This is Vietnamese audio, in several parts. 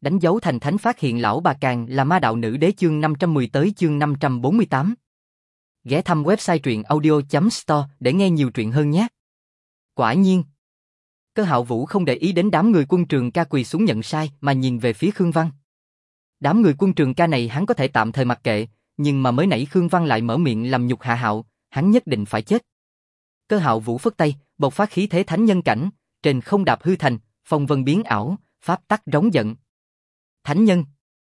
Đánh dấu thành thánh phát hiện lão bà càng là ma đạo nữ đế chương 510 tới chương 548. Ghé thăm website truyện audio.store để nghe nhiều truyện hơn nhé. Quả nhiên, Cơ Hạo Vũ không để ý đến đám người Quân Trường Ca quỳ xuống nhận sai mà nhìn về phía Khương Văn. Đám người Quân Trường Ca này hắn có thể tạm thời mặc kệ, nhưng mà mới nãy Khương Văn lại mở miệng làm nhục Hạ Hạo, hắn nhất định phải chết. Cơ Hạo Vũ phất tay, bộc phát khí thế thánh nhân cảnh, trên không đạp hư thành, phong vân biến ảo, pháp tắc rống giận. Thánh nhân.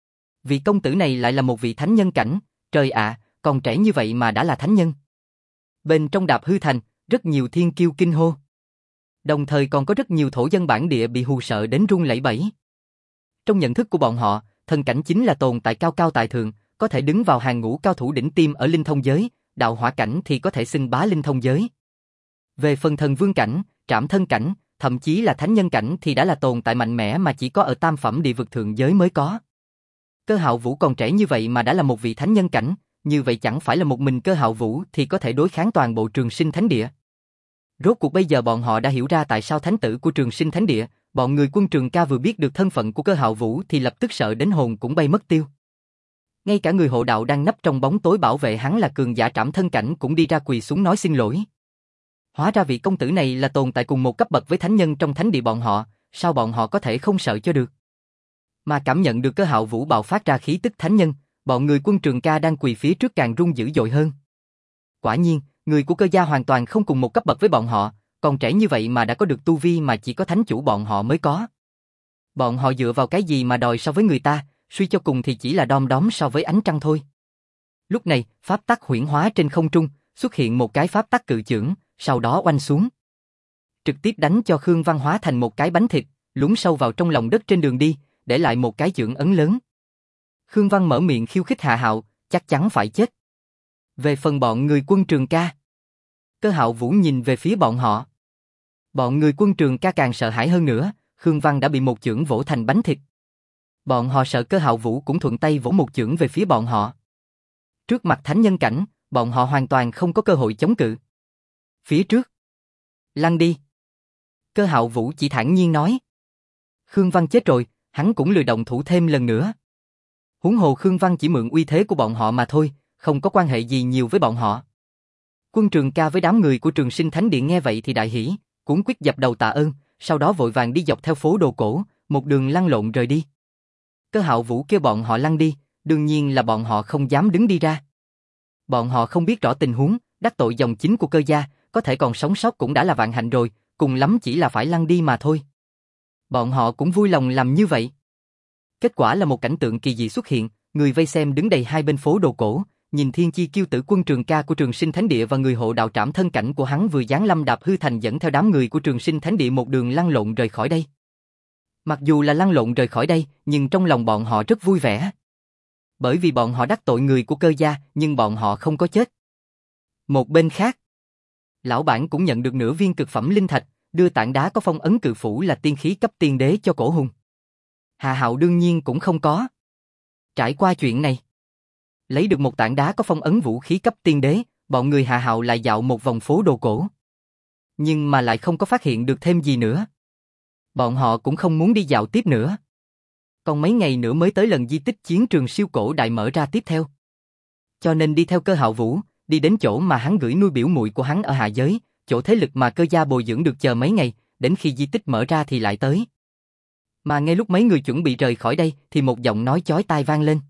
Vị công tử này lại là một vị thánh nhân cảnh, trời ạ, còn trẻ như vậy mà đã là thánh nhân. Bên trong đạp hư thành, rất nhiều thiên kiêu kinh hô. Đồng thời còn có rất nhiều thổ dân bản địa bị hù sợ đến run lẩy bẩy. Trong nhận thức của bọn họ, thần cảnh chính là tồn tại cao cao tại thượng, có thể đứng vào hàng ngũ cao thủ đỉnh tiêm ở linh thông giới, đạo hỏa cảnh thì có thể xưng bá linh thông giới. Về phần thần vương cảnh, trảm thân cảnh, thậm chí là thánh nhân cảnh thì đã là tồn tại mạnh mẽ mà chỉ có ở tam phẩm địa vực thượng giới mới có. Cơ Hạo Vũ còn trẻ như vậy mà đã là một vị thánh nhân cảnh, như vậy chẳng phải là một mình Cơ Hạo Vũ thì có thể đối kháng toàn bộ Trường Sinh Thánh Địa. Rốt cuộc bây giờ bọn họ đã hiểu ra tại sao thánh tử của Trường Sinh Thánh Địa, bọn người Quân Trường Ca vừa biết được thân phận của Cơ Hạo Vũ thì lập tức sợ đến hồn cũng bay mất tiêu. Ngay cả người hộ đạo đang nấp trong bóng tối bảo vệ hắn là cường giả trảm thân cảnh cũng đi ra quỳ xuống nói xin lỗi. Hóa ra vị công tử này là tồn tại cùng một cấp bậc với thánh nhân trong thánh địa bọn họ, sao bọn họ có thể không sợ cho được. Mà cảm nhận được Cơ Hạo Vũ bạo phát ra khí tức thánh nhân, bọn người Quân Trường Ca đang quỳ phía trước càng run dữ dội hơn. Quả nhiên, người của Cơ gia hoàn toàn không cùng một cấp bậc với bọn họ, còn trẻ như vậy mà đã có được tu vi mà chỉ có thánh chủ bọn họ mới có. Bọn họ dựa vào cái gì mà đòi so với người ta, suy cho cùng thì chỉ là đom đóm so với ánh trăng thôi. Lúc này, pháp tắc huyễn hóa trên không trung, xuất hiện một cái pháp tắc cự chưởng, sau đó oanh xuống. Trực tiếp đánh cho Khương Văn hóa thành một cái bánh thịt, lún sâu vào trong lòng đất trên đường đi, để lại một cái chưởng ấn lớn. Khương Văn mở miệng khiêu khích Hạ Hạo, chắc chắn phải chết. Về phần bọn người Quân Trường Ca, Cơ Hạo Vũ nhìn về phía bọn họ. Bọn người Quân Trường Ca càng sợ hãi hơn nữa, Khương Văn đã bị một chưởng vỗ thành bánh thịt. Bọn họ sợ Cơ Hạo Vũ cũng thuận tay vỗ một chưởng về phía bọn họ. Trước mặt thánh nhân cảnh, bọn họ hoàn toàn không có cơ hội chống cự. Phía trước. Lăn đi. Cơ Hạo Vũ chỉ thản nhiên nói. Khương Văn chết rồi, hắn cũng lười động thủ thêm lần nữa. Huống hồ Khương Văn chỉ mượn uy thế của bọn họ mà thôi, không có quan hệ gì nhiều với bọn họ. Quân Trường Ca với đám người của Trường Sinh Thánh Điện nghe vậy thì đại hỉ, cuống quýt dập đầu tạ ơn, sau đó vội vàng đi dọc theo phố đồ cổ, một đường lăn lộn rời đi. Cơ Hạo Vũ kêu bọn họ lăn đi, đương nhiên là bọn họ không dám đứng đi ra. Bọn họ không biết rõ tình huống, đắc tội dòng chính của Cơ gia, có thể còn sống sót cũng đã là vạn hạnh rồi, cùng lắm chỉ là phải lăn đi mà thôi. Bọn họ cũng vui lòng làm như vậy. Kết quả là một cảnh tượng kỳ dị xuất hiện, người vây xem đứng đầy hai bên phố đồ cổ, nhìn thiên chi kiêu tử Quân Trường Ca của Trường Sinh Thánh Địa và người hộ đạo trảm thân cảnh của hắn vừa giáng lâm đạp hư thành dẫn theo đám người của Trường Sinh Thánh Địa một đường lăn lộn rời khỏi đây. Mặc dù là lăn lộn rời khỏi đây, nhưng trong lòng bọn họ rất vui vẻ. Bởi vì bọn họ đắc tội người của Cơ gia, nhưng bọn họ không có chết. Một bên khác, lão bản cũng nhận được nửa viên cực phẩm linh thạch, đưa tảng đá có phong ấn cự phủ là tiên khí cấp tiên đế cho Cổ Hùng. Hạ Hạo đương nhiên cũng không có. Trải qua chuyện này, lấy được một tảng đá có phong ấn vũ khí cấp tiên đế, bọn người Hạ Hạo lại dạo một vòng phố đồ cổ. Nhưng mà lại không có phát hiện được thêm gì nữa. Bọn họ cũng không muốn đi dạo tiếp nữa. Còn mấy ngày nữa mới tới lần di tích chiến trường siêu cổ đại mở ra tiếp theo. Cho nên đi theo Cơ Hạo Vũ, đi đến chỗ mà hắn gửi nuôi biểu muội của hắn ở hạ giới, chỗ thế lực mà Cơ gia bồi dưỡng được chờ mấy ngày, đến khi di tích mở ra thì lại tới. Mà ngay lúc mấy người chuẩn bị rời khỏi đây thì một giọng nói chói tai vang lên.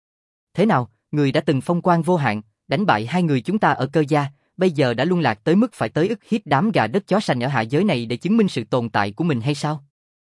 Thế nào, người đã từng phong quang vô hạn, đánh bại hai người chúng ta ở Cơ gia, bây giờ đã luân lạc tới mức phải tới ức hiếp đám gà đất chó sành ở hạ giới này để chứng minh sự tồn tại của mình hay sao?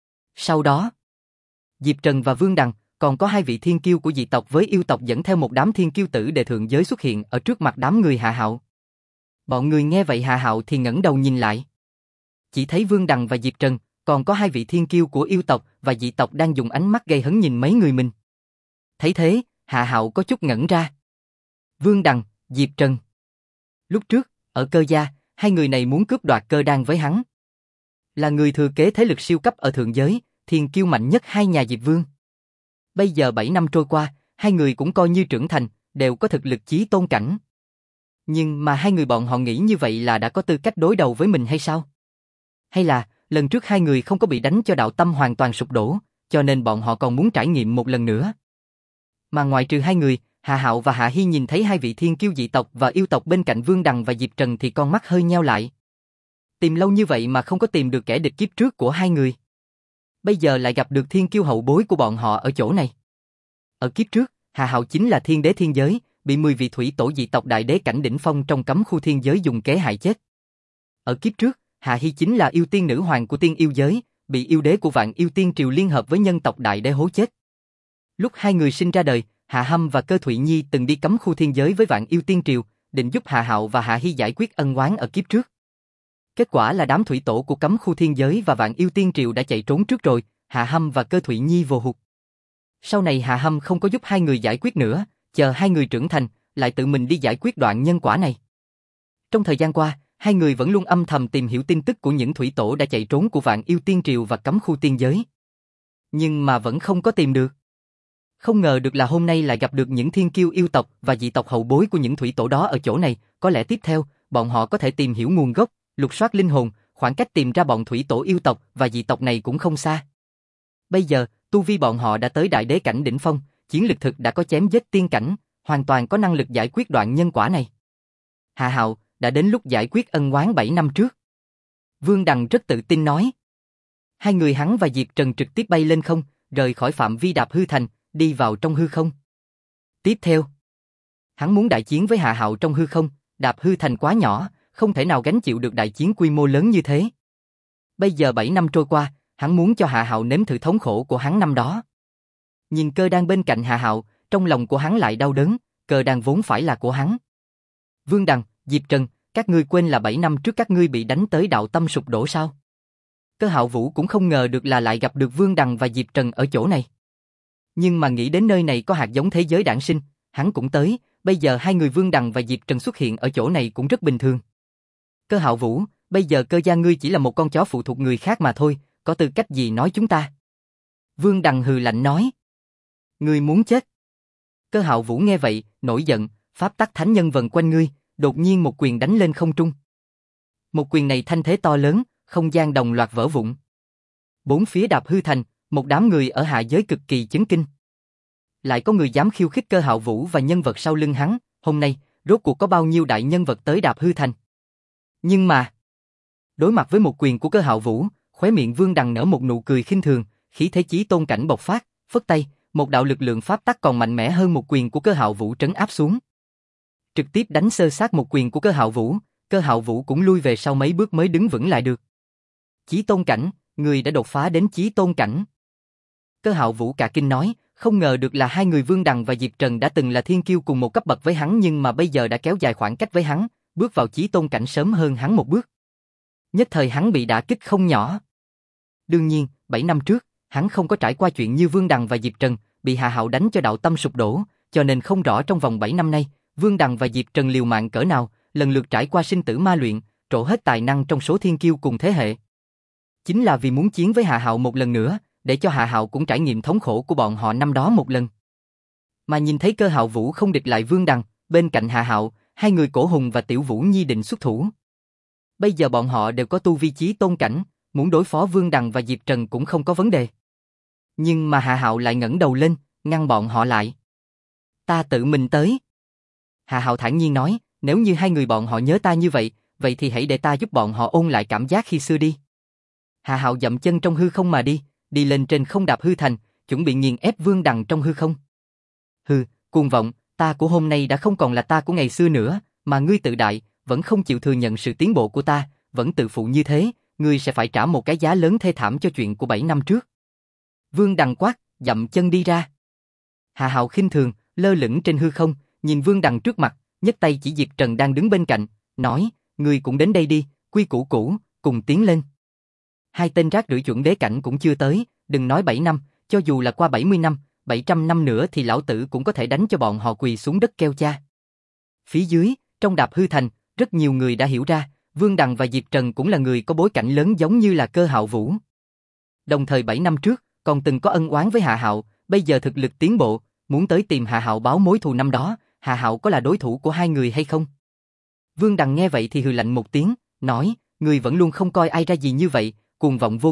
Sau đó, Diệp Trần và Vương Đằng, còn có hai vị thiên kiêu của dị tộc với yêu tộc dẫn theo một đám thiên kiêu tử đệ thượng giới xuất hiện ở trước mặt đám người Hạ Hạo. Bọn người nghe vậy Hạ Hạo thì ngẩng đầu nhìn lại. Chỉ thấy Vương Đằng và Diệp Trần, còn có hai vị thiên kiêu của yêu tộc và dị tộc đang dùng ánh mắt gây hấn nhìn mấy người mình. Thấy thế, Hạ Hạo có chút ngẩn ra. Vương Đằng, Diệp Trần. Lúc trước, ở Cơ gia, hai người này muốn cướp đoạt cơ đan với hắn. Là người thừa kế thế lực siêu cấp ở thượng giới, thiên kiêu mạnh nhất hai nhà Diệp Vương. Bây giờ 7 năm trôi qua, hai người cũng coi như trưởng thành, đều có thực lực chí tôn cảnh. Nhưng mà hai người bọn họ nghĩ như vậy là đã có tư cách đối đầu với mình hay sao? Hay là, lần trước hai người không có bị đánh cho đạo tâm hoàn toàn sụp đổ, cho nên bọn họ còn muốn trải nghiệm một lần nữa. Mà ngoài trừ hai người, Hà Hạo và Hạ Hi nhìn thấy hai vị thiên kiêu dị tộc và yêu tộc bên cạnh Vương Đằng và Diệp Trần thì con mắt hơi nheo lại. Tìm lâu như vậy mà không có tìm được kẻ địch kiếp trước của hai người. Bây giờ lại gặp được thiên kiêu hậu bối của bọn họ ở chỗ này. Ở kiếp trước, Hà Hạo chính là thiên đế thiên giới, bị 10 vị thủy tổ dị tộc đại đế cảnh đỉnh phong trong cấm khu thiên giới dùng kế hại chết. Ở kiếp trước, Hạ Hi chính là yêu tiên nữ hoàng của tiên yêu giới, bị yêu đế của Vạn Yêu Tiên Triều liên hợp với nhân tộc đại đế hố chết. Lúc hai người sinh ra đời, Hạ Hâm và Cơ Thụy Nhi từng đi cấm khu thiên giới với Vạn Yêu Tiên Triều, định giúp Hà Hạo và Hạ Hi giải quyết ân oán ở kiếp trước. Kết quả là đám thủy tổ của cấm khu thiên giới và Vạn Yêu Tiên Triều đã chạy trốn trước rồi, Hạ Hâm và Cơ Thụy Nhi vô hụt. Sau này Hạ Hâm không có giúp hai người giải quyết nữa, chờ hai người trưởng thành, lại tự mình đi giải quyết đoạn nhân quả này. Trong thời gian qua, hai người vẫn luôn âm thầm tìm hiểu tin tức của những thủy tổ đã chạy trốn của Vạn Yêu Tiên Triều và cấm khu tiên giới. Nhưng mà vẫn không có tìm được. Không ngờ được là hôm nay lại gặp được những thiên kiêu yêu tộc và dị tộc hậu bối của những thủy tổ đó ở chỗ này, có lẽ tiếp theo, bọn họ có thể tìm hiểu nguồn gốc, lục soát linh hồn, khoảng cách tìm ra bọn thủy tổ yêu tộc và dị tộc này cũng không xa. Bây giờ, tu vi bọn họ đã tới đại đế cảnh đỉnh phong, chiến lực thực đã có chém giết tiên cảnh, hoàn toàn có năng lực giải quyết đoạn nhân quả này. Hạ Hạo, đã đến lúc giải quyết ân oán 7 năm trước. Vương Đằng rất tự tin nói. Hai người hắn và Diệp Trần trực tiếp bay lên không, rời khỏi phạm vi đạp hư thành, đi vào trong hư không. Tiếp theo, hắn muốn đại chiến với Hạ Hạo trong hư không, đạp hư thành quá nhỏ, không thể nào gánh chịu được đại chiến quy mô lớn như thế. Bây giờ 7 năm trôi qua, hắn muốn cho Hạ Hạo nếm thử thống khổ của hắn năm đó. Nhìn Cơ Đan bên cạnh Hạ Hạo, trong lòng của hắn lại đau đớn, Cơ Đan vốn phải là của hắn. Vương Đằng, Diệp Trần, các ngươi quên là 7 năm trước các ngươi bị đánh tới đạo tâm sụp đổ sao? Cơ Hạo Vũ cũng không ngờ được là lại gặp được Vương Đằng và Diệp Trần ở chỗ này. Nhưng mà nghĩ đến nơi này có hạt giống thế giới đản sinh, hắn cũng tới, bây giờ hai người Vương Đằng và Diệp Trần xuất hiện ở chỗ này cũng rất bình thường. Cơ Hạo Vũ, bây giờ Cơ gia ngươi chỉ là một con chó phụ thuộc người khác mà thôi, có tư cách gì nói chúng ta? Vương Đằng hừ lạnh nói. Ngươi muốn chết. Cơ Hạo Vũ nghe vậy, nổi giận, pháp tắc thánh nhân vần quanh ngươi, đột nhiên một quyền đánh lên không trung. Một quyền này thanh thế to lớn, không gian đồng loạt vỡ vụn. Bốn phía đạp hư thành, một đám người ở hạ giới cực kỳ chấn kinh. Lại có người dám khiêu khích Cơ Hạo Vũ và nhân vật sau lưng hắn, hôm nay, rốt cuộc có bao nhiêu đại nhân vật tới đạp hư thành. Nhưng mà, đối mặt với một quyền của Cơ Hạo Vũ, khóe miệng Vương Đằng nở một nụ cười khinh thường, khí thế chí tôn cảnh bộc phát, phất tay, một đạo lực lượng pháp tắc còn mạnh mẽ hơn một quyền của Cơ Hạo Vũ trấn áp xuống. Trực tiếp đánh xơ xác một quyền của Cơ Hạo Vũ cũng lui về sau mấy bước mới đứng vững lại được. Chí tôn cảnh, người đã đột phá đến chí tôn cảnh. Cơ Hạo Vũ cả kinh nói, không ngờ được là hai người Vương Đằng và Diệp Trần đã từng là thiên kiêu cùng một cấp bậc với hắn nhưng mà bây giờ đã kéo dài khoảng cách với hắn, bước vào chí tôn cảnh sớm hơn hắn một bước. Nhất thời hắn bị đả kích không nhỏ. Đương nhiên, 7 năm trước, hắn không có trải qua chuyện như Vương Đằng và Diệp Trần, bị Hạ Hạo đánh cho đạo tâm sụp đổ, cho nên không rõ trong vòng 7 năm nay, Vương Đằng và Diệp Trần liều mạng cỡ nào, lần lượt trải qua sinh tử ma luyện, trổ hết tài năng trong số thiên kiêu cùng thế hệ. Chính là vì muốn chiến với Hạ Hạo một lần nữa, để cho Hạ Hạo cũng trải nghiệm thống khổ của bọn họ năm đó một lần. Mà nhìn thấy Cơ Hạo Vũ không địch lại Vương Đằng, bên cạnh Hạ Hạo, hai người Cổ Hùng và Tiểu Vũ Nhi định xuất thủ. Bây giờ bọn họ đều có tu vi chí tôn cảnh, muốn đối phó Vương Đằng và Diệp Trần cũng không có vấn đề. Nhưng mà Hạ Hạo lại ngẩng đầu lên, ngăn bọn họ lại. Ta tự mình tới. Hạ Hạo thản nhiên nói, nếu như hai người bọn họ nhớ ta như vậy, vậy thì hãy để ta giúp bọn họ ôn lại cảm giác khi xưa đi. Hạ Hạo dậm chân trong hư không mà đi lên trên không đạp hư thành, chuẩn bị nghiền ép Vương Đằng trong hư không. Hừ, cuồng vọng, ta của hôm nay đã không còn là ta của ngày xưa nữa, mà ngươi tự đại, vẫn không chịu thừa nhận sự tiến bộ của ta, vẫn tự phụ như thế, ngươi sẽ phải trả một cái giá lớn thê thảm cho chuyện của 7 năm trước. Vương Đằng quát, dậm chân đi ra. Hạ Hạo khinh thường, lơ lửng trên hư không, nhìn Vương Đằng trước mặt, nhấc tay chỉ Diệp Trần đang đứng bên cạnh, nói, ngươi cũng đến đây đi, quy củ cũ, cùng tiến lên. Hai tên rác rưởi chuẩn đế cảnh cũng chưa tới, đừng nói 7 năm, cho dù là qua 70 năm, 700 năm nữa thì lão tử cũng có thể đánh cho bọn họ quỳ xuống đất kêu cha. Phía dưới, trong đạp hư thành, rất nhiều người đã hiểu ra, Vương Đằng và Diệp Trần cũng là người có bối cảnh lớn giống như là Cơ Hạo Vũ. Đồng thời 7 năm trước, còn từng có ân oán với Hạ Hạo, bây giờ thực lực tiến bộ, muốn tới tìm Hạ Hạo báo mối thù năm đó, Hạ Hạo có là đối thủ của hai người hay không? Vương Đằng nghe vậy thì hừ lạnh một tiếng, nói, người vẫn luôn không coi ai ra gì như vậy, cuồng vọng vô biên,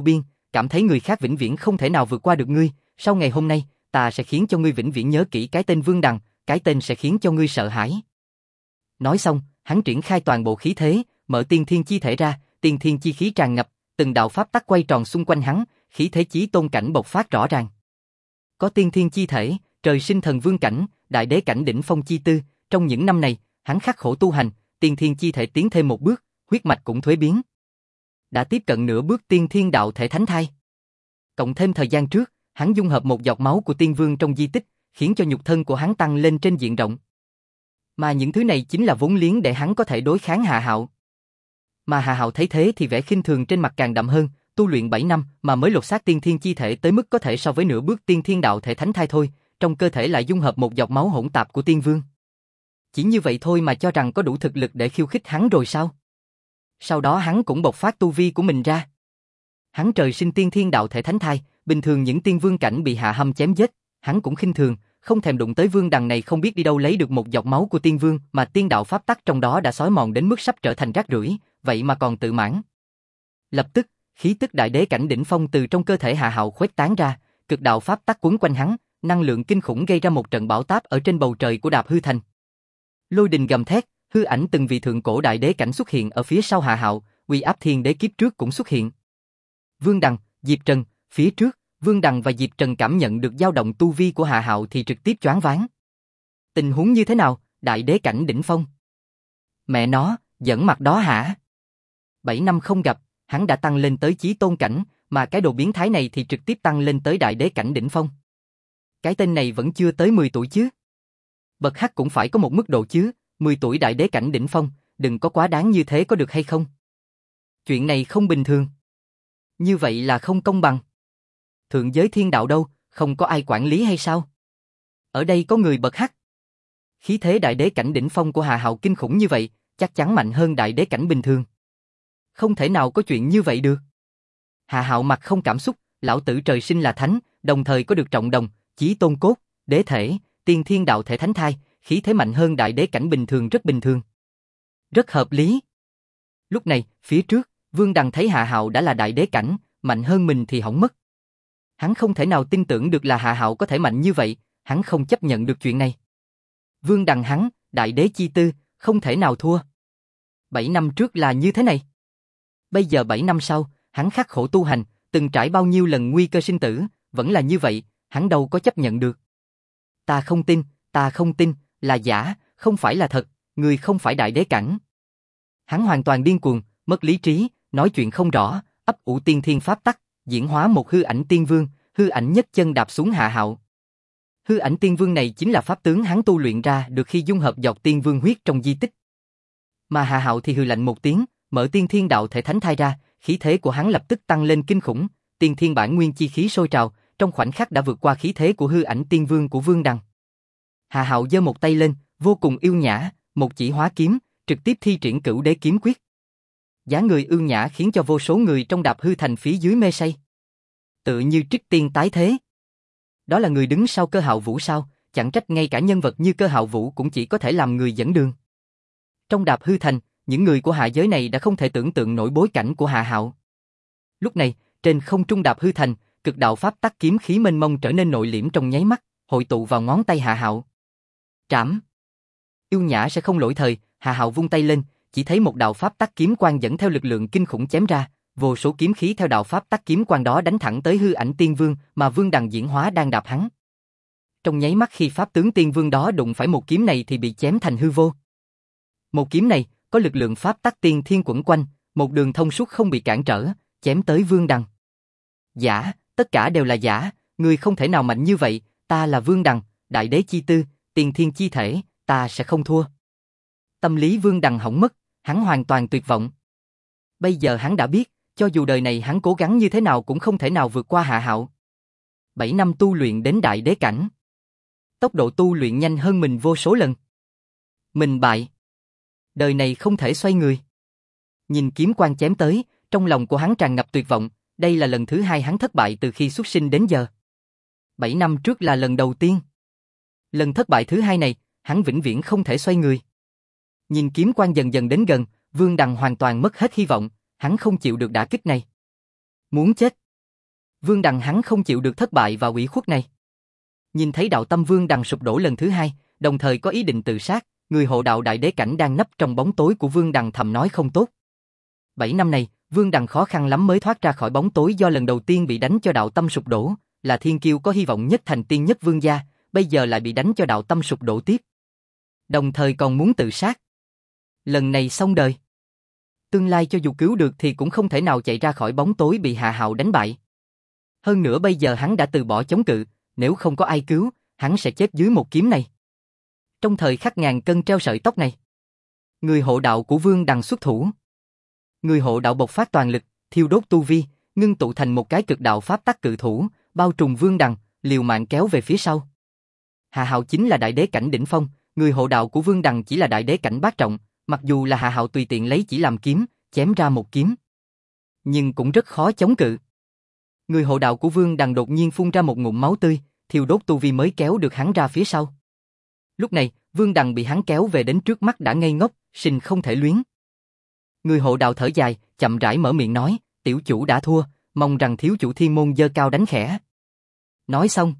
cảm thấy người khác vĩnh viễn không thể nào vượt qua được ngươi, sau ngày hôm nay, ta sẽ khiến cho ngươi vĩnh viễn nhớ kỹ cái tên Vương Đằng, cái tên sẽ khiến cho ngươi sợ hãi. Nói xong, hắn triển khai toàn bộ khí thế, mở tiên thiên chi thể ra, tiên thiên chi khí tràn ngập, từng đạo pháp tắc quay tròn xung quanh hắn, khí thế chí tôn cảnh bộc phát rõ ràng. Có tiên thiên chi thể, trời sinh thần vương cảnh, đại đế cảnh đỉnh phong chi tư, trong những năm này, hắn khắc khổ tu hành, tiên thiên chi thể tiến thêm một bước, huyết mạch cũng thuế biến. Đã tiếp cận nửa bước tiên thiên đạo thể thánh thai. Cộng thêm thời gian trước, hắn dung hợp một giọt máu của tiên vương trong di tích, khiến cho nhục thân của hắn tăng lên trên diện rộng. Mà những thứ này chính là vốn liếng để hắn có thể đối kháng Hạ Hạo. Mà Hạ Hạo thấy thế thì vẻ khinh thường trên mặt càng đậm hơn, tu luyện 7 năm mà mới lột xác tiên thiên chi thể tới mức có thể so với nửa bước tiên thiên đạo thể thánh thai thôi, trong cơ thể lại dung hợp một giọt máu hỗn tạp của tiên vương. Chỉ như vậy thôi mà cho rằng có đủ thực lực để khiêu khích hắn rồi sao? Sau đó hắn cũng bộc phát tu vi của mình ra. Hắn trời sinh tiên thiên đạo thể thánh thai, bình thường những tiên vương cảnh bị Hạ Hâm chém giết, hắn cũng khinh thường, không thèm đụng tới Vương Đằng này không biết đi đâu lấy được một giọt máu của tiên vương mà tiên đạo pháp tắc trong đó đã xói mòn đến mức sắp trở thành rác rưởi, vậy mà còn tự mãn. Lập tức, khí tức đại đế cảnh đỉnh phong từ trong cơ thể Hạ Hạo khuếch tán ra, cực đạo pháp tắc quấn quanh hắn, năng lượng kinh khủng gây ra một trận bão táp ở trên bầu trời của Đạp Hư Thành. Lôi đình gầm thét, hư ảnh từng vị thượng cổ đại đế cảnh xuất hiện ở phía sau Hạ Hạo, uy áp thiên đế kiếp trước cũng xuất hiện. Vương Đằng, Diệp Trần, phía trước, Vương Đằng và Diệp Trần cảm nhận được dao động tu vi của Hạ Hạo thì trực tiếp choáng váng. Tình huống như thế nào, đại đế cảnh đỉnh phong? Mẹ nó, giỡn mặt đó hả? 7 năm không gặp, hắn đã tăng lên tới chí tôn cảnh, mà cái đồ biến thái này thì trực tiếp tăng lên tới đại đế cảnh đỉnh phong. Cái tên này vẫn chưa tới 10 tuổi chứ. Bậc hắc cũng phải có một mức độ chứ, 10 tuổi đại đế cảnh đỉnh phong, đừng có quá đáng như thế có được hay không? Chuyện này không bình thường. Như vậy là không công bằng. Thượng giới thiên đạo đâu, không có ai quản lý hay sao? Ở đây có người bậc hắc. Khí thế đại đế cảnh đỉnh phong của Hạ Hạo kinh khủng như vậy, chắc chắn mạnh hơn đại đế cảnh bình thường. Không thể nào có chuyện như vậy được. Hạ Hạo mặt không cảm xúc, lão tử trời sinh là thánh, đồng thời có được trọng đồng, chí tôn cốt, đế thể, tiên thiên đạo thể thánh thai, khí thế mạnh hơn đại đế cảnh bình thường rất bình thường. Rất hợp lý. Lúc này, phía trước, Vương Đằng thấy Hạ Hạo đã là đại đế cảnh, mạnh hơn mình thì hỏng mất. Hắn không thể nào tin tưởng được là Hạ Hạo có thể mạnh như vậy, hắn không chấp nhận được chuyện này. Vương Đằng hắn, đại đế chi tư, không thể nào thua. 7 năm trước là như thế này. Bây giờ 7 năm sau, hắn khắc khổ tu hành, từng trải bao nhiêu lần nguy cơ sinh tử, vẫn là như vậy, hắn đâu có chấp nhận được. Ta không tin, là giả, không phải là thật, người không phải đại đế cảnh. Hắn hoàn toàn điên cuồng, mất lý trí, nói chuyện không rõ, ấp ủ tiên thiên pháp tắc, diễn hóa một hư ảnh tiên vương, hư ảnh nhất chân đạp xuống Hạ Hạo. Hư ảnh tiên vương này chính là pháp tướng hắn tu luyện ra được khi dung hợp giọt tiên vương huyết trong di tích. Mà Hạ Hạo thì hừ lạnh một tiếng, mở tiên thiên đạo thể thánh thai ra, khí thế của hắn lập tức tăng lên kinh khủng, tiên thiên bản nguyên chi khí sôi trào, trong khoảnh khắc đã vượt qua khí thế của hư ảnh tiên vương của Vương Đằng. Hạ Hạo giơ một tay lên, vô cùng yêu nhã, một chỉ hóa kiếm, trực tiếp thi triển Cửu Đế kiếm quyết. Dáng người ưu nhã khiến cho vô số người trong Đạp Hư Thành phía dưới mê say. Tự như trích tiên tái thế. Đó là người đứng sau Cơ Hạo Vũ sao, chẳng trách ngay cả nhân vật như Cơ Hạo Vũ cũng chỉ có thể làm người dẫn đường. Trong Đạp Hư Thành, những người của hạ giới này đã không thể tưởng tượng nổi bối cảnh của Hạ Hạo. Lúc này, trên không trung Đạp Hư Thành, cực đạo pháp tắc kiếm khí mênh mông trở nên nội liễm trong nháy mắt, hội tụ vào ngón tay Hạ Hạo. Trảm. Yêu nhã sẽ không lỗi thời, Hạ Hạo vung tay lên, chỉ thấy một đạo pháp tắc kiếm quang dẫn theo lực lượng kinh khủng chém ra, vô số kiếm khí theo đạo pháp tắc kiếm quang đó đánh thẳng tới hư ảnh tiên vương mà Vương Đằng diễn hóa đang đạp hắn. Trong nháy mắt khi pháp tướng tiên vương đó đụng phải một kiếm này thì bị chém thành hư vô. Một kiếm này có lực lượng pháp tắc tiên thiên quẩn quanh, một đường thông suốt không bị cản trở, chém tới Vương Đằng. Giả, tất cả đều là giả, người không thể nào mạnh như vậy, ta là Vương Đằng, đại đế chi tư, tiên thiên chi thể, ta sẽ không thua. Tâm lý Vương Đằng hỏng mất, hắn hoàn toàn tuyệt vọng. Bây giờ hắn đã biết, cho dù đời này hắn cố gắng như thế nào cũng không thể nào vượt qua Hạ Hạo. 7 năm tu luyện đến đại đế cảnh. Tốc độ tu luyện nhanh hơn mình vô số lần. Mình bại. Đời này không thể xoay người. Nhìn kiếm quang chém tới, trong lòng của hắn tràn ngập tuyệt vọng, đây là lần thứ 2 hắn thất bại từ khi xuất sinh đến giờ. 7 năm trước là lần đầu tiên. Lần thất bại thứ 2 này, hắn vĩnh viễn không thể xoay người. Nhìn kiếm quang dần dần đến gần, Vương Đằng hoàn toàn mất hết hy vọng, hắn không chịu được đả kích này. Muốn chết. Vương Đằng hắn không chịu được thất bại và ủy khuất này. Nhìn thấy đạo tâm Vương Đằng sụp đổ lần thứ hai, đồng thời có ý định tự sát, người hộ đạo đại đế cảnh đang nấp trong bóng tối của Vương Đằng thầm nói không tốt. 7 năm này, Vương Đằng khó khăn lắm mới thoát ra khỏi bóng tối do lần đầu tiên bị đánh cho đạo tâm sụp đổ, là thiên kiêu có hy vọng nhất thành tiên nhất vương gia, bây giờ lại bị đánh cho đạo tâm sụp đổ tiếp. Đồng thời còn muốn tự sát. Lần này xong đời. Tương lai cho dù cứu được thì cũng không thể nào chạy ra khỏi bóng tối bị Hạ Hạo đánh bại. Hơn nữa bây giờ hắn đã từ bỏ chống cự, nếu không có ai cứu, hắn sẽ chết dưới một kiếm này. Trong thời khắc ngàn cân treo sợi tóc này, người hộ đạo của Vương Đằng xuất thủ. Người hộ đạo bộc phát toàn lực, thiêu đốt tu vi, ngưng tụ thành một cái cực đạo pháp tắc cự thủ, bao trùm Vương Đằng, liều mạng kéo về phía sau. Hạ Hạo chính là đại đế cảnh đỉnh phong, người hộ đạo của Vương Đằng chỉ là đại đế cảnh bát trọng, mặc dù là Hạ Hạo tùy tiện lấy chỉ làm kiếm, chém ra một kiếm, nhưng cũng rất khó chống cự. Người hộ đạo của Vương Đằng đột nhiên phun ra một ngụm máu tươi, thiêu đốt tu vi mới kéo được hắn ra phía sau. Lúc này, Vương Đằng bị hắn kéo về đến trước mắt đã ngây ngốc, sinh không thể luyến. Người hộ đạo thở dài, chậm rãi mở miệng nói, tiểu chủ đã thua, mong rằng thiếu chủ thiên môn giơ cao đánh khẽ. Nói xong,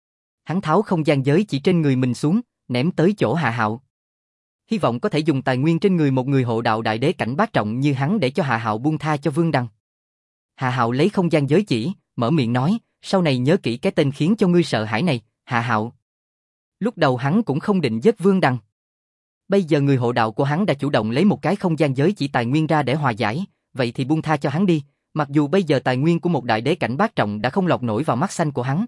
hắn tháo không gian giới chỉ trên người mình xuống, ném tới chỗ Hạ Hạo. Hy vọng có thể dùng tài nguyên trên người một người hộ đạo đại đế cảnh bát trọng như hắn để cho Hạ Hạo buông tha cho Vương Đằng. Hạ Hạo lấy không gian giới chỉ, mở miệng nói, sau này nhớ kỹ cái tên khiến cho ngươi sợ hãi này, Hạ Hạo. Lúc đầu hắn cũng không định giết Vương Đằng. Bây giờ người hộ đạo của hắn đã chủ động lấy một cái không gian giới chỉ tài nguyên ra để hòa giải, vậy thì buông tha cho hắn đi, mặc dù bây giờ tài nguyên của một đại đế cảnh bát trọng đã không lọt nổi vào mắt xanh của hắn.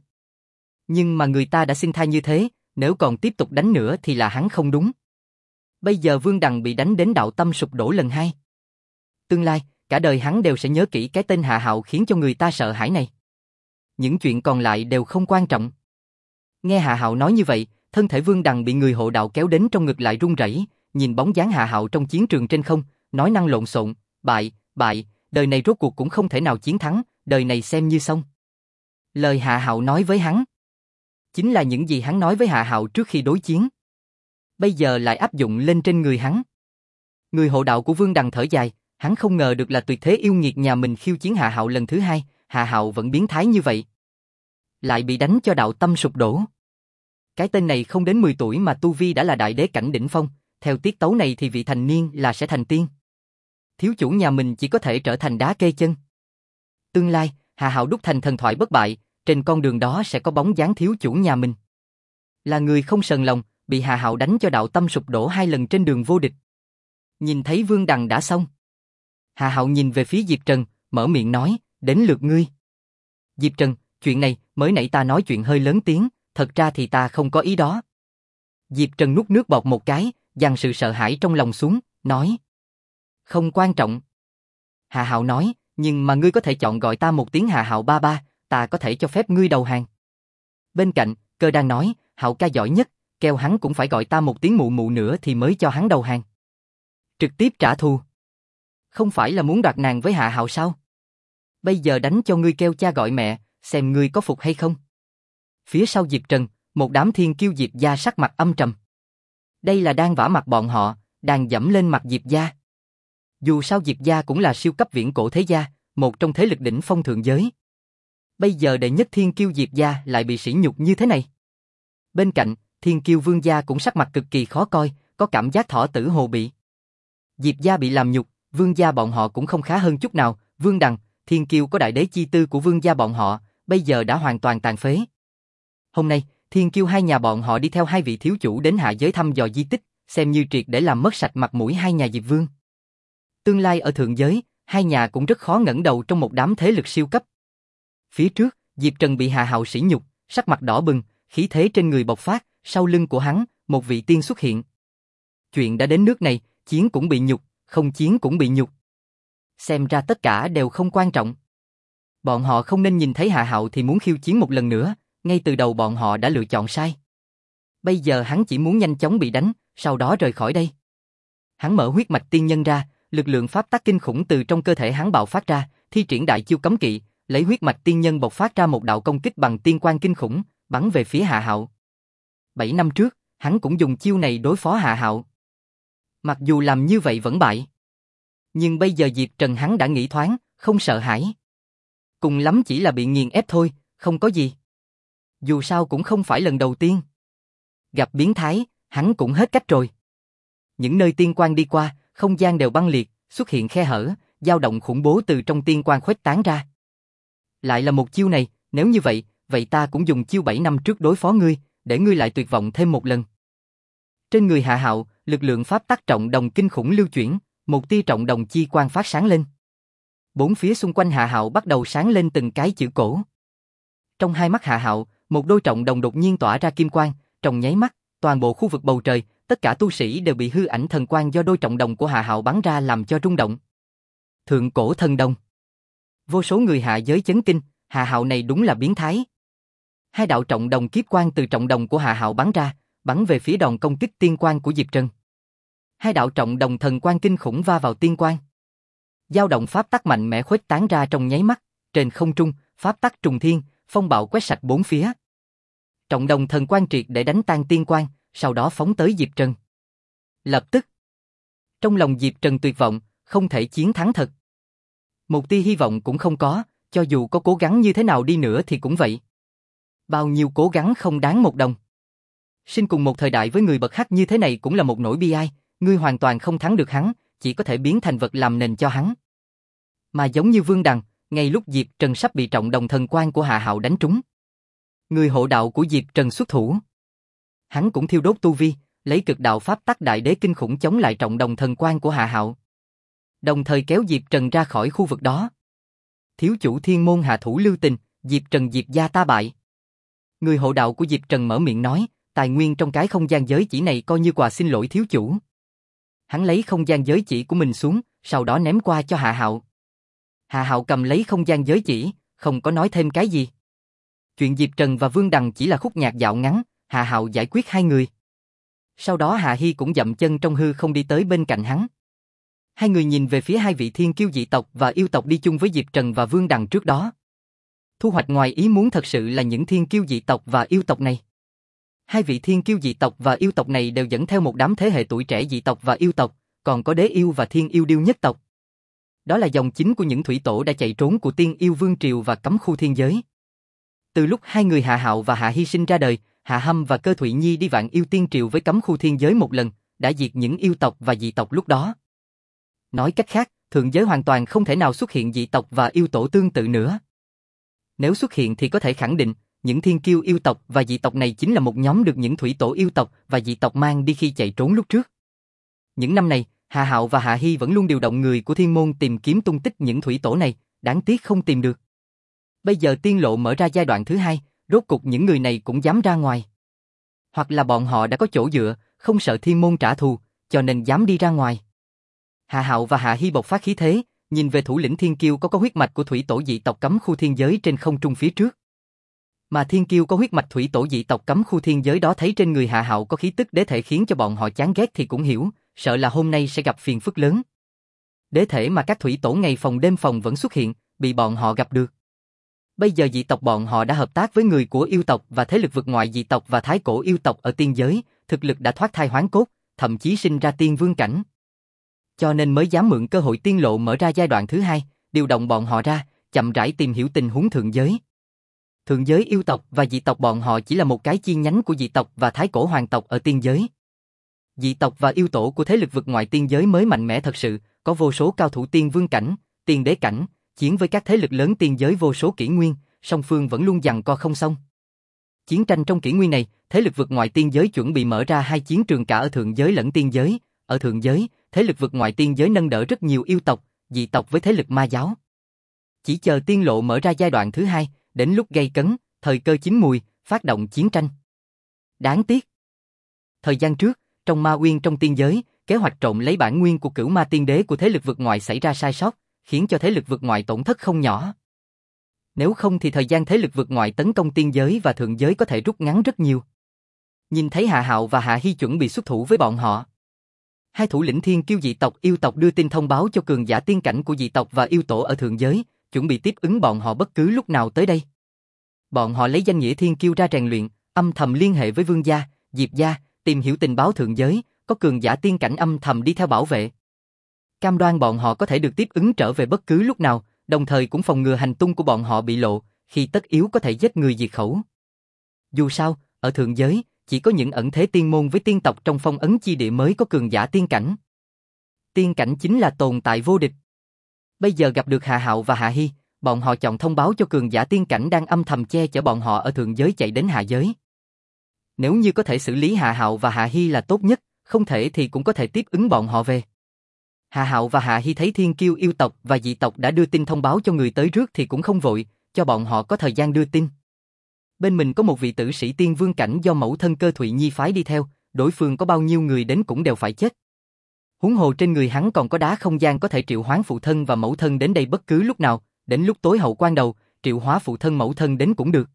Nhưng mà người ta đã xin tha như thế, nếu còn tiếp tục đánh nữa thì là hắn không đúng. Bây giờ Vương Đằng bị đánh đến đạo tâm sụp đổ lần hai. Tương lai, cả đời hắn đều sẽ nhớ kỹ cái tên Hạ Hạo khiến cho người ta sợ hãi này. Những chuyện còn lại đều không quan trọng. Nghe Hạ Hạo nói như vậy, thân thể Vương Đằng bị người hộ đạo kéo đến trong ngực lại run rẩy, nhìn bóng dáng Hạ Hạo trong chiến trường trên không, nói năng lộn xộn, bại, đời này rốt cuộc cũng không thể nào chiến thắng, đời này xem như xong. Lời Hạ Hạo nói với hắn chính là những gì hắn nói với Hạ Hạo trước khi đối chiến. Bây giờ lại áp dụng lên trên người hắn. Người hộ đạo của Vương Đằng thở dài, hắn không ngờ được là tuyệt thế yêu nghiệt nhà mình khiêu chiến Hạ Hạo lần thứ hai, Hạ Hạo vẫn biến thái như vậy. Lại bị đánh cho đạo tâm sụp đổ. Cái tên này không đến 10 tuổi mà tu vi đã là đại đế cảnh đỉnh phong, theo tiết tấu này thì vị thành niên là sẽ thành tiên. Thiếu chủ nhà mình chỉ có thể trở thành đá kê chân. Tương lai, Hạ Hạo đúc thành thần thoại bất bại, trên con đường đó sẽ có bóng dáng thiếu chủ nhà mình. Là người không sờn lòng, bị Hạ Hạo đánh cho đạo tâm sụp đổ 2 lần trên đường vô địch. Nhìn thấy Vương Đằng đã xong, Hạ Hạo nhìn về phía Diệp Trần, mở miệng nói, đến lượt ngươi. Diệp Trần, chuyện này, mới nãy ta nói chuyện hơi lớn tiếng, thật ra thì ta không có ý đó. Diệp Trần nuốt nước bọt một cái, dằn sự sợ hãi trong lòng xuống, nói. Không quan trọng. Hạ Hạo nói, nhưng mà ngươi có thể chọn gọi ta một tiếng Hạ Hạo ba ba, ta có thể cho phép ngươi đầu hàng. Bên cạnh, Cơ đang nói, Hạo ca giỏi nhất, kêu hắn cũng phải gọi ta một tiếng mụ mụ nữa thì mới cho hắn đầu hàng. Trực tiếp trả thù. Không phải là muốn đoạt nàng với Hạ Hạo sao? Bây giờ đánh cho ngươi kêu cha gọi mẹ, xem ngươi có phục hay không. Phía sau Diệp Trần, một đám thiên kiêu Diệp gia sắc mặt âm trầm. Đây là đang vả mặt bọn họ, đang dẫm lên mặt Diệp gia. Dù sao Diệp gia cũng là siêu cấp viễn cổ thế gia, một trong thế lực đỉnh phong thượng giới. Bây giờ đệ nhất thiên kiêu Diệp gia lại bị sỉ nhục như thế này. Bên cạnh, thiên kiêu Vương gia cũng sắc mặt cực kỳ khó coi, có cảm giác thỏ tử hồ bị. Diệp gia bị làm nhục, Vương gia bọn họ cũng không khá hơn chút nào. Vương Đằng, thiên kiêu có đại đế chi tư của Vương gia bọn họ, bây giờ đã hoàn toàn tàn phế. Hôm nay, thiên kiêu hai nhà bọn họ đi theo hai vị thiếu chủ đến hạ giới thăm dò di tích, xem như triệt để làm mất sạch mặt mũi hai nhà Diệp Vương. Tương lai ở thượng giới, hai nhà cũng rất khó ngẩng đầu trong một đám thế lực siêu cấp. Phía trước, Diệp Trần bị Hạ Hạo sỉ nhục, sắc mặt đỏ bừng, khí thế trên người bộc phát, sau lưng của hắn, một vị tiên xuất hiện. Chuyện đã đến nước này, chiến cũng bị nhục, không chiến cũng bị nhục. Xem ra tất cả đều không quan trọng. Bọn họ không nên nhìn thấy Hạ Hạo thì muốn khiêu chiến một lần nữa, ngay từ đầu bọn họ đã lựa chọn sai. Bây giờ hắn chỉ muốn nhanh chóng bị đánh, sau đó rời khỏi đây. Hắn mở huyết mạch tiên nhân ra, lực lượng pháp tắc kinh khủng từ trong cơ thể hắn bạo phát ra, thi triển đại chiêu cấm kỵ, lấy huyết mạch tiên nhân bộc phát ra một đạo công kích bằng tiên quang kinh khủng, bắn về phía Hạ Hạo. 7 năm trước, hắn cũng dùng chiêu này đối phó Hạ Hạo. Mặc dù làm như vậy vẫn bại. Nhưng bây giờ Diệp Trần hắn đã nghĩ thoáng, không sợ hãi. Cùng lắm chỉ là bị nghiền ép thôi, không có gì. Dù sao cũng không phải lần đầu tiên. Gặp biến thái, hắn cũng hết cách rồi. Những nơi tiên quan đi qua, không gian đều băng liệt, xuất hiện khe hở, dao động khủng bố từ trong tiên quan khuếch tán ra. Lại là một chiêu này, nếu như vậy, vậy ta cũng dùng chiêu 7 năm trước đối phó ngươi, để ngươi lại tuyệt vọng thêm một lần. Trên người Hạ Hạo, lực lượng pháp tắc trọng đồng kinh khủng lưu chuyển, một tia trọng đồng chi quang phát sáng lên. Bốn phía xung quanh Hạ Hạo bắt đầu sáng lên từng cái chữ cổ. Trong hai mắt Hạ Hạo, một đôi trọng đồng đột nhiên tỏa ra kim quang, trong nháy mắt, toàn bộ khu vực bầu trời, tất cả tu sĩ đều bị hư ảnh thần quang do đôi trọng đồng của Hạ Hạo bắn ra làm cho rung động. Thượng cổ thần đồng. Vô số người hạ giới chấn kinh, Hạ Hạo này đúng là biến thái. Hai đạo trọng đồng kiếp quang từ trọng đồng của Hạ Hạo bắn ra, bắn về phía đòn công kích tiên quang của Diệp Trần. Hai đạo trọng đồng thần quang kinh khủng va vào tiên quang. Dao động pháp tắc mạnh mẽ khuếch tán ra trong nháy mắt, trên không trung, pháp tắc trùng thiên, phong bạo quét sạch bốn phía. Trọng đồng thần quang triệt để đánh tan tiên quang, sau đó phóng tới Diệp Trần. Lập tức, trong lòng Diệp Trần tuyệt vọng, không thể chiến thắng thật. Một tia hy vọng cũng không có, cho dù có cố gắng như thế nào đi nữa thì cũng vậy. Bao nhiêu cố gắng không đáng một đồng. Sinh cùng một thời đại với người bậc hắc như thế này cũng là một nỗi bi ai, ngươi hoàn toàn không thắng được hắn, chỉ có thể biến thành vật làm nền cho hắn. Mà giống như Vương Đằng, ngay lúc Diệp Trần sắp bị trọng đồng thần quang của Hạ Hạo đánh trúng, người hộ đạo của Diệp Trần xuất thủ. Hắn cũng thiêu đốt tu vi, lấy cực đạo pháp tắc đại đế kinh khủng chống lại trọng đồng thần quang của Hạ Hạo, đồng thời kéo Diệp Trần ra khỏi khu vực đó. Thiếu chủ thiên môn hạ thủ lưu tình, Diệp Trần Diệp gia ta bại. Người hộ đạo của Diệp Trần mở miệng nói, tài nguyên trong cái không gian giới chỉ này coi như quà xin lỗi thiếu chủ. Hắn lấy không gian giới chỉ của mình xuống, sau đó ném qua cho Hạ Hạo. Hạ Hạo cầm lấy không gian giới chỉ, không có nói thêm cái gì. Chuyện Diệp Trần và Vương Đằng chỉ là khúc nhạc dạo ngắn, Hạ Hạo giải quyết hai người. Sau đó Hạ Hi cũng dậm chân trong hư không đi tới bên cạnh hắn. Hai người nhìn về phía hai vị thiên kiêu dị tộc và yêu tộc đi chung với Diệp Trần và Vương Đằng trước đó. Thu hoạch ngoài ý muốn thật sự là những thiên kiêu dị tộc và yêu tộc này. Hai vị thiên kiêu dị tộc và yêu tộc này đều dẫn theo một đám thế hệ tuổi trẻ dị tộc và yêu tộc, còn có đế yêu và thiên yêu điêu nhất tộc. Đó là dòng chính của những thủy tổ đã chạy trốn của tiên yêu vương triều và cấm khu thiên giới. Từ lúc hai người Hạ Hạo và Hạ Hi sinh ra đời, Hạ Hâm và Cơ Thụy Nhi đi vạn yêu tiên triều với cấm khu thiên giới một lần, đã diệt những yêu tộc và dị tộc lúc đó. Nói cách khác, thượng giới hoàn toàn không thể nào xuất hiện dị tộc và yêu tổ tương tự nữa. Nếu xuất hiện thì có thể khẳng định, những thiên kiêu yêu tộc và dị tộc này chính là một nhóm được những thủy tổ yêu tộc và dị tộc mang đi khi chạy trốn lúc trước. Những năm này, Hạ Hạo và Hạ Hi vẫn luôn điều động người của thiên môn tìm kiếm tung tích những thủy tổ này, đáng tiếc không tìm được. Bây giờ tiên lộ mở ra giai đoạn thứ hai, rốt cục những người này cũng dám ra ngoài. Hoặc là bọn họ đã có chỗ dựa, không sợ thiên môn trả thù, cho nên dám đi ra ngoài. Hạ Hạo và Hạ Hi bộc phát khí thế, nhìn về thủ lĩnh thiên kiêu có huyết mạch của thủy tổ dị tộc cấm khu thiên giới trên không trung phía trước. Mà thiên kiêu có huyết mạch thủy tổ dị tộc cấm khu thiên giới đó thấy trên người Hạ Hạo có khí tức đế thể khiến cho bọn họ chán ghét thì cũng hiểu, sợ là hôm nay sẽ gặp phiền phức lớn. Đế thể mà các thủy tổ ngày phòng đêm phòng vẫn xuất hiện, bị bọn họ gặp được. Bây giờ dị tộc bọn họ đã hợp tác với người của yêu tộc và thế lực vực ngoại dị tộc và thái cổ yêu tộc ở tiên giới, thực lực đã thoát thai hoán cốt, thậm chí sinh ra tiên vương cảnh. Cho nên mới dám mượn cơ hội tiên lộ mở ra giai đoạn thứ hai, điều động bọn họ ra, chậm rãi tìm hiểu tình huống thượng giới. Thượng giới yêu tộc và dị tộc bọn họ chỉ là một cái chi nhánh của dị tộc và thái cổ hoàng tộc ở tiên giới. Dị tộc và yêu tổ của thế lực vực ngoại tiên giới mới mạnh mẽ thật sự, có vô số cao thủ tiên vương cảnh, tiên đế cảnh, chiến với các thế lực lớn tiên giới vô số kỷ nguyên, song phương vẫn luôn giằng co không xong. Chiến tranh trong kỷ nguyên này, thế lực vực ngoại tiên giới chuẩn bị mở ra hai chiến trường cả ở thượng giới lẫn tiên giới. Ở thượng giới, thế lực vực ngoại tiên giới nâng đỡ rất nhiều yêu tộc, dị tộc với thế lực ma giáo. Chỉ chờ tiên lộ mở ra giai đoạn thứ hai, đến lúc gây cấn, thời cơ chín mùi, phát động chiến tranh. Đáng tiếc. Thời gian trước, trong Ma Uyên trong tiên giới, kế hoạch trộm lấy bản nguyên của Cửu Ma Tiên Đế của thế lực vực ngoại xảy ra sai sót, khiến cho thế lực vực ngoại tổn thất không nhỏ. Nếu không thì thời gian thế lực vực ngoại tấn công tiên giới và thượng giới có thể rút ngắn rất nhiều. Nhìn thấy Hạ Hạo và Hạ Hi chuẩn bị xuất thủ với bọn họ. Hai thủ lĩnh thiên kiêu dị tộc yêu tộc đưa tin thông báo cho cường giả tiên cảnh của dị tộc và yêu tổ ở thượng giới, chuẩn bị tiếp ứng bọn họ bất cứ lúc nào tới đây. Bọn họ lấy danh nghĩa thiên kiêu ra rèn luyện, âm thầm liên hệ với Vương gia, Diệp gia, tìm hiểu tình báo thượng giới, có cường giả tiên cảnh âm thầm đi theo bảo vệ. Cam đoan bọn họ có thể được tiếp ứng trở về bất cứ lúc nào, đồng thời cũng phòng ngừa hành tung của bọn họ bị lộ, khi tất yếu có thể giết người diệt khẩu. Dù sao, ở thượng giới, chỉ có những ẩn thế tiên môn với tiên tộc trong phong ấn chi địa mới có cường giả tiên cảnh. Tiên cảnh chính là tồn tại vô địch. Bây giờ gặp được Hạ Hạo và Hạ Hi, bọn họ chọn thông báo cho cường giả tiên cảnh đang âm thầm che chở bọn họ ở thượng giới chạy đến hạ giới. Nếu như có thể xử lý Hạ Hạo và Hạ Hi là tốt nhất, không thể thì cũng có thể tiếp ứng bọn họ về. Hạ Hạo và Hạ Hi thấy thiên kiêu yêu tộc và dị tộc đã đưa tin thông báo cho người tới rước thì cũng không vội, cho bọn họ có thời gian đưa tin. Bên mình có một vị tử sĩ tiên vương cảnh do mẫu thân Cơ Thụy Nhi phái đi theo, đối phương có bao nhiêu người đến cũng đều phải chết. Huống hồ trên người hắn còn có đá không gian có thể triệu hoán phụ thân và mẫu thân đến đây bất cứ lúc nào, đến lúc tối hậu quan đầu, triệu hóa phụ thân mẫu thân đến cũng được.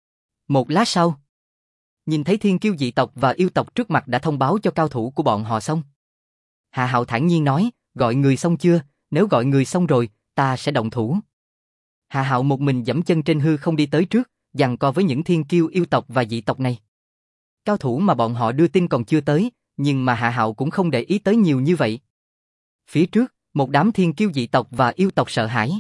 Một lát sau, nhìn thấy thiên kiêu dị tộc và yêu tộc trước mặt đã thông báo cho cao thủ của bọn họ xong. Hạ Hạo thản nhiên nói, gọi người xong chưa, nếu gọi người xong rồi, ta sẽ động thủ. Hạ Hạo một mình giẫm chân trên hư không đi tới trước, giằng co với những thiên kiêu yêu tộc và dị tộc này. Cao thủ mà bọn họ đưa tin còn chưa tới, nhưng mà Hạ Hạo cũng không để ý tới nhiều như vậy. Phía trước, một đám thiên kiêu dị tộc và yêu tộc sợ hãi.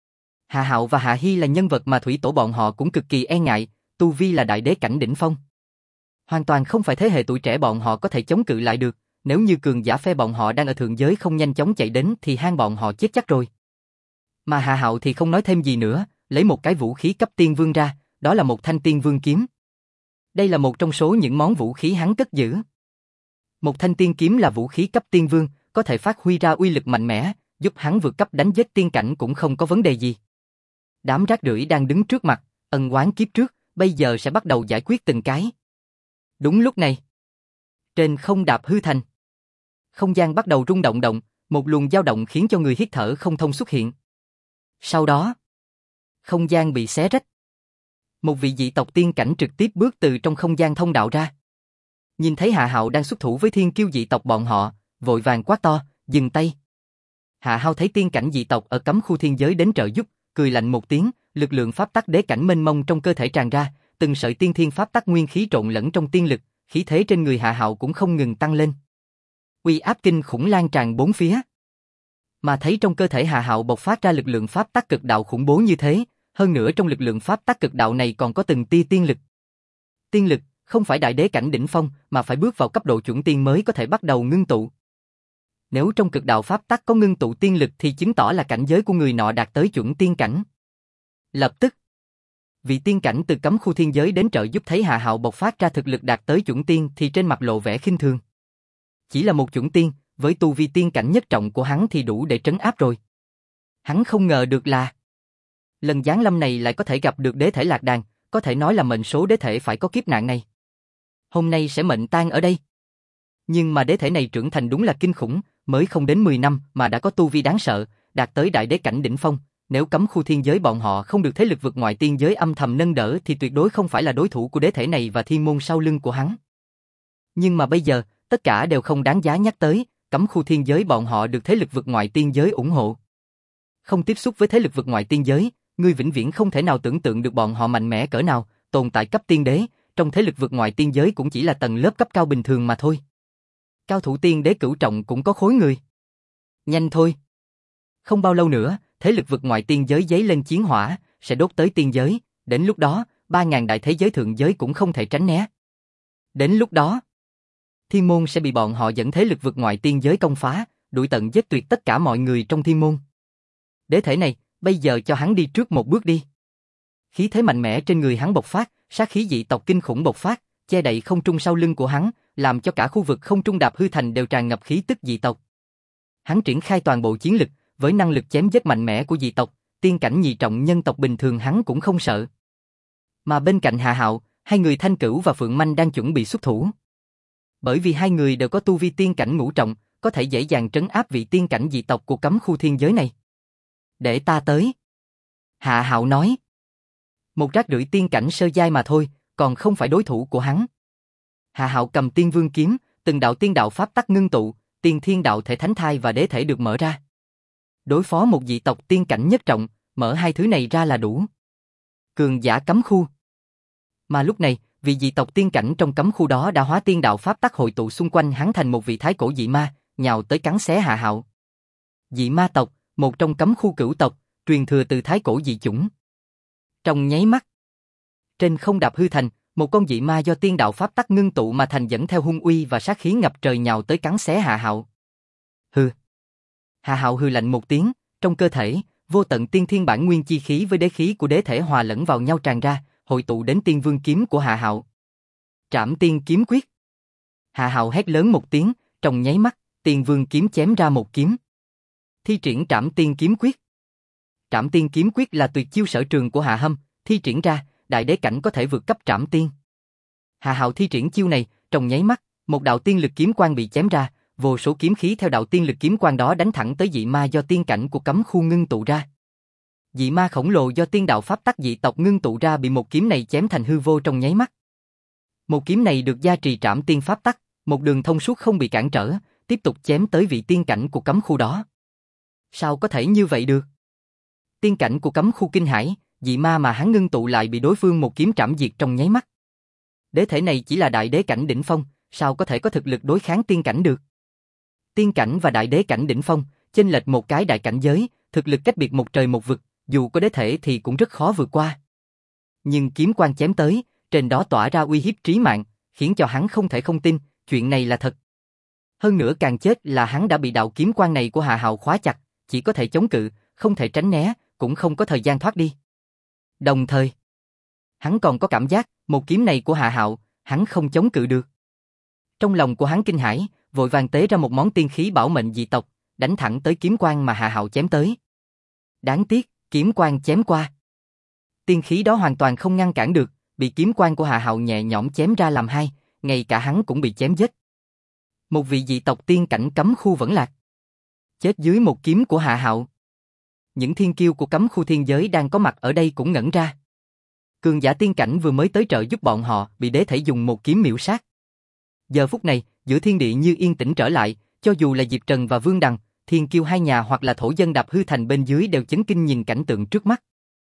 Hạ Hạo và Hạ Hi là nhân vật mà thủy tổ bọn họ cũng cực kỳ e ngại, tu vi là đại đế cảnh đỉnh phong. Hoàn toàn không phải thế hệ tuổi trẻ bọn họ có thể chống cự lại được, nếu như cường giả phe bọn họ đang ở thượng giới không nhanh chóng chạy đến thì hang bọn họ chết chắc rồi. Mà Hạ Hạo thì không nói thêm gì nữa, lấy một cái vũ khí cấp tiên vương ra, đó là một thanh tiên vương kiếm. Đây là một trong số những món vũ khí hắn cất giữ. Một thanh tiên kiếm là vũ khí cấp tiên vương, có thể phát huy ra uy lực mạnh mẽ, giúp hắn vượt cấp đánh giết tiên cảnh cũng không có vấn đề gì. Đám rác rưởi đang đứng trước mặt, ân oán kiếp trước, bây giờ sẽ bắt đầu giải quyết từng cái. Đúng lúc này, trên không đạp hư thành, không gian bắt đầu rung động động, một luồng dao động khiến cho người hít thở không thông xuất hiện. Sau đó, không gian bị xé rách. Một vị dị tộc tiên cảnh trực tiếp bước từ trong không gian thông đạo ra. Nhìn thấy Hạ Hạo đang xuất thủ với thiên kiêu dị tộc bọn họ, vội vàng quát to, dừng tay. Hạ Hạo thấy tiên cảnh dị tộc ở cấm khu thiên giới đến trợ giúp, cười lạnh một tiếng, lực lượng pháp tắc đế cảnh mênh mông trong cơ thể tràn ra, từng sợi tiên thiên pháp tắc nguyên khí trộn lẫn trong tiên lực, khí thế trên người Hạ Hạo cũng không ngừng tăng lên. Uy áp kinh khủng lan tràn bốn phía. Mà thấy trong cơ thể Hạ Hạo bộc phát ra lực lượng pháp tắc cực đạo khủng bố như thế, hơn nữa trong lực lượng pháp tắc cực đạo này còn có từng tia tiên lực. Tiên lực không phải đại đế cảnh đỉnh phong, mà phải bước vào cấp độ chuẩn tiên mới có thể bắt đầu ngưng tụ. Nếu trong cực đạo pháp tắc có ngưng tụ tiên lực thì chứng tỏ là cảnh giới của người nọ đạt tới chuẩn tiên cảnh. Lập tức, vị tiên cảnh từ cấm khu thiên giới đến trợ giúp thấy Hạ Hạo bộc phát ra thực lực đạt tới chuẩn tiên thì trên mặt lộ vẻ khinh thường. Chỉ là một chuẩn tiên, với tu vi tiên cảnh nhất trọng của hắn thì đủ để trấn áp rồi. Hắn không ngờ được là lần giáng lâm này lại có thể gặp được đế thể lạc đàn, có thể nói là mệnh số đế thể phải có kiếp nạn này. Hôm nay sẽ mệnh tang ở đây. Nhưng mà đế thể này trưởng thành đúng là kinh khủng, mới không đến 10 năm mà đã có tu vi đáng sợ, đạt tới đại đế cảnh đỉnh phong. Nếu cấm khu thiên giới bọn họ không được thế lực vượt ngoại tiên giới âm thầm nâng đỡ thì tuyệt đối không phải là đối thủ của đế thể này và thiên môn sau lưng của hắn. Nhưng mà bây giờ, tất cả đều không đáng giá nhắc tới, cấm khu thiên giới bọn họ được thế lực vượt ngoại tiên giới ủng hộ. Không tiếp xúc với thế lực vượt ngoại tiên giới, ngươi vĩnh viễn không thể nào tưởng tượng được bọn họ mạnh mẽ cỡ nào, tồn tại cấp tiên đế, trong thế lực vượt ngoại tiên giới cũng chỉ là tầng lớp cấp cao bình thường mà thôi. Cao thủ tiên đế cửu trọng cũng có khối người. Nhanh thôi. Không bao lâu nữa, thế lực vượt ngoại tiên giới giấy lên chiến hỏa, sẽ đốt tới tiên giới, đến lúc đó, 3.000 đại thế giới thượng giới cũng không thể tránh né. Đến lúc đó, thiên môn sẽ bị bọn họ dẫn thế lực vượt ngoại tiên giới công phá, đuổi tận giết tuyệt tất cả mọi người trong thiên môn. Đế thể này, bây giờ cho hắn đi trước một bước đi. Khí thế mạnh mẽ trên người hắn bộc phát, sát khí dị tộc kinh khủng bộc phát, che đậy không trung sau lưng của hắn, làm cho cả khu vực không trung đạp hư thành đều tràn ngập khí tức dị tộc. Hắn triển khai toàn bộ chiến lực, với năng lực chém giết mạnh mẽ của dị tộc, tiên cảnh nhị trọng nhân tộc bình thường hắn cũng không sợ. Mà bên cạnh Hạ Hạo, hai người Thanh Cửu và Phượng Manh đang chuẩn bị xuất thủ. Bởi vì hai người đều có tu vi tiên cảnh ngũ trọng, có thể dễ dàng trấn áp vị tiên cảnh dị tộc của cấm khu thiên giới này. Để ta tới. Hạ Hạo nói. Một rác rưởi tiên cảnh sơ giai mà thôi, còn không phải đối thủ của hắn. Hạ Hạo cầm tiên vương kiếm, từng đạo tiên đạo pháp tắc ngưng tụ, tiên thiên đạo thể thánh thai và đế thể được mở ra. Đối phó một dị tộc tiên cảnh nhất trọng, mở hai thứ này ra là đủ. Cường giả cấm khu. Mà lúc này, vị dị tộc tiên cảnh trong cấm khu đó đã hóa tiên đạo pháp tắc hội tụ xung quanh hắn thành một vị thái cổ dị ma, nhào tới cắn xé Hạ Hạo. Dị ma tộc, một trong cấm khu cửu tộc, truyền thừa từ thái cổ dị chủng. Trong nháy mắt, trên không đạp hư thành, một con dị ma do tiên đạo pháp tắc ngưng tụ mà thành dẫn theo hung uy và sát khí ngập trời nhào tới cắn xé Hạ Hạo. Hừ. Hạ Hạo hừ lạnh một tiếng, trong cơ thể, vô tận tiên thiên bản nguyên chi khí với đế khí của đế thể hòa lẫn vào nhau tràn ra, hội tụ đến tiên vương kiếm của Hạ Hạo. Trảm tiên kiếm quyết. Hạ Hạo hét lớn một tiếng, trong nháy mắt, tiên vương kiếm chém ra một kiếm. Thi triển trảm tiên kiếm quyết. Trảm tiên kiếm quyết là tuyệt chiêu sở trường của Hạ Hâm, thi triển ra, đại đế cảnh có thể vượt cấp trảm tiên. Hạ Hạo thi triển chiêu này, trong nháy mắt, một đạo tiên lực kiếm quang bị chém ra, vô số kiếm khí theo đạo tiên lực kiếm quang đó đánh thẳng tới dị ma do tiên cảnh của cấm khu ngưng tụ ra. Dị ma khổng lồ do tiên đạo pháp tắc dị tộc ngưng tụ ra bị một kiếm này chém thành hư vô trong nháy mắt. Một kiếm này được gia trì trảm tiên pháp tắc, một đường thông suốt không bị cản trở, tiếp tục chém tới vị tiên cảnh của cấm khu đó. Sao có thể như vậy được? Tiên cảnh của cấm khu kinh hãi, dị ma mà hắn ngưng tụ lại bị đối phương một kiếm trảm diệt trong nháy mắt. Đế thể này chỉ là đại đế cảnh đỉnh phong, sao có thể có thực lực đối kháng tiên cảnh được? Tiên cảnh và đại đế cảnh đỉnh phong, chênh lệch một cái đại cảnh giới, thực lực cách biệt một trời một vực, dù có đế thể thì cũng rất khó vượt qua. Nhưng kiếm quang chém tới, trên đó tỏa ra uy hiếp trí mạng, khiến cho hắn không thể không tin, chuyện này là thật. Hơn nữa càng chết là hắn đã bị đạo kiếm quang này của Hạ Hạo khóa chặt, chỉ có thể chống cự, không thể tránh né, cũng không có thời gian thoát đi. Đồng thời, hắn còn có cảm giác, một kiếm này của Hạ Hạo, hắn không chống cự được. Trong lòng của hắn kinh hãi, vội vàng tế ra một món tiên khí bảo mệnh dị tộc, đánh thẳng tới kiếm quang mà Hạ Hạo chém tới. Đáng tiếc, kiếm quang chém qua. Tiên khí đó hoàn toàn không ngăn cản được, bị kiếm quang của Hạ Hạo nhẹ nhõm chém ra làm hai, ngay cả hắn cũng bị chém chết. Một vị dị tộc tiên cảnh cấm khu vẫn lạc. Chết dưới một kiếm của Hạ Hạo. Những thiên kiêu của cấm khu thiên giới đang có mặt ở đây cũng ngẩn ra. Cường giả tiên cảnh vừa mới tới trợ giúp bọn họ, bị đế thể dùng một kiếm miểu sát. Giờ phút này, giữa thiên địa như yên tĩnh trở lại, cho dù là Diệp Trần và Vương Đằng, thiên kiêu hai nhà hoặc là thổ dân đạp hư thành bên dưới đều chấn kinh nhìn cảnh tượng trước mắt.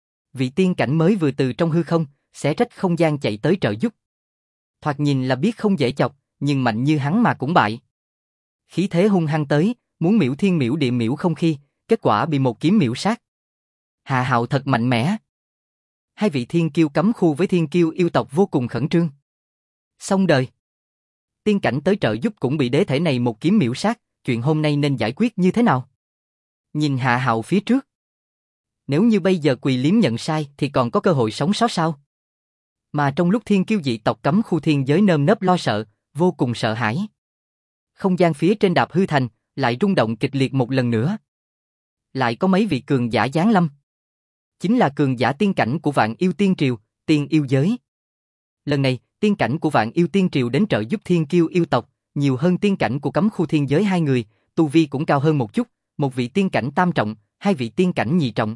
Vị tiên cảnh mới vừa từ trong hư không, xé rách không gian chạy tới trợ giúp. Thoạt nhìn là biết không dễ chọc, nhưng mạnh như hắn mà cũng bại. Khí thế hung hăng tới, muốn miểu thiên miểu địa miểu không khi, kết quả bị một kiếm miểu sát. Hạ Hạo thật mạnh mẽ. Hai vị thiên kiêu cấm khu với thiên kiêu yêu tộc vô cùng khẩn trương. Xong đời. Tiên cảnh tới trợ giúp cũng bị đế thể này một kiếm miểu sát, chuyện hôm nay nên giải quyết như thế nào? Nhìn Hạ Hạo phía trước. Nếu như bây giờ quỳ liếm nhận sai thì còn có cơ hội sống sót sao? Mà trong lúc thiên kiêu dị tộc cấm khu thiên giới nơm nớp lo sợ, vô cùng sợ hãi. Không gian phía trên đạp hư thành, lại rung động kịch liệt một lần nữa. Lại có mấy vị cường giả giáng lâm. Chính là cường giả tiên cảnh của Vạn Yêu Tiên Triều, tiên yêu giới. Lần này, tiên cảnh của Vạn Yêu Tiên Triều đến trợ giúp thiên kiêu yêu tộc, nhiều hơn tiên cảnh của cấm khu thiên giới hai người, tu vi cũng cao hơn một chút, một vị tiên cảnh tam trọng, hai vị tiên cảnh nhị trọng.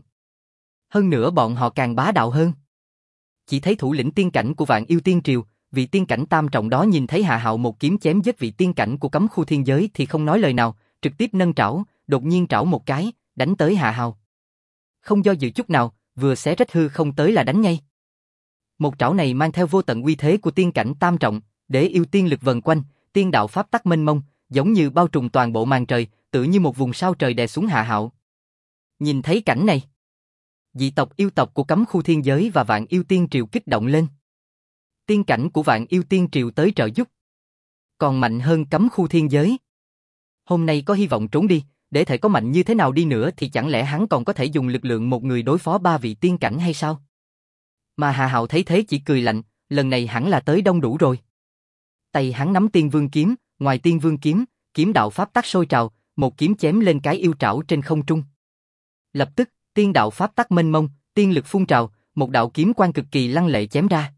Hơn nữa bọn họ càng bá đạo hơn. Chỉ thấy thủ lĩnh tiên cảnh của Vạn Yêu Tiên Triều, vị tiên cảnh tam trọng đó nhìn thấy Hạ Hạo một kiếm chém giết vị tiên cảnh của cấm khu thiên giới thì không nói lời nào, trực tiếp nâng trảo, đột nhiên trảo một cái, đánh tới Hạ Hạo. Không do dự chút nào, vừa xé rách hư không tới là đánh ngay. Một trảo này mang theo vô tận uy thế của tiên cảnh tam trọng, để yêu tiên lực vần quanh, tiên đạo pháp tắc mênh mông, giống như bao trùm toàn bộ màn trời, tự như một vùng sao trời đè xuống Hạ Hạo. Nhìn thấy cảnh này, dị tộc yêu tộc của cấm khu thiên giới và Vạn Yêu Tiên Triều kích động lên. Tiên cảnh của Vạn Yêu Tiên Triều tới trợ giúp, còn mạnh hơn cấm khu thiên giới. Hôm nay có hy vọng trốn đi, để thể có mạnh như thế nào đi nữa thì chẳng lẽ hắn còn có thể dùng lực lượng một người đối phó ba vị tiên cảnh hay sao? Mà Hạ Hạo thấy thế chỉ cười lạnh, lần này hẳn là tới đông đủ rồi. Tay hắn nắm Tiên Vương kiếm, ngoài Tiên Vương kiếm, kiếm đạo pháp tắc sôi trào, một kiếm chém lên cái yêu trảo trên không trung. Lập tức, tiên đạo pháp tắc mênh mông, tiên lực phun trào, một đạo kiếm quang cực kỳ lăng lệ chém ra.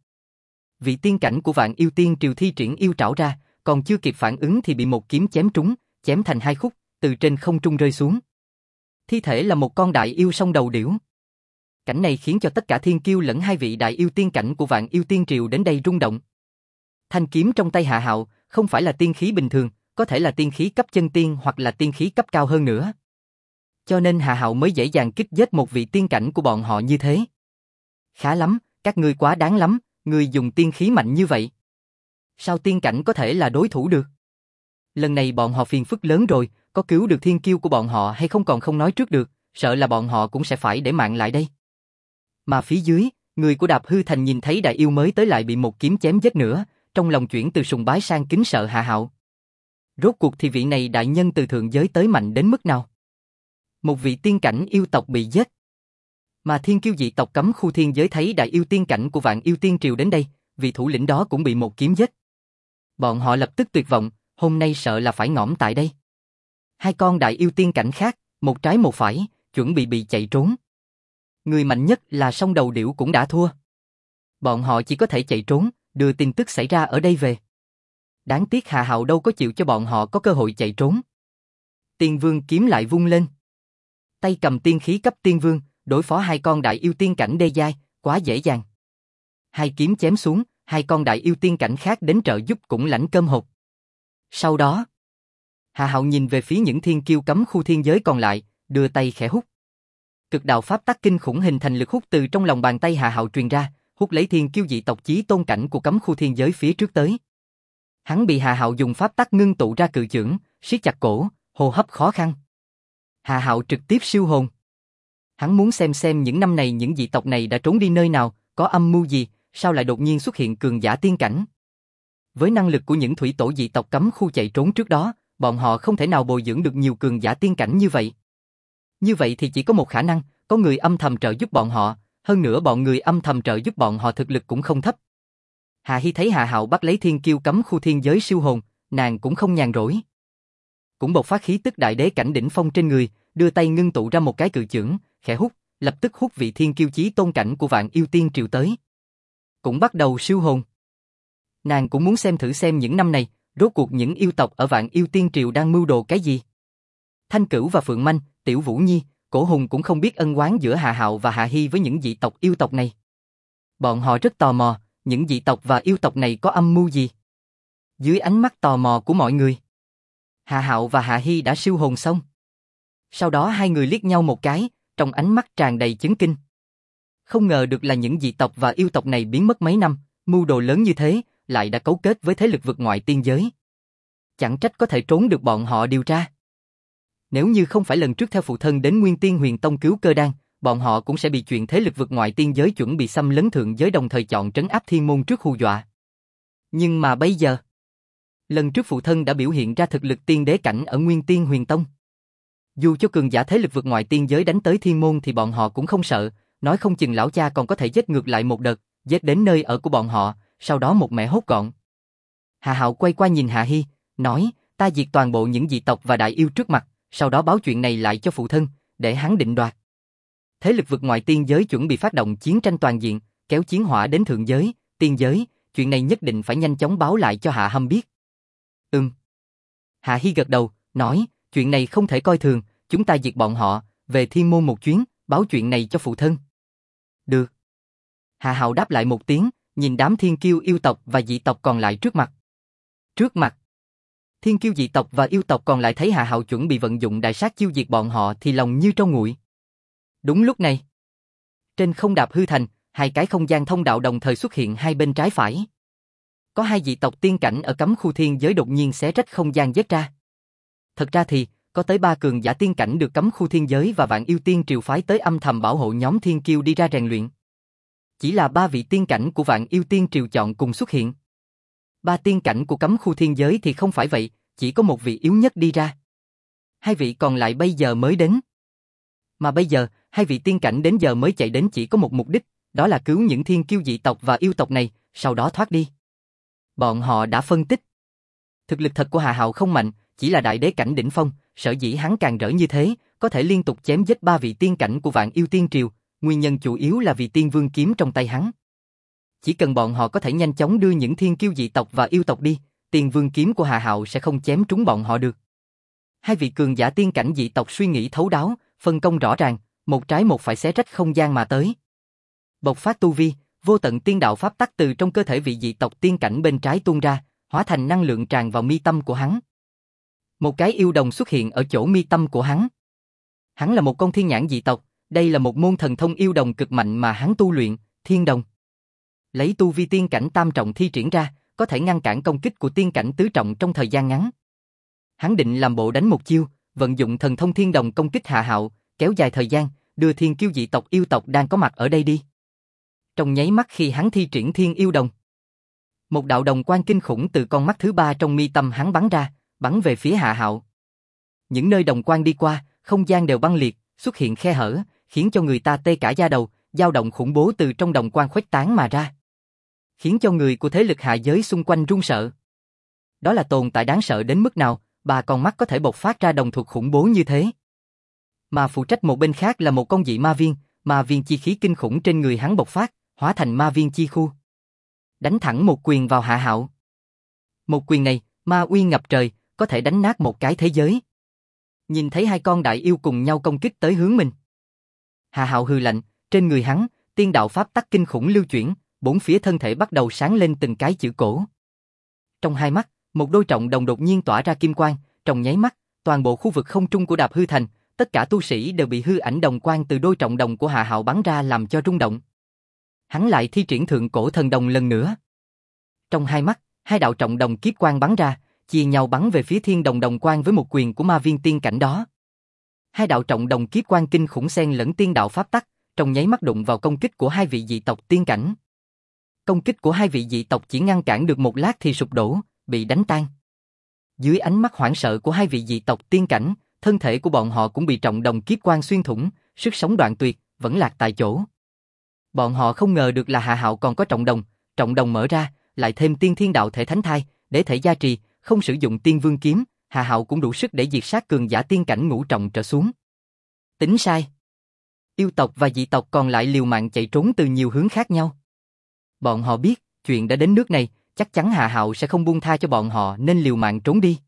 Vị tiên cảnh của Vạn Yêu Tiên Triều thi triển yêu trảo ra, còn chưa kịp phản ứng thì bị một kiếm chém trúng, chém thành hai khúc, từ trên không trung rơi xuống. Thi thể là một con đại yêu song đầu điểu. Cảnh này khiến cho tất cả thiên kiêu lẫn hai vị đại yêu tiên cảnh của Vạn Yêu Tiên Triều đến đây rung động. Thanh kiếm trong tay Hạ Hạo không phải là tiên khí bình thường, có thể là tiên khí cấp chân tiên hoặc là tiên khí cấp cao hơn nữa. Cho nên Hạ Hạo mới dễ dàng kích giết một vị tiên cảnh của bọn họ như thế. Khá lắm, các ngươi quá đáng lắm, ngươi dùng tiên khí mạnh như vậy. Sao tiên cảnh có thể là đối thủ được? Lần này bọn họ phiền phức lớn rồi, có cứu được thiên kiêu của bọn họ hay không còn không nói trước được, sợ là bọn họ cũng sẽ phải để mạng lại đây. Mà phía dưới, người của Đạp Hư Thành nhìn thấy đại yêu mới tới lại bị một kiếm chém chết nữa, trong lòng chuyển từ sùng bái sang kính sợ Hạ Hạo. Rốt cuộc thì vị này đại nhân từ thượng giới tới mạnh đến mức nào? Một vị tiên cảnh yêu tộc bị giết. Mà thiên kiêu dị tộc cấm khu thiên giới thấy đại yêu tiên cảnh của Vạn Yêu Tiên Triều đến đây, vị thủ lĩnh đó cũng bị một kiếm giết. Bọn họ lập tức tuyệt vọng, hôm nay sợ là phải ngõm tại đây. Hai con đại yêu tiên cảnh khác, một trái một phải, chuẩn bị chạy trốn. Người mạnh nhất là Song Đầu Điểu cũng đã thua. Bọn họ chỉ có thể chạy trốn, đưa tin tức xảy ra ở đây về. Đáng tiếc Hạ Hạo đâu có chịu cho bọn họ có cơ hội chạy trốn. Tiên Vương kiếm lại vung lên. Tay cầm tiên khí cấp Tiên Vương, đối phó hai con đại yêu tiên cảnh đê giai, quá dễ dàng. Hai kiếm chém xuống, hai con đại yêu tiên cảnh khác đến trợ giúp cũng lãnh cơm hộp. Sau đó, Hạ Hạo nhìn về phía những thiên kiêu cấm khu thiên giới còn lại, đưa tay khẽ hút. Cực đạo pháp tắc kinh khủng hình thành lực hút từ trong lòng bàn tay Hạ Hạo truyền ra, hút lấy thiên kiêu dị tộc chí tôn cảnh của cấm khu thiên giới phía trước tới. Hắn bị Hạ Hạo dùng pháp tắc ngưng tụ ra cự chưởng, siết chặt cổ, hô hấp khó khăn. Hạ Hạo trực tiếp siêu hồn. Hắn muốn xem những năm này những dị tộc này đã trốn đi nơi nào, có âm mưu gì, sao lại đột nhiên xuất hiện cường giả tiên cảnh. Với năng lực của những thủy tổ dị tộc cấm khu chạy trốn trước đó, bọn họ không thể nào bồi dưỡng được nhiều cường giả tiên cảnh như vậy. Như vậy thì chỉ có một khả năng, có người âm thầm trợ giúp bọn họ, hơn nữa bọn người âm thầm trợ giúp bọn họ thực lực cũng không thấp. Hạ Hi thấy Hạ Hạo bắt lấy thiên kiêu cấm khu thiên giới siêu hồn, nàng cũng không nhàn rỗi. Cũng bộc phát khí tức đại đế cảnh đỉnh phong trên người, đưa tay ngưng tụ ra một cái cự chưởng, khẽ hút, lập tức hút vị thiên kiêu chí tôn cảnh của Vạn Yêu Tiên Triều tới. Cũng bắt đầu siêu hồn. Nàng cũng muốn xem thử xem những năm này, rốt cuộc những yêu tộc ở Vạn Yêu Tiên Triều đang mưu đồ cái gì. Thanh Cửu và Phượng Manh, Tiểu Vũ Nhi, Cổ Hùng cũng không biết ân oán giữa Hạ Hạo và Hạ Hi với những dị tộc yêu tộc này. Bọn họ rất tò mò, những dị tộc và yêu tộc này có âm mưu gì. Dưới ánh mắt tò mò của mọi người, Hạ Hạo và Hạ Hi đã siêu hồn xong. Sau đó hai người liếc nhau một cái, trong ánh mắt tràn đầy chấn kinh. Không ngờ được là những dị tộc và yêu tộc này biến mất mấy năm, mưu đồ lớn như thế, lại đã cấu kết với thế lực vực ngoại tiên giới. Chẳng trách có thể trốn được bọn họ điều tra. Nếu như không phải lần trước theo phụ thân đến Nguyên Tiên Huyền Tông cứu Cơ Đan, bọn họ cũng sẽ bị chuyện thế lực vực ngoại tiên giới chuẩn bị xâm lấn thượng giới đồng thời chọn trấn áp thiên môn trước hù dọa. Nhưng mà bây giờ, lần trước phụ thân đã biểu hiện ra thực lực tiên đế cảnh ở Nguyên Tiên Huyền Tông. Dù cho cường giả thế lực vực ngoại tiên giới đánh tới thiên môn thì bọn họ cũng không sợ, nói không chừng lão cha còn có thể giết ngược lại một đợt, giết đến nơi ở của bọn họ, sau đó một mẻ hốt gọn. Hạ Hạo quay qua nhìn Hạ Hi, nói, ta diệt toàn bộ những dị tộc và đại yêu trước mặt, sau đó báo chuyện này lại cho phụ thân, để hắn định đoạt. Thế lực vực ngoại tiên giới chuẩn bị phát động chiến tranh toàn diện, kéo chiến hỏa đến thượng giới, tiên giới, chuyện này nhất định phải nhanh chóng báo lại cho Hạ Hâm biết. Hạ Hi gật đầu, nói, chuyện này không thể coi thường, chúng ta diệt bọn họ, về thiên môn một chuyến, báo chuyện này cho phụ thân. Được. Hạ Hạo đáp lại một tiếng, nhìn đám thiên kiêu yêu tộc và dị tộc còn lại trước mặt. Thiên kiêu dị tộc và yêu tộc còn lại thấy Hạ Hạo chuẩn bị vận dụng đại sát chiêu diệt bọn họ thì lòng như trâu nguội. Đúng lúc này, trên không Đạp Hư Thành, hai cái không gian thông đạo đồng thời xuất hiện hai bên trái phải. Có hai dị tộc tiên cảnh ở cấm khu thiên giới đột nhiên xé rách không gian giết ra. Thật ra thì, có tới 3 cường giả tiên cảnh được cấm khu thiên giới và Vạn Yêu Tiên Triều phái tới âm thầm bảo hộ nhóm thiên kiêu đi ra rèn luyện. Chỉ là 3 vị tiên cảnh của Vạn Yêu Tiên Triều chọn cùng xuất hiện. 3 tiên cảnh của cấm khu thiên giới thì không phải vậy, chỉ có một vị yếu nhất đi ra. 2 vị còn lại bây giờ mới đến. Mà bây giờ, 2 vị tiên cảnh đến giờ mới chạy đến chỉ có một mục đích, đó là cứu những thiên kiêu dị tộc và yêu tộc này, sau đó thoát đi. Bọn họ đã phân tích. Thực lực thật của Hạ Hạo không mạnh, chỉ là đại đế cảnh đỉnh phong, sở dĩ hắn càng rỡ như thế, có thể liên tục chém giết 3 vị tiên cảnh của Vạn Yêu Tiên Triều, nguyên nhân chủ yếu là vì Tiên Vương kiếm trong tay hắn. Chỉ cần bọn họ có thể nhanh chóng đưa những thiên kiêu dị tộc và yêu tộc đi, Tiên Vương kiếm của Hạ Hạo sẽ không chém trúng bọn họ được. 2 vị cường giả tiên cảnh dị tộc suy nghĩ thấu đáo, phân công rõ ràng, một trái một phải xé rách không gian mà tới. Bộc phát tu vi, vô tận tiên đạo pháp tắc từ trong cơ thể vị dị tộc tiên cảnh bên trái tuôn ra, hóa thành năng lượng tràn vào mi tâm của hắn. Một cái yêu đồng xuất hiện ở chỗ mi tâm của hắn. Hắn là một con thiên nhãn dị tộc, đây là một môn thần thông yêu đồng cực mạnh mà hắn tu luyện, thiên đồng. Lấy tu vi tiên cảnh tam trọng thi triển ra, có thể ngăn cản công kích của tiên cảnh tứ trọng trong thời gian ngắn. Hắn định làm bộ đánh một chiêu, vận dụng thần thông thiên đồng công kích Hạ Hạo, kéo dài thời gian, đưa thiên kiêu dị tộc yêu tộc đang có mặt ở đây đi. Trong nháy mắt khi hắn thi triển thiên yêu đồng, một đạo đồng quang kinh khủng từ con mắt thứ ba trong mi tâm hắn bắn ra, bắn về phía Hạ Hạo. Những nơi đồng quang đi qua, không gian đều băng liệt, xuất hiện khe hở, khiến cho người ta tê cả da đầu, dao động khủng bố từ trong đồng quang khuếch tán mà ra, khiến cho người của thế lực hạ giới xung quanh run sợ. Đó là tồn tại đáng sợ đến mức nào, ba con mắt có thể bộc phát ra đồng thuật khủng bố như thế. Mà phụ trách một bên khác là một con dị ma viên chi khí kinh khủng trên người hắn bộc phát, hóa thành ma viên chi khu. Đánh thẳng một quyền vào Hạ Hạo. Một quyền này, ma uy ngập trời, có thể đánh nát một cái thế giới. Nhìn thấy hai con đại yêu cùng nhau công kích tới hướng mình, Hạ Hạo hừ lạnh, trên người hắn, tiên đạo pháp tắc kinh khủng lưu chuyển, bốn phía thân thể bắt đầu sáng lên từng cái chữ cổ. Trong hai mắt, một đôi trọng đồng đột nhiên tỏa ra kim quang, trong nháy mắt, toàn bộ khu vực không trung của Đạp Hư Thành, tất cả tu sĩ đều bị hư ảnh đồng quang từ đôi trọng đồng của Hạ Hạo bắn ra làm cho rung động. Hắn lại thi triển thượng cổ thần đồng lần nữa. Trong hai mắt, hai đạo trọng đồng kiếp quang bắn ra, chia nhau bắn về phía thiên đồng đồng quang với một quyền của ma viên tiên cảnh đó. Hai đạo trọng đồng kiếp quang kinh khủng xen lẫn tiên đạo pháp tắc, trong nháy mắt đụng vào công kích của hai vị dị tộc tiên cảnh. Công kích của hai vị dị tộc chỉ ngăn cản được một lát thì sụp đổ, bị đánh tan. Dưới ánh mắt hoảng sợ của hai vị dị tộc tiên cảnh, thân thể của bọn họ cũng bị trọng đồng kiếp quang xuyên thủng, sức sống đoạn tuyệt, vẫn lạc tại chỗ. Bọn họ không ngờ được là Hạ Hạo còn có trọng đồng mở ra, lại thêm tiên thiên đạo thể thánh thai, để thể gia trì, không sử dụng tiên vương kiếm, Hạ Hạo cũng đủ sức để diệt sát cường giả tiên cảnh ngũ trọng trở xuống. Tính sai. Yêu tộc và dị tộc còn lại liều mạng chạy trốn từ nhiều hướng khác nhau. Bọn họ biết, chuyện đã đến nước này, chắc chắn Hạ Hạo sẽ không buông tha cho bọn họ nên liều mạng trốn đi.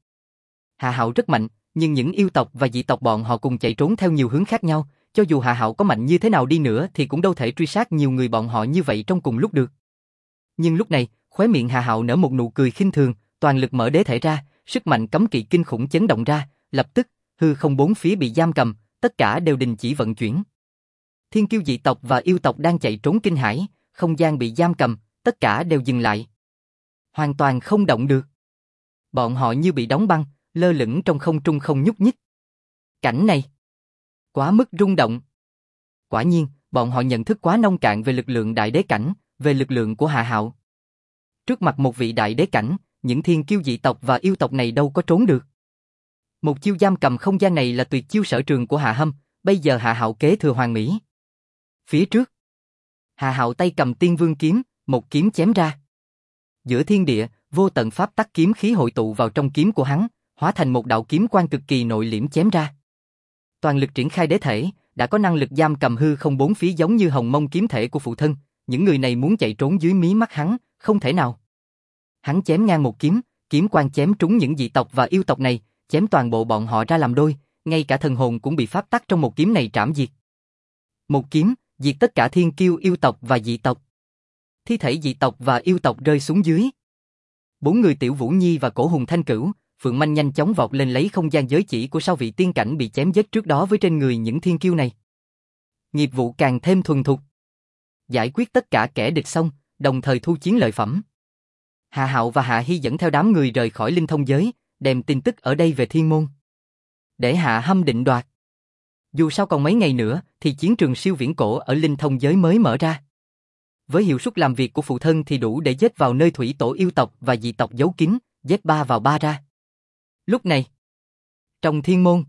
Hạ Hạo rất mạnh, nhưng những yêu tộc và dị tộc bọn họ cùng chạy trốn theo nhiều hướng khác nhau, cho dù Hạ Hạo có mạnh như thế nào đi nữa thì cũng đâu thể truy sát nhiều người bọn họ như vậy trong cùng lúc được. Nhưng lúc này, khóe miệng Hạ Hạo nở một nụ cười khinh thường, toàn lực mở đế thể ra, sức mạnh cấm kỵ kinh khủng chấn động ra, lập tức, hư không bốn phía bị giam cầm, tất cả đều đình chỉ vận chuyển. Thiên kiêu dị tộc và yêu tộc đang chạy trốn kinh hãi, không gian bị giam cầm, tất cả đều dừng lại. Hoàn toàn không động được. Bọn họ như bị đóng băng, lơ lửng trong không trung không nhúc nhích. Cảnh này quá mức rung động. Quả nhiên, bọn họ nhận thức quá nông cạn về lực lượng đại đế cảnh, về lực lượng của Hạ Hạo. Trước mặt một vị đại đế cảnh, những thiên kiêu dị tộc và yêu tộc này đâu có trốn được. Một chiêu giam cầm không gian này là tuyệt chiêu sở trường của Hạ Hâm, bây giờ Hạ Hạo kế thừa hoàn mỹ. Phía trước, Hạ Hạo tay cầm Tiên Vương kiếm, một kiếm chém ra. Giữa thiên địa, vô tận pháp tắc kiếm khí hội tụ vào trong kiếm của hắn, hóa thành một đạo kiếm quang cực kỳ nội liễm chém ra. Toàn lực triển khai đế thể, đã có năng lực giam cầm hư không bốn phía giống như hồng mông kiếm thể của phụ thân, những người này muốn chạy trốn dưới mí mắt hắn, không thể nào. Hắn chém ngang một kiếm, kiếm quang chém trúng những dị tộc và yêu tộc này, chém toàn bộ bọn họ ra làm đôi, ngay cả thần hồn cũng bị pháp tắc trong một kiếm này trảm diệt. Một kiếm, diệt tất cả thiên kiêu yêu tộc và dị tộc. Thi thể dị tộc và yêu tộc rơi xuống dưới. Bốn người Tiểu Vũ Nhi và Cổ Hùng Thanh Cửu, Phượng Manh nhanh chóng vọt lên lấy không gian giới chỉ của 6 vị tiên cảnh bị chém giết trước đó với trên người những thiên kiêu này. Nghiệp vụ càng thêm thuần thục. Giải quyết tất cả kẻ địch xong, đồng thời thu chiến lợi phẩm. Hạ Hạo và Hạ Hi dẫn theo đám người rời khỏi linh thông giới, đem tin tức ở đây về Thiên Môn. Để Hạ Hâm định đoạt. Dù sao còn mấy ngày nữa thì chiến trường siêu viễn cổ ở linh thông giới mới mở ra. Với hiệu suất làm việc của phụ thân thì đủ để giết vào nơi thủy tổ yêu tộc và dị tộc giấu kín, giết 3 vào 3 ra. Lúc này, trong Thiên Môn,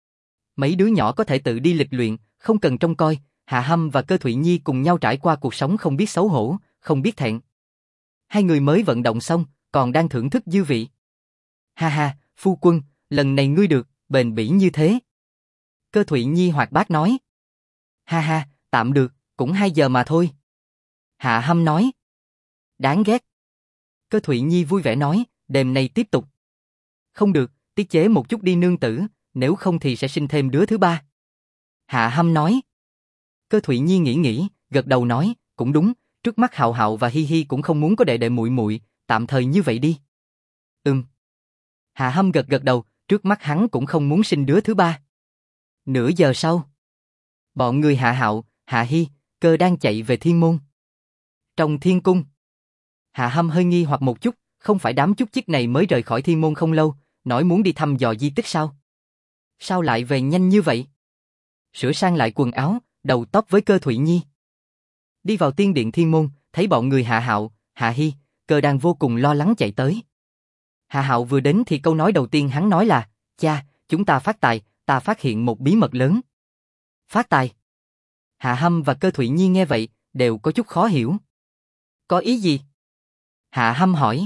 mấy đứa nhỏ có thể tự đi lịch luyện, không cần trông coi. Hạ Hâm và Cơ Thụy Nhi cùng nhau trải qua cuộc sống không biết xấu hổ, không biết thẹn. Hai người mới vận động xong, còn đang thưởng thức dư vị. Ha ha, phu quân, lần này ngươi được, bền bỉ như thế. Cơ Thụy Nhi hoạt bát nói. Ha ha, tạm được, cũng 2 giờ mà thôi. Hạ Hâm nói. Đáng ghét. Cơ Thụy Nhi vui vẻ nói, đêm nay tiếp tục. Không được, tiết chế một chút đi nương tử, nếu không thì sẽ sinh thêm đứa thứ 3. Hạ Hâm nói. Cơ Thụy Nhi nghĩ, gật đầu nói, cũng đúng, trước mắt Hạo Hạo và Hi Hi cũng không muốn có đệ đệ muội muội, tạm thời như vậy đi. Hạ Hâm gật đầu, trước mắt hắn cũng không muốn sinh đứa thứ 3. Nửa giờ sau, bọn người Hạ Hạo, Hạ Hi, Cơ đang chạy về Thiên Môn. Trong Thiên Cung, Hạ Hâm hơi nghi hoặc một chút, không phải đám chút chiếc này mới rời khỏi Thiên Môn không lâu, nói muốn đi thăm dò di tích sao? Sao lại về nhanh như vậy? Sửa sang lại quần áo, đầu tóc với Cơ Thụy Nhi. Đi vào tiên điện Thiên Môn, thấy bọn người Hạ Hạo, Hạ Hi, Cơ đang vô cùng lo lắng chạy tới. Hạ Hạo vừa đến thì câu nói đầu tiên hắn nói là, cha, chúng ta phát tài, ta phát hiện một bí mật lớn. Phát tài? Hạ Hâm và Cơ Thụy Nhi nghe vậy, đều có chút khó hiểu. Có ý gì? Hạ Hâm hỏi.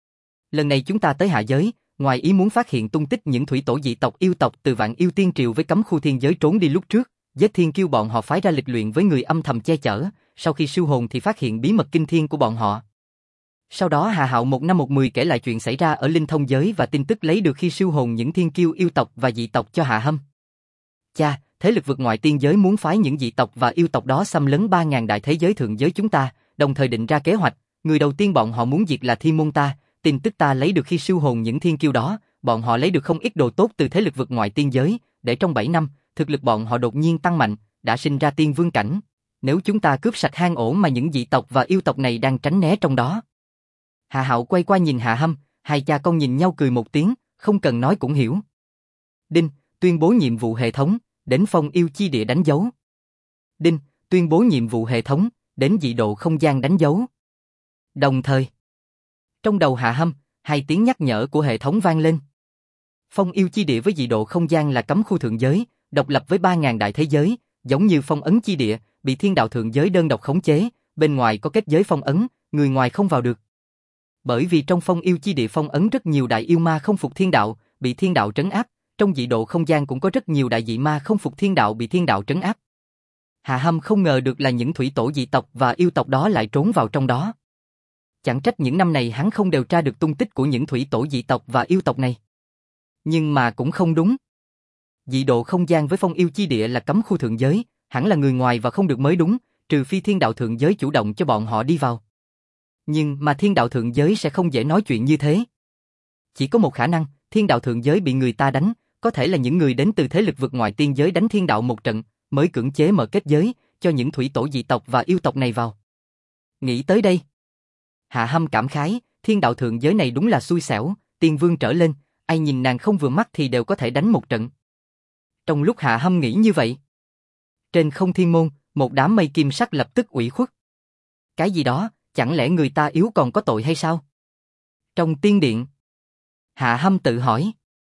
Lần này chúng ta tới hạ giới, ngoài ý muốn phát hiện tung tích những thủy tổ dị tộc yêu tộc từ Vạn Yêu Tiên Triều với cấm khu thiên giới trốn đi lúc trước, Giết Thiên Kiêu bọn họ phái ra lịch luyện với người âm thầm che chở, sau khi siêu hồn thì phát hiện bí mật kinh thiên của bọn họ. Sau đó Hạ Hạo một năm một mười kể lại chuyện xảy ra ở linh thông giới và tin tức lấy được khi siêu hồn những thiên kiêu yêu tộc và dị tộc cho Hạ Hâm. Cha, thế lực vượt ngoại tiên giới muốn phái những dị tộc và yêu tộc đó xâm lấn 3.000 đại thế giới thượng giới chúng ta, đồng thời định ra kế hoạch, người đầu tiên bọn họ muốn diệt là Thiên Môn ta, tin tức ta lấy được khi siêu hồn những thiên kiêu đó, bọn họ lấy được không ít đồ tốt từ thế lực vượt ngoại tiên giới, để trong 7 năm, thực lực bọn họ đột nhiên tăng mạnh, đã sinh ra tiên vương cảnh. Nếu chúng ta cướp sạch hang ổ mà những dị tộc và yêu tộc này đang tránh né trong đó. Hạ Hạo quay qua nhìn Hạ Hâm, hai cha con nhìn nhau cười một tiếng, không cần nói cũng hiểu. Đinh, tuyên bố nhiệm vụ hệ thống, đến phong yêu chi địa đánh dấu. Đinh, tuyên bố nhiệm vụ hệ thống, đến dị độ không gian đánh dấu. Đồng thời, trong đầu Hạ Hâm, hai tiếng nhắc nhở của hệ thống vang lên. Phong yêu chi địa với dị độ không gian là cấm khu thượng giới, độc lập với 3.000 đại thế giới, giống như phong ấn chi địa, bị thiên đạo thượng giới đơn độc khống chế, bên ngoài có kết giới phong ấn, người ngoài không vào được. Bởi vì trong phong yêu chi địa phong ấn rất nhiều đại yêu ma không phục thiên đạo, bị thiên đạo trấn áp, trong dị độ không gian cũng có rất nhiều đại dị ma không phục thiên đạo bị thiên đạo trấn áp. Hạ Hâm không ngờ được là những thủy tổ dị tộc và yêu tộc đó lại trốn vào trong đó. Chẳng trách những năm này hắn không điều tra được tung tích của những thủy tổ dị tộc và yêu tộc này. Nhưng mà cũng không đúng. Dị độ không gian với phong yêu chi địa là cấm khu thượng giới, hẳn là người ngoài và không được mới đúng, trừ phi thiên đạo thượng giới chủ động cho bọn họ đi vào. Nhưng mà thiên đạo thượng giới sẽ không dễ nói chuyện như thế. Chỉ có một khả năng, thiên đạo thượng giới bị người ta đánh, có thể là những người đến từ thế lực vượt ngoại tiên giới đánh thiên đạo một trận, mới cưỡng chế mở kết giới, cho những thủy tổ dị tộc và yêu tộc này vào. Nghĩ tới đây, Hạ Hâm cảm khái, thiên đạo thượng giới này đúng là xui xẻo, tiên vương trở lên, ai nhìn nàng không vừa mắt thì đều có thể đánh một trận. Trong lúc Hạ Hâm nghĩ như vậy, trên không thiên môn, một đám mây kim sắc lập tức ủy khuất. Cái gì đó, chẳng lẽ người ta yếu còn có tội hay sao? Trong tiên điện, Hạ Hâm tự hỏi.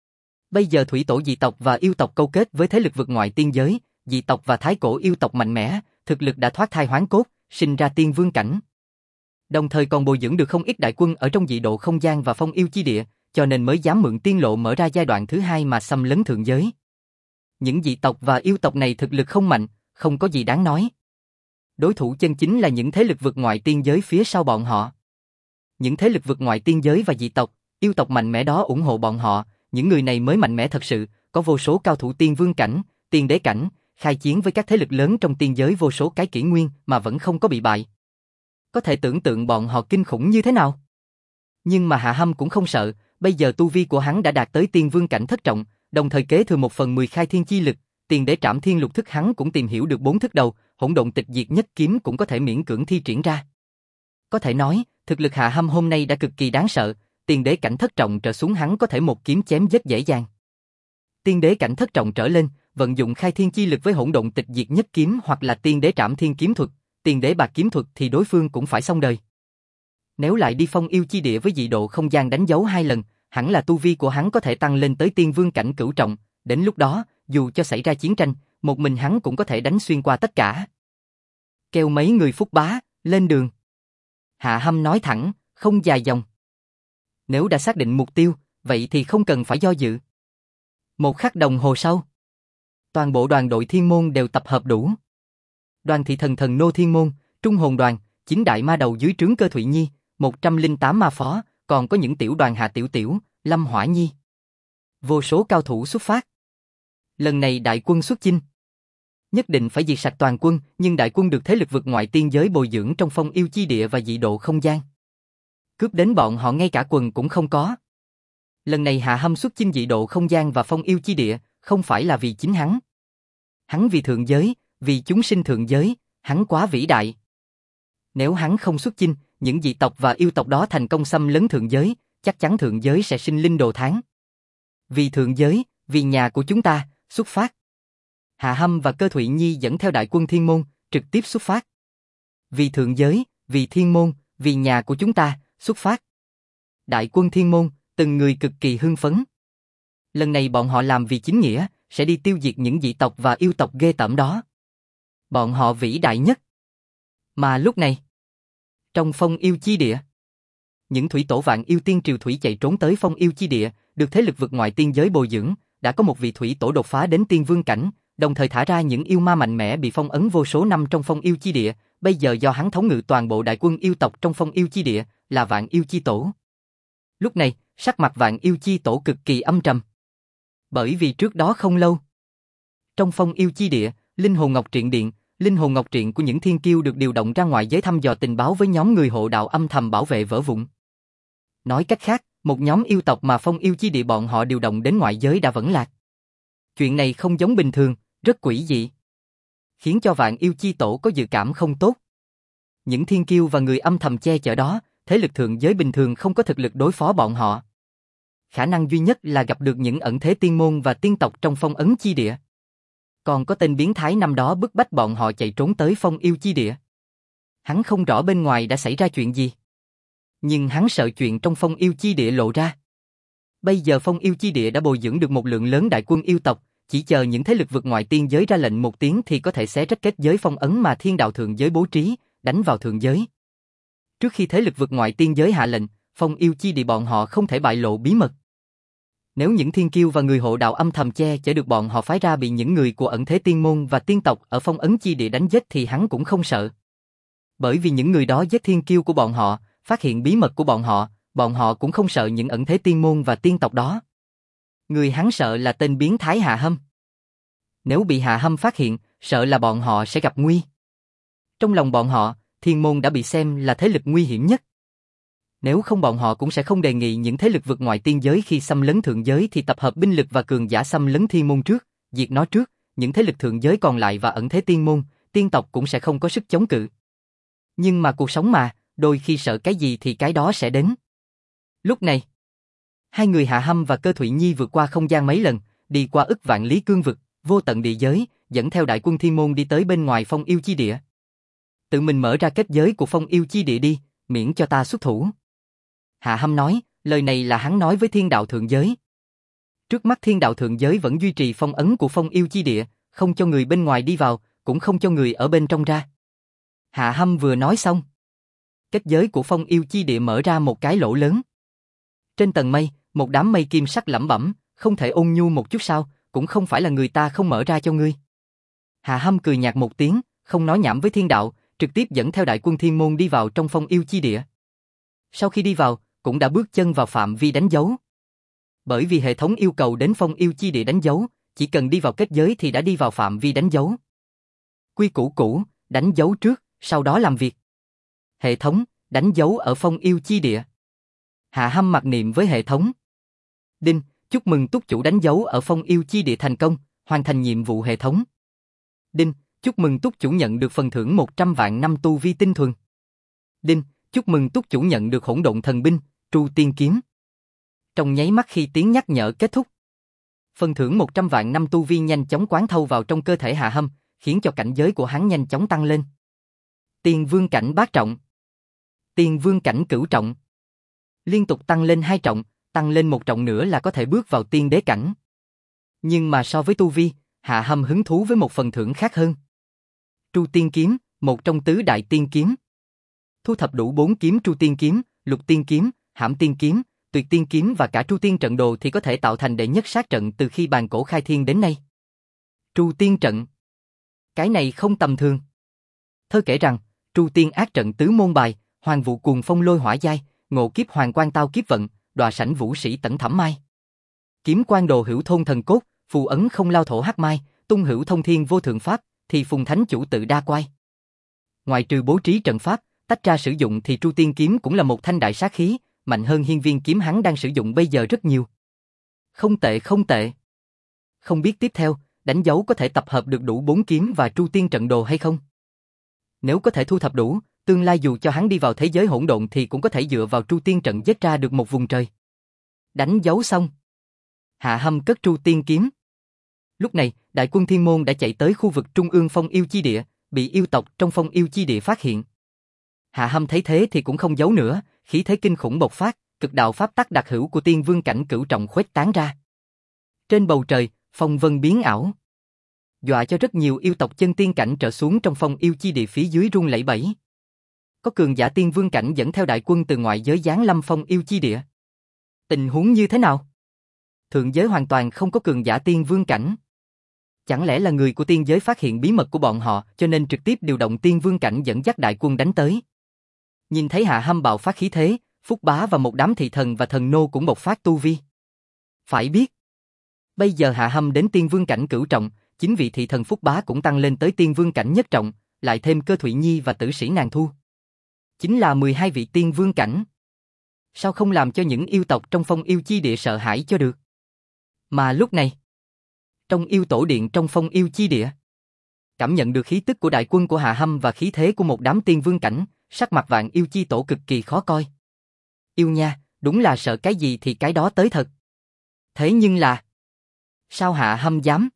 Bây giờ thủy tổ dị tộc và yêu tộc câu kết với thế lực vượt ngoại tiên giới, dị tộc và thái cổ yêu tộc mạnh mẽ, thực lực đã thoát thai hoán cốt, sinh ra tiên vương cảnh. Đồng thời còn bồi dưỡng được không ít đại quân ở trong dị độ không gian và phong yêu chi địa, cho nên mới dám mượn tiên lộ mở ra giai đoạn thứ hai mà xâm lấn thượng giới. Những dị tộc và yêu tộc này thực lực không mạnh, không có gì đáng nói. Đối thủ chân chính là những thế lực vượt ngoại tiên giới phía sau bọn họ. Những thế lực vượt ngoại tiên giới và dị tộc, yêu tộc mạnh mẽ đó ủng hộ bọn họ, những người này mới mạnh mẽ thật sự, có vô số cao thủ tiên vương cảnh, tiên đế cảnh, khai chiến với các thế lực lớn trong tiên giới vô số cái kỷ nguyên mà vẫn không có bị bại. Có thể tưởng tượng bọn họ kinh khủng như thế nào. Nhưng mà Hạ Hâm cũng không sợ, bây giờ tu vi của hắn đã đạt tới tiên vương cảnh thất trọng, đồng thời kế thừa 1/10 khai thiên chi lực, tiền để trảm thiên lục thức hắn cũng tìm hiểu được 4 thức đầu, hỗn độn tịch diệt nhất kiếm cũng có thể miễn cưỡng thi triển ra. Có thể nói, thực lực Hạ Hâm hôm nay đã cực kỳ đáng sợ, tiên đế cảnh thất trọng trở xuống hắn có thể một kiếm chém rất dễ dàng. Tiên đế cảnh thất trọng trở lên, vận dụng khai thiên chi lực với hỗn độn tịch diệt nhất kiếm hoặc là tiên đế trảm thiên kiếm thuật, tiên đế bạc kiếm thuật thì đối phương cũng phải xong đời. Nếu lại đi phong yêu chi địa với dị độ không gian đánh dấu 2 lần, hẳn là tu vi của hắn có thể tăng lên tới tiên vương cảnh cửu trọng, đến lúc đó, dù cho xảy ra chiến tranh, một mình hắn cũng có thể đánh xuyên qua tất cả. Kêu mấy người Phúc Bá, lên đường. Hạ Hâm nói thẳng, không dài dòng. Nếu đã xác định mục tiêu, vậy thì không cần phải do dự. Một khắc đồng hồ sau, toàn bộ đoàn đội thiên môn đều tập hợp đủ. Đoàn thị thần thần nô thiên môn, trung hồn đoàn, 9 đại ma đầu dưới trướng Cơ Thụy Nhi, 108 ma phó, còn có những tiểu đoàn Hạ Tiểu Tiểu, Lâm Hỏa Nhi. Vô số cao thủ xuất phát. Lần này đại quân xuất chinh. Nhất định phải diệt sạch toàn quân, nhưng đại quân được thế lực vượt ngoại tiên giới bồi dưỡng trong phong yêu chi địa và dị độ không gian. Cướp đến bọn họ ngay cả quần cũng không có. Lần này Hạ Hâm xuất chinh dị độ không gian và phong yêu chi địa, không phải là vì chính hắn. Hắn vì thượng giới, vì chúng sinh thượng giới, hắn quá vĩ đại. Nếu hắn không xuất chinh, những dị tộc và yêu tộc đó thành công xâm lấn thượng giới, chắc chắn thượng giới sẽ sinh linh đồ thán. Vì thượng giới, vì nhà của chúng ta, xuất phát. Hạ Hâm và Cơ Thụy Nhi dẫn theo đại quân Thiên Môn, trực tiếp xuất phát. Vì thượng giới, vì Thiên Môn, vì nhà của chúng ta, xuất phát. Đại quân Thiên Môn, từng người cực kỳ hưng phấn. Lần này bọn họ làm vì chính nghĩa, sẽ đi tiêu diệt những dị tộc và yêu tộc ghê tởm đó. Bọn họ vĩ đại nhất. Mà lúc này, trong Phong Yêu Chi Địa, những thủy tổ Vạn Yêu Tiên Triều Thủy chạy trốn tới Phong Yêu Chi Địa, được thế lực vượt ngoại tiên giới bồi dưỡng, đã có một vị thủy tổ đột phá đến tiên vương cảnh, đồng thời thả ra những yêu ma mạnh mẽ bị phong ấn vô số năm trong Phong Yêu Chi Địa, bây giờ do hắn thống ngự toàn bộ đại quân yêu tộc trong Phong Yêu Chi Địa, là Vạn Yêu Chi Tổ. Lúc này, sắc mặt Vạn Yêu Chi Tổ cực kỳ âm trầm. Bởi vì trước đó không lâu, trong Phong Yêu Chi Địa, Linh hồn Ngọc Triện Điện, Linh hồn Ngọc Triện của những thiên kiêu được điều động ra ngoài giới thăm dò tình báo với nhóm người hộ đạo âm thầm bảo vệ vỡ vụn. Nói cách khác, một nhóm yêu tộc mà Phong Yêu Chi Địa bọn họ điều động đến ngoại giới đã vẫn lạc. Chuyện này không giống bình thường, rất quỷ dị, khiến cho Vạn Yêu Chi Tổ có dự cảm không tốt. Những thiên kiêu và người âm thầm che chở đó, thế lực thượng giới bình thường không có thực lực đối phó bọn họ. Khả năng duy nhất là gặp được những ẩn thế tiên môn và tiên tộc trong Phong Ấn Chi Địa. Còn có tên biến thái năm đó bức bách bọn họ chạy trốn tới Phong Yêu Chi Địa. Hắn không rõ bên ngoài đã xảy ra chuyện gì, nhưng hắn sợ chuyện trong Phong Yêu Chi Địa lộ ra. Bây giờ Phong Yêu Chi Địa đã bồi dưỡng được một lượng lớn đại quân yêu tộc, chỉ chờ những thế lực vượt ngoại tiên giới ra lệnh một tiếng thì có thể xé rách kết giới phong ấn mà thiên đạo thượng giới bố trí, đánh vào thượng giới. Trước khi thế lực vượt ngoại tiên giới hạ lệnh, Phong Yêu Chi Địa bọn họ không thể bại lộ bí mật. Nếu những thiên kiêu và người hộ đạo âm thầm che chở được bọn họ phái ra bị những người của ẩn thế tiên môn và tiên tộc ở Phong Ấn Chi Địa đánh giết thì hắn cũng không sợ. Bởi vì những người đó giết thiên kiêu của bọn họ, phát hiện bí mật của bọn họ cũng không sợ những ẩn thế tiên môn và tiên tộc đó. Người hắn sợ là tên biến thái Hạ Hâm. Nếu bị Hạ Hâm phát hiện, sợ là bọn họ sẽ gặp nguy. Trong lòng bọn họ, Thiên Môn đã bị xem là thế lực nguy hiểm nhất. Nếu không bọn họ cũng sẽ không đề nghị những thế lực vượt ngoại tiên giới khi xâm lấn thượng giới thì tập hợp binh lực và cường giả xâm lấn Thiên Môn trước, diệt nó trước, những thế lực thượng giới còn lại và ẩn thế tiên môn, tiên tộc cũng sẽ không có sức chống cự. Nhưng mà cuộc sống mà, đôi khi sợ cái gì thì cái đó sẽ đến. Lúc này, hai người Hạ Hâm và Cơ Thụy Nhi vượt qua không gian mấy lần, đi qua ức vạn lý cương vực, vô tận địa giới, dẫn theo đại quân Thiên Môn đi tới bên ngoài Phong Yêu Chi Địa. Tự mình mở ra kết giới của Phong Yêu Chi Địa đi, miễn cho ta xuất thủ. Hạ Hâm nói, lời này là hắn nói với thiên đạo thượng giới. Trước mắt thiên đạo thượng giới vẫn duy trì phong ấn của Phong Yêu Chi Địa, không cho người bên ngoài đi vào, cũng không cho người ở bên trong ra. Hạ Hâm vừa nói xong, kết giới của Phong Yêu Chi Địa mở ra một cái lỗ lớn. Trên tầng mây, một đám mây kim sắc lẩm bẩm, không thể ôn nhu một chút sao, cũng không phải là người ta không mở ra cho ngươi. Hạ Hâm cười nhạt một tiếng, không nói nhảm với thiên đạo, trực tiếp dẫn theo đại quân Thiên Môn đi vào trong Phong Yêu Chi Địa. Sau khi đi vào, cũng đã bước chân vào phạm vi đánh dấu. Bởi vì hệ thống yêu cầu đến Phong Yêu Chi Địa đánh dấu, chỉ cần đi vào kết giới thì đã đi vào phạm vi đánh dấu. Quy củ cũ, đánh dấu trước, sau đó làm việc. Hệ thống, đánh dấu ở Phong Yêu Chi Địa. Hạ Hâm mặc niệm với hệ thống. Đinh, chúc mừng túc chủ đánh dấu ở Phong Yêu Chi Địa thành công, hoàn thành nhiệm vụ hệ thống. Đinh, chúc mừng túc chủ nhận được phần thưởng 100 vạn năm tu vi tinh thuần. Đinh, chúc mừng túc chủ nhận được hỗn độn thần binh, Tru Tiên Kiếm. Trong nháy mắt khi tiếng nhắc nhở kết thúc, phần thưởng 100 vạn năm tu vi nhanh chóng quán thâu vào trong cơ thể Hạ Hâm, khiến cho cảnh giới của hắn nhanh chóng tăng lên. Tiên vương cảnh bát trọng, Tiên vương cảnh cửu trọng, liên tục tăng lên 2 trọng, tăng lên 1 trọng nữa là có thể bước vào tiên đế cảnh. Nhưng mà so với tu vi, Hạ Hâm hứng thú với một phần thưởng khác hơn. Tru Tiên Kiếm, một trong tứ đại tiên kiếm. Thu thập đủ 4 kiếm Tru Tiên Kiếm, Lục Tiên Kiếm, Hãm Tiên Kiếm, Tuyệt Tiên Kiếm và cả Tru Tiên Trận Đồ thì có thể tạo thành đệ nhất sát trận từ khi bàn cổ khai thiên đến nay. Tru Tiên Trận, cái này không tầm thường. Thơ kể rằng, Tru Tiên ác trận tứ môn bài, Hoàng vụ cuồng phong lôi hỏa giai, ngộ kiếp hoàng quan tao kiếp vận, đọa sảnh vũ sĩ tẩn thẩm mai. Kiếm quan đồ hữu thôn thần cốt, phù ấn không lao thổ hắc mai, tung hữu thông thiên vô thượng pháp, thì phùng thánh chủ tự đa quai. Ngoài trừ bố trí trận pháp, tách ra sử dụng thì Tru Tiên Kiếm cũng là một thanh đại sát khí, mạnh hơn hiên viên kiếm hắn đang sử dụng bây giờ rất nhiều. Không tệ không tệ. Không biết tiếp theo, đánh dấu có thể tập hợp được đủ 4 kiếm và Tru Tiên Trận Đồ hay không? Nếu có thể thu thập đủ, tương lai dù cho hắn đi vào thế giới hỗn độn thì cũng có thể dựa vào Tru Tiên Trận giết ra được một vùng trời. Đánh dấu xong, Hạ Hâm cất Tru Tiên Kiếm. Lúc này, đại quân Thiên Môn đã chạy tới khu vực trung ương Phong Yêu Chi Địa, bị yêu tộc trong Phong Yêu Chi Địa phát hiện. Hạ Hâm thấy thế thì cũng không giấu nữa, khí thế kinh khủng bộc phát, cực đạo pháp tắc đặc hữu của tiên vương cảnh cửu trọng khuếch tán ra. Trên bầu trời, phong vân biến ảo, dọa cho rất nhiều yêu tộc chân tiên cảnh trở xuống trong Phong Yêu Chi Địa phía dưới rung lẩy bẩy. Có cường giả tiên vương cảnh dẫn theo đại quân từ ngoại giới giáng lâm Phong Yêu Chi Địa. Tình huống như thế nào? Thượng giới hoàn toàn không có cường giả tiên vương cảnh. Chẳng lẽ là người của tiên giới phát hiện bí mật của bọn họ cho nên trực tiếp điều động tiên vương cảnh dẫn dắt đại quân đánh tới? Nhìn thấy Hạ Hâm bạo phát khí thế, Phúc Bá và một đám thị thần và thần nô cũng bộc phát tu vi. Phải biết, bây giờ Hạ Hâm đến tiên vương cảnh cửu trọng, chính vị thị thần Phúc Bá cũng tăng lên tới tiên vương cảnh nhất trọng, lại thêm Cơ Thụy Nhi và Tử Sĩ Nàng Thu. Chính là 12 vị tiên vương cảnh. Sao không làm cho những yêu tộc trong Phong Yêu Chi Địa sợ hãi cho được? Mà lúc này, trong yêu tổ điện trong Phong Yêu Chi Địa, cảm nhận được khí tức của đại quân của Hạ Hâm và khí thế của một đám tiên vương cảnh, sắc mặt Vạn Yêu Chi Tổ cực kỳ khó coi. Yêu nha, đúng là sợ cái gì thì cái đó tới thật. Thế nhưng là, sao Hạ Hâm dám?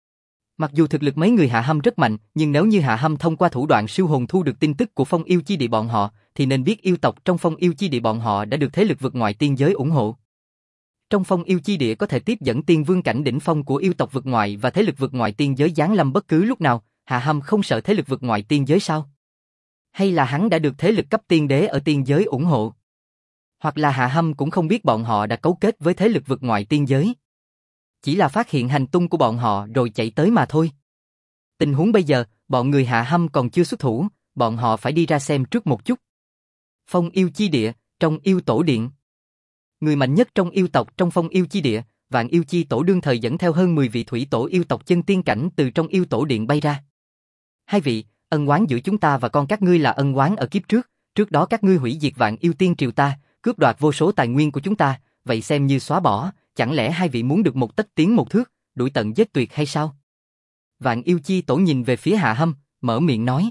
Mặc dù thực lực mấy người Hạ Hâm rất mạnh, nhưng nếu như Hạ Hâm thông qua thủ đoạn siêu hồn thu được tin tức của Phong Yêu Chi Địa bọn họ, thì nên biết yêu tộc trong Phong Yêu Chi Địa bọn họ đã được thế lực vực ngoại tiên giới ủng hộ. Trong Phong Yêu Chi Địa có thể tiếp dẫn tiên vương cảnh đỉnh phong của yêu tộc vực ngoại và thế lực vực ngoại tiên giới giáng lâm bất cứ lúc nào, Hạ Hâm không sợ thế lực vực ngoại tiên giới sao? Hay là hắn đã được thế lực cấp tiên đế ở tiên giới ủng hộ? Hoặc là Hạ Hâm cũng không biết bọn họ đã cấu kết với thế lực vực ngoại tiên giới. Chỉ là phát hiện hành tung của bọn họ rồi chạy tới mà thôi. Tình huống bây giờ, bọn người Hạ Hâm còn chưa xuất thủ, bọn họ phải đi ra xem trước một chút. Phong Yêu Chi Địa, trong yêu tổ điện. Người mạnh nhất trong yêu tộc trong Phong Yêu Chi Địa, Vạn Yêu Chi Tổ đương thời dẫn theo hơn 10 vị thủy tổ yêu tộc chân tiên cảnh từ trong yêu tổ điện bay ra. Hai vị, ân oán giữa chúng ta và con các ngươi là ân oán ở kiếp trước đó các ngươi hủy diệt Vạn Yêu Tiên triều ta, cướp đoạt vô số tài nguyên của chúng ta, vậy xem như xóa bỏ, chẳng lẽ hai vị muốn được một tấc tiến một thước, đuổi tận giết tuyệt hay sao? Vạn Yêu Chi Tổ nhìn về phía Hạ Hâm, mở miệng nói.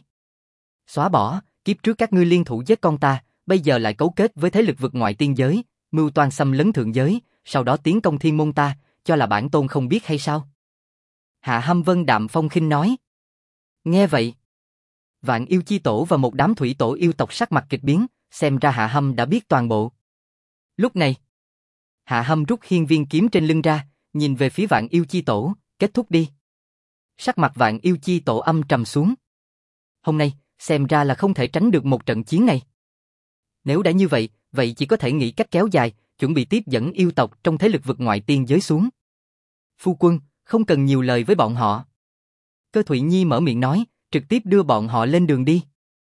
Xóa bỏ, kiếp trước các ngươi liên thủ giết con ta, bây giờ lại cấu kết với thế lực vực ngoại tiên giới, mưu toan xâm lấn thượng giới, sau đó tiến công Thiên Môn ta, cho là bản tôn không biết hay sao? Hạ Hâm vân đạm phong khinh nói. Nghe vậy, Vạn Yêu Chi Tổ và một đám thủy tổ yêu tộc sắc mặt kịch biến, xem ra Hạ Hâm đã biết toàn bộ. Lúc này, Hạ Hâm rút hiên viên kiếm trên lưng ra, nhìn về phía Vạn Yêu Chi Tổ, kết thúc đi. Sắc mặt Vạn Yêu Chi Tổ âm trầm xuống. Hôm nay, xem ra là không thể tránh được một trận chiến này. Nếu đã như vậy, vậy chỉ có thể nghĩ cách kéo dài, chuẩn bị tiếp dẫn yêu tộc trong thế lực vực ngoại tiên giới xuống. Phu quân, không cần nhiều lời với bọn họ. Cơ Thụy Nhi mở miệng nói, trực tiếp đưa bọn họ lên đường đi.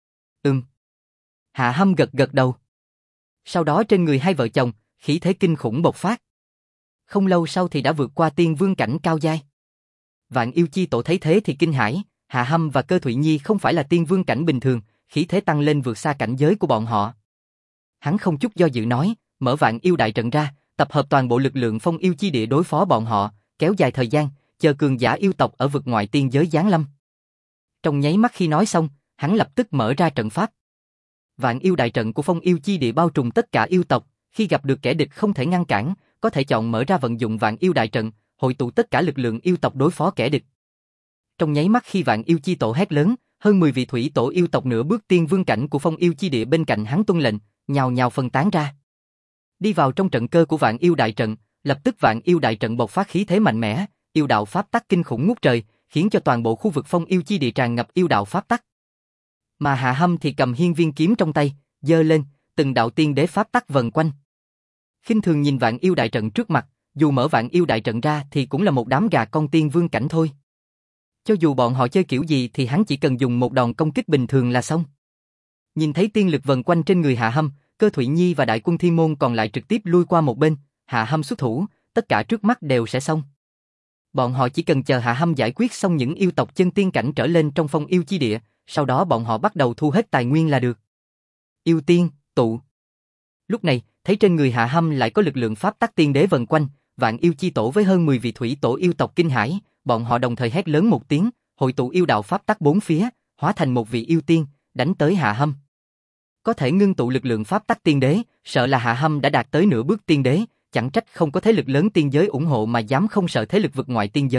Hạ Hâm gật gật đầu. Sau đó trên người hai vợ chồng, khí thế kinh khủng bộc phát. Không lâu sau thì đã vượt qua tiên vương cảnh cao giai. Vạn Yêu Chi Tổ thấy thế thì kinh hãi, Hạ Hâm và Cơ Thụy Nhi không phải là tiên vương cảnh bình thường, khí thế tăng lên vượt xa cảnh giới của bọn họ. Hắn không chút do dự nói, mở Vạn Yêu đại trận ra, tập hợp toàn bộ lực lượng Phong Yêu Chi Địa đối phó bọn họ, kéo dài thời gian, chờ cường giả yêu tộc ở vực ngoại tiên giới giáng lâm. Trong nháy mắt khi nói xong, hắn lập tức mở ra trận pháp. Vạn Yêu đại trận của Phong Yêu Chi Địa bao trùm tất cả yêu tộc, khi gặp được kẻ địch không thể ngăn cản, có thể chọn mở ra vận dụng Vạn Yêu đại trận, hội tụ tất cả lực lượng yêu tộc đối phó kẻ địch. Trong nháy mắt khi Vạn Yêu Chi Tổ hét lớn, hơn 10 vị thủy tổ yêu tộc nửa bước tiên vương cảnh của Phong Yêu Chi Địa bên cạnh hắn tuân lệnh, nhào nhào phân tán ra. Đi vào trong trận cơ của Vạn Yêu đại trận, lập tức Vạn Yêu đại trận bộc phát khí thế mạnh mẽ, yêu đạo pháp tắc kinh khủng ngút trời, khiến cho toàn bộ khu vực Phong Yêu Chi Địa tràn ngập yêu đạo pháp tắc. Mà Hạ Hâm thì cầm hiên viên kiếm trong tay, giơ lên, từng đạo tiên đế pháp tắc vần quanh. Khinh thường nhìn Vạn Yêu đại trận trước mặt, dù mở Vạn Yêu đại trận ra thì cũng là một đám gà con tiên vương cảnh thôi. Cho dù bọn họ chơi kiểu gì thì hắn chỉ cần dùng một đòn công kích bình thường là xong. Nhìn thấy tiên lực vần quanh trên người Hạ Hâm, Cơ Thụy Nhi và đại quân Thiên Môn còn lại trực tiếp lui qua một bên, Hạ Hâm xuất thủ, tất cả trước mắt đều sẽ xong. Bọn họ chỉ cần chờ Hạ Hâm giải quyết xong những yêu tộc chân tiên cảnh trở lên trong Phong Yêu Chi Địa, sau đó bọn họ bắt đầu thu hết tài nguyên là được. Yêu tiên, tụ. Lúc này, thấy trên người Hạ Hâm lại có lực lượng pháp tắc tiên đế vần quanh, Vạn Yêu Chi Tổ với hơn 10 vị thủy tổ yêu tộc kinh hãi, bọn họ đồng thời hét lớn một tiếng, hội tụ yêu đạo pháp tắc bốn phía, hóa thành một vị yêu tiên, đánh tới Hạ Hâm. Có thể ngưng tụ lực lượng pháp tắc tiên đế, sợ là Hạ Hâm đã đạt tới nửa bước tiên đế, chẳng trách không có thế lực lớn tiên giới ủng hộ mà dám không sợ thế lực vực ngoại tiên giới,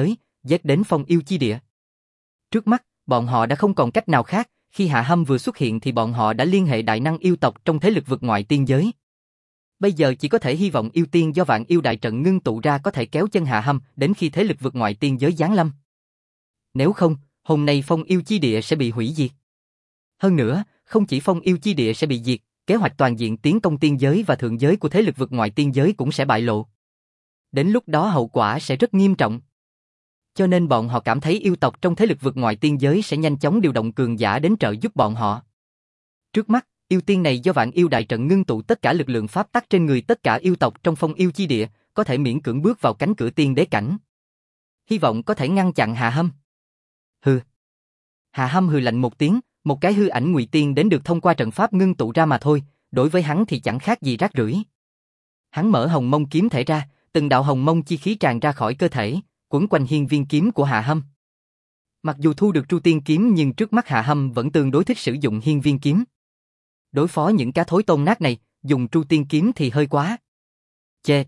giết đến phong yêu chi địa. Trước mắt, bọn họ đã không còn cách nào khác, khi Hạ Hâm vừa xuất hiện thì bọn họ đã liên hệ đại năng yêu tộc trong thế lực vực ngoại tiên giới. Bây giờ chỉ có thể hy vọng yêu tiên do vạn yêu đại trận ngưng tụ ra có thể kéo chân Hạ Hâm đến khi thế lực vực ngoại tiên giới giáng lâm. Nếu không, hôm nay phong yêu chi địa sẽ bị hủy diệt. Hơn nữa, không chỉ phong yêu chi địa sẽ bị diệt, kế hoạch toàn diện tiến công tiên giới và thượng giới của thế lực vực ngoại tiên giới cũng sẽ bại lộ. Đến lúc đó hậu quả sẽ rất nghiêm trọng. Cho nên bọn họ cảm thấy yêu tộc trong thế lực vực ngoại tiên giới sẽ nhanh chóng điều động cường giả đến trợ giúp bọn họ. Trước mắt, yêu tiên này do vạn yêu đại trận ngưng tụ tất cả lực lượng pháp tắc trên người tất cả yêu tộc trong phong yêu chi địa, có thể miễn cưỡng bước vào cánh cửa tiên đế cảnh. Hy vọng có thể ngăn chặn Hạ Hâm. Hừ. Hạ Hâm hừ lạnh một tiếng, một cái hư ảnh ngụy tiên đến được thông qua trận pháp ngưng tụ ra mà thôi, đối với hắn thì chẳng khác gì rác rưởi. Hắn mở hồng mông kiếm thể ra, từng đạo hồng mông chi khí tràn ra khỏi cơ thể, quấn quanh hiên viên kiếm của Hạ Hâm. Mặc dù thu được Tru Tiên kiếm nhưng trước mắt Hạ Hâm vẫn tương đối thích sử dụng hiên viên kiếm. Đối phó những cá thối tôn nát này, dùng Tru Tiên kiếm thì hơi quá. Chê!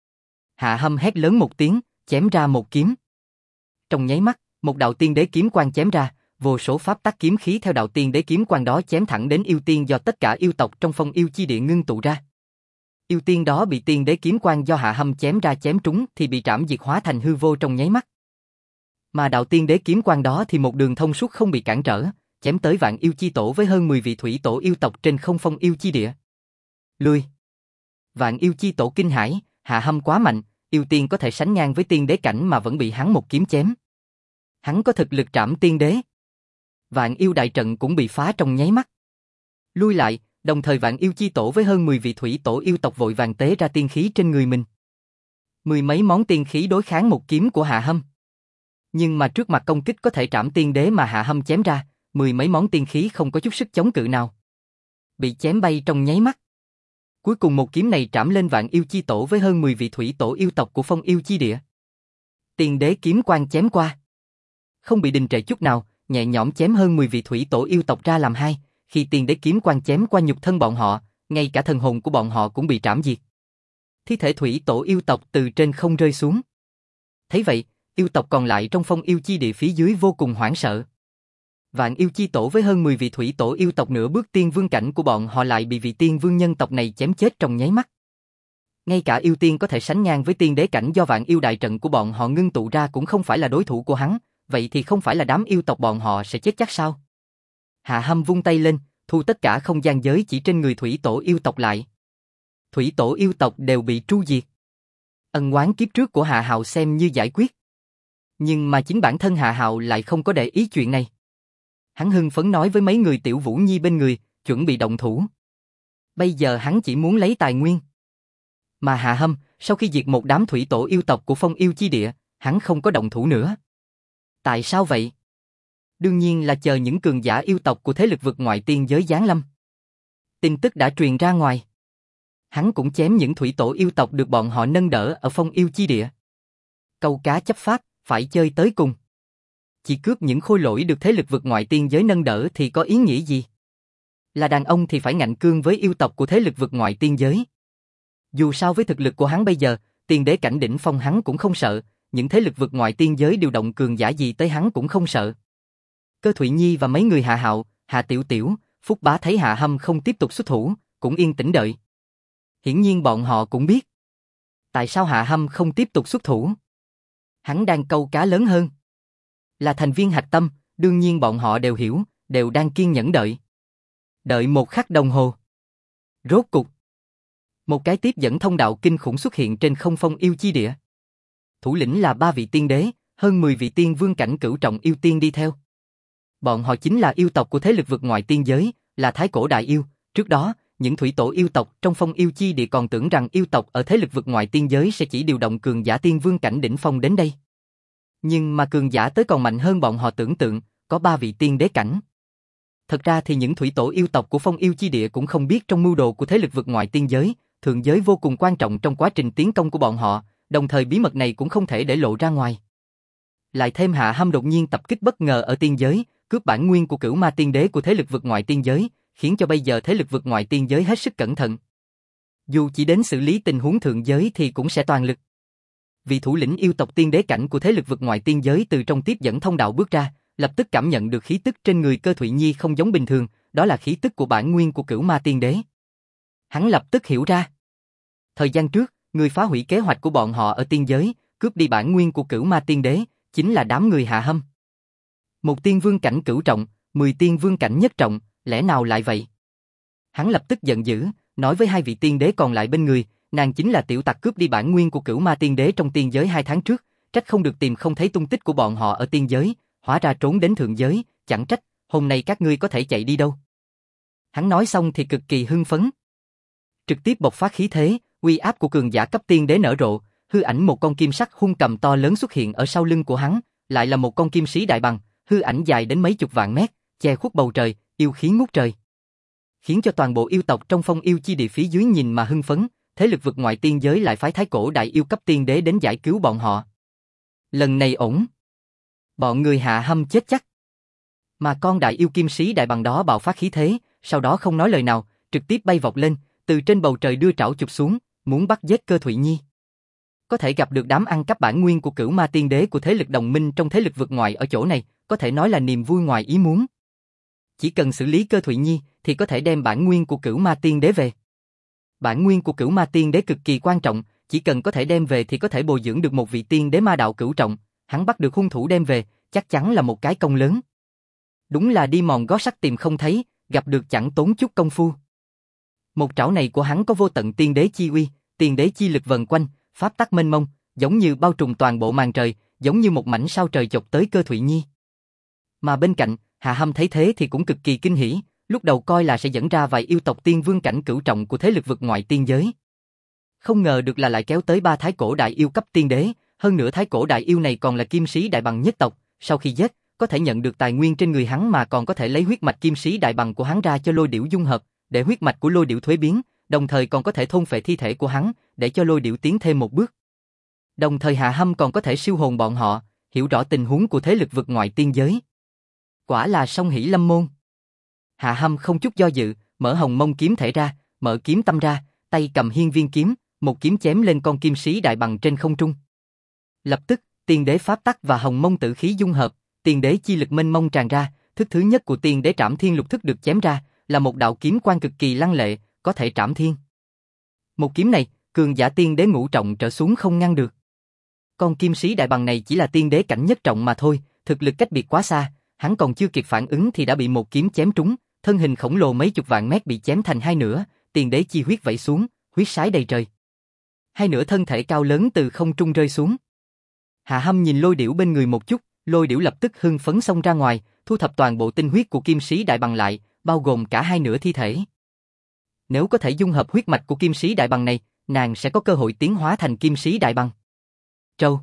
Hạ Hâm hét lớn một tiếng, chém ra một kiếm. Trong nháy mắt, một đạo tiên đế kiếm quang chém ra, vô số pháp tắc kiếm khí theo đạo tiên đế kiếm quang đó chém thẳng đến yêu tiên do tất cả yêu tộc trong phong yêu chi địa ngưng tụ ra. Yêu tiên đó bị tiên đế kiếm quang do Hạ Hâm chém ra chém trúng thì bị trảm diệt hóa thành hư vô trong nháy mắt. Mà đạo tiên đế kiếm quang đó thì một đường thông suốt không bị cản trở, chém tới vạn yêu chi tổ với hơn 10 vị thủy tổ yêu tộc trên không phong yêu chi địa. Lui! Vạn yêu chi tổ kinh hãi, Hạ Hâm quá mạnh, yêu tiên có thể sánh ngang với tiên đế cảnh mà vẫn bị hắn một kiếm chém. Hắn có thực lực trảm tiên đế. Vạn yêu đại trận cũng bị phá trong nháy mắt. Lui lại, đồng thời vạn yêu chi tổ với hơn 10 vị thủy tổ yêu tộc vội vàng tế ra tiên khí trên người mình. Mười mấy món tiên khí đối kháng một kiếm của Hạ Hâm. Nhưng mà trước mặt công kích có thể trảm tiên đế mà Hạ Hâm chém ra, mười mấy món tiên khí không có chút sức chống cự nào. Bị chém bay trong nháy mắt. Cuối cùng một kiếm này trảm lên vạn yêu chi tổ với hơn 10 vị thủy tổ yêu tộc của phong yêu chi địa. Tiên đế kiếm quang chém qua. Không bị đình trệ chút nào, nhẹ nhõm chém hơn 10 vị thủy tổ yêu tộc ra làm hai, khi tiên đế kiếm quang chém qua nhục thân bọn họ, ngay cả thần hồn của bọn họ cũng bị trảm diệt. Thi thể thủy tổ yêu tộc từ trên không rơi xuống. Thấy vậy, yêu tộc còn lại trong phong yêu chi địa phía dưới vô cùng hoảng sợ. Vạn yêu chi tổ với hơn 10 vị thủy tổ yêu tộc nửa bước tiên vương cảnh của bọn họ lại bị vị tiên vương nhân tộc này chém chết trong nháy mắt. Ngay cả yêu tiên có thể sánh ngang với tiên đế cảnh do vạn yêu đại trận của bọn họ ngưng tụ ra cũng không phải là đối thủ của hắn, vậy thì không phải là đám yêu tộc bọn họ sẽ chết chắc sao? Hạ Hâm vung tay lên, thu tất cả không gian giới chỉ trên người thủy tổ yêu tộc lại. Thủy tổ yêu tộc đều bị tru diệt. Ân oán kiếp trước của Hạ Hạo xem như giải quyết. Nhưng mà chính bản thân Hạ Hạo lại không có để ý chuyện này. Hắn hưng phấn nói với mấy người Tiểu Vũ Nhi bên người, chuẩn bị động thủ. Bây giờ hắn chỉ muốn lấy tài nguyên. Mà Hạ Hâm, sau khi diệt một đám thủy tổ yêu tộc của phong yêu chi địa, hắn không có động thủ nữa. Tại sao vậy? Đương nhiên là chờ những cường giả yêu tộc của thế lực vực ngoại tiên giới giáng lâm. Tin tức đã truyền ra ngoài. Hắn cũng chém những thủy tổ yêu tộc được bọn họ nâng đỡ ở phong yêu chi địa. Câu cá chấp pháp, phải chơi tới cùng. Chỉ cướp những khôi lỗi được thế lực vực ngoại tiên giới nâng đỡ thì có ý nghĩa gì? Là đàn ông thì phải ngạnh cương với yêu tộc của thế lực vực ngoại tiên giới. Dù sao với thực lực của hắn bây giờ, tiên đế cảnh đỉnh phong hắn cũng không sợ, những thế lực vực ngoại tiên giới điều động cường giả gì tới hắn cũng không sợ. Cơ Thụy Nhi và mấy người Hạ Hạo, Hạ Tiểu Tiểu, Phúc Bá thấy Hạ Hâm không tiếp tục xuất thủ, cũng yên tĩnh đợi. Hiển nhiên bọn họ cũng biết. Tại sao Hạ Hâm không tiếp tục xuất thủ? Hắn đang câu cá lớn hơn. Là thành viên hạch tâm, đương nhiên bọn họ đều hiểu, đều đang kiên nhẫn đợi. Đợi một khắc đồng hồ. Rốt cục. Một cái tiếp dẫn thông đạo kinh khủng xuất hiện trên không phong yêu chi địa. Thủ lĩnh là 3 vị tiên đế, hơn 10 vị tiên vương cảnh cửu trọng yêu tiên đi theo. Bọn họ chính là yêu tộc của thế lực vực ngoại tiên giới, là thái cổ đại yêu. Trước đó, những thủy tổ yêu tộc trong phong yêu chi địa còn tưởng rằng yêu tộc ở thế lực vực ngoại tiên giới sẽ chỉ điều động cường giả tiên vương cảnh đỉnh phong đến đây. Nhưng mà cường giả tới còn mạnh hơn bọn họ tưởng tượng, có 3 vị tiên đế cảnh. Thật ra thì những thủy tổ yêu tộc của phong yêu chi địa cũng không biết trong mưu đồ của thế lực vực ngoại tiên giới, thượng giới vô cùng quan trọng trong quá trình tiến công của bọn họ, đồng thời bí mật này cũng không thể để lộ ra ngoài. Lại thêm Hạ Hâm đột nhiên tập kích bất ngờ ở tiên giới, cướp bản nguyên của Cửu Ma tiên đế của thế lực vực ngoại tiên giới, khiến cho bây giờ thế lực vực ngoại tiên giới hết sức cẩn thận. Dù chỉ đến xử lý tình huống thượng giới thì cũng sẽ toàn lực. vị thủ lĩnh yêu tộc tiên đế cảnh của thế lực vực ngoại tiên giới từ trong tiếp dẫn thông đạo bước ra, lập tức cảm nhận được khí tức trên người Cơ Thụy Nhi không giống bình thường, đó là khí tức của bản nguyên của Cửu Ma Tiên Đế. Hắn lập tức hiểu ra. Thời gian trước, người phá hủy kế hoạch của bọn họ ở tiên giới, cướp đi bản nguyên của Cửu Ma Tiên Đế, chính là đám người Hạ Hâm. Một tiên vương cảnh cửu trọng, 10 tiên vương cảnh nhất trọng, lẽ nào lại vậy? Hắn lập tức giận dữ, nói với hai vị tiên đế còn lại bên người, nàng chính là tiểu tặc cướp đi bản nguyên của Cửu Ma Tiên Đế trong tiên giới 2 tháng trước, trách không được tìm không thấy tung tích của bọn họ ở tiên giới, hóa ra trốn đến thượng giới, chẳng trách, hôm nay các ngươi có thể chạy đi đâu. Hắn nói xong thì cực kỳ hưng phấn. Trực tiếp bộc phát khí thế, uy áp của cường giả cấp tiên đế nở rộ, hư ảnh một con kim sắc hung cầm to lớn xuất hiện ở sau lưng của hắn, lại là một con kim sĩ đại bằng, hư ảnh dài đến mấy chục vạn mét, che khuất bầu trời, yêu khí ngút trời. Khiến cho toàn bộ yêu tộc trong Phong Yêu Chi Địa phía dưới nhìn mà hưng phấn, thế lực vực ngoại tiên giới lại phái thái cổ đại yêu cấp tiên đế đến giải cứu bọn họ. Lần này ổn. Bọn người Hạ Hâm chết chắc. Mà con đại yêu kim sĩ đại bằng đó bạo phát khí thế, sau đó không nói lời nào, trực tiếp bay vọt lên, từ trên bầu trời đưa trảo chụp xuống, muốn bắt giết Cơ Thụy Nhi. Có thể gặp được đám ăn cắp bản nguyên của Cửu Ma Tiên Đế của thế lực đồng minh trong thế lực vực ngoại ở chỗ này, có thể nói là niềm vui ngoài ý muốn. Chỉ cần xử lý Cơ Thụy Nhi thì có thể đem bản nguyên của Cửu Ma Tiên Đế về. Bản nguyên của Cửu Ma Tiên Đế cực kỳ quan trọng, chỉ cần có thể đem về thì có thể bồi dưỡng được một vị tiên đế ma đạo cửu trọng, hắn bắt được hung thủ đem về, chắc chắn là một cái công lớn. Đúng là đi mòn gót sắt tìm không thấy, gặp được chẳng tốn chút công phu. Một trảo này của hắn có vô tận tiên đế chi uy, tiên đế chi lực vần quanh, pháp tắc mênh mông, giống như bao trùm toàn bộ màn trời, giống như một mảnh sao trời chộp tới Cơ Thụy Nhi. Mà bên cạnh, Hạ Hâm thấy thế thì cũng cực kỳ kinh hỉ, lúc đầu coi là sẽ dẫn ra vài yêu tộc tiên vương cảnh cửu trọng của thế lực vực ngoại tiên giới. Không ngờ được là lại kéo tới 3 thái cổ đại yêu cấp tiên đế, hơn nữa thái cổ đại yêu này còn là kim sĩ đại bằng nhất tộc, sau khi giết, có thể nhận được tài nguyên trên người hắn mà còn có thể lấy huyết mạch kim sĩ đại bằng của hắn ra cho lôi điểu dung hợp, để huyết mạch của lôi điểu thuế biến, đồng thời còn có thể thôn phệ thi thể của hắn, để cho lôi điểu tiến thêm một bước. Đồng thời Hạ Hâm còn có thể siêu hồn bọn họ, hiểu rõ tình huống của thế lực vực ngoại tiên giới. Quả là song hỷ lâm môn. Hạ Hâm không chút do dự, mở hồng mông kiếm thể ra, mở kiếm tâm ra, tay cầm hiên viên kiếm, một kiếm chém lên con kim sĩ đại bằng trên không trung. Lập tức, tiên đế pháp tắc và hồng mông tử khí dung hợp, tiên đế chi lực mênh mông tràn ra, thức thứ nhất của tiên đế Trảm Thiên Lục thức được chém ra, là một đạo kiếm quang cực kỳ lăng lệ, có thể trảm thiên. Một kiếm này, cường giả tiên đế ngũ trọng trở xuống không ngăn được. Con kim sĩ đại bằng này chỉ là tiên đế cảnh nhất trọng mà thôi, thực lực cách biệt quá xa, hắn còn chưa kịp phản ứng thì đã bị một kiếm chém trúng, thân hình khổng lồ mấy chục vạn mét bị chém thành hai nửa, tiên đế chi huyết vẩy xuống, huyết sái đầy trời. Hai nửa thân thể cao lớn từ không trung rơi xuống. Hạ Hâm nhìn lôi điểu bên người một chút, lôi điểu lập tức hưng phấn xông ra ngoài, thu thập toàn bộ tinh huyết của kim sĩ đại bằng lại, bao gồm cả hai nửa thi thể. Nếu có thể dung hợp huyết mạch của kim sĩ đại bằng này, nàng sẽ có cơ hội tiến hóa thành kim sĩ đại bằng. Trâu.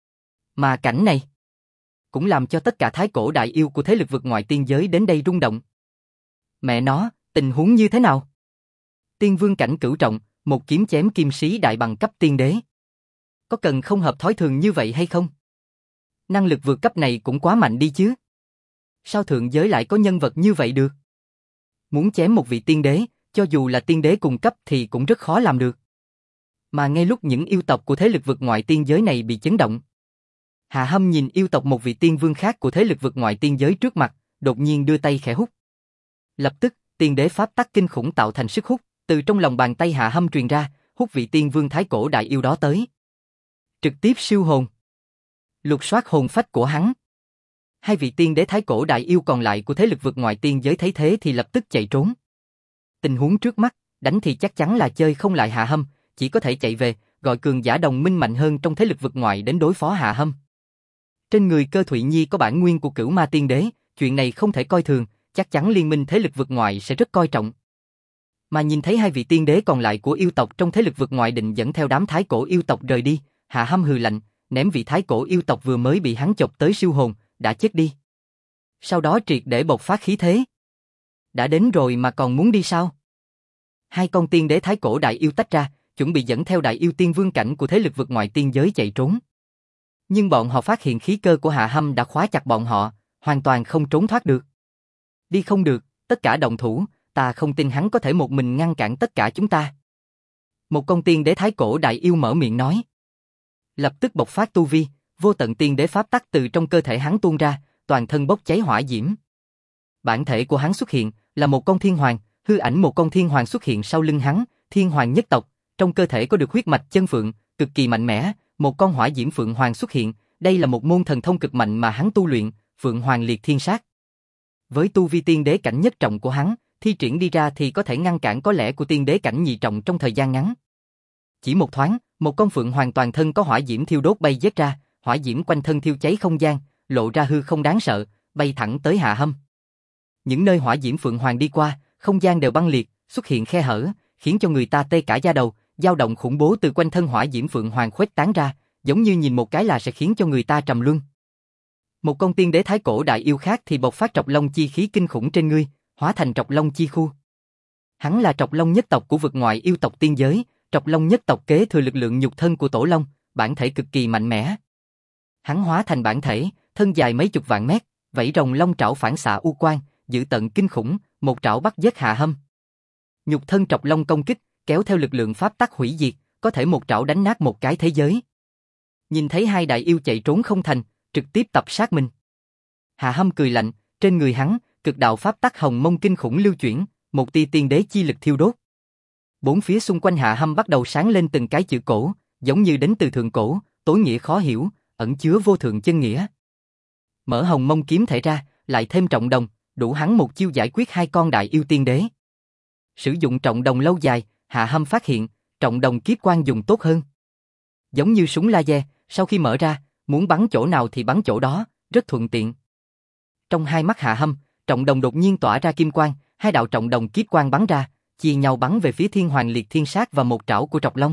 Mà cảnh này cũng làm cho tất cả thái cổ đại yêu của thế lực vực ngoại tiên giới đến đây rung động. Mẹ nó, tình huống như thế nào? Tiên vương cảnh cửu trọng, một kiếm chém kim sĩ đại bằng cấp tiên đế. Có cần không hợp thói thường như vậy hay không? Năng lực vượt cấp này cũng quá mạnh đi chứ. Sao thượng giới lại có nhân vật như vậy được? Muốn chém một vị tiên đế, cho dù là tiên đế cùng cấp thì cũng rất khó làm được. Mà ngay lúc những yêu tộc của thế lực vực ngoại tiên giới này bị chấn động, Hạ Hâm nhìn yêu tộc một vị tiên vương khác của thế lực vực ngoại tiên giới trước mặt, đột nhiên đưa tay khẽ hút. Lập tức, tiên đế pháp tắc kinh khủng tạo thành sức hút, từ trong lòng bàn tay Hạ Hâm truyền ra, hút vị tiên vương thái cổ đại yêu đó tới. Trực tiếp siêu hồn. Lục soát hồn phách của hắn. Hai vị tiên đế thái cổ đại yêu còn lại của thế lực vực ngoại tiên giới thấy thế thì lập tức chạy trốn. Tình huống trước mắt, đánh thì chắc chắn là chơi không lại Hạ Hâm, chỉ có thể chạy về, gọi cường giả đồng minh mạnh hơn trong thế lực vực ngoại đến đối phó Hạ Hâm. Trên người Cơ Thụy Nhi có bản nguyên của Cửu Ma Tiên Đế, chuyện này không thể coi thường, chắc chắn liên minh thế lực vực ngoại sẽ rất coi trọng. Mà nhìn thấy hai vị tiên đế còn lại của yêu tộc trong thế lực vực ngoại định dẫn theo đám thái cổ yêu tộc rời đi, Hạ Hâm hừ lạnh, ném vị thái cổ yêu tộc vừa mới bị hắn chọc tới siêu hồn, đã chết đi. Sau đó triệt để bộc phát khí thế. Đã đến rồi mà còn muốn đi sao? Hai con tiên đế thái cổ đại yêu tách ra, chuẩn bị dẫn theo đại yêu tiên vương cảnh của thế lực vực ngoại tiên giới chạy trốn. Nhưng bọn họ phát hiện khí cơ của Hạ Hâm đã khóa chặt bọn họ, hoàn toàn không trốn thoát được. Đi không được, tất cả động thủ, ta không tin hắn có thể một mình ngăn cản tất cả chúng ta. Một con tiên đế thái cổ đại yêu mở miệng nói. Lập tức bộc phát tu vi, vô tận tiên đế pháp tắc từ trong cơ thể hắn tuôn ra, toàn thân bốc cháy hỏa diễm. Bản thể của hắn xuất hiện, là một con thiên hoàng, hư ảnh một con thiên hoàng xuất hiện sau lưng hắn, thiên hoàng nhất tộc, trong cơ thể có được huyết mạch chân phượng, cực kỳ mạnh mẽ, một con hỏa diễm phượng hoàng xuất hiện, đây là một môn thần thông cực mạnh mà hắn tu luyện, Phượng Hoàng Liệt Thiên Sát. Với tu vi tiên đế cảnh nhất trọng của hắn, thi triển đi ra thì có thể ngăn cản có lẽ của tiên đế cảnh nhị trọng trong thời gian ngắn. Chỉ một thoáng, một con phượng hoàng toàn thân có hỏa diễm thiêu đốt bay vút ra, hỏa diễm quanh thân thiêu cháy không gian, lộ ra hư không đáng sợ, bay thẳng tới Hạ Hâm. Những nơi hỏa diễm phượng hoàng đi qua, không gian đều băng liệt, xuất hiện khe hở, khiến cho người ta tê cả da đầu, dao động khủng bố từ quanh thân hỏa diễm phượng hoàng khuếch tán ra, giống như nhìn một cái là sẽ khiến cho người ta trầm luân. Một con tiên đế thái cổ đại yêu khác thì bộc phát trọc long chi khí kinh khủng trên ngươi, hóa thành trọc long chi khu. Hắn là trọc long nhất tộc của vực ngoại yêu tộc tiên giới, trọc long nhất tộc kế thừa lực lượng nhục thân của tổ long, bản thể cực kỳ mạnh mẽ. Hắn hóa thành bản thể, thân dài mấy chục vạn mét, vảy rồng long trảo phản xạ u quang, dữ tợn kinh khủng, một trảo bắt giết Hạ Hâm. Nhục thân trọc long công kích, kéo theo lực lượng pháp tắc hủy diệt, có thể một trảo đánh nát một cái thế giới. Nhìn thấy hai đại yêu chạy trốn không thành, trực tiếp tập sát mình. Hạ Hâm cười lạnh, trên người hắn, cực đạo pháp tắc hồng mông kinh khủng lưu chuyển, một tia tiên đế chi lực thiêu đốt. Bốn phía xung quanh Hạ Hâm bắt đầu sáng lên từng cái chữ cổ, giống như đến từ thượng cổ, tối nghĩa khó hiểu, ẩn chứa vô thượng chân nghĩa. Mở hồng mông kiếm thể ra, lại thêm trọng đồng, đủ hắn một chiêu giải quyết hai con đại yêu tiên đế. Sử dụng trọng đồng lâu dài, Hạ Hâm phát hiện, trọng đồng kiếp quang dùng tốt hơn. Giống như súng laser, sau khi mở ra, muốn bắn chỗ nào thì bắn chỗ đó, rất thuận tiện. Trong hai mắt Hạ Hâm, trọng đồng đột nhiên tỏa ra kim quang, hai đạo trọng đồng kiếp quang bắn ra, chia nhau bắn về phía Thiên Hoàng Liệt Thiên Sát và một trảo của Trọc Long.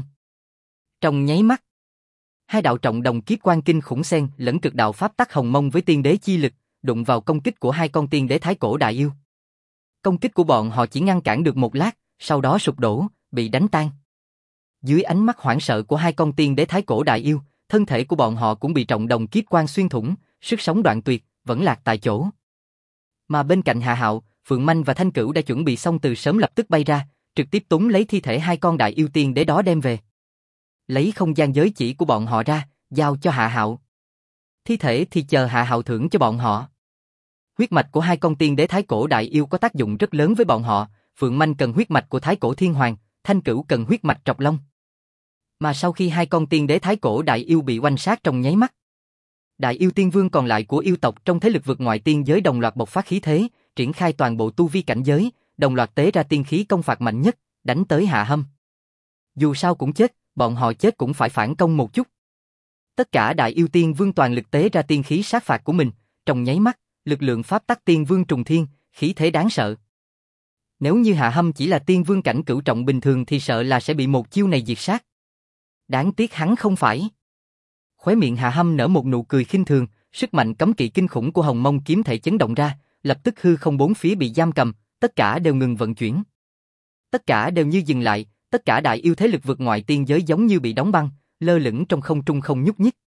Trong nháy mắt, hai đạo trọng đồng kiếp quang kinh khủng xen lẫn cực đạo pháp tắc hồng mông với tiên đế chi lực, đụng vào công kích của hai con tiên đế thái cổ đại yêu. Công kích của bọn họ chỉ ngăn cản được một lát, sau đó sụp đổ, bị đánh tan. Dưới ánh mắt hoảng sợ của hai con tiên đế thái cổ đại yêu, thân thể của bọn họ cũng bị trọng đồng kiếp quang xuyên thủng, sức sống đoạn tuyệt, vẫn lạc tại chỗ. Mà bên cạnh Hạ Hạo, Phượng Manh và Thanh Cửu đã chuẩn bị xong từ sớm lập tức bay ra, trực tiếp túm lấy thi thể hai con đại yêu tiên đế đó đem về. Lấy không gian giới chỉ của bọn họ ra, giao cho Hạ Hạo. Thi thể thì chờ Hạ Hạo thưởng cho bọn họ. Huyết mạch của hai con tiên đế thái cổ đại yêu có tác dụng rất lớn với bọn họ, Phượng Manh cần huyết mạch của thái cổ thiên hoàng, Thanh Cửu cần huyết mạch Trọc Long. Mà sau khi hai con tiên đế thái cổ đại yêu bị oanh sát trong nháy mắt, đại yêu tiên vương còn lại của yêu tộc trong thế lực vực ngoại tiên giới đồng loạt bộc phát khí thế, triển khai toàn bộ tu vi cảnh giới, đồng loạt tế ra tiên khí công phạt mạnh nhất, đánh tới Hạ Hâm. Dù sao cũng chết, bọn họ chết cũng phải phản công một chút. Tất cả đại yêu tiên vương toàn lực tế ra tiên khí sát phạt của mình, trong nháy mắt, lực lượng pháp tắc tiên vương trùng thiên, khí thế đáng sợ. Nếu như Hạ Hâm chỉ là tiên vương cảnh cửu trọng bình thường thì sợ là sẽ bị một chiêu này diệt sát. Đáng tiếc hắn không phải. Khóe miệng Hạ Hâm nở một nụ cười khinh thường, sức mạnh cấm kỵ kinh khủng của hồng mông kiếm thể chấn động ra, lập tức hư không bốn phía bị giam cầm, tất cả đều ngừng vận chuyển. Tất cả đều như dừng lại, tất cả đại yêu thế lực vực ngoại tiên giới giống như bị đóng băng, lơ lửng trong không trung không nhúc nhích.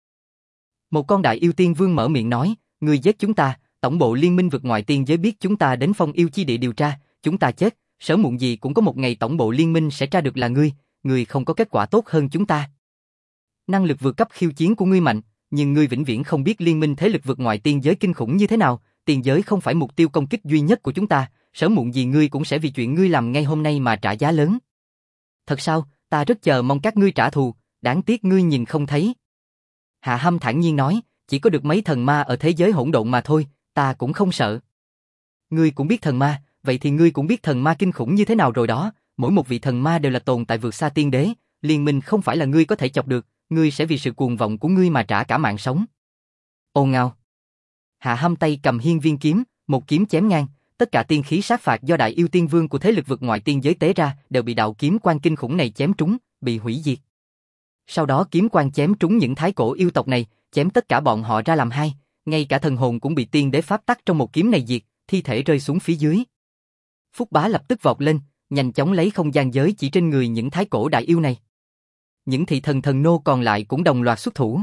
Một con đại yêu tiên vương mở miệng nói, ngươi giết chúng ta, tổng bộ liên minh vực ngoại tiên giới biết chúng ta đến Phong Yêu chi địa điều tra, chúng ta chết, sớm muộn gì cũng có một ngày tổng bộ liên minh sẽ tra được là ngươi không có kết quả tốt hơn chúng ta. Năng lực vượt cấp khiêu chiến của ngươi mạnh, nhưng ngươi vĩnh viễn không biết liên minh thế lực vực ngoại tiên giới kinh khủng như thế nào, tiên giới không phải mục tiêu công kích duy nhất của chúng ta, sớm muộn gì ngươi cũng sẽ vì chuyện ngươi làm ngay hôm nay mà trả giá lớn. Thật sao, ta rất chờ mong các ngươi trả thù, đáng tiếc ngươi nhìn không thấy. Hạ Hâm thản nhiên nói, chỉ có được mấy thần ma ở thế giới hỗn độn mà thôi, ta cũng không sợ. Ngươi cũng biết thần ma, vậy thì ngươi cũng biết thần ma kinh khủng như thế nào rồi đó, mỗi một vị thần ma đều là tồn tại vượt xa tiên đế, liên minh không phải là ngươi có thể chọc được, ngươi sẽ vì sự cuồng vọng của ngươi mà trả cả mạng sống. Ồn ào. Hạ Hâm tay cầm hiên viên kiếm, một kiếm chém ngang, tất cả tiên khí sát phạt do đại yêu tiên vương của thế lực vực ngoại tiên giới tế ra đều bị đạo kiếm quang kinh khủng này chém trúng, bị hủy diệt. Sau đó kiếm quang chém trúng những thái cổ yêu tộc này, chém tất cả bọn họ ra làm hai, ngay cả thần hồn cũng bị tiên đế pháp tắc trong một kiếm này diệt, thi thể rơi xuống phía dưới. Phúc Bá lập tức vọt lên, nhanh chóng lấy không gian giới chỉ trên người những thái cổ đại yêu này. Những thị thần thần nô còn lại cũng đồng loạt xuất thủ.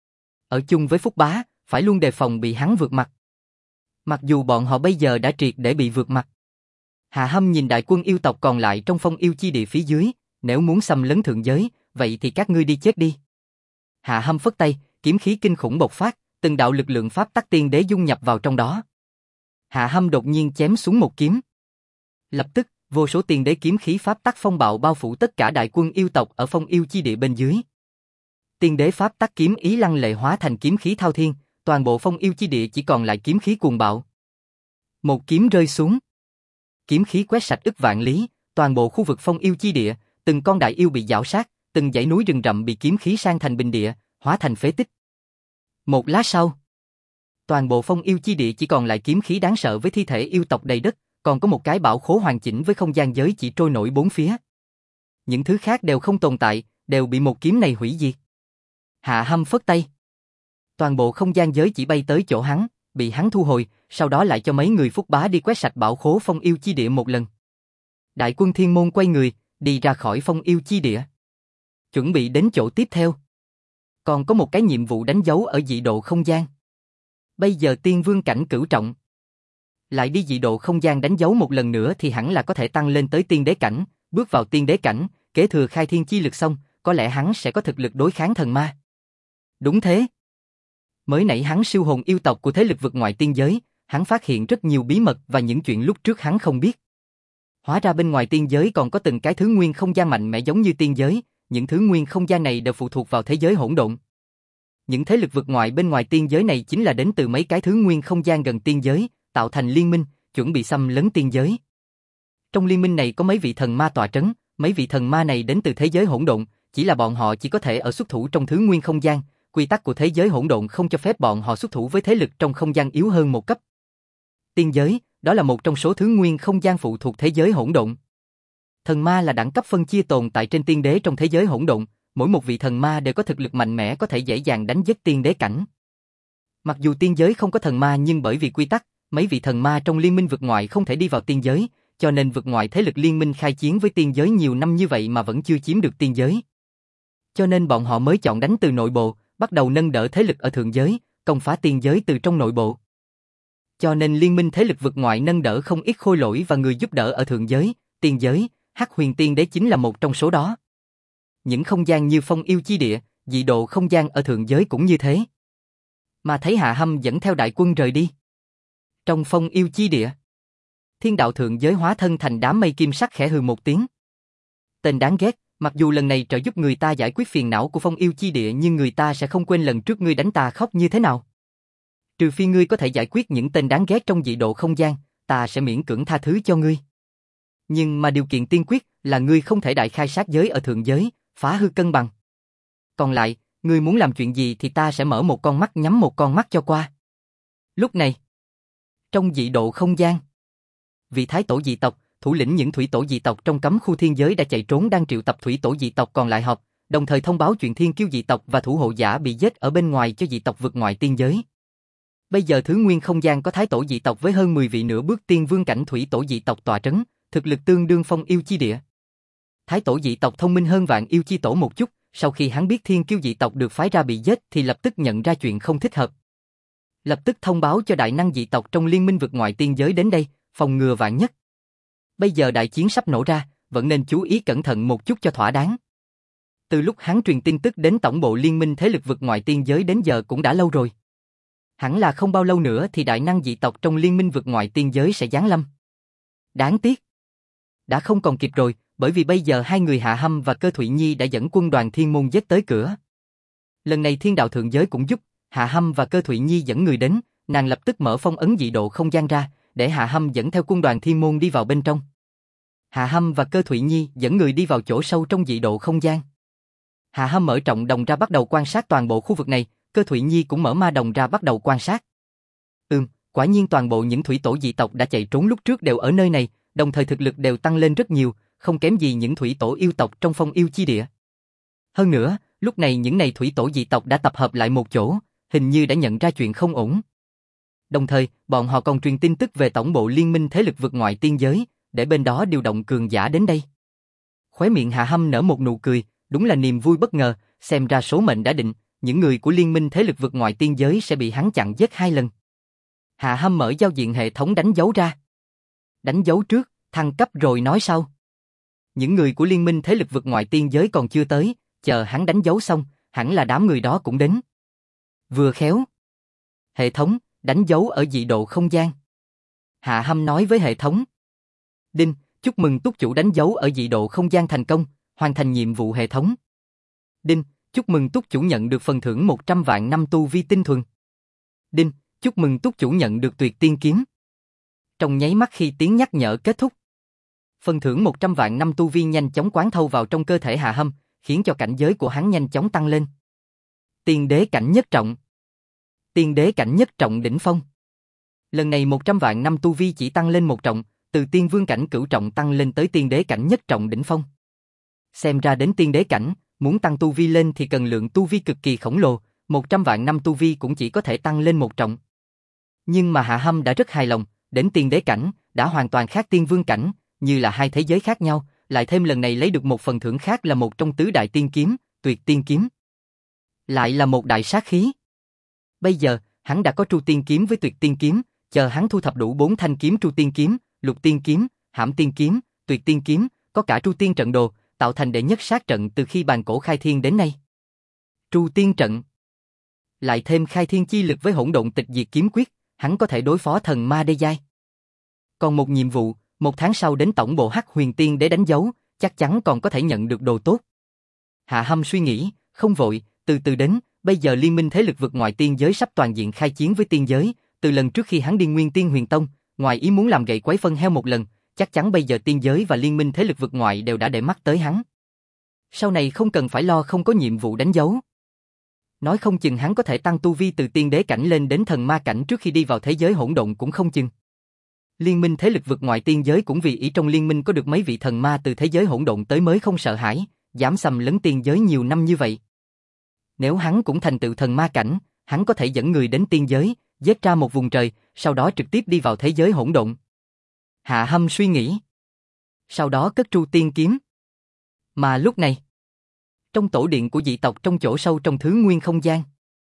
Ở chung với Phúc Bá, phải luôn đề phòng bị hắn vượt mặt. Mặc dù bọn họ bây giờ đã triệt để bị vượt mặt. Hạ Hâm nhìn đại quân yêu tộc còn lại trong Phong Yêu chi địa phía dưới, nếu muốn xâm lấn thượng giới, vậy thì các ngươi đi chết đi. Hạ Hâm phất tay, kiếm khí kinh khủng bộc phát, từng đạo lực lượng pháp tắc tiên đế dung nhập vào trong đó. Hạ Hâm đột nhiên chém xuống một kiếm. Lập tức, vô số tiên đế kiếm khí pháp tắc phong bạo bao phủ tất cả đại quân yêu tộc ở phong yêu chi địa bên dưới. Tiên đế pháp tắc kiếm ý lăng lệ hóa thành kiếm khí thao thiên, toàn bộ phong yêu chi địa chỉ còn lại kiếm khí cuồng bạo. Một kiếm rơi xuống, kiếm khí quét sạch ức vạn lý, toàn bộ khu vực phong yêu chi địa, từng con đại yêu bị giảo sát, từng dãy núi rừng rậm bị kiếm khí san thành bình địa, hóa thành phế tích. Một lát sau, toàn bộ phong yêu chi địa chỉ còn lại kiếm khí đáng sợ với thi thể yêu tộc đầy đất, còn có một cái bảo khố hoàn chỉnh với không gian giới chỉ trôi nổi bốn phía. Những thứ khác đều không tồn tại, đều bị một kiếm này hủy diệt. Hạ Hâm phất tay, toàn bộ không gian giới chỉ bay tới chỗ hắn, bị hắn thu hồi, sau đó lại cho mấy người Phúc Bá đi quét sạch bảo khố phong yêu chi địa một lần. Đại quân Thiên Môn quay người, đi ra khỏi phong yêu chi địa, chuẩn bị đến chỗ tiếp theo. Còn có một cái nhiệm vụ đánh dấu ở dị độ không gian. Bây giờ tiên vương cảnh cửu trọng, lại đi dị độ không gian đánh dấu một lần nữa thì hẳn là có thể tăng lên tới tiên đế cảnh, bước vào tiên đế cảnh, kế thừa khai thiên chi lực xong, có lẽ hắn sẽ có thực lực đối kháng thần ma. Đúng thế. Mới nãy hắn siêu hồn yêu tộc của thế lực vực ngoại tiên giới, hắn phát hiện rất nhiều bí mật và những chuyện lúc trước hắn không biết. Hóa ra bên ngoài tiên giới còn có từng cái thứ nguyên không gian mạnh mẽ giống như tiên giới, những thứ nguyên không gian này đều phụ thuộc vào thế giới hỗn độn. Những thế lực vực ngoại bên ngoài tiên giới này chính là đến từ mấy cái thứ nguyên không gian gần tiên giới, tạo thành liên minh, chuẩn bị xâm lấn tiên giới. Trong liên minh này có mấy vị thần ma tọa trấn, mấy vị thần ma này đến từ thế giới hỗn độn, chỉ là bọn họ chỉ có thể ở xuất thủ trong thứ nguyên không gian, quy tắc của thế giới hỗn độn không cho phép bọn họ xuất thủ với thế lực trong không gian yếu hơn một cấp. Tiên giới, đó là một trong số thứ nguyên không gian phụ thuộc thế giới hỗn độn. Thần ma là đẳng cấp phân chia tồn tại trên tiên đế trong thế giới hỗn độn, mỗi một vị thần ma đều có thực lực mạnh mẽ có thể dễ dàng đánh giết tiên đế cảnh. Mặc dù tiên giới không có thần ma nhưng bởi vì quy tắc, mấy vị thần ma trong liên minh vực ngoại không thể đi vào tiên giới, cho nên vực ngoại thế lực liên minh khai chiến với tiên giới nhiều năm như vậy mà vẫn chưa chiếm được tiên giới. Cho nên bọn họ mới chọn đánh từ nội bộ, bắt đầu nâng đỡ thế lực ở thượng giới, công phá tiên giới từ trong nội bộ. Cho nên liên minh thế lực vực ngoại nâng đỡ không ít khôi lỗi và người giúp đỡ ở thượng giới, tiên giới, Hắc Huyền Tiên Đế chính là một trong số đó. Những không gian như phong yêu chi địa, dị độ không gian ở thượng giới cũng như thế. Mà thấy Hạ Hâm dẫn theo đại quân rời đi. Trong phong yêu chi địa, thiên đạo thượng giới hóa thân thành đám mây kim sắc khẽ hừ một tiếng. Tên đáng ghét, mặc dù lần này trợ giúp người ta giải quyết phiền não của phong yêu chi địa nhưng người ta sẽ không quên lần trước ngươi đánh ta khóc như thế nào. Trừ phi ngươi có thể giải quyết những tên đáng ghét trong dị độ không gian, ta sẽ miễn cưỡng tha thứ cho ngươi. Nhưng mà điều kiện tiên quyết là ngươi không thể đại khai sát giới ở thượng giới, phá hư cân bằng. Còn lại, ngươi muốn làm chuyện gì thì ta sẽ mở một con mắt nhắm một con mắt cho qua. Lúc này, trong dị độ không gian, vị thái tổ dị tộc, thủ lĩnh những thủy tổ dị tộc trong cấm khu thiên giới đã chạy trốn đang triệu tập thủy tổ dị tộc còn lại họp, đồng thời thông báo chuyện thiên kiêu dị tộc và thủ hộ giả bị giết ở bên ngoài cho dị tộc vực ngoại tiên giới. Bây giờ thứ nguyên không gian có thái tổ dị tộc với hơn 10 vị nửa bước tiên vương cảnh thủy tổ dị tộc tọa trấn, thực lực tương đương phong yêu chi địa. Thái tổ dị tộc thông minh hơn vạn yêu chi tổ một chút, sau khi hắn biết thiên kiêu dị tộc được phái ra bị giết thì lập tức nhận ra chuyện không thích hợp. Lập tức thông báo cho đại năng dị tộc trong liên minh vực ngoại tiên giới đến đây, phòng ngừa vạn nhất. Bây giờ đại chiến sắp nổ ra, vẫn nên chú ý cẩn thận một chút cho thỏa đáng. Từ lúc hắn truyền tin tức đến tổng bộ liên minh thế lực vực ngoại tiên giới đến giờ cũng đã lâu rồi. Hẳn là không bao lâu nữa thì đại năng dị tộc trong liên minh vực ngoại tiên giới sẽ giáng lâm. Đáng tiếc, đã không còn kịp rồi, bởi vì bây giờ hai người Hạ Hâm và Cơ Thụy Nhi đã dẫn quân đoàn thiên môn giết tới cửa. Lần này thiên đạo thượng giới cũng giúp, Hạ Hâm và Cơ Thụy Nhi dẫn người đến, nàng lập tức mở phong ấn dị độ không gian ra, để Hạ Hâm dẫn theo quân đoàn thiên môn đi vào bên trong. Hạ Hâm và Cơ Thụy Nhi dẫn người đi vào chỗ sâu trong dị độ không gian. Hạ Hâm mở trọng đồng ra bắt đầu quan sát toàn bộ khu vực này, Cơ Thụy Nhi cũng mở ma đồng ra bắt đầu quan sát. Quả nhiên toàn bộ những thủy tổ dị tộc đã chạy trốn lúc trước đều ở nơi này, đồng thời thực lực đều tăng lên rất nhiều, không kém gì những thủy tổ yêu tộc trong phong yêu chi địa. Hơn nữa, lúc này những này thủy tổ dị tộc đã tập hợp lại một chỗ, hình như đã nhận ra chuyện không ổn. Đồng thời, bọn họ còn truyền tin tức về tổng bộ liên minh thế lực vực ngoại tiên giới, để bên đó điều động cường giả đến đây. Khóe miệng Hạ Hâm nở một nụ cười, đúng là niềm vui bất ngờ, xem ra số mệnh đã định, những người của liên minh thế lực vực ngoại tiên giới sẽ bị hắn chặn giết 2 lần. Hạ Hâm mở giao diện hệ thống đánh dấu ra. Đánh dấu trước, thăng cấp rồi nói sau. Những người của liên minh thế lực vực ngoại tiên giới còn chưa tới, chờ hắn đánh dấu xong, hẳn là đám người đó cũng đến. Vừa khéo. Hệ thống, đánh dấu ở dị độ không gian. Hạ Hâm nói với hệ thống. Đinh, chúc mừng túc chủ đánh dấu ở dị độ không gian thành công, hoàn thành nhiệm vụ hệ thống. Đinh, chúc mừng túc chủ nhận được phần thưởng 100 vạn năm tu vi tinh thuần. Đinh, chúc mừng túc chủ nhận được tuyệt tiên kiếm. Trong nháy mắt khi tiếng nhắc nhở kết thúc, phần thưởng 100 vạn năm tu vi nhanh chóng quán thâu vào trong cơ thể Hạ Hâm, khiến cho cảnh giới của hắn nhanh chóng tăng lên. Tiên đế cảnh nhất trọng. Tiên đế cảnh nhất trọng đỉnh phong. Lần này 100 vạn năm tu vi chỉ tăng lên một trọng, từ tiên vương cảnh cửu trọng tăng lên tới tiên đế cảnh nhất trọng đỉnh phong. Xem ra đến tiên đế cảnh, muốn tăng tu vi lên thì cần lượng tu vi cực kỳ khổng lồ, 100 vạn năm tu vi cũng chỉ có thể tăng lên một trọng. Nhưng mà Hạ Hâm đã rất hài lòng, đến tiên đế cảnh, đã hoàn toàn khác tiên vương cảnh, như là hai thế giới khác nhau, lại thêm lần này lấy được một phần thưởng khác là một trong tứ đại tiên kiếm, tuyệt tiên kiếm. Lại là một đại sát khí. Bây giờ, hắn đã có tru tiên kiếm với tuyệt tiên kiếm, chờ hắn thu thập đủ 4 thanh kiếm tru tiên kiếm, lục tiên kiếm, hãm tiên kiếm, tuyệt tiên kiếm, có cả tru tiên trận đồ, tạo thành đệ nhất sát trận từ khi bàn cổ khai thiên đến nay. Tru tiên trận. Lại thêm khai thiên chi lực với hỗn độn tịch diệt kiếm quyết, hắn có thể đối phó thần ma đê giai. Còn một nhiệm vụ, 1 tháng sau đến tổng bộ Hắc Huyền Tiên để đánh dấu, chắc chắn còn có thể nhận được đồ tốt. Hạ Hâm suy nghĩ, không vội, từ từ đến, bây giờ liên minh thế lực vực ngoại tiên giới sắp toàn diện khai chiến với tiên giới, từ lần trước khi hắn đi Nguyên Tiên Huyền Tông, ngoài ý muốn làm gậy quấy phân heo một lần, chắc chắn bây giờ tiên giới và liên minh thế lực vực ngoại đều đã để mắt tới hắn. Sau này không cần phải lo không có nhiệm vụ đánh dấu. Nói không chừng hắn có thể tăng tu vi từ tiên đế cảnh lên đến thần ma cảnh trước khi đi vào thế giới hỗn độn cũng không chừng. Liên minh thế lực vực ngoại tiên giới cũng vì ý trong liên minh có được mấy vị thần ma từ thế giới hỗn độn tới mới không sợ hãi, dám xâm lấn tiên giới nhiều năm như vậy. Nếu hắn cũng thành tựu thần ma cảnh, hắn có thể dẫn người đến tiên giới, giết ra một vùng trời, sau đó trực tiếp đi vào thế giới hỗn độn. Hạ Hâm suy nghĩ. Sau đó cất tru tiên kiếm. Mà lúc này, trong tổ điện của dị tộc trong chỗ sâu trong thứ nguyên không gian,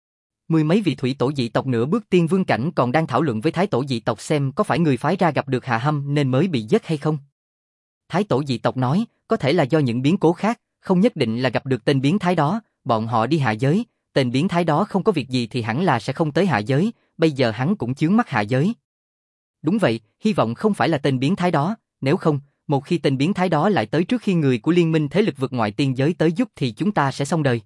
10 mấy vị thủy tổ dị tộc nửa bước tiên vương cảnh còn đang thảo luận với thái tổ dị tộc xem có phải người phái ra gặp được Hạ Hâm nên mới bị giết hay không. Thái tổ dị tộc nói, có thể là do những biến cố khác, không nhất định là gặp được tên biến thái đó, bọn họ đi hạ giới, tên biến thái đó không có việc gì thì hẳn là sẽ không tới hạ giới, bây giờ hắn cũng chướng mắt hạ giới. Đúng vậy, hy vọng không phải là tên biến thái đó, nếu không, một khi tên biến thái đó lại tới trước khi người của liên minh thế lực vượt ngoại tiên giới tới giúp thì chúng ta sẽ xong đời.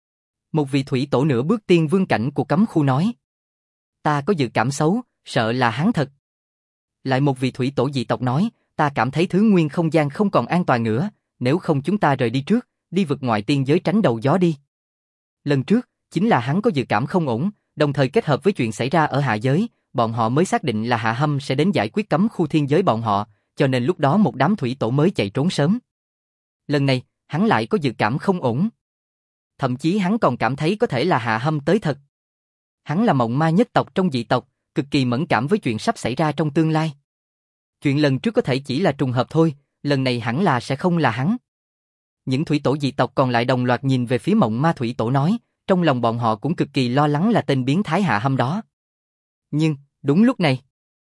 Một vị thủy tổ nửa bước tiên vương cảnh của cấm khu nói. Ta có dự cảm xấu, sợ là hắn thật. Lại một vị thủy tổ dị tộc nói, ta cảm thấy thứ nguyên không gian không còn an toàn nữa, nếu không chúng ta rời đi trước, đi vượt ngoại tiên giới tránh đầu gió đi. Lần trước, chính là hắn có dự cảm không ổn, đồng thời kết hợp với chuyện xảy ra ở hạ giới, bọn họ mới xác định là Hạ Hâm sẽ đến giải quyết cấm khu thiên giới bọn họ, cho nên lúc đó một đám thủy tổ mới chạy trốn sớm. Lần này, hắn lại có dự cảm không ổn. Thậm chí hắn còn cảm thấy có thể là Hạ Hâm tới thật. Hắn là mộng ma nhất tộc trong dị tộc, cực kỳ mẫn cảm với chuyện sắp xảy ra trong tương lai. Chuyện lần trước có thể chỉ là trùng hợp thôi, lần này hẳn là sẽ không là hắn. Những thủy tổ dị tộc còn lại đồng loạt nhìn về phía mộng ma thủy tổ nói, trong lòng bọn họ cũng cực kỳ lo lắng là tên biến thái Hạ Hâm đó. Nhưng, đúng lúc này,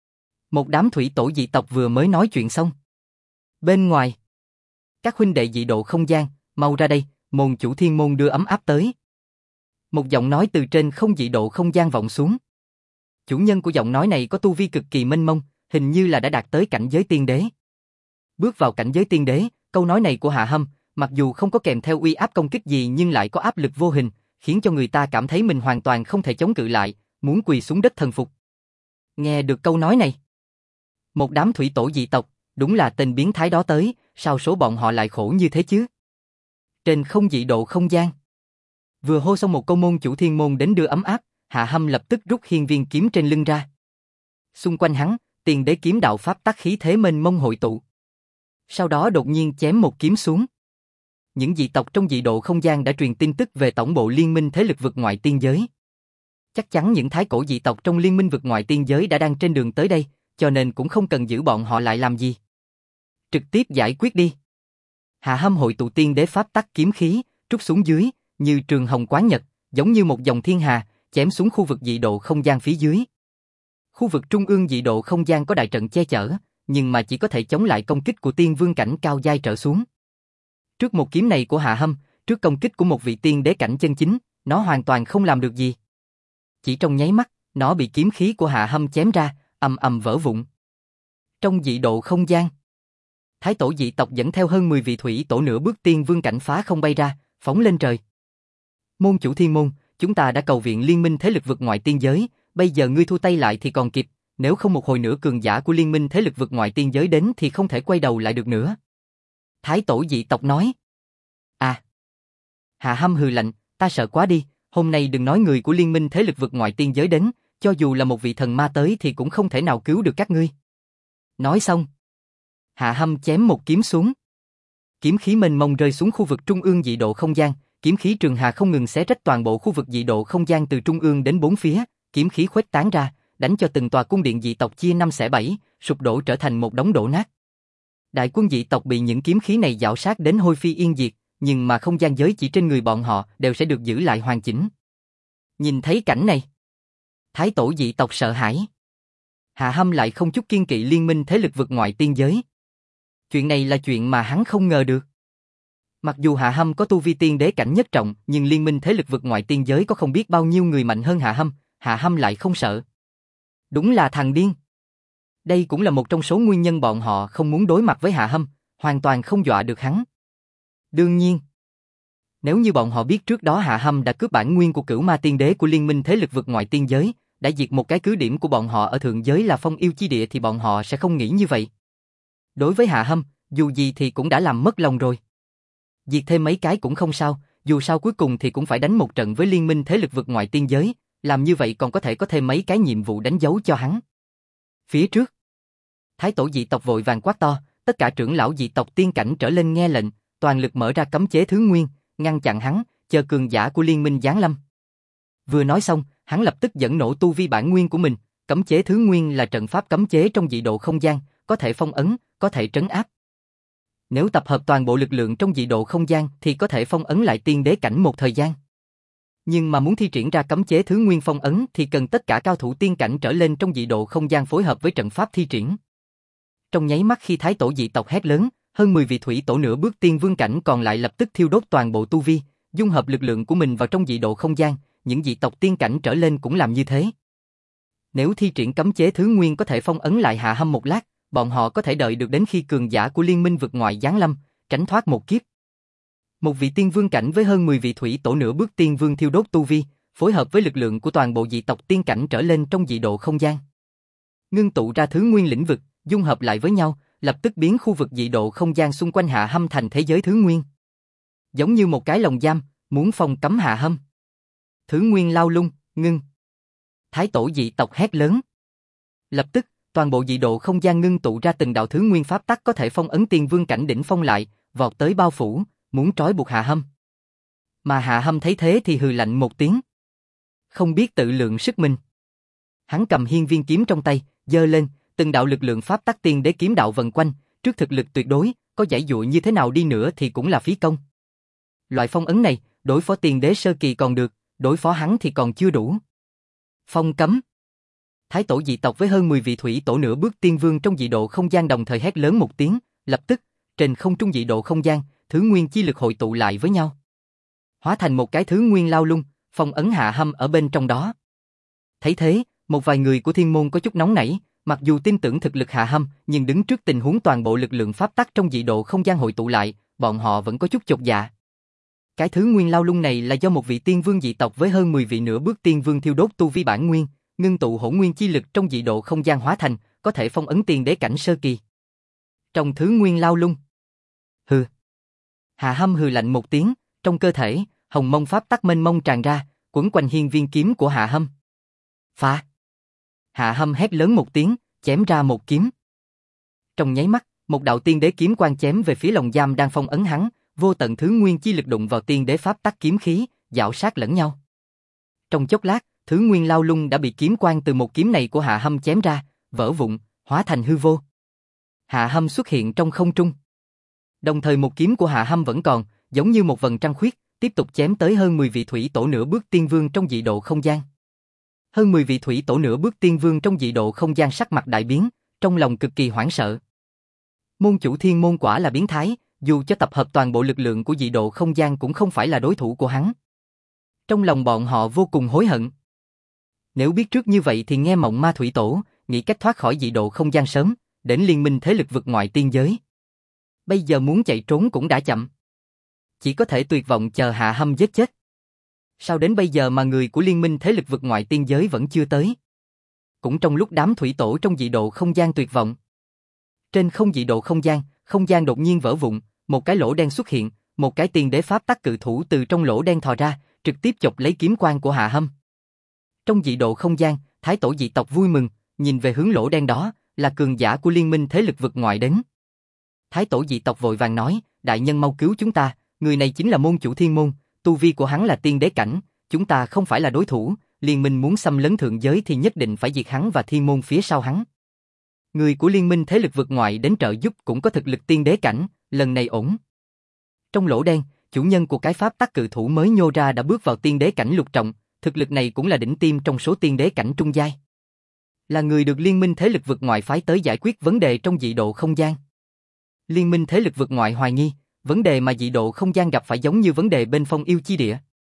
một đám thủy tổ dị tộc vừa mới nói chuyện xong. Bên ngoài, các huynh đệ dị độ không gian, mau ra đây, môn chủ thiên môn đưa ấm áp tới. Một giọng nói từ trên không dị độ không gian vọng xuống. Chủ nhân của giọng nói này có tu vi cực kỳ mênh mông, hình như là đã đạt tới cảnh giới tiên đế. Bước vào cảnh giới tiên đế, câu nói này của Hạ Hâm, mặc dù không có kèm theo uy áp công kích gì nhưng lại có áp lực vô hình, khiến cho người ta cảm thấy mình hoàn toàn không thể chống cự lại, muốn quỳ xuống đất thần phục. Nghe được câu nói này, một đám thủy tổ dị tộc, đúng là tên biến thái đó tới, sao số bọn họ lại khổ như thế chứ? Trên không dị độ không gian, vừa hô xong một câu môn chủ thiên môn đến đưa ấm áp, Hạ Hâm lập tức rút hiên viên kiếm trên lưng ra. Xung quanh hắn, tiền đế kiếm đạo pháp tắc khí thế mênh mông hội tụ. Sau đó đột nhiên chém một kiếm xuống. Những dị tộc trong dị độ không gian đã truyền tin tức về tổng bộ liên minh thế lực vượt ngoại tiên giới. Chắc chắn những thái cổ dị tộc trong liên minh vượt ngoại tiên giới đã đang trên đường tới đây, cho nên cũng không cần giữ bọn họ lại làm gì. Trực tiếp giải quyết đi. Hạ Hâm hội tụ tiên đế pháp tắc kiếm khí, trút xuống dưới, như trường hồng quán nhật, giống như một dòng thiên hà, chém xuống khu vực dị độ không gian phía dưới. Khu vực trung ương dị độ không gian có đại trận che chở, nhưng mà chỉ có thể chống lại công kích của tiên vương cảnh cao giai trở xuống. Trước một kiếm này của Hạ Hâm, trước công kích của một vị tiên đế cảnh chân chính, nó hoàn toàn không làm được gì. Chỉ trong nháy mắt, nó bị kiếm khí của Hạ Hâm chém ra, ầm ầm vỡ vụn. Trong dị độ không gian, Thái tổ dị tộc dẫn theo hơn 10 vị thủy tổ nửa bước tiên vương cảnh phá không bay ra, phóng lên trời. Môn chủ Thiên Môn, chúng ta đã cầu viện liên minh thế lực vực ngoại tiên giới, bây giờ ngươi thu tay lại thì còn kịp, nếu không một hồi nữa cường giả của liên minh thế lực vực ngoại tiên giới đến thì không thể quay đầu lại được nữa. Thái tổ dị tộc nói. À. Hạ Hâm hừ lạnh, ta sợ quá đi, hôm nay đừng nói người của liên minh thế lực vực ngoại tiên giới đến, cho dù là một vị thần ma tới thì cũng không thể nào cứu được các ngươi. Nói xong, Hạ Hâm chém một kiếm xuống. Kiếm khí mênh mông rơi xuống khu vực trung ương dị độ không gian, kiếm khí trường hà không ngừng xé rách toàn bộ khu vực dị độ không gian từ trung ương đến bốn phía, kiếm khí khuếch tán ra, đánh cho từng tòa cung điện dị tộc chia 5 xẻ 7, sụp đổ trở thành một đống đổ nát. Đại quân dị tộc bị những kiếm khí này dạo sát đến hôi phi yên diệt, nhưng mà không gian giới chỉ trên người bọn họ đều sẽ được giữ lại hoàn chỉnh. Nhìn thấy cảnh này, Thái tổ dị tộc sợ hãi. Hạ Hâm lại không chút kiên kỵ liên minh thế lực vực ngoại tiên giới. Chuyện này là chuyện mà hắn không ngờ được. Mặc dù Hạ Hâm có tu vi tiên đế cảnh nhất trọng, nhưng liên minh thế lực vực ngoại tiên giới có không biết bao nhiêu người mạnh hơn Hạ Hâm lại không sợ. Đúng là thằng điên. Đây cũng là một trong số nguyên nhân bọn họ không muốn đối mặt với Hạ Hâm, hoàn toàn không dọa được hắn. Đương nhiên, nếu như bọn họ biết trước đó Hạ Hâm đã cướp bản nguyên của Cửu Ma Tiên Đế của liên minh thế lực vực ngoại tiên giới, đã diệt một cái cứ điểm của bọn họ ở thượng giới là Phong Yêu Chi Địa thì bọn họ sẽ không nghĩ như vậy. Đối với Hạ Hâm, dù gì thì cũng đã làm mất lòng rồi. Diệt thêm mấy cái cũng không sao, dù sao cuối cùng thì cũng phải đánh một trận với liên minh thế lực vực ngoại tiên giới, làm như vậy còn có thể có thêm mấy cái nhiệm vụ đánh dấu cho hắn. Phía trước, Thái tổ dị tộc vội vàng quát to, tất cả trưởng lão dị tộc tiên cảnh trở lên nghe lệnh, toàn lực mở ra cấm chế thứ nguyên, ngăn chặn hắn, chờ cường giả của liên minh giáng lâm. Vừa nói xong, hắn lập tức dẫn nổ tu vi bản nguyên của mình, cấm chế thứ nguyên là trận pháp cấm chế trong dị độ không gian, có thể phong ấn, có thể trấn áp. Nếu tập hợp toàn bộ lực lượng trong dị độ không gian thì có thể phong ấn lại tiên đế cảnh một thời gian. Nhưng mà muốn thi triển ra cấm chế thứ nguyên phong ấn thì cần tất cả cao thủ tiên cảnh trở lên trong dị độ không gian phối hợp với trận pháp thi triển. Trong nháy mắt khi Thái tổ dị tộc hét lớn, hơn 10 vị thủy tổ nửa bước tiên vương cảnh còn lại lập tức thiêu đốt toàn bộ tu vi, dung hợp lực lượng của mình vào trong dị độ không gian, những dị tộc tiên cảnh trở lên cũng làm như thế. Nếu thi triển cấm chế thứ nguyên có thể phong ấn lại Hạ Hâm một lát, bọn họ có thể đợi được đến khi cường giả của liên minh vực ngoại giáng lâm, tránh thoát một kiếp. Một vị tiên vương cảnh với hơn 10 vị thủy tổ nửa bước tiên vương thiêu đốt tu vi, phối hợp với lực lượng của toàn bộ dị tộc tiên cảnh trở lên trong dị độ không gian. Ngưng tụ ra thứ nguyên lĩnh vực, dung hợp lại với nhau, lập tức biến khu vực dị độ không gian xung quanh Hạ Hâm thành thế giới thứ nguyên. Giống như một cái lồng giam, muốn phong cấm Hạ Hâm. Thứ nguyên lao lung, ngưng. Thái tổ dị tộc hét lớn. Lập tức, toàn bộ dị độ không gian ngưng tụ ra từng đạo thứ nguyên pháp tắc có thể phong ấn tiên vương cảnh đỉnh phong lại, vọt tới bao phủ, muốn trói buộc Hạ Hâm. Mà Hạ Hâm thấy thế thì hừ lạnh một tiếng. Không biết tự lượng sức mình. Hắn cầm hiên viên kiếm trong tay, giơ lên, từng đạo lực lượng pháp tắc tiên đế kiếm đạo vần quanh, trước thực lực tuyệt đối, có giãy dụa như thế nào đi nữa thì cũng là phí công. Loại phong ấn này, đối phó tiên đế sơ kỳ còn được, đối phó hắn thì còn chưa đủ. Phong cấm. Thái tổ dị tộc với hơn 10 vị thủy tổ nửa bước tiên vương trong dị độ không gian đồng thời hét lớn một tiếng, lập tức, trên không trung dị độ không gian, thứ nguyên chi lực hội tụ lại với nhau. Hóa thành một cái thứ nguyên lao lung, phong ấn Hạ Hâm ở bên trong đó. Thấy thế, một vài người của thiên môn có chút nóng nảy, mặc dù tin tưởng thực lực Hạ Hâm, nhưng đứng trước tình huống toàn bộ lực lượng pháp tắc trong dị độ không gian hội tụ lại, bọn họ vẫn có chút chột dạ. Cái thứ nguyên lao lung này là do một vị tiên vương dị tộc với hơn 10 vị nửa bước tiên vương thiêu đốt tu vi bản nguyên, ngưng tụ hỗn nguyên chi lực trong dị độ không gian hóa thành, có thể phong ấn tiên đế cảnh sơ kỳ. Trong thứ nguyên lao lung. Hừ. Hạ Hâm hừ lạnh một tiếng, trong cơ thể, hồng mông pháp tắc mênh mông tràn ra, quấn quanh hiên viên kiếm của Hạ Hâm. Phá. Hạ Hâm hét lớn một tiếng, chém ra một kiếm. Trong nháy mắt, một đạo tiên đế kiếm quang chém về phía lồng giam đang phong ấn hắn, vô tận thứ nguyên chi lực đụng vào tiên đế pháp tắc kiếm khí, giảo sát lẫn nhau. Trong chốc lát, thứ nguyên lao lung đã bị kiếm quang từ một kiếm này của Hạ Hâm chém ra, vỡ vụn, hóa thành hư vô. Hạ Hâm xuất hiện trong không trung. Đồng thời một kiếm của Hạ Hâm vẫn còn, giống như một vầng trăng khuyết, tiếp tục chém tới hơn 10 vị thủy tổ nửa bước tiên vương trong dị độ không gian. Hơn 10 vị thủy tổ nửa bước tiên vương trong dị độ không gian sắc mặt đại biến, trong lòng cực kỳ hoảng sợ. Môn chủ thiên môn quả là biến thái, dù cho tập hợp toàn bộ lực lượng của dị độ không gian cũng không phải là đối thủ của hắn. Trong lòng bọn họ vô cùng hối hận. Nếu biết trước như vậy thì nghe Mộng Ma Thủy Tổ, nghĩ cách thoát khỏi dị độ không gian sớm, đến liên minh thế lực vực ngoại tiên giới. Bây giờ muốn chạy trốn cũng đã chậm. Chỉ có thể tuyệt vọng chờ Hạ Hâm giết chết. Sao đến bây giờ mà người của liên minh thế lực vực ngoại tiên giới vẫn chưa tới? Cũng trong lúc đám thủy tổ trong dị độ không gian tuyệt vọng. Trên không dị độ không gian đột nhiên vỡ vụn, một cái lỗ đen xuất hiện, một cái tiên đế pháp tắc cự thủ từ trong lỗ đen thò ra, trực tiếp chộp lấy kiếm quang của Hạ Hâm. Trong dị độ không gian, thái tổ dị tộc vui mừng, nhìn về hướng lỗ đen đó, là cường giả của liên minh thế lực vực ngoại đến. Thái tổ dị tộc vội vàng nói, đại nhân mau cứu chúng ta, người này chính là môn chủ thiên môn, tu vi của hắn là tiên đế cảnh, chúng ta không phải là đối thủ, liên minh muốn xâm lấn thượng giới thì nhất định phải diệt hắn và thiên môn phía sau hắn. Người của liên minh thế lực vực ngoại đến trợ giúp cũng có thực lực tiên đế cảnh, lần này ổn. Trong lỗ đen, chủ nhân của cái pháp tắc cự thủ mới nhô ra đã bước vào tiên đế cảnh lục trọng, thực lực này cũng là đỉnh tiêm trong số tiên đế cảnh trung giai. Là người được liên minh thế lực vực ngoại phái tới giải quyết vấn đề trong dị độ không gian. Liên minh thế lực vực ngoại hoài nghi, vấn đề mà dị độ không gian gặp phải giống như vấn đề bên Phong Yêu Chi Địa.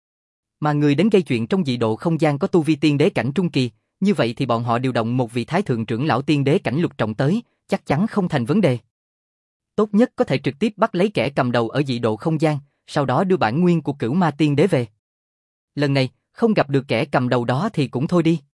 Mà người đến gây chuyện trong dị độ không gian có tu vi tiên đế cảnh trung kỳ, như vậy thì bọn họ điều động một vị thái thượng trưởng lão tiên đế cảnh lục trọng tới, chắc chắn không thành vấn đề. Tốt nhất có thể trực tiếp bắt lấy kẻ cầm đầu ở dị độ không gian, sau đó đưa bản nguyên của Cửu Ma Tiên Đế về. Lần này, không gặp được kẻ cầm đầu đó thì cũng thôi đi.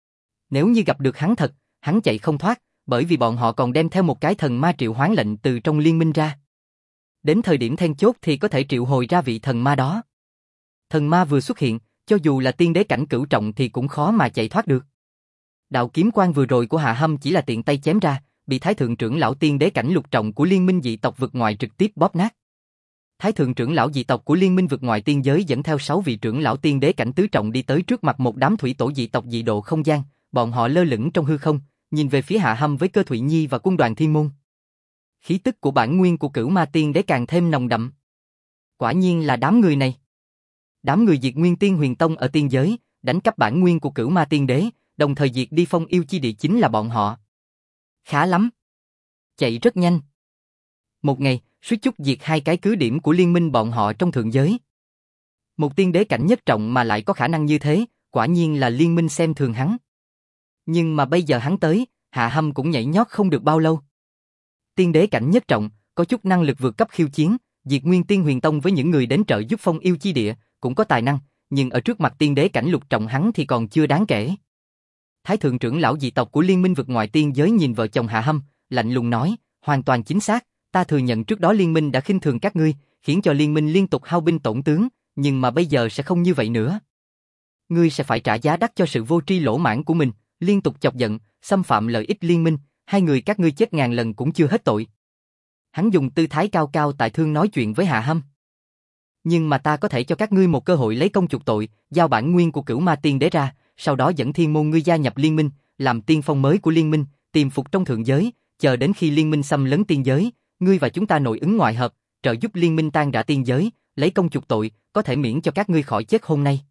Nếu như gặp được hắn thật, hắn chạy không thoát, bởi vì bọn họ còn đem theo một cái thần ma triệu hoán lệnh từ trong liên minh ra. Đến thời điểm then chốt thì có thể triệu hồi ra vị thần ma đó. Thần ma vừa xuất hiện, cho dù là tiên đế cảnh cửu trọng thì cũng khó mà chạy thoát được. Đạo kiếm quang vừa rồi của Hạ Hâm chỉ là tiện tay chém ra, bị thái thượng trưởng lão tiên đế cảnh lục trọng của liên minh dị tộc vực ngoại trực tiếp bóp nát. Thái thượng trưởng lão dị tộc của liên minh vực ngoại tiên giới dẫn theo 6 vị trưởng lão tiên đế cảnh tứ trọng đi tới trước mặt một đám thủy tổ dị tộc dị độ không gian, bọn họ lơ lửng trong hư không, nhìn về phía Hạ Hâm với Cơ Thụy Nhi và quân đoàn thiên môn. Khí tức của bản nguyên của Cửu Ma Tiên Đế càng thêm nồng đậm. Quả nhiên là đám người này. Đám người diệt Nguyên Tiên Huyền Tông ở tiên giới, đánh cắp bản nguyên của Cửu Ma Tiên Đế, đồng thời diệt đi Phong Yêu Chi Địa chính là bọn họ. Khá lắm. Chạy rất nhanh. Một ngày, suýt chút diệt 2 cái cứ điểm của liên minh bọn họ trong thượng giới. Một tiên đế cảnh nhất trọng mà lại có khả năng như thế, quả nhiên là liên minh xem thường hắn. Nhưng mà bây giờ hắn tới, Hạ Hâm cũng nhảy nhót không được bao lâu. Tiên đế cảnh nhất trọng, có chút năng lực vượt cấp khiêu chiến, diệt Nguyên Tiên Huyền Tông với những người đến trợ giúp Phong Yêu Chi Địa, cũng có tài năng, nhưng ở trước mặt tiên đế cảnh lục trọng hắn thì còn chưa đáng kể. Thái thượng trưởng lão dị tộc của liên minh vực ngoại tiên giới nhìn vợ chồng Hạ Hâm, lạnh lùng nói, hoàn toàn chính xác, ta thừa nhận trước đó liên minh đã khinh thường các ngươi, khiến cho liên minh liên tục hao binh tổn tướng, nhưng mà bây giờ sẽ không như vậy nữa. Ngươi sẽ phải trả giá đắt cho sự vô tri lỗ mãng của mình, liên tục chọc giận, xâm phạm lợi ích liên minh, hai người các ngươi chết ngàn lần cũng chưa hết tội. Hắn dùng tư thái cao cao tại thương nói chuyện với Hạ Hâm. Nhưng mà ta có thể cho các ngươi một cơ hội lấy công chuộc tội, giao bản nguyên của Cửu Ma Tiên Đế ra, sau đó dẫn thiên môn ngươi gia nhập liên minh, làm tiên phong mới của liên minh, tiềm phục trong thượng giới, chờ đến khi liên minh xâm lấn tiên giới, ngươi và chúng ta nội ứng ngoại hợp, trợ giúp liên minh tan rã tiên giới, lấy công chuộc tội, có thể miễn cho các ngươi khỏi chết hôm nay.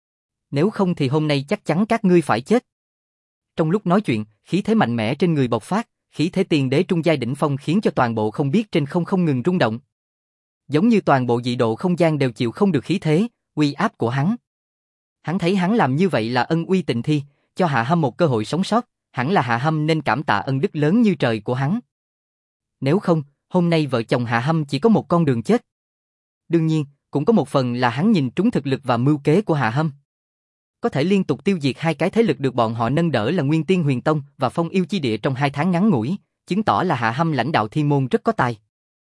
Nếu không thì hôm nay chắc chắn các ngươi phải chết. Trong lúc nói chuyện, khí thế mạnh mẽ trên người bộc phát, khí thế tiên đế trung giai đỉnh phong khiến cho toàn bộ không biết trên không ngừng rung động. Giống như toàn bộ dị độ không gian đều chịu không được khí thế, uy áp của hắn. Hắn thấy hắn làm như vậy là ân uy tịnh thi, cho Hạ Hâm một cơ hội sống sót, hẳn là Hạ Hâm nên cảm tạ ân đức lớn như trời của hắn. Nếu không, hôm nay vợ chồng Hạ Hâm chỉ có một con đường chết. Đương nhiên, cũng có một phần là hắn nhìn trúng thực lực và mưu kế của Hạ Hâm. Có thể liên tục tiêu diệt 2 cái thế lực được bọn họ nâng đỡ là Nguyên Tiên Huyền Tông và Phong Yêu Chi Địa trong 2 tháng ngắn ngủi, chứng tỏ là Hạ Hâm lãnh đạo thiên môn rất có tài.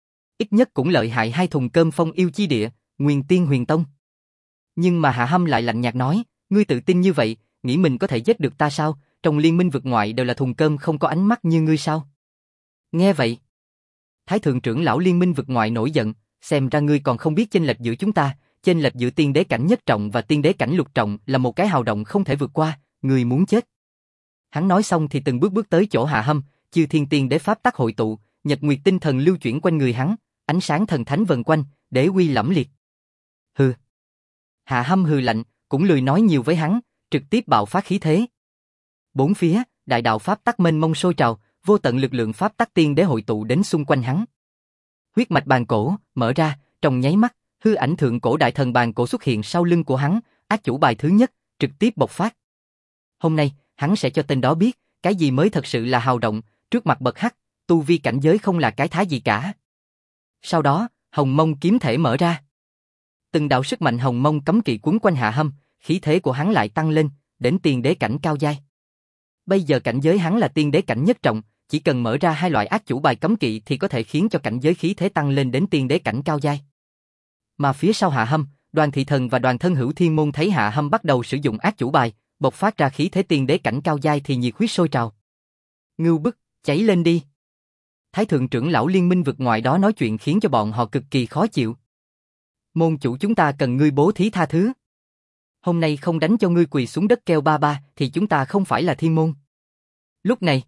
Ít nhất cũng lợi hại 2 thùng cơm Phong Yêu Chi Địa, Nguyên Tiên Huyền Tông. Nhưng mà Hạ Hâm lại lạnh nhạt nói, ngươi tự tin như vậy, nghĩ mình có thể giết được ta sao, trong liên minh vực ngoại đều là thùng cơm không có ánh mắt như ngươi sao? Nghe vậy, Thái thượng trưởng lão liên minh vực ngoại nổi giận, xem ra ngươi còn không biết chênh lệch giữa chúng ta, chênh lệch giữa tiên đế cảnh nhất trọng và tiên đế cảnh lục trọng là một cái hào động không thể vượt qua, ngươi muốn chết. Hắn nói xong thì từng bước bước tới chỗ Hạ Hâm, chư thiên tiên đế pháp tắc hội tụ, nhật nguyệt tinh thần lưu chuyển quanh người hắn, ánh sáng thần thánh vần quanh, đế uy lẫm liệt. Hừ. Hạ Hâm hừ lạnh, cũng lười nói nhiều với hắn, trực tiếp bạo phát khí thế. Bốn phía, đại đạo pháp tắc mênh mông sôi trào, vô tận lực lượng pháp tắc tiên đế hội tụ đến xung quanh hắn. Huyết mạch bàn cổ mở ra, trong nháy mắt, hư ảnh thượng cổ đại thần bàn cổ xuất hiện sau lưng của hắn, ác chủ bài thứ nhất, trực tiếp bộc phát. Hôm nay, hắn sẽ cho tên đó biết, cái gì mới thật sự là hào động, trước mặt bậc hắc, tu vi cảnh giới không là cái thá gì cả. Sau đó, hồng mông kiếm thể mở ra. Từng đạo sức mạnh hồng mông cấm kỵ quấn quanh Hạ Hâm, khí thế của hắn lại tăng lên, đến tiên đế cảnh cao giai. Bây giờ cảnh giới hắn là tiên đế cảnh nhất trọng, chỉ cần mở ra hai loại ác chủ bài cấm kỵ thì có thể khiến cho cảnh giới khí thế tăng lên đến tiên đế cảnh cao giai. Mà phía sau Hạ Hâm, Đoàn Thị Thần và Đoàn Thân Hữu Thiên Môn thấy Hạ Hâm bắt đầu sử dụng ác chủ bài, bộc phát ra khí thế tiên đế cảnh cao giai thì nhiệt huyết sôi trào. Ngưu bức, cháy lên đi. Thái thượng trưởng lão liên minh vực ngoại đó nói chuyện khiến cho bọn họ cực kỳ khó chịu. Môn chủ chúng ta cần ngươi bố thí tha thứ. Hôm nay không đánh cho ngươi quỳ xuống đất kêu ba ba thì chúng ta không phải là thiên môn. Lúc này,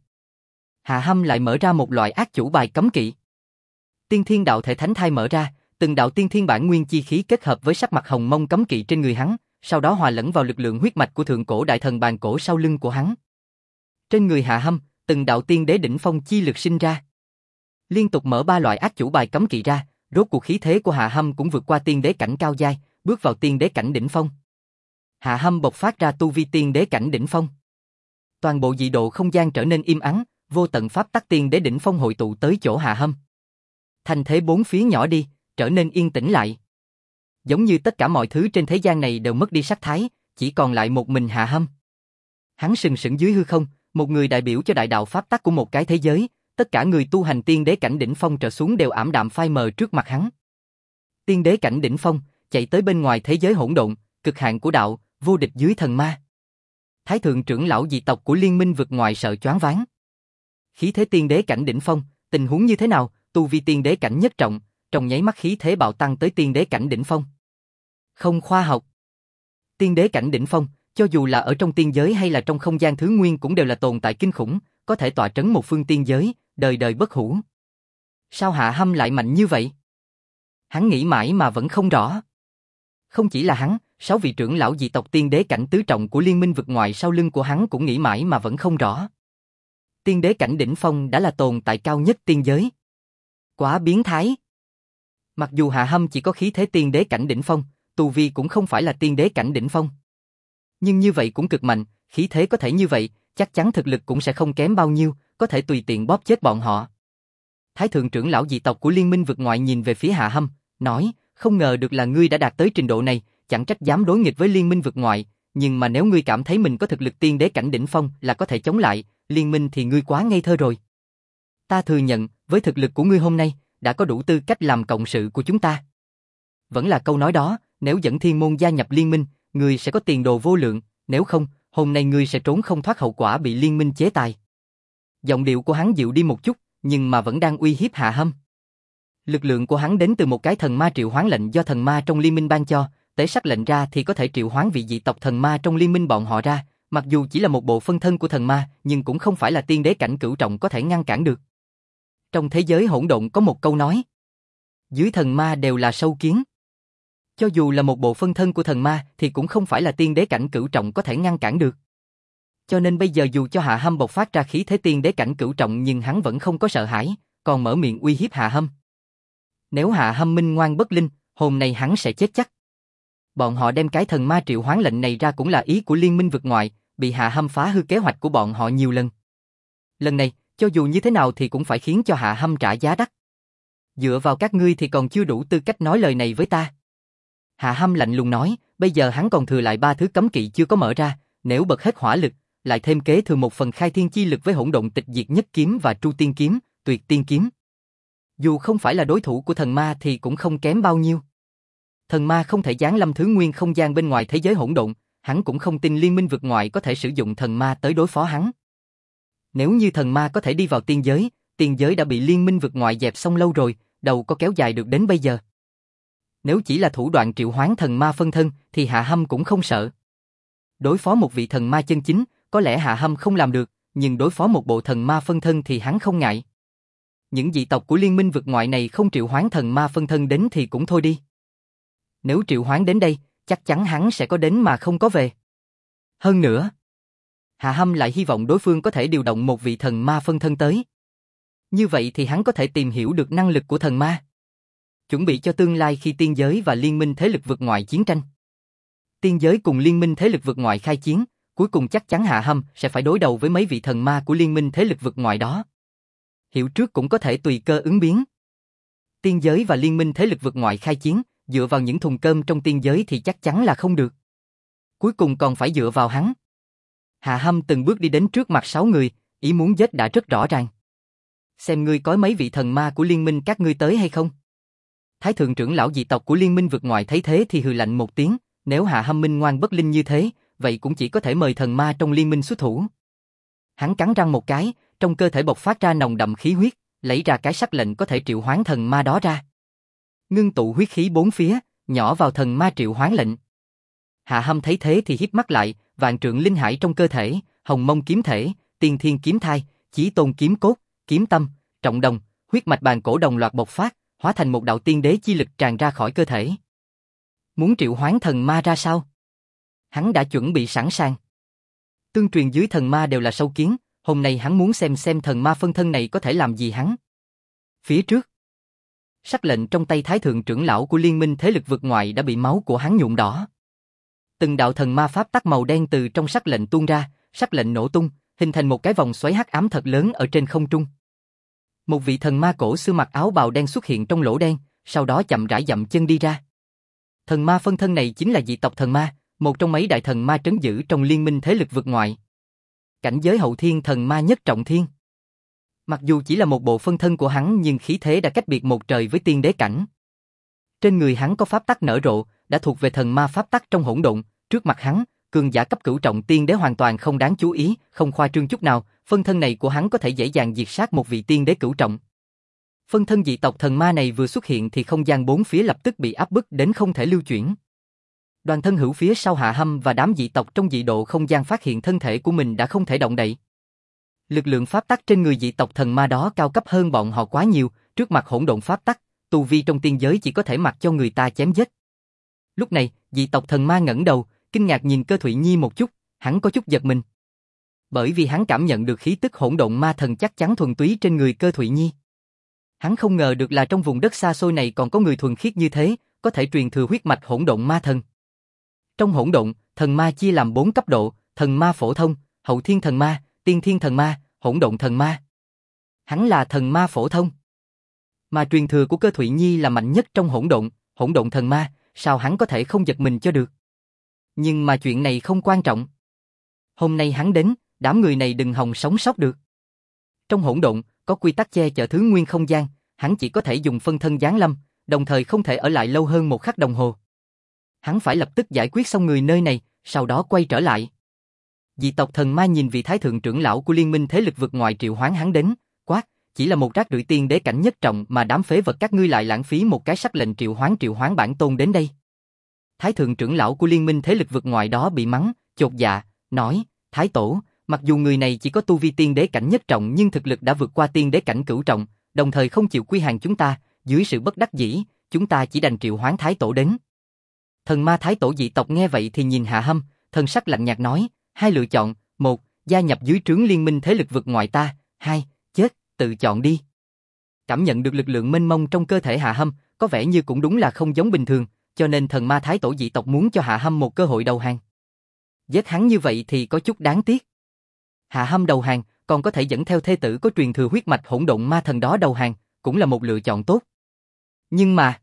Hạ Hâm lại mở ra một loại ác chủ bài cấm kỵ. Tiên thiên đạo thể thánh thai mở ra, từng đạo tiên thiên bản nguyên chi khí kết hợp với sắc mặt hồng mông cấm kỵ trên người hắn, sau đó hòa lẫn vào lực lượng huyết mạch của thượng cổ đại thần bàn cổ sau lưng của hắn. Trên người Hạ Hâm, từng đạo tiên đế đỉnh phong chi lực sinh ra. Liên tục mở ba loại ác chủ bài cấm kỵ ra, rốt cuộc khí thế của Hạ Hâm cũng vượt qua tiên đế cảnh cao giai, bước vào tiên đế cảnh đỉnh phong. Hạ Hâm bộc phát ra tu vi tiên đế cảnh đỉnh phong. Toàn bộ dị độ không gian trở nên im ắng, vô tận pháp tắc tiên đế đỉnh phong hội tụ tới chỗ Hạ Hâm. Thành thế bốn phía nhỏ đi, trở nên yên tĩnh lại. Giống như tất cả mọi thứ trên thế gian này đều mất đi sắc thái, chỉ còn lại một mình Hạ Hâm. Hắn sừng sững dưới hư không, một người đại biểu cho đại đạo pháp tắc của một cái thế giới, tất cả người tu hành tiên đế cảnh đỉnh phong trở xuống đều ảm đạm phai mờ trước mặt hắn. Tiên đế cảnh đỉnh phong, chạy tới bên ngoài thế giới hỗn độn, cực hạn của đạo, vô địch dưới thần ma. Thái thượng trưởng lão dị tộc của liên minh vực ngoại sợ choáng váng. Khí thế tiên đế cảnh đỉnh phong, tình huống như thế nào? Tu vi tiên đế cảnh nhất trọng, trong nháy mắt khí thế bạo tăng tới tiên đế cảnh đỉnh phong. Không khoa học. Tiên đế cảnh đỉnh phong, cho dù là ở trong tiên giới hay là trong không gian thứ nguyên cũng đều là tồn tại kinh khủng, có thể tọa trấn một phương tiên giới, đời đời bất hủ. Sao Hạ Hâm lại mạnh như vậy? Hắn nghĩ mãi mà vẫn không rõ. Không chỉ là hắn, 6 vị trưởng lão dị tộc tiên đế cảnh tứ trọng của liên minh vực ngoại sau lưng của hắn cũng nghĩ mãi mà vẫn không rõ. Tiên đế cảnh đỉnh phong đã là tồn tại cao nhất tiên giới. Quá biến thái. Mặc dù Hạ Hâm chỉ có khí thế tiên đế cảnh đỉnh phong, tu vi cũng không phải là tiên đế cảnh đỉnh phong. Nhưng như vậy cũng cực mạnh, khí thế có thể như vậy, chắc chắn thực lực cũng sẽ không kém bao nhiêu, có thể tùy tiện bóp chết bọn họ. Thái thượng trưởng lão dị tộc của liên minh vực ngoại nhìn về phía Hạ Hâm, nói, không ngờ được là ngươi đã đạt tới trình độ này, chẳng trách dám đối nghịch với liên minh vực ngoại, nhưng mà nếu ngươi cảm thấy mình có thực lực tiên đế cảnh đỉnh phong là có thể chống lại, liên minh thì ngươi quá ngây thơ rồi. Ta thừa nhận, với thực lực của ngươi hôm nay, đã có đủ tư cách làm cộng sự của chúng ta. Vẫn là câu nói đó, nếu dẫn thiên môn gia nhập liên minh, ngươi sẽ có tiền đồ vô lượng, nếu không, hôm nay ngươi sẽ trốn không thoát hậu quả bị liên minh chế tài. Giọng điệu của hắn dịu đi một chút, nhưng mà vẫn đang uy hiếp Hạ Hâm. Lực lượng của hắn đến từ một cái thần ma triệu hoán lệnh do thần ma trong liên minh ban cho, tế sắc lệnh ra thì có thể triệu hoán vị dị tộc thần ma trong liên minh bọn họ ra, mặc dù chỉ là một bộ phân thân của thần ma, nhưng cũng không phải là tiên đế cảnh cửu trọng có thể ngăn cản được. Trong thế giới hỗn độn có một câu nói, dưới thần ma đều là sâu kiến. Cho dù là một bộ phân thân của thần ma thì cũng không phải là tiên đế cảnh cửu trọng có thể ngăn cản được. Cho nên bây giờ dù cho Hạ Hâm bộc phát ra khí thế tiên đế cảnh cửu trọng nhưng hắn vẫn không có sợ hãi, còn mở miệng uy hiếp Hạ Hâm. Nếu Hạ Hâm minh ngoan bất linh, hôm nay hắn sẽ chết chắc. Bọn họ đem cái thần ma triệu hoán lệnh này ra cũng là ý của liên minh vực ngoại, bị Hạ Hâm phá hư kế hoạch của bọn họ nhiều lần. Lần này, cho dù như thế nào thì cũng phải khiến cho Hạ Hâm trả giá đắt. Dựa vào các ngươi thì còn chưa đủ tư cách nói lời này với ta. Hạ Hâm lạnh lùng nói, bây giờ hắn còn thừa lại 3 thứ cấm kỵ chưa có mở ra, nếu bật hết hỏa lực, lại thêm kế thừa một phần khai thiên chi lực với hỗn độn tịch diệt nhất kiếm và tru tiên kiếm, tuyệt tiên kiếm. Dù không phải là đối thủ của thần ma thì cũng không kém bao nhiêu. Thần ma không thể giáng lâm thứ nguyên không gian bên ngoài thế giới hỗn độn, hắn cũng không tin liên minh vực ngoại có thể sử dụng thần ma tới đối phó hắn. Nếu như thần ma có thể đi vào tiên giới đã bị liên minh vực ngoại dẹp xong lâu rồi, đâu có kéo dài được đến bây giờ. Nếu chỉ là thủ đoạn triệu hoán thần ma phân thân thì Hạ Hâm cũng không sợ. Đối phó một vị thần ma chân chính, có lẽ Hạ Hâm không làm được, nhưng đối phó một bộ thần ma phân thân thì hắn không ngại. Những dị tộc của liên minh vực ngoại này không triệu hoán thần ma phân thân đến thì cũng thôi đi. Nếu triệu hoán đến đây, chắc chắn hắn sẽ có đến mà không có về. Hơn nữa, Hạ Hâm lại hy vọng đối phương có thể điều động một vị thần ma phân thân tới. Như vậy thì hắn có thể tìm hiểu được năng lực của thần ma. chuẩn bị cho tương lai khi tiên giới và liên minh thế lực vượt ngoại chiến tranh. Tiên giới cùng liên minh thế lực vượt ngoại khai chiến, cuối cùng chắc chắn Hạ Hâm sẽ phải đối đầu với mấy vị thần ma của liên minh thế lực vượt ngoại đó. Hiểu trước cũng có thể tùy cơ ứng biến. Tiên giới và liên minh thế lực vượt ngoại khai chiến, dựa vào những thùng cơm trong tiên giới thì chắc chắn là không được. Cuối cùng còn phải dựa vào hắn. Hạ Hâm từng bước đi đến trước mặt 6 người, ý muốn giết đã rất rõ ràng. Xem ngươi có mấy vị thần ma của liên minh các ngươi tới hay không? Thái thượng trưởng lão dị tộc của liên minh vượt ngoại thấy thế thì hừ lạnh một tiếng, nếu Hạ Hâm minh ngoan bất linh như thế, vậy cũng chỉ có thể mời thần ma trong liên minh xuất thủ. Hắn cắn răng một cái, trong cơ thể bộc phát ra nồng đậm khí huyết, lấy ra cái sắc lệnh có thể triệu hoán thần ma đó ra. Ngưng tụ huyết khí bốn phía, nhỏ vào thần ma triệu hoán lệnh. Hạ Hâm thấy thế thì híp mắt lại, vạn trượng linh hải trong cơ thể, hồng mông kiếm thể, tiên thiên kiếm thai, chí tôn kiếm cốt, kiếm tâm, trọng đồng, huyết mạch bàn cổ đồng loạt bộc phát, hóa thành một đạo tiên đế chi lực tràn ra khỏi cơ thể. Muốn triệu hoán thần ma ra sao? Hắn đã chuẩn bị sẵn sàng. Tương truyền dưới thần ma đều là sâu kiến, hôm nay hắn muốn xem thần ma phân thân này có thể làm gì hắn. Phía trước, sắc lệnh trong tay thái thượng trưởng lão của liên minh thế lực vượt ngoại đã bị máu của hắn nhuộm đỏ. Từng đạo thần ma pháp tắc màu đen từ trong sắc lệnh tuôn ra, sắc lệnh nổ tung, hình thành một cái vòng xoáy hắc ám thật lớn ở trên không trung. Một vị thần ma cổ xưa mặc áo bào đen xuất hiện trong lỗ đen, sau đó chậm rãi dậm chân đi ra. Thần ma phân thân này chính là dị tộc thần ma, một trong mấy đại thần ma trấn giữ trong liên minh thế lực vượt ngoại. Cảnh giới hậu thiên thần ma nhất trọng thiên. Mặc dù chỉ là một bộ phân thân của hắn nhưng khí thế đã cách biệt một trời với tiên đế cảnh. Trên người hắn có pháp tắc nở rộ, đã thuộc về thần ma pháp tắc trong hỗn độn, trước mặt hắn, cường giả cấp cửu trọng tiên đế hoàn toàn không đáng chú ý, không khoa trương chút nào, phân thân này của hắn có thể dễ dàng diệt sát một vị tiên đế cửu trọng. Phân thân dị tộc thần ma này vừa xuất hiện thì không gian bốn phía lập tức bị áp bức đến không thể lưu chuyển. Đoàn thân hữu phía sau Hạ Hâm và đám dị tộc trong dị độ không gian phát hiện thân thể của mình đã không thể động đậy. Lực lượng pháp tắc trên người dị tộc thần ma đó cao cấp hơn bọn họ quá nhiều, trước mặt hỗn độn pháp tắc, tu vi trong tiên giới chỉ có thể mặc cho người ta chém giết. Lúc này, dị tộc thần ma ngẩng đầu, kinh ngạc nhìn Cơ Thụy Nhi một chút, hắn có chút giật mình. Bởi vì hắn cảm nhận được khí tức hỗn độn ma thần chắc chắn thuần túy trên người Cơ Thụy Nhi. Hắn không ngờ được là trong vùng đất xa xôi này còn có người thuần khiết như thế, có thể truyền thừa huyết mạch hỗn độn ma thần. Trong hỗn độn, thần ma chia làm 4 cấp độ, thần ma phổ thông, hậu thiên thần ma, tiên thiên thần ma, hỗn độn thần ma. Hắn là thần ma phổ thông. Mà truyền thừa của Cơ Thụy Nhi là mạnh nhất trong hỗn độn thần ma, sao hắn có thể không giật mình cho được. Nhưng mà chuyện này không quan trọng. Hôm nay hắn đến, đám người này đừng hòng sống sót được. Trong hỗn độn, có quy tắc che chở thứ nguyên không gian, hắn chỉ có thể dùng phân thân giáng lâm, đồng thời không thể ở lại lâu hơn 1 khắc đồng hồ. Hắn phải lập tức giải quyết xong người nơi này, sau đó quay trở lại. Dị tộc thần ma nhìn vị thái thượng trưởng lão của liên minh thế lực vượt ngoại triệu hoán hắn đến, quát, chỉ là một rác rưởi tiên đế cảnh nhất trọng mà đám phế vật các ngươi lại lãng phí một cái sắc lệnh triệu hoán bản tôn đến đây. Thái thượng trưởng lão của liên minh thế lực vượt ngoại đó bị mắng, chột dạ, nói, Thái tổ, mặc dù người này chỉ có tu vi tiên đế cảnh nhất trọng nhưng thực lực đã vượt qua tiên đế cảnh cửu trọng, đồng thời không chịu quy hàng chúng ta, dưới sự bất đắc dĩ, chúng ta chỉ đành triệu hoán Thái tổ đến. Thần ma Thái tổ dị tộc nghe vậy thì nhìn Hạ Hâm, thần sắc lạnh nhạt nói, 2 lựa chọn, 1, gia nhập dưới trướng liên minh thế lực vượt ngoại ta, 2, chết, tự chọn đi. Cảm nhận được lực lượng mênh mông trong cơ thể Hạ Hâm, có vẻ như cũng đúng là không giống bình thường, cho nên thần ma Thái tổ dị tộc muốn cho Hạ Hâm một cơ hội đầu hàng. Giết hắn như vậy thì có chút đáng tiếc. Hạ Hâm đầu hàng, còn có thể dẫn theo thê tử có truyền thừa huyết mạch hỗn độn ma thần đó đầu hàng, cũng là một lựa chọn tốt. Nhưng mà,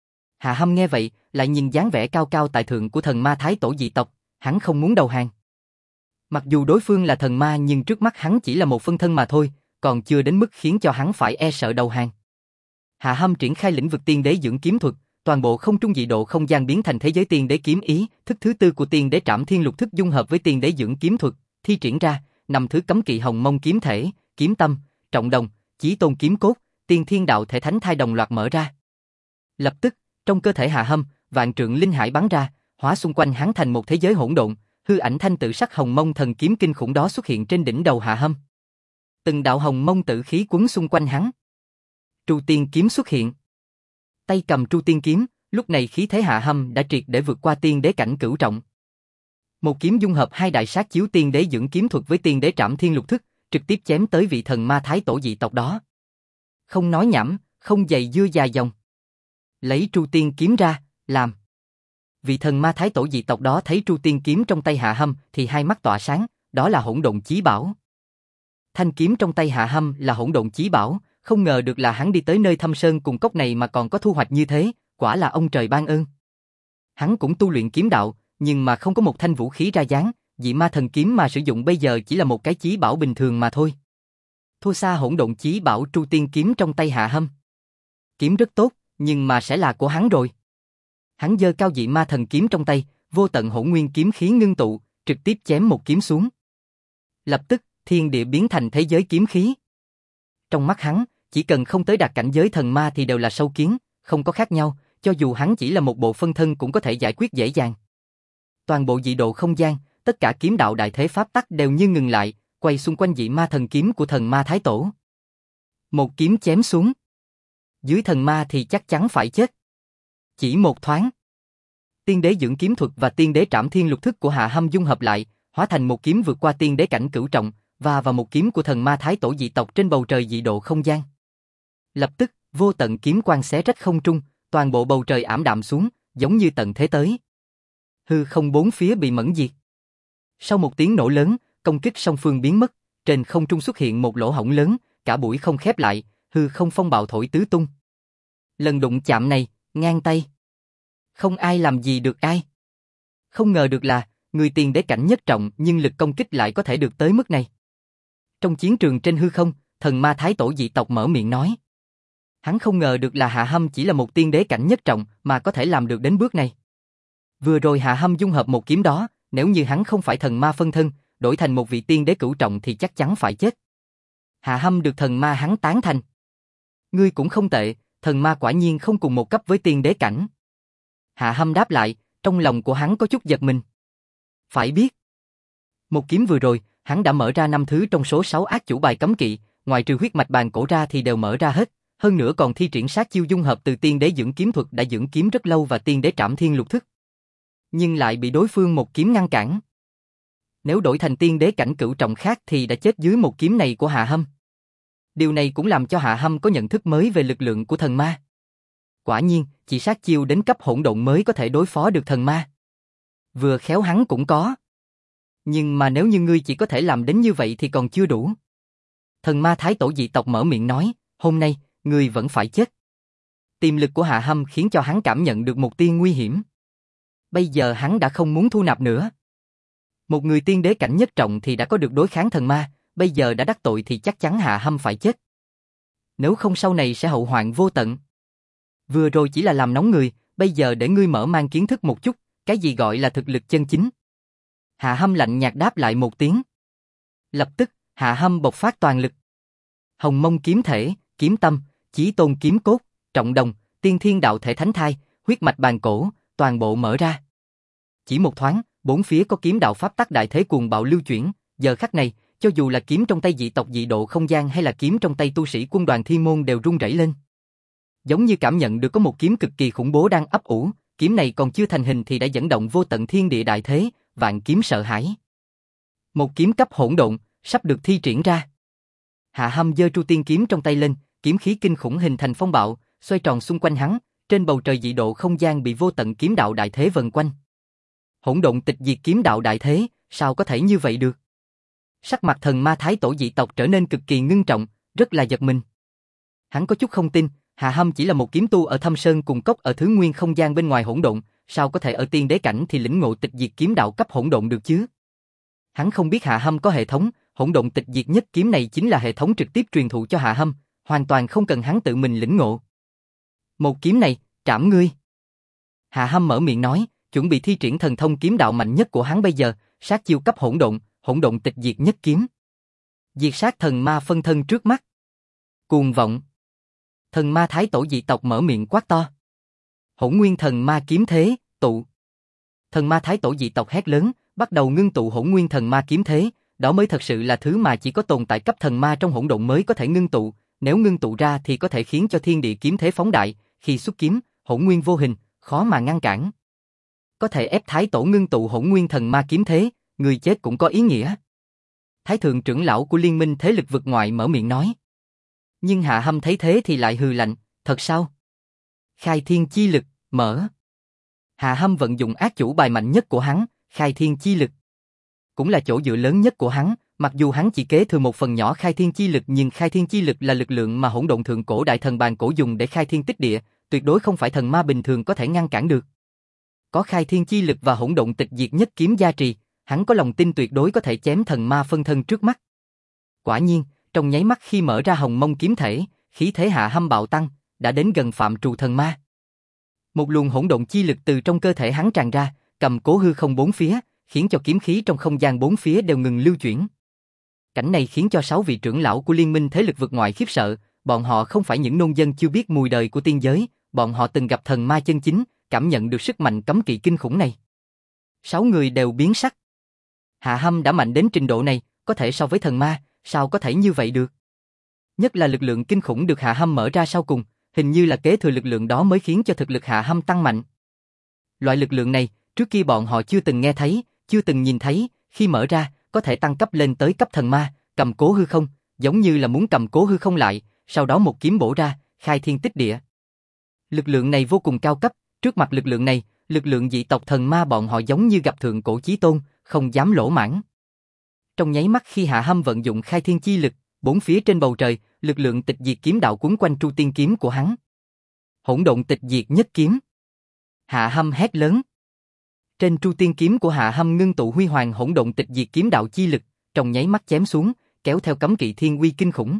Hạ Hâm nghe vậy, lại nhìn dáng vẻ cao cao tại thượng của thần ma Thái tổ dị tộc, hắn không muốn đầu hàng. Mặc dù đối phương là thần ma nhưng trước mắt hắn chỉ là một phân thân mà thôi, còn chưa đến mức khiến cho hắn phải e sợ đầu hàng. Hạ Hâm triển khai lĩnh vực tiên đế dưỡng kiếm thuật, toàn bộ không trung dị độ không gian biến thành thế giới tiên đế kiếm ý, thức thứ 4 của tiên đế Trảm Thiên Lục thức dung hợp với tiên đế dưỡng kiếm thuật, thi triển ra 5 thứ cấm kỵ hồng mông kiếm thể, kiếm tâm, trọng đồng, chí tôn kiếm cốt, tiên thiên đạo thể thánh thai đồng loạt mở ra. Lập tức, trong cơ thể Hạ Hâm, vạn trượng linh hải bắn ra, hóa xung quanh hắn thành một thế giới hỗn độn, hư ảnh thanh tự sắc hồng mông thần kiếm kinh khủng đó xuất hiện trên đỉnh đầu Hạ Hâm. Từng đạo hồng mông tử khí quấn xung quanh hắn. Tru Tiên kiếm xuất hiện. Tay cầm Tru Tiên kiếm, lúc này khí thế Hạ Hâm đã triệt để vượt qua tiên đế cảnh cửu trọng. Một kiếm dung hợp 2 đại sát chiếu tiên đế dưỡng kiếm thuật với tiên đế Trảm Thiên Lục thức, trực tiếp chém tới vị thần ma Thái tổ dị tộc đó. Không nói nhảm, không dày dưa dài dòng. Lấy Tru Tiên kiếm ra, làm. Vị thần ma thái tổ dị tộc đó thấy Tru Tiên kiếm trong tay Hạ Hâm thì hai mắt tỏa sáng, đó là hỗn độn chí bảo. Thanh kiếm trong tay Hạ Hâm là hỗn độn chí bảo, không ngờ được là hắn đi tới nơi thâm sơn cùng cốc này mà còn có thu hoạch như thế, quả là ông trời ban ơn. Hắn cũng tu luyện kiếm đạo, nhưng mà không có một thanh vũ khí ra dáng, dị ma thần kiếm mà sử dụng bây giờ chỉ là một cái chí bảo bình thường mà thôi. Thua xa hỗn độn chí bảo Tru Tiên kiếm trong tay Hạ Hâm. Kiếm rất tốt, nhưng mà sẽ là của hắn rồi. Hắn giơ cao dị ma thần kiếm trong tay, vô tận hỗn nguyên kiếm khí ngưng tụ, trực tiếp chém một kiếm xuống. Lập tức, thiên địa biến thành thế giới kiếm khí. Trong mắt hắn, chỉ cần không tới đạt cảnh giới thần ma thì đều là sâu kiến, không có khác nhau, cho dù hắn chỉ là một bộ phân thân cũng có thể giải quyết dễ dàng. Toàn bộ dị độ không gian, tất cả kiếm đạo đại thế pháp tắc đều như ngừng lại, quay xung quanh dị ma thần kiếm của thần ma thái tổ. Một kiếm chém xuống. Dưới thần ma thì chắc chắn phải chết. Chỉ một thoáng. Tiên đế dưỡng kiếm thuật và tiên đế trảm thiên lục thức của Hạ Hâm dung hợp lại, hóa thành một kiếm vượt qua tiên đế cảnh cửu trọng, và vào một kiếm của thần ma thái tổ dị tộc trên bầu trời dị độ không gian. Lập tức, vô tận kiếm quang xé rách không trung, toàn bộ bầu trời ảm đạm xuống, giống như tận thế tới. Hư không bốn phía bị mẫn diệt. Sau một tiếng nổ lớn, công kích song phương biến mất, trên không trung xuất hiện một lỗ hổng lớn, cả bụi không khép lại, hư không phong bạo thổi tứ tung. Lần đụng chạm này, ngang tay. Không ai làm gì được ai. Không ngờ được là, người tiền đế cảnh nhất trọng nhưng lực công kích lại có thể được tới mức này. Trong chiến trường trên hư không, thần ma thái tổ dị tộc mở miệng nói. Hắn không ngờ được là Hạ Hâm chỉ là một tiên đế cảnh nhất trọng mà có thể làm được đến bước này. Vừa rồi Hạ Hâm dung hợp một kiếm đó, nếu như hắn không phải thần ma phân thân, đổi thành một vị tiên đế cửu trọng thì chắc chắn phải chết. Hạ Hâm được thần ma hắn tán thành. Ngươi cũng không tệ, thần ma quả nhiên không cùng một cấp với tiên đế cảnh. Hạ Hâm đáp lại, trong lòng của hắn có chút giật mình. Phải biết, một kiếm vừa rồi, hắn đã mở ra 5 thứ trong số 6 ác chủ bài cấm kỵ, ngoài trừ huyết mạch bàn cổ ra thì đều mở ra hết, hơn nữa còn thi triển sát chiêu dung hợp từ tiên đế dưỡng kiếm thuật đã dưỡng kiếm rất lâu và tiên đế trảm thiên lục thức. Nhưng lại bị đối phương một kiếm ngăn cản. Nếu đổi thành tiên đế cảnh cửu trọng khác thì đã chết dưới một kiếm này của Hạ Hâm. Điều này cũng làm cho Hạ Hâm có nhận thức mới về lực lượng của thần ma. Quả nhiên, chỉ sát chiêu đến cấp hỗn độn mới có thể đối phó được thần ma. Vừa khéo hắn cũng có. Nhưng mà nếu như ngươi chỉ có thể làm đến như vậy thì còn chưa đủ. Thần ma thái tổ dị tộc mở miệng nói, hôm nay, ngươi vẫn phải chết. Tiềm lực của Hạ Hâm khiến cho hắn cảm nhận được một tia nguy hiểm. Bây giờ hắn đã không muốn thu nạp nữa. Một người tiên đế cảnh nhất trọng thì đã có được đối kháng thần ma, bây giờ đã đắc tội thì chắc chắn Hạ Hâm phải chết. Nếu không sau này sẽ hậu hoạn vô tận. Vừa rồi chỉ là làm nóng người, bây giờ để ngươi mở mang kiến thức một chút, cái gì gọi là thực lực chân chính. Hạ Hâm lạnh nhạt đáp lại một tiếng. Lập tức, Hạ Hâm bộc phát toàn lực. Hồng mông kiếm thể, kiếm tâm, chí tôn kiếm cốt, trọng đồng, tiên thiên đạo thể thánh thai, huyết mạch bàn cổ, toàn bộ mở ra. Chỉ một thoáng, bốn phía có kiếm đạo pháp tắc đại thế cuồng bạo lưu chuyển, giờ khắc này, cho dù là kiếm trong tay dị tộc dị độ không gian hay là kiếm trong tay tu sĩ quân đoàn thiên môn đều rung rẩy lên. Giống như cảm nhận được có một kiếm cực kỳ khủng bố đang ấp ủ, kiếm này còn chưa thành hình thì đã dẫn động vô tận thiên địa đại thế, vạn kiếm sợ hãi. Một kiếm cấp hỗn độn, sắp được thi triển ra. Hạ Hâm giơ Tru Tiên kiếm trong tay lên, kiếm khí kinh khủng hình thành phong bạo, xoay tròn xung quanh hắn, trên bầu trời dị độ không gian bị vô tận kiếm đạo đại thế vần quanh. Hỗn độn tịch diệt kiếm đạo đại thế, sao có thể như vậy được? Sắc mặt thần ma thái tổ dị tộc trở nên cực kỳ ngưng trọng, rất là giật mình. Hắn có chút không tin, Hạ Hâm chỉ là một kiếm tu ở Thâm Sơn cùng cốc ở thứ nguyên không gian bên ngoài hỗn độn, sao có thể ở tiên đế cảnh thì lĩnh ngộ tịch diệt kiếm đạo cấp hỗn độn được chứ? Hắn không biết Hạ Hâm có hệ thống, hỗn độn tịch diệt nhất kiếm này chính là hệ thống trực tiếp truyền thụ cho Hạ Hâm, hoàn toàn không cần hắn tự mình lĩnh ngộ. Một kiếm này, trảm ngươi. Hạ Hâm mở miệng nói, chuẩn bị thi triển thần thông kiếm đạo mạnh nhất của hắn bây giờ, sát chiêu cấp hỗn độn tịch diệt nhất kiếm. Diệt sát thần ma phân thân trước mắt. Cuồng vọng. Thần ma thái tổ dị tộc mở miệng quát to. Hỗn nguyên thần ma kiếm thế, tụ. Thần ma thái tổ dị tộc hét lớn, bắt đầu ngưng tụ hỗn nguyên thần ma kiếm thế, đó mới thật sự là thứ mà chỉ có tồn tại cấp thần ma trong hỗn độn mới có thể ngưng tụ, nếu ngưng tụ ra thì có thể khiến cho thiên địa kiếm thế phóng đại, khi xuất kiếm, hỗn nguyên vô hình, khó mà ngăn cản. Có thể ép thái tổ ngưng tụ hỗn nguyên thần ma kiếm thế, người chết cũng có ý nghĩa. Thái thượng trưởng lão của liên minh thế lực vực ngoại mở miệng nói. Nhưng Hạ Hâm thấy thế thì lại hừ lạnh, thật sao? Khai thiên chi lực, mở. Hạ Hâm vận dụng ác chủ bài mạnh nhất của hắn, khai thiên chi lực. Cũng là chỗ dựa lớn nhất của hắn, mặc dù hắn chỉ kế thừa một phần nhỏ khai thiên chi lực nhưng khai thiên chi lực là lực lượng mà hỗn độn thượng cổ đại thần bàn cổ dùng để khai thiên tích địa, tuyệt đối không phải thần ma bình thường có thể ngăn cản được. Có khai thiên chi lực và hỗn độn tịch diệt nhất kiếm gia trì, hắn có lòng tin tuyệt đối có thể chém thần ma phân thân trước mắt. Quả nhiên, trong nháy mắt khi mở ra hồng mông kiếm thể, khí thế Hạ Hâm bạo tăng, đã đến gần phạm trù thần ma. Một luồng hỗn độn chi lực từ trong cơ thể hắn tràn ra, cầm cố hư không bốn phía, khiến cho kiếm khí trong không gian bốn phía đều ngừng lưu chuyển. Cảnh này khiến cho 6 vị trưởng lão của liên minh thế lực vực ngoại khiếp sợ, bọn họ không phải những nông dân chưa biết mùi đời của tiên giới, bọn họ từng gặp thần ma chân chính, cảm nhận được sức mạnh cấm kỵ kinh khủng này. 6 người đều biến sắc. Hạ Hâm đã mạnh đến trình độ này, có thể so với thần ma, sao có thể như vậy được? Nhất là lực lượng kinh khủng được Hạ Hâm mở ra sau cùng, hình như là kế thừa lực lượng đó mới khiến cho thực lực Hạ Hâm tăng mạnh. Loại lực lượng này, trước kia bọn họ chưa từng nghe thấy, chưa từng nhìn thấy, khi mở ra, có thể tăng cấp lên tới cấp thần ma, cầm cố hư không, giống như là muốn cầm cố hư không lại, sau đó một kiếm bổ ra, khai thiên tích địa. Lực lượng này vô cùng cao cấp, trước mặt lực lượng này, lực lượng dị tộc thần ma bọn họ giống như gặp thượng cổ chí tôn, không dám lỗ mãng. Trong nháy mắt khi Hạ Hâm vận dụng khai thiên chi lực, bốn phía trên bầu trời, lực lượng tịch diệt kiếm đạo quấn quanh tru tiên kiếm của hắn. Hỗn độn tịch diệt nhất kiếm. Hạ Hâm hét lớn. Trên tru tiên kiếm của Hạ Hâm ngưng tụ huy hoàng hỗn độn tịch diệt kiếm đạo chi lực, trong nháy mắt chém xuống, kéo theo cấm kỵ thiên uy kinh khủng.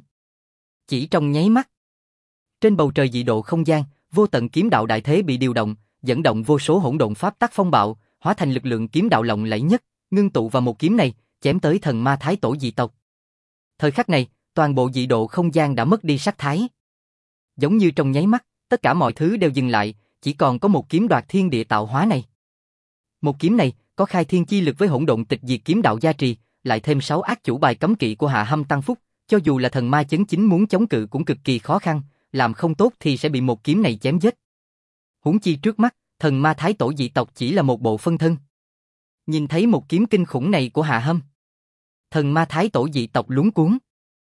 Chỉ trong nháy mắt, trên bầu trời dị độ không gian, vô tận kiếm đạo đại thế bị điều động, dẫn động vô số hỗn độn pháp tắc phong bạo, hóa thành lực lượng kiếm đạo lộng lẫy nhất, ngưng tụ vào một kiếm này, chém tới thần ma thái tổ dị tộc. Thời khắc này, toàn bộ dị độ không gian đã mất đi sắc thái. Giống như trong nháy mắt, tất cả mọi thứ đều dừng lại, chỉ còn có một kiếm đoạt thiên địa tạo hóa này. Một kiếm này, có khai thiên chi lực với hỗn độn tịch diệt kiếm đạo gia trì, lại thêm 6 ác chủ bài cấm kỵ của Hạ Hâm tăng phúc, cho dù là thần ma chấn chính muốn chống cự cũng cực kỳ khó khăn, làm không tốt thì sẽ bị một kiếm này chém giết. Huống chi trước mắt, thần ma thái tổ dị tộc chỉ là một bộ phân thân. Nhìn thấy một kiếm kinh khủng này của Hạ Hâm, thần ma thái tổ dị tộc luống cuống.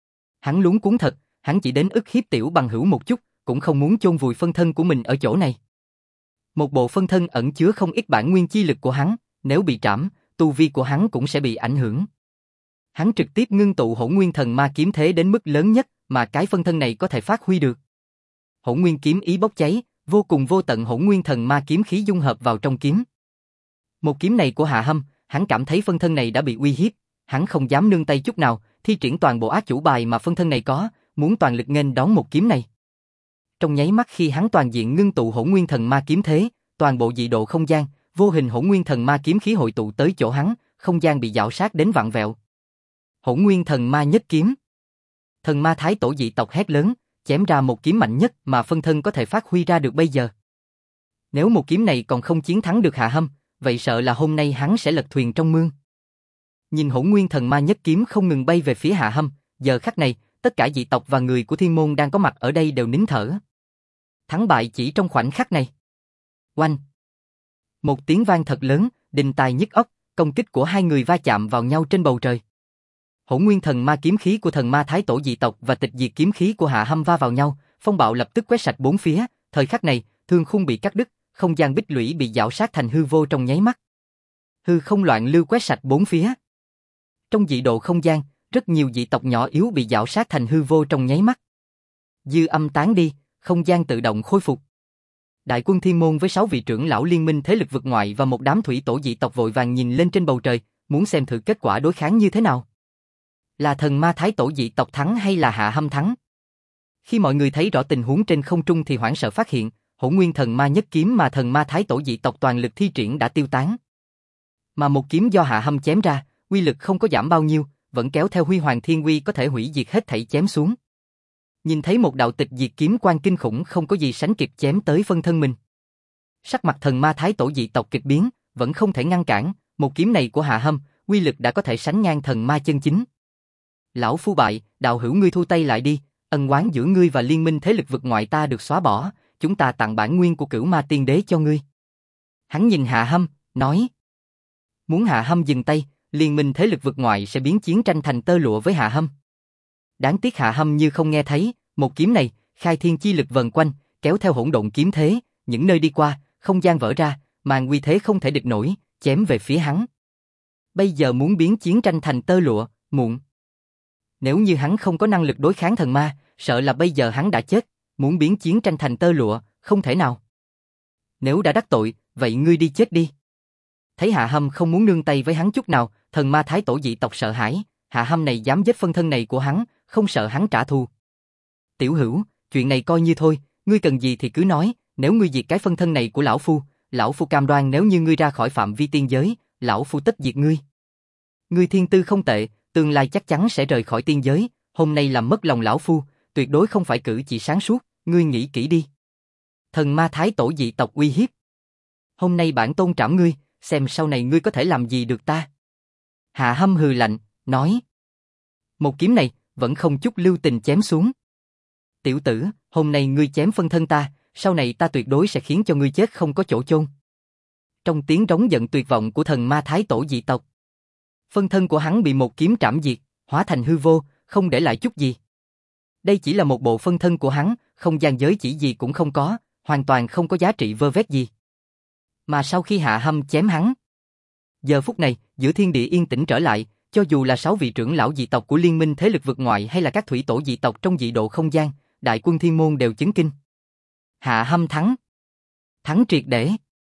Hắn luống cuống thật, hắn chỉ đến ức hiếp tiểu bằng hữu một chút, cũng không muốn chôn vùi phân thân của mình ở chỗ này. Một bộ phân thân ẩn chứa không ít bản nguyên chi lực của hắn, nếu bị trảm, tu vi của hắn cũng sẽ bị ảnh hưởng. Hắn trực tiếp ngưng tụ hỗn nguyên thần ma kiếm thế đến mức lớn nhất mà cái phân thân này có thể phát huy được. Hỗn nguyên kiếm ý bốc cháy, vô cùng vô tận hỗn nguyên thần ma kiếm khí dung hợp vào trong kiếm. Một kiếm này của Hạ Hâm, hắn cảm thấy phân thân này đã bị uy hiếp, hắn không dám nương tay chút nào, thi triển toàn bộ ác chủ bài mà phân thân này có, muốn toàn lực nghênh đón một kiếm này. Trong nháy mắt khi hắn toàn diện ngưng tụ hỗn nguyên thần ma kiếm thế, toàn bộ dị độ không gian, vô hình hỗn nguyên thần ma kiếm khí hội tụ tới chỗ hắn, không gian bị dạo sát đến vặn vẹo. Hỗn nguyên thần ma nhất kiếm. Thần ma thái tổ dị tộc hét lớn, chém ra một kiếm mạnh nhất mà phân thân có thể phát huy ra được bây giờ. Nếu một kiếm này còn không chiến thắng được Hạ Hâm, vậy sợ là hôm nay hắn sẽ lật thuyền trong mương. Nhìn hỗn nguyên thần ma nhất kiếm không ngừng bay về phía Hạ Hâm, giờ khắc này, tất cả dị tộc và người của thiên môn đang có mặt ở đây đều nín thở. Thắng bại chỉ trong khoảnh khắc này. Oanh! Một tiếng vang thật lớn, đinh tai nhức óc, công kích của hai người va chạm vào nhau trên bầu trời. Hỗn nguyên thần ma kiếm khí của thần ma thái tổ dị tộc và tịch diệt kiếm khí của Hạ Hâm va vào nhau, phong bạo lập tức quét sạch bốn phía, thời khắc này, thương khung bị cắt đứt, không gian bích lũy bị dạo sát thành hư vô trong nháy mắt. Hư không loạn lưu quét sạch bốn phía. Trong dị độ không gian, rất nhiều dị tộc nhỏ yếu bị dạo sát thành hư vô trong nháy mắt. Dư âm tán đi, không gian tự động khôi phục. Đại quân thiên môn với 6 vị trưởng lão liên minh thế lực vực ngoại và một đám thủy tổ dị tộc vội vàng nhìn lên trên bầu trời, muốn xem thử kết quả đối kháng như thế nào. Là thần ma thái tổ dị tộc thắng hay là Hạ Hâm thắng? Khi mọi người thấy rõ tình huống trên không trung thì hoảng sợ phát hiện, hỗn nguyên thần ma nhất kiếm mà thần ma thái tổ dị tộc toàn lực thi triển đã tiêu tán. Mà một kiếm do Hạ Hâm chém ra, uy lực không có giảm bao nhiêu, vẫn kéo theo huy hoàng thiên uy có thể hủy diệt hết thảy chém xuống. Nhìn thấy một đạo tịch diệt kiếm quang kinh khủng không có gì sánh kịp chém tới phân thân mình. Sắc mặt thần ma thái tổ dị tộc kịch biến, vẫn không thể ngăn cản, một kiếm này của Hạ Hâm, uy lực đã có thể sánh ngang thần ma chân chính. Lão phu bại, đạo hữu ngươi thu tay lại đi, ân oán giữa ngươi và liên minh thế lực vực ngoại ta được xóa bỏ, chúng ta tặng bản nguyên của Cửu Ma Tiên Đế cho ngươi. Hắn nhìn Hạ Hâm, nói. Muốn Hạ Hâm dừng tay, liên minh thế lực vực ngoại sẽ biến chiến tranh thành tơ lụa với Hạ Hâm. Đáng tiếc Hạ Hâm như không nghe thấy, một kiếm này, khai thiên chi lực vần quanh, kéo theo hỗn độn kiếm thế, những nơi đi qua, không gian vỡ ra, màn uy thế không thể địch nổi, chém về phía hắn. Bây giờ muốn biến chiến tranh thành tơ lụa, muộn. Nếu như hắn không có năng lực đối kháng thần ma, sợ là bây giờ hắn đã chết, muốn biến chiến tranh thành tơ lụa, không thể nào. Nếu đã đắc tội, vậy ngươi đi chết đi. Thấy Hạ Hâm không muốn nương tay với hắn chút nào, thần ma thái tổ dị tộc sợ hãi, Hạ Hâm này dám giết phân thân này của hắn, không sợ hắn trả thù. Tiểu hữu, chuyện này coi như thôi, ngươi cần gì thì cứ nói, nếu ngươi diệt cái phân thân này của lão phu cam đoan nếu như ngươi ra khỏi phạm vi tiên giới, lão phu tất diệt ngươi. Ngươi thiên tư không tệ, tương lai chắc chắn sẽ rời khỏi tiên giới, hôm nay làm mất lòng lão phu, tuyệt đối không phải cử chỉ sáng suốt, ngươi nghĩ kỹ đi. Thần ma thái tổ dị tộc uy hiếp. Hôm nay bản tôn trảm ngươi, xem sau này ngươi có thể làm gì được ta. Hạ Hâm hừ lạnh, nói. Một kiếm này, vẫn không chút lưu tình chém xuống. Tiểu tử, hôm nay ngươi chém phân thân ta, sau này ta tuyệt đối sẽ khiến cho ngươi chết không có chỗ chôn. Trong tiếng rống giận tuyệt vọng của thần ma thái tổ dị tộc, phân thân của hắn bị một kiếm trảm diệt, hóa thành hư vô, không để lại chút gì. Đây chỉ là một bộ phân thân của hắn, không gian giới chỉ gì cũng không có, hoàn toàn không có giá trị vơ vét gì. Mà sau khi Hạ Hâm chém hắn, giờ phút này, giữa thiên địa yên tĩnh trở lại, cho dù là 6 vị trưởng lão dị tộc của liên minh thế lực vực ngoại hay là các thủy tổ dị tộc trong dị độ không gian, đại quân thiên môn đều chấn kinh. Hạ Hâm thắng. Thắng triệt để.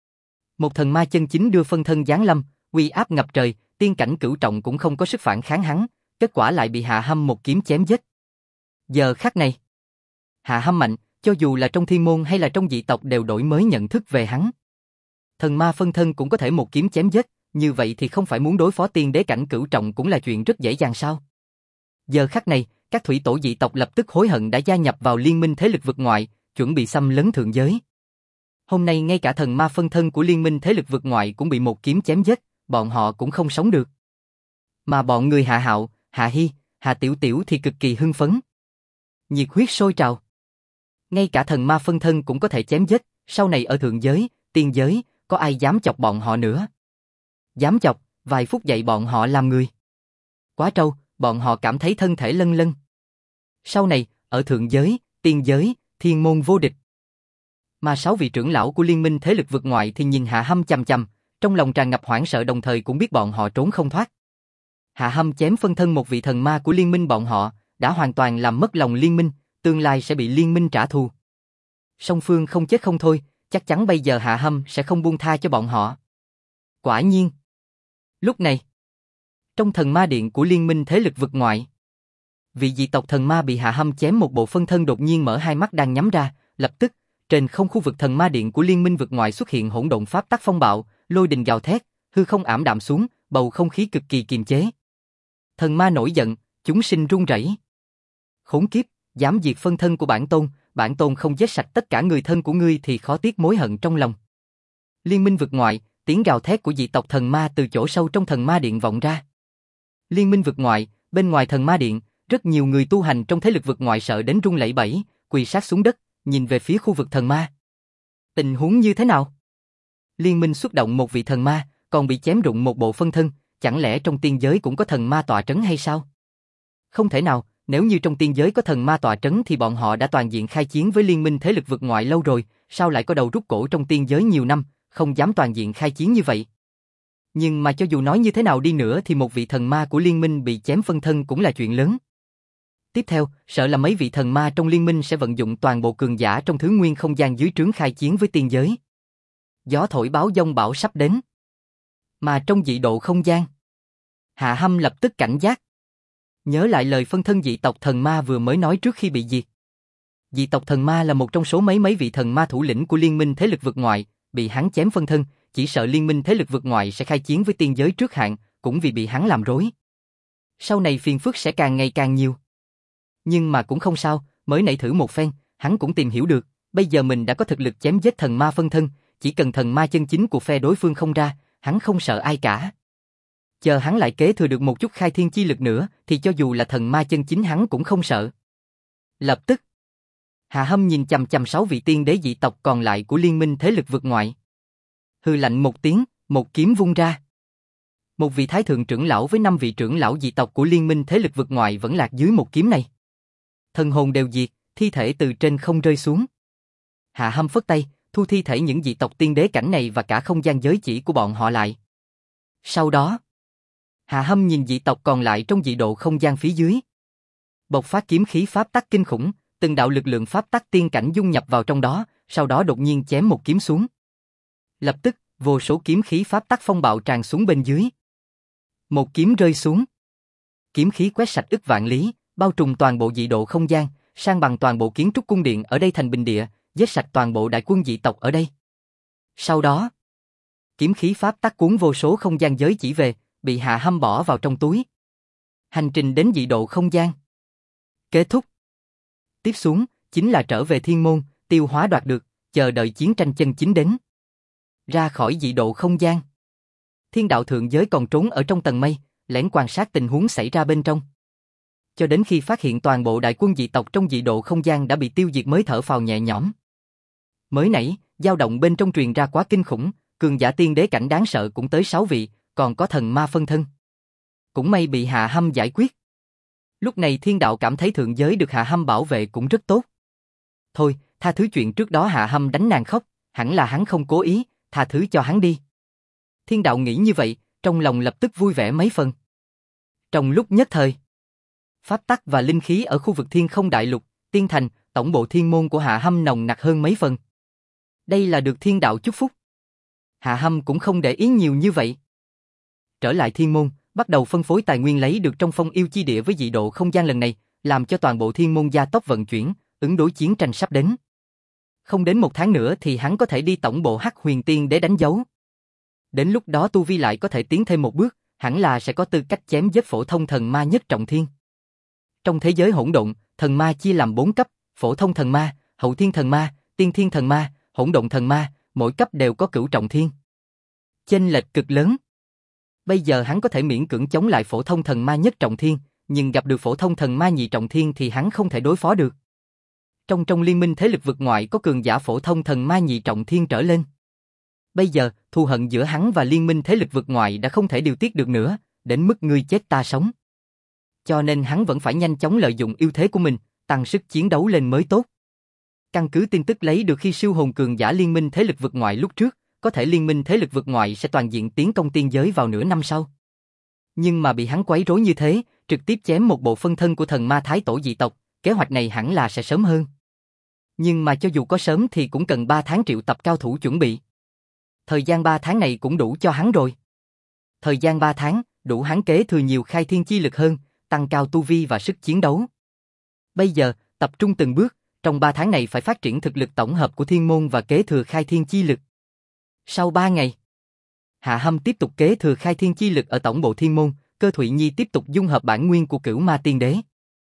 Một thần ma chân chính đưa phân thân giáng lâm, uy áp ngập trời, tiên cảnh cửu trọng cũng không có sức phản kháng hắn, kết quả lại bị Hạ Hâm một kiếm chém giết. Giờ khắc này, Hạ Hâm mạnh, cho dù là trong thiên môn hay là trong dị tộc đều đổi mới nhận thức về hắn. Thần ma phân thân cũng có thể một kiếm chém giết, như vậy thì không phải muốn đối phó tiên đế cảnh cửu trọng cũng là chuyện rất dễ dàng sao? Giờ khắc này, các thủy tổ dị tộc lập tức hối hận đã gia nhập vào liên minh thế lực vực ngoại, chuẩn bị xâm lấn thượng giới. Hôm nay ngay cả thần ma phân thân của liên minh thế lực vực ngoại cũng bị một kiếm chém giết, bọn họ cũng không sống được. Mà bọn người Hạ Hạo, Hạ Hi, Hạ Tiểu Tiểu thì cực kỳ hưng phấn. Nhiệt huyết sôi trào. Ngay cả thần ma phân thân cũng có thể chém giết, sau này ở thượng giới, tiên giới, có ai dám chọc bọn họ nữa? Dám chọc, vài phút dạy bọn họ làm người. Quá trâu, bọn họ cảm thấy thân thể lân lân. Sau này, ở thượng giới, tiên giới, thiên môn vô địch. Mà 6 vị trưởng lão của liên minh thế lực vực ngoại thì nhìn Hạ Hâm chằm chằm, trong lòng tràn ngập hoảng sợ đồng thời cũng biết bọn họ trốn không thoát. Hạ Hâm chém phân thân một vị thần ma của liên minh bọn họ, đã hoàn toàn làm mất lòng liên minh, tương lai sẽ bị liên minh trả thù. Song phương không chết không thôi, chắc chắn bây giờ Hạ Hâm sẽ không buông tha cho bọn họ. Quả nhiên. Lúc này, trong thần ma điện của liên minh thế lực vực ngoại, vị dị tộc thần ma bị Hạ Hâm chém một bộ phân thân đột nhiên mở hai mắt đang nhắm ra, lập tức, trên không khu vực thần ma điện của liên minh vực ngoại xuất hiện hỗn độn pháp tắc phong bạo, lôi đình gào thét, hư không ảm đạm xuống, bầu không khí cực kỳ kiềm chế. Thần ma nổi giận, chúng sinh run rẩy. Khốn kiếp, dám diệt phân thân của bản tôn không giết sạch tất cả người thân của ngươi thì khó tiếc mối hận trong lòng. Liên minh vực ngoại, tiếng gào thét của dị tộc thần ma từ chỗ sâu trong thần ma điện vọng ra. Liên minh vực ngoại, bên ngoài thần ma điện, rất nhiều người tu hành trong thế lực vực ngoại sợ đến run lẩy bẩy, quỳ sát xuống đất, nhìn về phía khu vực thần ma. Tình huống như thế nào? Liên minh xuất động một vị thần ma, còn bị chém rụng một bộ phân thân, chẳng lẽ trong tiên giới cũng có thần ma tọa trấn hay sao? Không thể nào, nếu như trong tiên giới có thần ma tọa trấn thì bọn họ đã toàn diện khai chiến với liên minh thế lực vực ngoại lâu rồi, sao lại có đầu rút cổ trong tiên giới nhiều năm, không dám toàn diện khai chiến như vậy. Nhưng mà cho dù nói như thế nào đi nữa thì một vị thần ma của liên minh bị chém phân thân cũng là chuyện lớn. Tiếp theo, sợ là mấy vị thần ma trong liên minh sẽ vận dụng toàn bộ cường giả trong thứ nguyên không gian dưới trướng khai chiến với tiên giới. Gió thổi báo dông bão sắp đến. Mà trong dị độ không gian, Hạ Hâm lập tức cảnh giác. Nhớ lại lời phân thân dị tộc thần ma vừa mới nói trước khi bị diệt. Dị tộc thần ma là một trong số mấy vị thần ma thủ lĩnh của liên minh thế lực vực ngoại, bị hắn chém phân thân, chỉ sợ liên minh thế lực vực ngoại sẽ khai chiến với tiên giới trước hạn, cũng vì bị hắn làm rối. Sau này phiền phức sẽ càng ngày càng nhiều. Nhưng mà cũng không sao, mới nãy thử một phen, hắn cũng tìm hiểu được, bây giờ mình đã có thực lực chém giết thần ma phân thân, chỉ cần thần ma chân chính của phe đối phương không ra, hắn không sợ ai cả. Chờ hắn lại kế thừa được một chút khai thiên chi lực nữa, thì cho dù là thần ma chân chính hắn cũng không sợ. Lập tức, Hạ Hâm nhìn chằm chằm 6 vị tiên đế dị tộc còn lại của liên minh thế lực vực ngoại. Hừ lạnh một tiếng, một kiếm vung ra. Một vị thái thượng trưởng lão với 5 vị trưởng lão dị tộc của liên minh thế lực vực ngoại vẫn lạc dưới một kiếm này. Thần hồn đều diệt, thi thể từ trên không rơi xuống. Hạ Hâm phất tay, thu thi thể những dị tộc tiên đế cảnh này và cả không gian giới chỉ của bọn họ lại. Sau đó, Hạ Hâm nhìn dị tộc còn lại trong dị độ không gian phía dưới. Bộc phát kiếm khí pháp tắc kinh khủng, từng đạo lực lượng pháp tắc tiên cảnh dung nhập vào trong đó, sau đó đột nhiên chém một kiếm xuống. Lập tức, vô số kiếm khí pháp tắc phong bạo tràn xuống bên dưới. Một kiếm rơi xuống. Kiếm khí quét sạch ức vạn lý, bao trùm toàn bộ dị độ không gian, san bằng toàn bộ kiến trúc cung điện ở đây thành bình địa, giết sạch toàn bộ đại quân dị tộc ở đây. Sau đó, kiếm khí pháp tắc cuốn vô số không gian giới chỉ về, bị Hạ Hâm bỏ vào trong túi. Hành trình đến dị độ không gian kết thúc. Tiếp xuống, chính là trở về thiên môn, tiêu hóa đoạt được, chờ đợi chiến tranh chân chính đến. Ra khỏi dị độ không gian. Thiên đạo thượng giới còn trốn ở trong tầng mây, lén quan sát tình huống xảy ra bên trong. Cho đến khi phát hiện toàn bộ đại quân dị tộc trong dị độ không gian đã bị tiêu diệt mới thở phào nhẹ nhõm. Mới nãy, dao động bên trong truyền ra quá kinh khủng, cường giả tiên đế cảnh đáng sợ cũng tới 6 vị, còn có thần ma phân thân. Cũng may bị Hạ Hâm giải quyết. Lúc này thiên đạo cảm thấy thượng giới được Hạ Hâm bảo vệ cũng rất tốt. Thôi, tha thứ chuyện trước đó Hạ Hâm đánh nàng khóc, hẳn là hắn không cố ý, tha thứ cho hắn đi. Thiên đạo nghĩ như vậy, trong lòng lập tức vui vẻ mấy phần. Trong lúc nhất thời, pháp tắc và linh khí ở khu vực Thiên Không Đại Lục, Tiên Thành, tổng bộ thiên môn của Hạ Hâm nồng nặc hơn mấy phần. Đây là được thiên đạo chúc phúc. Hạ Hâm cũng không để ý nhiều như vậy. Trở lại thiên môn, bắt đầu phân phối tài nguyên lấy được trong Phong Yêu Chi Địa với dị độ không gian lần này, làm cho toàn bộ thiên môn gia tốc vận chuyển, ứng đối chiến tranh sắp đến. Không đến 1 tháng nữa thì hắn có thể đi tổng bộ Hắc Huyền Tiên để đánh dấu. Đến lúc đó tu vi lại có thể tiến thêm một bước, hẳn là sẽ có tư cách chém giết phổ thông thần ma nhất trọng thiên. Trong thế giới hỗn độn, thần ma chia làm 4 cấp, phổ thông thần ma, hậu thiên thần ma, tiên thiên thần ma, hỗn độn thần ma, mỗi cấp đều có cửu trọng thiên. Chênh lệch cực lớn. Bây giờ hắn có thể miễn cưỡng chống lại phổ thông thần ma nhất trọng thiên, nhưng gặp được phổ thông thần ma nhị trọng thiên thì hắn không thể đối phó được. Trong liên minh thế lực vực ngoại có cường giả phổ thông thần ma nhị trọng thiên trở lên. Bây giờ, thù hận giữa hắn và liên minh thế lực vực ngoại đã không thể điều tiết được nữa, đến mức ngươi chết ta sống. Cho nên hắn vẫn phải nhanh chóng lợi dụng ưu thế của mình, tăng sức chiến đấu lên mới tốt. Căn cứ tin tức lấy được khi siêu hồn cường giả liên minh thế lực vực ngoại lúc trước, có thể liên minh thế lực vực ngoại sẽ toàn diện tiến công tiên giới vào nửa năm sau. Nhưng mà bị hắn quấy rối như thế, trực tiếp chém một bộ phân thân của thần ma thái tổ dị tộc, kế hoạch này hẳn là sẽ sớm hơn. Nhưng mà cho dù có sớm thì cũng cần 3 tháng triệu tập cao thủ chuẩn bị. Thời gian 3 tháng này cũng đủ cho hắn rồi. Thời gian 3 tháng, đủ hắn kế thừa nhiều khai thiên chi lực hơn, tăng cao tu vi và sức chiến đấu. Bây giờ, tập trung từng bước, trong 3 tháng này phải phát triển thực lực tổng hợp của thiên môn và kế thừa khai thiên chi lực. Sau 3 ngày, Hạ Hâm tiếp tục kế thừa khai thiên chi lực ở tổng bộ thiên môn, Cơ Thụy Nhi tiếp tục dung hợp bản nguyên của Cửu Ma Tiên Đế.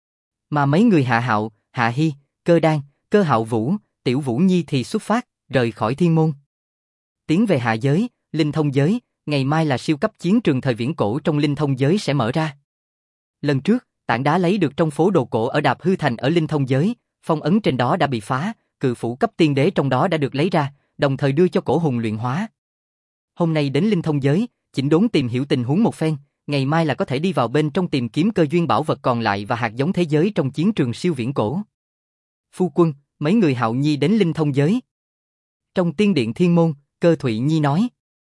Mà mấy người Hạ Hạo, Hạ Hy, Cơ Đan, Cơ Hạo Vũ, Tiểu Vũ Nhi thì xuất phát, rời khỏi thiên môn. Tiến về hạ giới, linh thông giới, ngày mai là siêu cấp chiến trường thời viễn cổ trong linh thông giới sẽ mở ra. Lần trước, tảng đá lấy được trong phố đồ cổ ở Đạp Hư Thành ở linh thông giới, phong ấn trên đó đã bị phá, cự phủ cấp tiên đế trong đó đã được lấy ra, đồng thời đưa cho cổ hùng luyện hóa. Hôm nay đến linh thông giới, chỉnh đốn tìm hiểu tình huống một phen, ngày mai là có thể đi vào bên trong tìm kiếm cơ duyên bảo vật còn lại và hạt giống thế giới trong chiến trường siêu viễn cổ. Phu quân, mấy người Hạo Nhi đến linh thông giới. Trong tiên điện thiên môn, Cơ Thụy Nhi nói.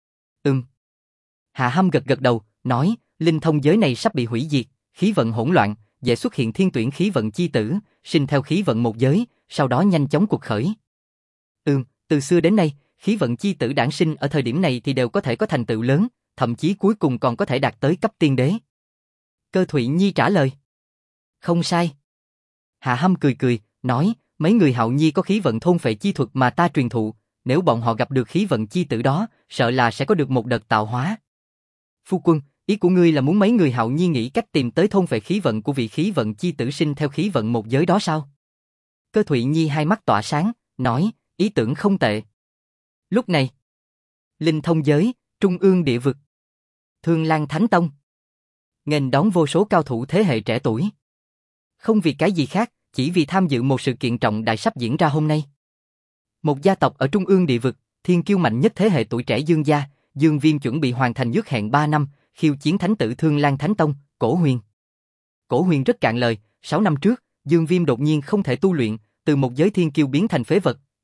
Hạ Hâm gật gật đầu, nói, linh thông giới này sắp bị hủy diệt, khí vận hỗn loạn, dễ xuất hiện thiên tuyển khí vận chi tử, sinh theo khí vận một giới, sau đó nhanh chóng cuộc khởi. Từ xưa đến nay, khí vận chi tử đản sinh ở thời điểm này thì đều có thể có thành tựu lớn, thậm chí cuối cùng còn có thể đạt tới cấp tiên đế. Cơ Thụy Nhi trả lời. Không sai. Hạ Hâm cười cười, nói, mấy người Hạo Nhi có khí vận thôn phệ chi thuật mà ta truyền thụ, nếu bọn họ gặp được khí vận chi tử đó, sợ là sẽ có được một đợt tạo hóa. Phu quân, ý của ngươi là muốn mấy người Hạo Nhi nghĩ cách tìm tới thôn phệ khí vận của vị khí vận chi tử sinh theo khí vận một giới đó sao? Cơ Thụy Nhi hai mắt tỏa sáng, nói, ý tưởng không tệ. Lúc này, linh thông giới, trung ương địa vực, Thương Lan Thánh Tông, nghênh đón vô số cao thủ thế hệ trẻ tuổi. Không vì cái gì khác, chỉ vì tham dự một sự kiện trọng đại sắp diễn ra hôm nay. Một gia tộc ở trung ương địa vực, thiên kiêu mạnh nhất thế hệ tuổi trẻ Dương gia, Dương Viêm chuẩn bị hoàn thành ước hẹn 3 năm, khiêu chiến thánh tử Thương Lan Thánh Tông, Cổ Huyền. Cổ Huyền rất cạn lời, 6 năm trước, Dương Viêm đột nhiên không thể tu luyện, từ một giới thiên kiêu biến thành phế vật,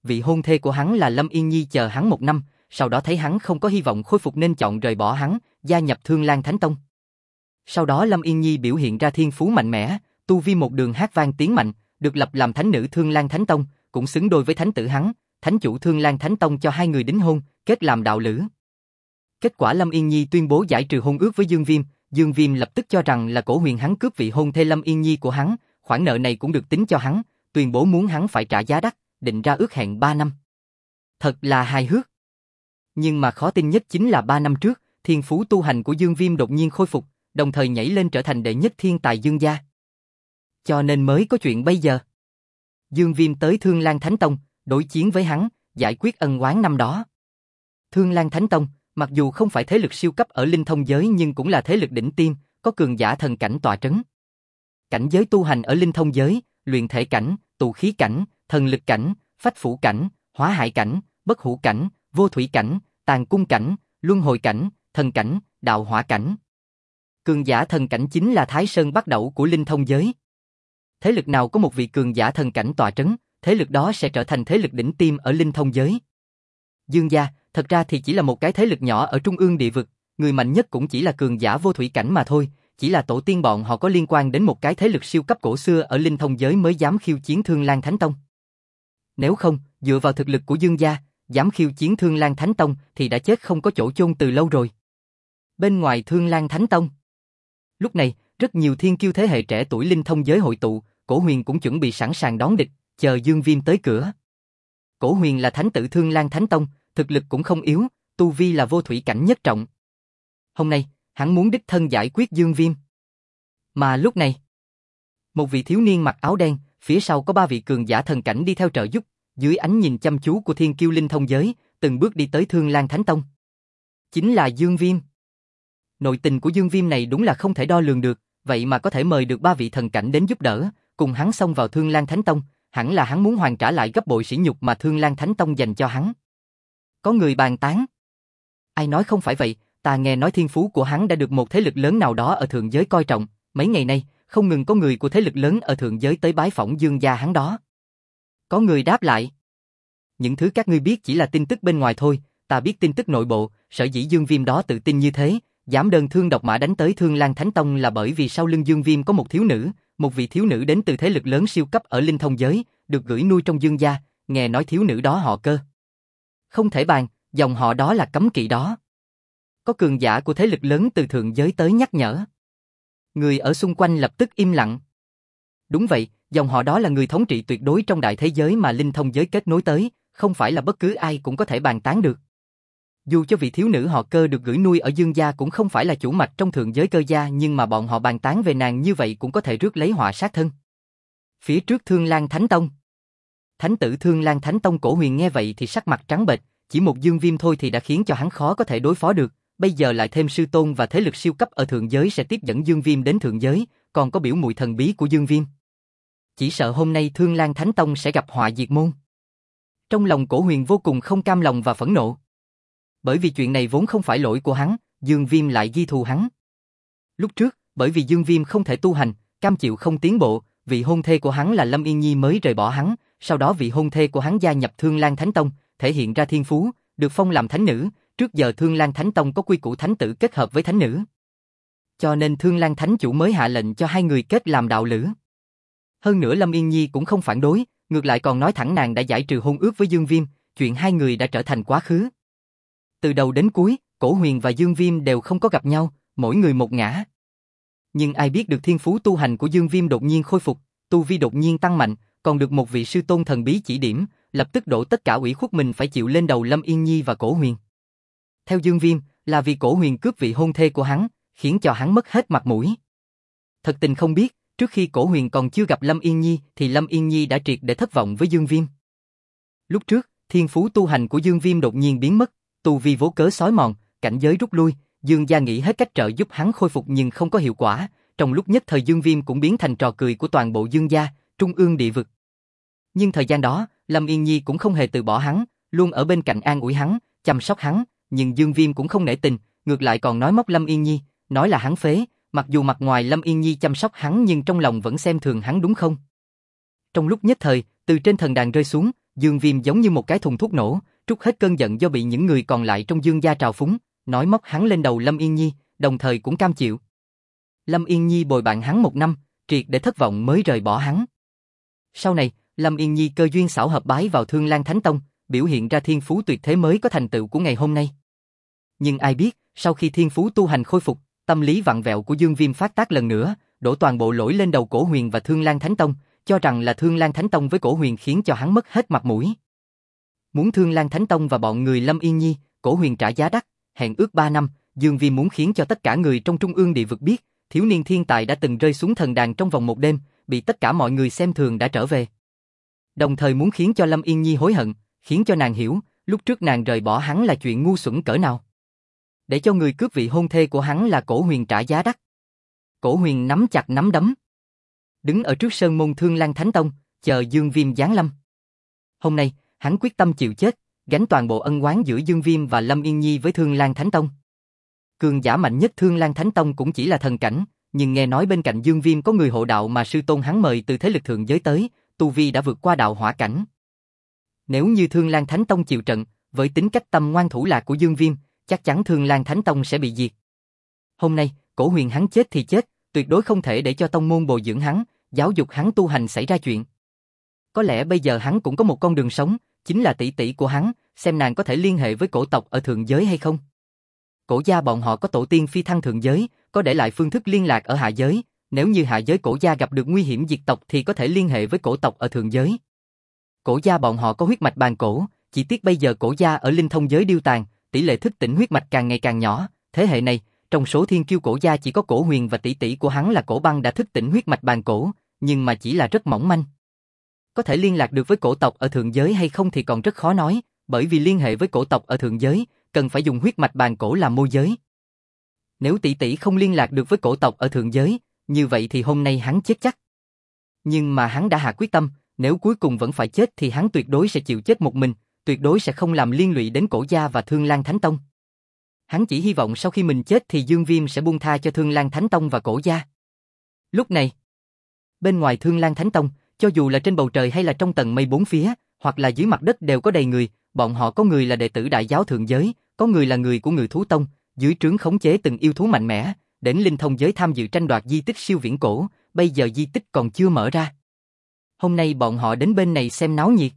vị hôn thê của hắn là Lâm Yên Nhi chờ hắn 1 năm, sau đó thấy hắn không có hy vọng khôi phục nên chọn rời bỏ hắn, gia nhập Thương Lan Thánh Tông. Sau đó Lâm Yên Nhi biểu hiện ra thiên phú mạnh mẽ, tu vi một đường hát vang tiến mạnh, được lập làm thánh nữ Thương Lan Thánh Tông, cũng xứng đôi với thánh tử hắn, thánh chủ Thương Lan Thánh Tông cho hai người đính hôn, kết làm đạo lữ. Kết quả Lâm Yên Nhi tuyên bố giải trừ hôn ước với Dương Viêm, Dương Viêm lập tức cho rằng là Cổ Huyền hắn cướp vị hôn thê Lâm Yên Nhi của hắn, khoản nợ này cũng được tính cho hắn, tuyên bố muốn hắn phải trả giá đắt, định ra ước hẹn 3 năm. Thật là hài hước. Nhưng mà khó tin nhất chính là 3 năm trước, thiên phú tu hành của Dương Viêm đột nhiên khôi phục, đồng thời nhảy lên trở thành đệ nhất thiên tài Dương gia. Cho nên mới có chuyện bây giờ. Dương Viêm tới Thương Lan Thánh Tông, đối chiến với hắn, giải quyết ân oán năm đó. Thương Lan Thánh Tông, mặc dù không phải thế lực siêu cấp ở linh thông giới nhưng cũng là thế lực đỉnh tiêm, có cường giả thần cảnh tọa trấn. Cảnh giới tu hành ở linh thông giới, luyện thể cảnh, tụ khí cảnh, thần lực cảnh, phách phủ cảnh, hóa hại cảnh, bất hủ cảnh, vô thủy cảnh, tàn cung cảnh, luân hồi cảnh, thần cảnh, đạo hỏa cảnh. Cường giả thần cảnh chính là Thái Sơn bắt đầu của linh thông giới. Thế lực nào có một vị cường giả thần cảnh tọa trấn, thế lực đó sẽ trở thành thế lực đỉnh tiêm ở linh thông giới. Dương gia, thật ra thì chỉ là một cái thế lực nhỏ ở trung ương địa vực, người mạnh nhất cũng chỉ là cường giả vô thủy cảnh mà thôi, chỉ là tổ tiên bọn họ có liên quan đến một cái thế lực siêu cấp cổ xưa ở linh thông giới mới dám khiêu chiến Thương Lan Thánh Tông. Nếu không, dựa vào thực lực của Dương gia, dám khiêu chiến Thương Lan Thánh Tông thì đã chết không có chỗ chôn từ lâu rồi. Bên ngoài Thương Lan Thánh Tông, lúc này, rất nhiều thiên kiêu thế hệ trẻ tuổi linh thông giới hội tụ, Cổ Huyền cũng chuẩn bị sẵn sàng đón địch, chờ Dương Viêm tới cửa. Cổ Huyền là thánh tử Thương Lan Thánh Tông, thực lực cũng không yếu, tu vi là vô thủy cảnh nhất trọng. Hôm nay, hắn muốn đích thân giải quyết Dương Viêm. Mà lúc này, một vị thiếu niên mặc áo đen, phía sau có 3 vị cường giả thần cảnh đi theo trợ giúp, dưới ánh nhìn chăm chú của thiên kiêu linh thông giới, từng bước đi tới Thương Lan Thánh Tông. Chính là Dương Viêm. Nội tình của Dương Viêm này đúng là không thể đo lường được, vậy mà có thể mời được 3 vị thần cảnh đến giúp đỡ, cùng hắn xông vào Thương Lan Thánh Tông, hẳn là hắn muốn hoàn trả lại gấp bội sỉ nhục mà Thương Lan Thánh Tông dành cho hắn. Có người bàn tán. Ai nói không phải vậy, ta nghe nói thiên phú của hắn đã được một thế lực lớn nào đó ở thượng giới coi trọng, mấy ngày nay, không ngừng có người của thế lực lớn ở thượng giới tới bái phỏng Dương gia hắn đó. Có người đáp lại. Những thứ các ngươi biết chỉ là tin tức bên ngoài thôi, ta biết tin tức nội bộ, sở dĩ Dương Viêm đó tự tin như thế, dám đơn thương độc mã đánh tới Thương Lan Thánh Tông là bởi vì sau lưng Dương Viêm có một thiếu nữ, một vị thiếu nữ đến từ thế lực lớn siêu cấp ở linh thông giới, được gửi nuôi trong Dương gia, nghe nói thiếu nữ đó họ Cơ. Không thể bàn, dòng họ đó là cấm kỵ đó. Có cường giả của thế lực lớn từ thượng giới tới nhắc nhở. Người ở xung quanh lập tức im lặng. Đúng vậy, dòng họ đó là người thống trị tuyệt đối trong đại thế giới mà linh thông giới kết nối tới, không phải là bất cứ ai cũng có thể bàn tán được. Dù cho vị thiếu nữ họ Cơ được gửi nuôi ở Dương gia cũng không phải là chủ mạch trong thượng giới Cơ gia, nhưng mà bọn họ bàn tán về nàng như vậy cũng có thể rước lấy họa sát thân. Phía trước Thương Lan Thánh Tông, thánh tử Thương Lan Thánh Tông Cổ Huyền nghe vậy thì sắc mặt trắng bệch, chỉ một Dương Viêm thôi thì đã khiến cho hắn khó có thể đối phó được, bây giờ lại thêm sư tôn và thế lực siêu cấp ở thượng giới sẽ tiếp dẫn Dương Viêm đến thượng giới, còn có biểu muội thần bí của Dương Viêm. Chỉ sợ hôm nay Thương Lan Thánh Tông sẽ gặp họa diệt môn. Trong lòng Cổ Huyền vô cùng không cam lòng và phẫn nộ. Bởi vì chuyện này vốn không phải lỗi của hắn, Dương Viêm lại ghi thù hắn. Lúc trước, bởi vì Dương Viêm không thể tu hành, cam chịu không tiến bộ, vị hôn thê của hắn là Lâm Yên Nhi mới rời bỏ hắn, sau đó vị hôn thê của hắn gia nhập Thương Lan Thánh Tông, thể hiện ra thiên phú, được phong làm thánh nữ, trước giờ Thương Lan Thánh Tông có quy củ thánh tử kết hợp với thánh nữ. Cho nên Thương Lan Thánh chủ mới hạ lệnh cho hai người kết làm đạo lữ. Hơn nữa Lâm Yên Nhi cũng không phản đối, ngược lại còn nói thẳng nàng đã giải trừ hôn ước với Dương Viêm, chuyện hai người đã trở thành quá khứ. Từ đầu đến cuối, Cổ Huyền và Dương Viêm đều không có gặp nhau, mỗi người một ngã. Nhưng ai biết được thiên phú tu hành của Dương Viêm đột nhiên khôi phục, tu vi đột nhiên tăng mạnh, còn được một vị sư tôn thần bí chỉ điểm, lập tức đổ tất cả ủy khuất mình phải chịu lên đầu Lâm Yên Nhi và Cổ Huyền. Theo Dương Viêm, là vì Cổ Huyền cướp vị hôn thê của hắn, khiến cho hắn mất hết mặt mũi. Thật tình không biết, trước khi Cổ Huyền còn chưa gặp Lâm Yên Nhi thì Lâm Yên Nhi đã triệt để thất vọng với Dương Viêm. Lúc trước, thiên phú tu hành của Dương Viêm đột nhiên biến mất, tu vi vô cớ xói mòn, cảnh giới rút lui, Dương gia nghĩ hết cách trợ giúp hắn khôi phục nhưng không có hiệu quả, trong lúc nhất thời Dương Viêm cũng biến thành trò cười của toàn bộ Dương gia, trung ương địa vực. Nhưng thời gian đó, Lâm Yên Nhi cũng không hề từ bỏ hắn, luôn ở bên cạnh an ủi hắn, chăm sóc hắn, nhưng Dương Viêm cũng không nể tình, ngược lại còn nói móc Lâm Yên Nhi, nói là hắn phế, mặc dù mặt ngoài Lâm Yên Nhi chăm sóc hắn nhưng trong lòng vẫn xem thường hắn đúng không? Trong lúc nhất thời, từ trên thần đàn rơi xuống, Dương Viêm giống như một cái thùng thuốc nổ, trút hết cơn giận do bị những người còn lại trong Dương gia trào phúng, nói móc hắn lên đầu Lâm Yên Nhi, đồng thời cũng cam chịu. Lâm Yên Nhi bồi bạn hắn 1 năm, triệt để thất vọng mới rời bỏ hắn. Sau này, Lâm Yên Nhi cơ duyên xảo hợp bái vào Thương Lan Thánh Tông, biểu hiện ra thiên phú tuyệt thế mới có thành tựu của ngày hôm nay. Nhưng ai biết, sau khi thiên phú tu hành khôi phục, tâm lý vặn vẹo của Dương Viêm phát tác lần nữa, đổ toàn bộ lỗi lên đầu Cổ Huyền và Thương Lan Thánh Tông, cho rằng là Thương Lan Thánh Tông với Cổ Huyền khiến cho hắn mất hết mặt mũi. Muốn Thương Lan Thánh Tông và bọn người Lâm Yên Nhi, Cổ Huyền trả giá đắt, hẹn ước 3 năm, Dương Viêm muốn khiến cho tất cả người trong Trung ương địa vực biết, thiếu niên thiên tài đã từng rơi xuống thần đàn trong vòng 1 đêm, bị tất cả mọi người xem thường đã trở về. Đồng thời muốn khiến cho Lâm Yên Nhi hối hận, khiến cho nàng hiểu, lúc trước nàng rời bỏ hắn là chuyện ngu xuẩn cỡ nào. Để cho người cướp vị hôn thê của hắn là Cổ Huyền trả giá đắt. Cổ Huyền nắm chặt nắm đấm, đứng ở trước sơn môn Thương Lan Thánh Tông, chờ Dương Viêm giáng lâm. Hôm nay, hắn quyết tâm chịu chết, gánh toàn bộ ân oán giữa Dương Viêm và Lâm Yên Nhi với Thương Lan Thánh Tông. Cường giả mạnh nhất Thương Lan Thánh Tông cũng chỉ là thần cảnh, nhưng nghe nói bên cạnh Dương Viêm có người hộ đạo mà sư tôn hắn mời từ thế lực thượng giới tới, tu vi đã vượt qua đạo hỏa cảnh. Nếu như Thương Lan Thánh Tông chịu trận, với tính cách tâm ngoan thủ lạc của Dương Viêm, chắc chắn Thương Lan Thánh Tông sẽ bị diệt. Hôm nay, Cổ Huyền hắn chết thì chết, tuyệt đối không thể để cho tông môn bồi dưỡng hắn, giáo dục hắn tu hành xảy ra chuyện. Có lẽ bây giờ hắn cũng có một con đường sống, chính là tỷ tỷ của hắn, xem nàng có thể liên hệ với cổ tộc ở thượng giới hay không. Cổ gia bọn họ có tổ tiên phi thăng thượng giới, có để lại phương thức liên lạc ở hạ giới, nếu như hạ giới cổ gia gặp được nguy hiểm diệt tộc thì có thể liên hệ với cổ tộc ở thượng giới. Cổ gia bọn họ có huyết mạch bàn cổ, chỉ tiếc bây giờ cổ gia ở linh thông giới điêu tàn, tỷ lệ thức tỉnh huyết mạch càng ngày càng nhỏ, thế hệ này, trong số thiên kiêu cổ gia chỉ có Cổ Huyền và tỷ tỷ của hắn là Cổ Băng đã thức tỉnh huyết mạch bàn cổ, nhưng mà chỉ là rất mỏng manh. Có thể liên lạc được với cổ tộc ở thượng giới hay không thì còn rất khó nói, bởi vì liên hệ với cổ tộc ở thượng giới, cần phải dùng huyết mạch bàn cổ làm môi giới. Nếu tỷ tỷ không liên lạc được với cổ tộc ở thượng giới, như vậy thì hôm nay hắn chết chắc. Nhưng mà hắn đã hạ quyết tâm, nếu cuối cùng vẫn phải chết thì hắn tuyệt đối sẽ chịu chết một mình, tuyệt đối sẽ không làm liên lụy đến Cổ gia và Thương Lan Thánh Tông. Hắn chỉ hy vọng sau khi mình chết thì Dương Viêm sẽ buông tha cho Thương Lan Thánh Tông và Cổ gia. Lúc này, bên ngoài Thương Lan Thánh Tông, cho dù là trên bầu trời hay là trong tầng mây bốn phía, hoặc là dưới mặt đất đều có đầy người, bọn họ có người là đệ tử đại giáo thượng giới, có người là người của Ngự Thú Tông, dưới trướng khống chế từng yêu thú mạnh mẽ, đến linh thông giới tham dự tranh đoạt di tích siêu viễn cổ, bây giờ di tích còn chưa mở ra. Hôm nay bọn họ đến bên này xem náo nhiệt.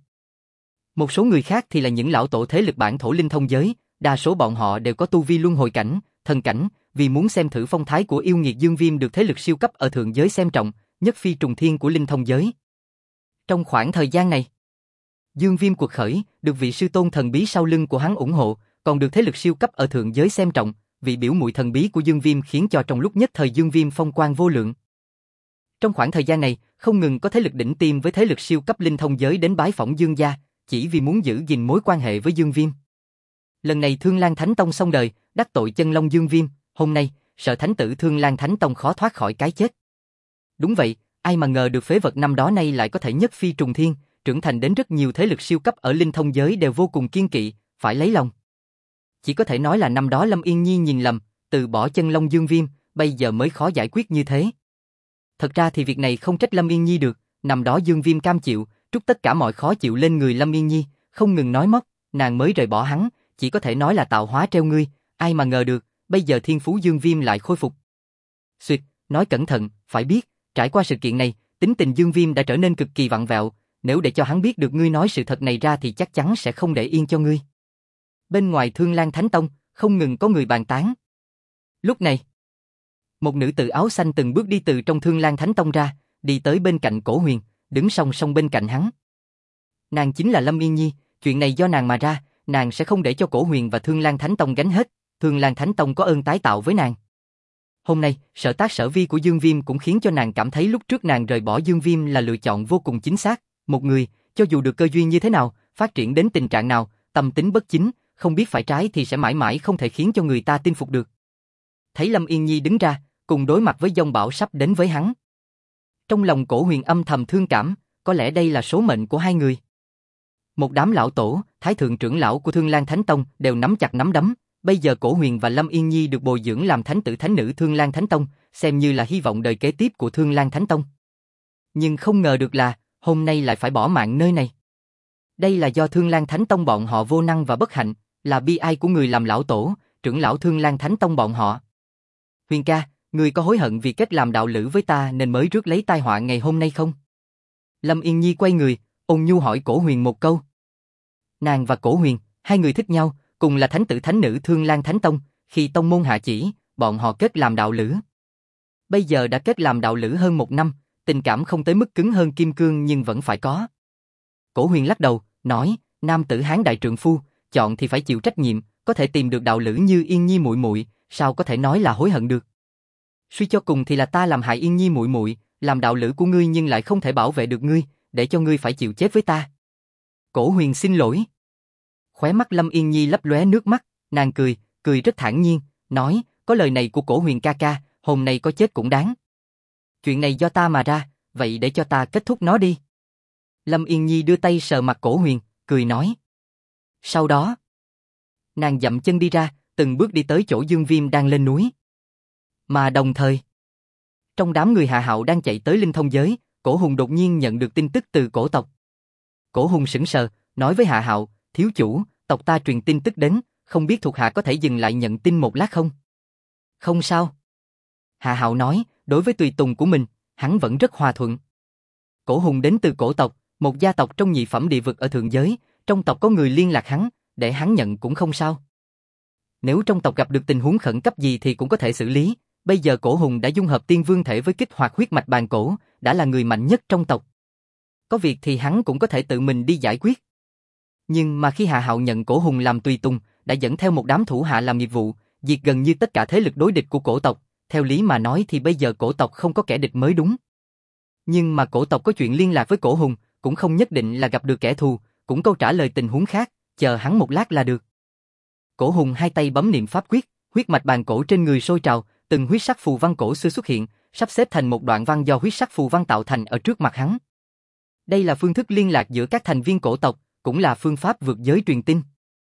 Một số người khác thì là những lão tổ thế lực bản thổ linh thông giới, đa số bọn họ đều có tu vi luân hồi cảnh, thần cảnh, vì muốn xem thử phong thái của yêu nghiệt Dương Viêm được thế lực siêu cấp ở thượng giới xem trọng, nhất phi trùng thiên của linh thông giới. Trong khoảng thời gian này, Dương Viêm cuộc khởi, được vị sư tôn thần bí sau lưng của hắn ủng hộ, còn được thế lực siêu cấp ở thượng giới xem trọng, vị biểu muội thần bí của Dương Viêm khiến cho trong lúc nhất thời Dương Viêm phong quang vô lượng. Trong khoảng thời gian này, không ngừng có thế lực đỉnh tiêm với thế lực siêu cấp linh thông giới đến bái phỏng Dương gia, chỉ vì muốn giữ gìn mối quan hệ với Dương Viêm. Lần này Thương Lan Thánh Tông xong đời, đắc tội chân long Dương Viêm, hôm nay, sợ thánh tử Thương Lan Thánh Tông khó thoát khỏi cái chết. Đúng vậy, ai mà ngờ được phế vật năm đó nay lại có thể nhất phi trùng thiên, trưởng thành đến rất nhiều thế lực siêu cấp ở linh thông giới đều vô cùng kiên kỵ, phải lấy lòng. Chỉ có thể nói là năm đó Lâm Yên Nhi nhìn lầm, từ bỏ chân long Dương Viêm, bây giờ mới khó giải quyết như thế. Thật ra thì việc này không trách Lâm Yên Nhi được, năm đó Dương Viêm cam chịu, trút tất cả mọi khó chịu lên người Lâm Yên Nhi, không ngừng nói móc, nàng mới rời bỏ hắn, chỉ có thể nói là tạo hóa treo ngươi, ai mà ngờ được, bây giờ thiên phú Dương Viêm lại khôi phục. Xuyệt, nói cẩn thận, phải biết, trải qua sự kiện này, tính tình Dương Viêm đã trở nên cực kỳ vặn vẹo, nếu để cho hắn biết được ngươi nói sự thật này ra thì chắc chắn sẽ không để yên cho ngươi. Bên ngoài Thương Lan Thánh Tông, không ngừng có người bàn tán. Lúc này, một nữ tử áo xanh từng bước đi từ trong Thương Lan Thánh Tông ra, đi tới bên cạnh Cổ Huyền, đứng song song bên cạnh hắn. Nàng chính là Lâm Yên Nhi, chuyện này do nàng mà ra, nàng sẽ không để cho Cổ Huyền và Thương Lan Thánh Tông gánh hết, Thương Lan Thánh Tông có ơn tái tạo với nàng. Hôm nay, sở tác sở vi của Dương Viêm cũng khiến cho nàng cảm thấy lúc trước nàng rời bỏ Dương Viêm là lựa chọn vô cùng chính xác, một người, cho dù được cơ duyên như thế nào, phát triển đến tình trạng nào, tâm tính bất chính, không biết phải trái thì sẽ mãi mãi không thể khiến cho người ta tin phục được. Thấy Lâm Yên Nhi đứng ra, cùng đối mặt với dông bão sắp đến với hắn. Trong lòng Cổ Huyền âm thầm thương cảm, có lẽ đây là số mệnh của hai người. Một đám lão tổ, thái thượng trưởng lão của Thương Lan Thánh Tông đều nắm chặt nắm đấm, bây giờ Cổ Huyền và Lâm Yên Nhi được bồi dưỡng làm thánh tử thánh nữ Thương Lan Thánh Tông, xem như là hy vọng đời kế tiếp của Thương Lan Thánh Tông. Nhưng không ngờ được là, hôm nay lại phải bỏ mạng nơi này. Đây là do Thương Lan Thánh Tông bọn họ vô năng và bất hạnh, là bi ai của người làm lão tổ, trưởng lão Thương Lan Thánh Tông bọn họ. Huyền ca, ngươi có hối hận vì kết làm đạo lữ với ta nên mới rước lấy tai họa ngày hôm nay không? Lâm Yên Nhi quay người, ôn nhu hỏi Cổ Huyền một câu. Nàng và Cổ Huyền, hai người thích nhau, cùng là thánh tử thánh nữ Thương Lan Thánh Tông, khi tông môn hạ chỉ, bọn họ kết làm đạo lữ. Bây giờ đã kết làm đạo lữ hơn 1 năm, tình cảm không tới mức cứng hơn kim cương nhưng vẫn phải có. Cổ Huyền lắc đầu, nói, nam tử hán đại trượng phu, chọn thì phải chịu trách nhiệm, có thể tìm được đạo lữ như Yên Nhi muội muội, sao có thể nói là hối hận được? Suy cho cùng thì là ta làm hại Yên Nhi muội muội, làm đạo lữ của ngươi nhưng lại không thể bảo vệ được ngươi, để cho ngươi phải chịu chết với ta. Cổ Huyền xin lỗi. Khóe mắt Lâm Yên Nhi lấp lóe nước mắt, nàng cười rất thản nhiên, nói, có lời này của Cổ Huyền ca ca, hôm nay có chết cũng đáng. Chuyện này do ta mà ra, vậy để cho ta kết thúc nó đi. Lâm Yên Nhi đưa tay sờ mặt Cổ Huyền, cười nói. Sau đó, nàng dậm chân đi ra, từng bước đi tới chỗ Dương Viêm đang lên núi. Mà đồng thời, trong đám người Hạ Hạo đang chạy tới linh thông giới, Cổ Hùng đột nhiên nhận được tin tức từ cổ tộc. Cổ Hùng sững sờ, nói với Hạ Hạo, thiếu chủ, tộc ta truyền tin tức đến, không biết thuộc hạ có thể dừng lại nhận tin một lát không? Không sao. Hạ Hạo nói, đối với tùy tùng của mình, hắn vẫn rất hòa thuận. Cổ Hùng đến từ cổ tộc, một gia tộc trong nhị phẩm địa vực ở thượng giới, trong tộc có người liên lạc hắn, để hắn nhận cũng không sao. Nếu trong tộc gặp được tình huống khẩn cấp gì thì cũng có thể xử lý, bây giờ Cổ Hùng đã dung hợp tiên vương thể với kích hoạt huyết mạch bàn cổ, đã là người mạnh nhất trong tộc. Có việc thì hắn cũng có thể tự mình đi giải quyết. Nhưng mà khi Hạ Hạo nhận Cổ Hùng làm tùy tùng, đã dẫn theo một đám thủ hạ làm nghiệp vụ, diệt gần như tất cả thế lực đối địch của cổ tộc, theo lý mà nói thì bây giờ cổ tộc không có kẻ địch mới đúng. Nhưng mà cổ tộc có chuyện liên lạc với Cổ Hùng, cũng không nhất định là gặp được kẻ thù, cũng câu trả lời tình huống khác, chờ hắn một lát là được. Cổ Hùng hai tay bấm niệm pháp quyết, huyết mạch bàn cổ trên người sôi trào, từng huyết sắc phù văn cổ xưa xuất hiện, sắp xếp thành một đoạn văn do huyết sắc phù văn tạo thành ở trước mặt hắn. Đây là phương thức liên lạc giữa các thành viên cổ tộc, cũng là phương pháp vượt giới truyền tin.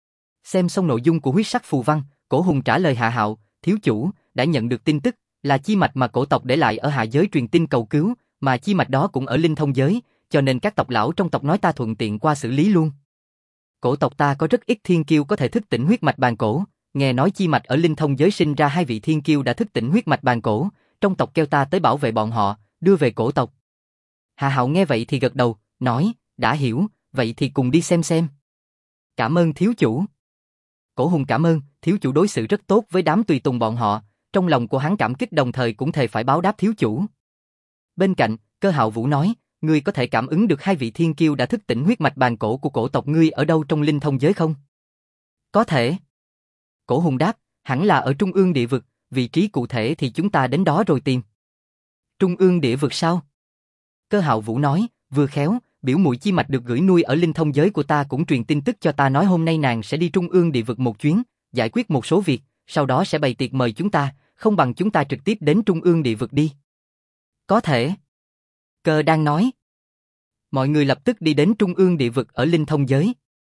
Xem xong nội dung của huyết sắc phù văn, Cổ Hùng trả lời Hạ Hạo, thiếu chủ, đã nhận được tin tức, là chi mạch mà cổ tộc để lại ở hạ giới truyền tin cầu cứu, mà chi mạch đó cũng ở linh thông giới, cho nên các tộc lão trong tộc nói ta thuận tiện qua xử lý luôn. Cổ tộc ta có rất ít thiên kiêu có thể thức tỉnh huyết mạch bàn cổ, nghe nói chi mạch ở linh thông giới sinh ra 2 vị thiên kiêu đã thức tỉnh huyết mạch bàn cổ, trong tộc kêu ta tới bảo vệ bọn họ, đưa về cổ tộc. Hạ Hạo nghe vậy thì gật đầu, nói, đã hiểu, vậy thì cùng đi xem. Cảm ơn thiếu chủ. Cổ Hùng cảm ơn, thiếu chủ đối xử rất tốt với đám tùy tùng bọn họ, trong lòng của hắn cảm kích đồng thời cũng thề phải báo đáp thiếu chủ. Bên cạnh, Cơ Hạo Vũ nói, ngươi có thể cảm ứng được 2 vị thiên kiêu đã thức tỉnh huyết mạch bàn cổ của cổ tộc ngươi ở đâu trong linh thông giới không? Có thể. Cổ Hùng đáp, hẳn là ở Trung ương địa vực, vị trí cụ thể thì chúng ta đến đó rồi tìm. Trung ương địa vực sao? Cơ Hạo Vũ nói, vừa khéo, biểu muội chi mạch được gửi nuôi ở linh thông giới của ta cũng truyền tin tức cho ta nói hôm nay nàng sẽ đi Trung ương địa vực một chuyến, giải quyết một số việc, sau đó sẽ bày tiệc mời chúng ta, không bằng chúng ta trực tiếp đến Trung ương địa vực đi. Có thể. Cơ đang nói. Mọi người lập tức đi đến Trung ương địa vực ở linh thông giới.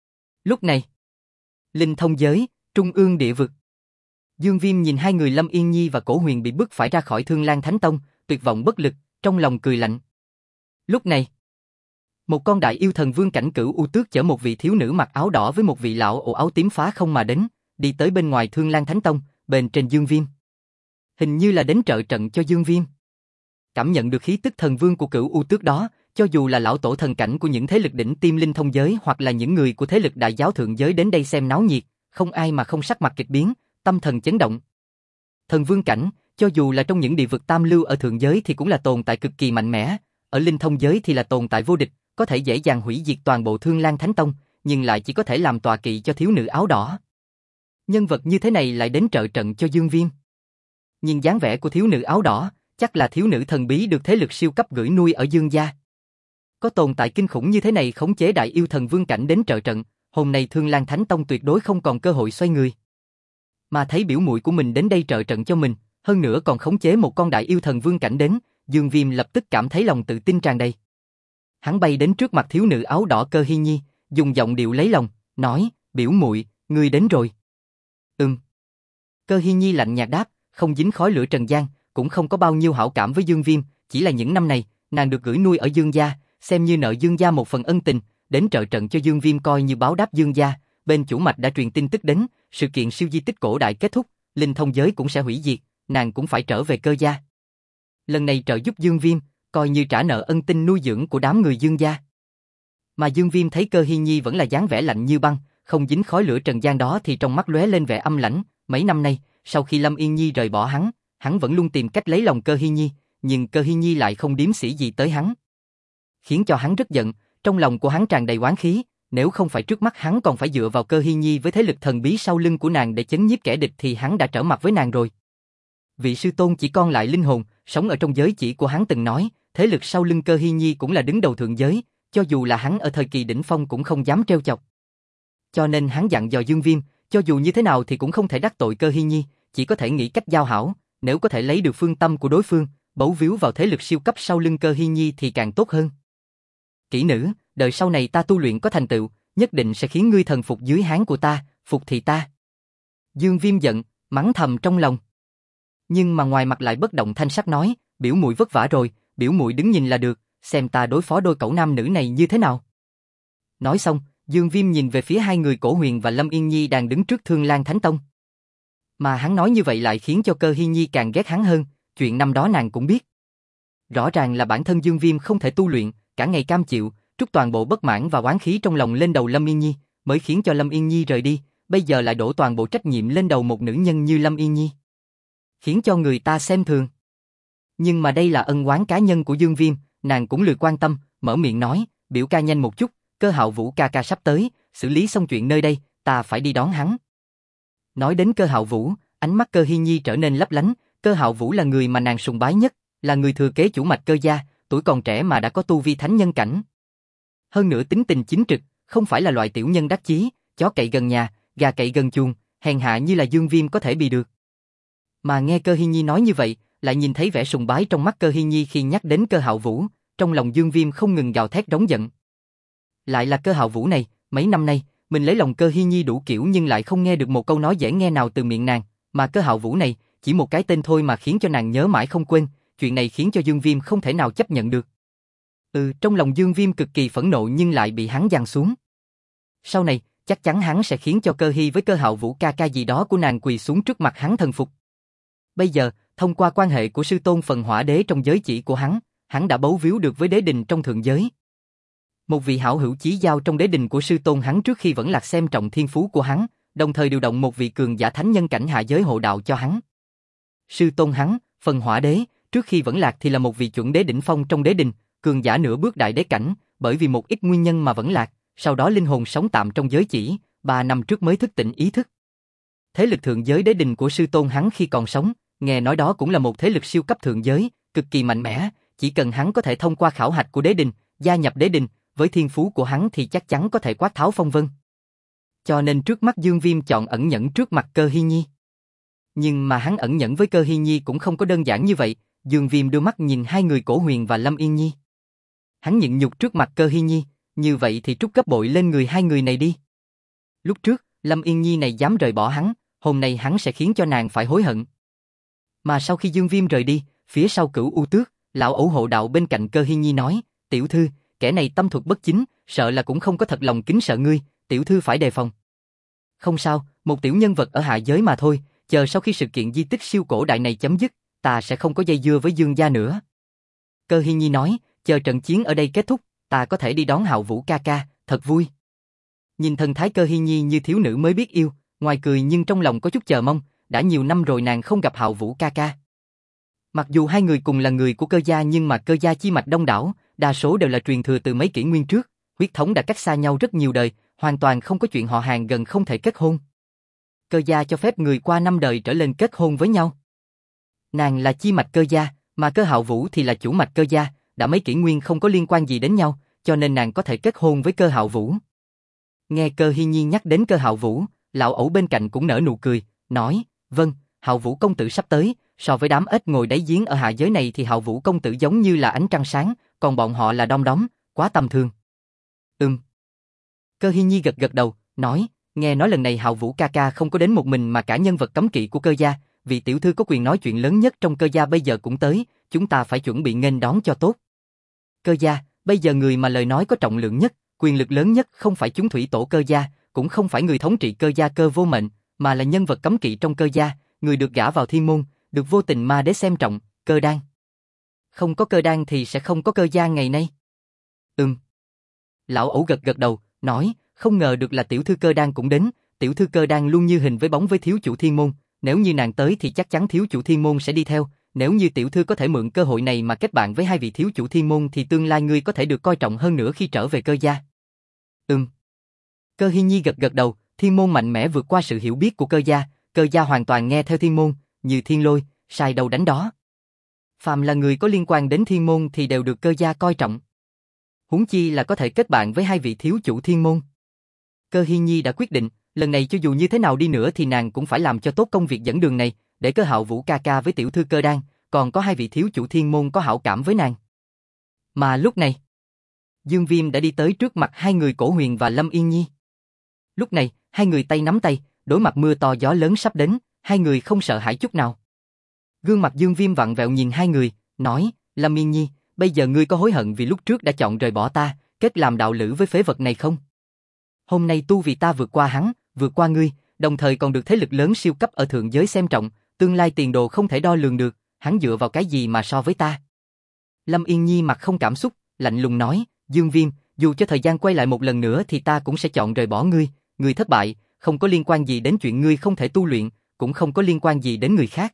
Lúc này, linh thông giới, Trung ương địa vực. Dương Viêm nhìn hai người Lâm Yên Nhi và Cổ Huyền bị bức phải ra khỏi Thương Lan Thánh Tông, tuyệt vọng bất lực, trong lòng cười lạnh. Lúc này, một con đại yêu thần vương cảnh Cửu U Tước chở một vị thiếu nữ mặc áo đỏ với một vị lão ổ áo tím phá không mà đến, đi tới bên ngoài Thương Lan Thánh Tông, bên trên Dương Viêm. Hình như là đến trợ trận cho Dương Viêm. Cảm nhận được khí tức thần vương của Cửu U Tước đó, cho dù là lão tổ thần cảnh của những thế lực đỉnh tiêm linh thông giới hoặc là những người của thế lực đại giáo thượng giới đến đây xem náo nhiệt, không ai mà không sắc mặt kịch biến, tâm thần chấn động. Thần vương cảnh, cho dù là trong những địa vực tam lưu ở thượng giới thì cũng là tồn tại cực kỳ mạnh mẽ, ở linh thông giới thì là tồn tại vô địch, có thể dễ dàng hủy diệt toàn bộ Thương Lan Thánh Tông, nhưng lại chỉ có thể làm tọa kỵ cho thiếu nữ áo đỏ. Nhân vật như thế này lại đến trợ trận cho Dương Viêm. Nhìn dáng vẻ của thiếu nữ áo đỏ, chắc là thiếu nữ thần bí được thế lực siêu cấp gửi nuôi ở Dương gia. Có tồn tại kinh khủng như thế này khống chế đại yêu thần vương cảnh đến trợ trận, hôm nay Thương Lan Thánh Tông tuyệt đối không còn cơ hội xoay người. Mà thấy biểu muội của mình đến đây trợ trận cho mình, hơn nữa còn khống chế một con đại yêu thần vương cảnh đến, Dương Viêm lập tức cảm thấy lòng tự tin tràn đầy. Hắn bay đến trước mặt thiếu nữ áo đỏ Cơ Hi Nhi, dùng giọng điệu lấy lòng, nói, biểu muội, ngươi đến rồi. Cơ Hi Nhi lạnh nhạt đáp, không dính khói lửa trần gian, cũng không có bao nhiêu hảo cảm với Dương Viêm, chỉ là những năm này, nàng được gửi nuôi ở Dương gia, xem như nợ Dương gia một phần ân tình, đến trợ trận cho Dương Viêm coi như báo đáp Dương gia. Bên chủ mạch đã truyền tin tức đến, sự kiện siêu di tích cổ đại kết thúc, linh thông giới cũng sẽ hủy diệt, nàng cũng phải trở về cơ gia. Lần này trợ giúp Dương Viêm, coi như trả nợ ân tình nuôi dưỡng của đám người Dương gia. Mà Dương Viêm thấy Cơ Hi Nhi vẫn là dáng vẻ lạnh như băng, không dính khói lửa trần gian đó thì trong mắt lóe lên vẻ âm lãnh. Mấy năm nay, sau khi Lâm Yên Nhi rời bỏ hắn vẫn luôn tìm cách lấy lòng Cơ Hi Nhi, nhưng Cơ Hi Nhi lại không điếm xỉ gì tới hắn, khiến cho hắn rất giận. Trong lòng của hắn tràn đầy oán khí, nếu không phải trước mắt hắn còn phải dựa vào Cơ Hi Nhi với thế lực thần bí sau lưng của nàng để chấn nhiếp kẻ địch thì hắn đã trở mặt với nàng rồi. Vị sư tôn chỉ còn lại linh hồn, sống ở trong giới chỉ của hắn từng nói, thế lực sau lưng Cơ Hi Nhi cũng là đứng đầu thượng giới, cho dù là hắn ở thời kỳ đỉnh phong cũng không dám trêu chọc. Cho nên hắn dặn dò Dương Viêm, cho dù như thế nào thì cũng không thể đắc tội Cơ Hi Nhi, chỉ có thể nghĩ cách giao hảo, nếu có thể lấy được phương tâm của đối phương, bấu víu vào thế lực siêu cấp sau lưng Cơ Hi Nhi thì càng tốt hơn. Kỹ nữ, đợi sau này ta tu luyện có thành tựu, nhất định sẽ khiến ngươi thần phục dưới háng của ta, phục thì ta. Dương Viêm giận, mắng thầm trong lòng. Nhưng mà ngoài mặt lại bất động thanh sắc nói, biểu muội vất vả rồi, biểu muội đứng nhìn là được, xem ta đối phó đôi cẩu nam nữ này như thế nào. Nói xong, Dương Viêm nhìn về phía hai người Cổ Huyền và Lâm Yên Nhi đang đứng trước Thương Lan Thánh Tông. Mà hắn nói như vậy lại khiến cho Cơ Hi Nhi càng ghét hắn hơn, chuyện năm đó nàng cũng biết. Rõ ràng là bản thân Dương Viêm không thể tu luyện, cả ngày cam chịu, trút toàn bộ bất mãn và oán khí trong lòng lên đầu Lâm Yên Nhi, mới khiến cho Lâm Yên Nhi rời đi, bây giờ lại đổ toàn bộ trách nhiệm lên đầu một nữ nhân như Lâm Yên Nhi, khiến cho người ta xem thường. Nhưng mà đây là ân oán cá nhân của Dương Viêm, nàng cũng lười quan tâm, mở miệng nói, biểu ca nhanh một chút, Cơ Hạo Vũ ca ca sắp tới, xử lý xong chuyện nơi đây, ta phải đi đón hắn. Nói đến Cơ Hạo Vũ, ánh mắt Cơ Hi Nhi trở nên lấp lánh, Cơ Hạo Vũ là người mà nàng sùng bái nhất, là người thừa kế chủ mạch Cơ gia, tuổi còn trẻ mà đã có tu vi thánh nhân cảnh. Hơn nữa tính tình chính trực, không phải là loại tiểu nhân đắc chí, chó cậy gần nhà, gà cậy gần chuồng, hèn hạ như là Dương Viêm có thể bị được. Mà nghe Cơ Hi Nhi nói như vậy, lại nhìn thấy vẻ sùng bái trong mắt Cơ Hi Nhi khi nhắc đến Cơ Hạo Vũ, trong lòng Dương Viêm không ngừng gào thét rống giận. Lại là Cơ Hạo Vũ này, mấy năm nay, mình lấy lòng Cơ Hi Nhi đủ kiểu nhưng lại không nghe được một câu nói dễ nghe nào từ miệng nàng, mà Cơ Hạo Vũ này, chỉ một cái tên thôi mà khiến cho nàng nhớ mãi không quên, chuyện này khiến cho Dương Viêm không thể nào chấp nhận được. Trong lòng Dương Viêm cực kỳ phẫn nộ nhưng lại bị hắn giằng xuống. Sau này, chắc chắn hắn sẽ khiến cho Cơ Hi với Cơ Hạo Vũ ca ca gì đó của nàng quỳ xuống trước mặt hắn thần phục. Bây giờ, thông qua quan hệ của sư tôn Phần Hỏa Đế trong giới chỉ của hắn đã bấu víu được với đế đình trong thượng giới. Một vị hảo hữu chí giao trong đế đình của sư tôn hắn trước khi vẫn lạc xem trọng thiên phú của hắn, đồng thời điều động một vị cường giả thánh nhân cảnh hạ giới hộ đạo cho hắn. Sư tôn hắn, Phần Hỏa Đế, trước khi vẫn lạc thì là một vị chuẩn đế đỉnh phong trong đế đình, cường giả nửa bước đại đế cảnh, bởi vì một ít nguyên nhân mà vẫn lạc, sau đó linh hồn sống tạm trong giới chỉ, 3 năm trước mới thức tỉnh ý thức. Thế lực thượng giới đế đình của sư tôn hắn khi còn sống, nghe nói đó cũng là một thế lực siêu cấp thượng giới, cực kỳ mạnh mẽ, chỉ cần hắn có thể thông qua khảo hạch của đế đình, gia nhập đế đình, với thiên phú của hắn thì chắc chắn có thể quát tháo phong vân. Cho nên trước mắt Dương Viêm chọn ẩn nhẫn trước mặt Cơ Hi Nhi. Nhưng mà hắn ẩn nhẫn với Cơ Hi Nhi cũng không có đơn giản như vậy, Dương Viêm đưa mắt nhìn hai người Cổ Huyền và Lâm Yên Nhi. Hắn nhịn nhục trước mặt Cơ Hi Nhi, như vậy thì trút gấp bội lên người hai người này đi. Lúc trước, Lâm Yên Nhi này dám rời bỏ hắn, hôm nay hắn sẽ khiến cho nàng phải hối hận. Mà sau khi Dương Viêm rời đi, phía sau Cửu U Tước, lão ẩu hộ đạo bên cạnh Cơ Hi Nhi nói, tiểu thư, kẻ này tâm thuật bất chính, sợ là cũng không có thật lòng kính sợ ngươi, tiểu thư phải đề phòng. Không sao, một tiểu nhân vật ở hạ giới mà thôi, chờ sau khi sự kiện di tích siêu cổ đại này chấm dứt, ta sẽ không có dây dưa với Dương gia nữa. Cơ Hi Nhi nói, chờ trận chiến ở đây kết thúc, ta có thể đi đón Hạo Vũ ca ca, thật vui. Nhìn thần thái Cơ Hi Nhi như thiếu nữ mới biết yêu, ngoài cười nhưng trong lòng có chút chờ mong, đã nhiều năm rồi nàng không gặp Hạo Vũ ca ca. Mặc dù hai người cùng là người của Cơ gia nhưng mà Cơ gia chi mạch đông đảo, đa số đều là truyền thừa từ mấy kỷ nguyên trước, huyết thống đã cách xa nhau rất nhiều đời, hoàn toàn không có chuyện họ hàng gần không thể kết hôn. Cơ gia cho phép người qua 5 đời trở lên kết hôn với nhau. Nàng là chi mạch Cơ gia, mà Cơ Hạo Vũ thì là chủ mạch Cơ gia, đã mấy kỷ nguyên không có liên quan gì đến nhau, cho nên nàng có thể kết hôn với Cơ Hạo Vũ. Nghe Cơ Hi Nhi nhắc đến Cơ Hạo Vũ, lão ẩu bên cạnh cũng nở nụ cười, nói, vâng, Hạo Vũ công tử sắp tới, so với đám ếch ngồi đáy giếng ở hạ giới này thì Hạo Vũ công tử giống như là ánh trăng sáng, còn bọn họ là đom đóm, quá tầm thường. Cơ Hi Nhi gật gật đầu, nói, nghe nói lần này Hạo Vũ ca ca không có đến một mình mà cả nhân vật cấm kỵ của Cơ gia, vị tiểu thư có quyền nói chuyện lớn nhất trong Cơ gia bây giờ cũng tới, chúng ta phải chuẩn bị nghênh đón cho tốt. Cơ gia, bây giờ người mà lời nói có trọng lượng nhất, Quyền lực lớn nhất không phải chúng thủy tổ Cơ gia, cũng không phải người thống trị Cơ gia Cơ Vô Mệnh, mà là nhân vật cấm kỵ trong Cơ gia, người được gả vào thiên môn, được vô tình ma đế xem trọng, Cơ Đan. Không có Cơ Đan thì sẽ không có Cơ gia ngày nay. Lão ẩu gật gật đầu, nói, không ngờ được là tiểu thư Cơ Đan cũng đến, tiểu thư Cơ Đan luôn như hình với bóng với thiếu chủ thiên môn, nếu như nàng tới thì chắc chắn thiếu chủ thiên môn sẽ đi theo, nếu như tiểu thư có thể mượn cơ hội này mà kết bạn với hai vị thiếu chủ thiên môn thì tương lai ngươi có thể được coi trọng hơn nữa khi trở về Cơ gia. Cơ Hi Nhi gật gật đầu, thiên môn mạnh mẽ vượt qua sự hiểu biết của Cơ gia hoàn toàn nghe theo thiên môn, như thiên lôi, sai đâu đánh đó. Phàm là người có liên quan đến thiên môn thì đều được Cơ gia coi trọng. Huống chi là có thể kết bạn với hai vị thiếu chủ thiên môn. Cơ Hi Nhi đã quyết định, lần này cho dù như thế nào đi nữa thì nàng cũng phải làm cho tốt công việc dẫn đường này, để Cơ Hạo Vũ ca ca với tiểu thư Cơ Đan, còn có hai vị thiếu chủ thiên môn có hảo cảm với nàng. Mà lúc này, Dương Viêm đã đi tới trước mặt hai người Cổ Huyền và Lâm Yên Nhi. Lúc này, hai người tay nắm tay, đối mặt mưa to gió lớn sắp đến, hai người không sợ hãi chút nào. Gương mặt Dương Viêm vặn vẹo nhìn hai người, nói, Lâm Yên Nhi, bây giờ ngươi có hối hận vì lúc trước đã chọn rời bỏ ta, kết làm đạo lữ với phế vật này không? Hôm nay tu vì ta vượt qua hắn, vượt qua ngươi, đồng thời còn được thế lực lớn siêu cấp ở thượng giới xem trọng, tương lai tiền đồ không thể đo lường được, hắn dựa vào cái gì mà so với ta? Lâm Yên Nhi mặt không cảm xúc, lạnh lùng nói, Dương Viêm, dù cho thời gian quay lại một lần nữa thì ta cũng sẽ chọn rời bỏ ngươi, ngươi thất bại, không có liên quan gì đến chuyện ngươi không thể tu luyện, cũng không có liên quan gì đến người khác.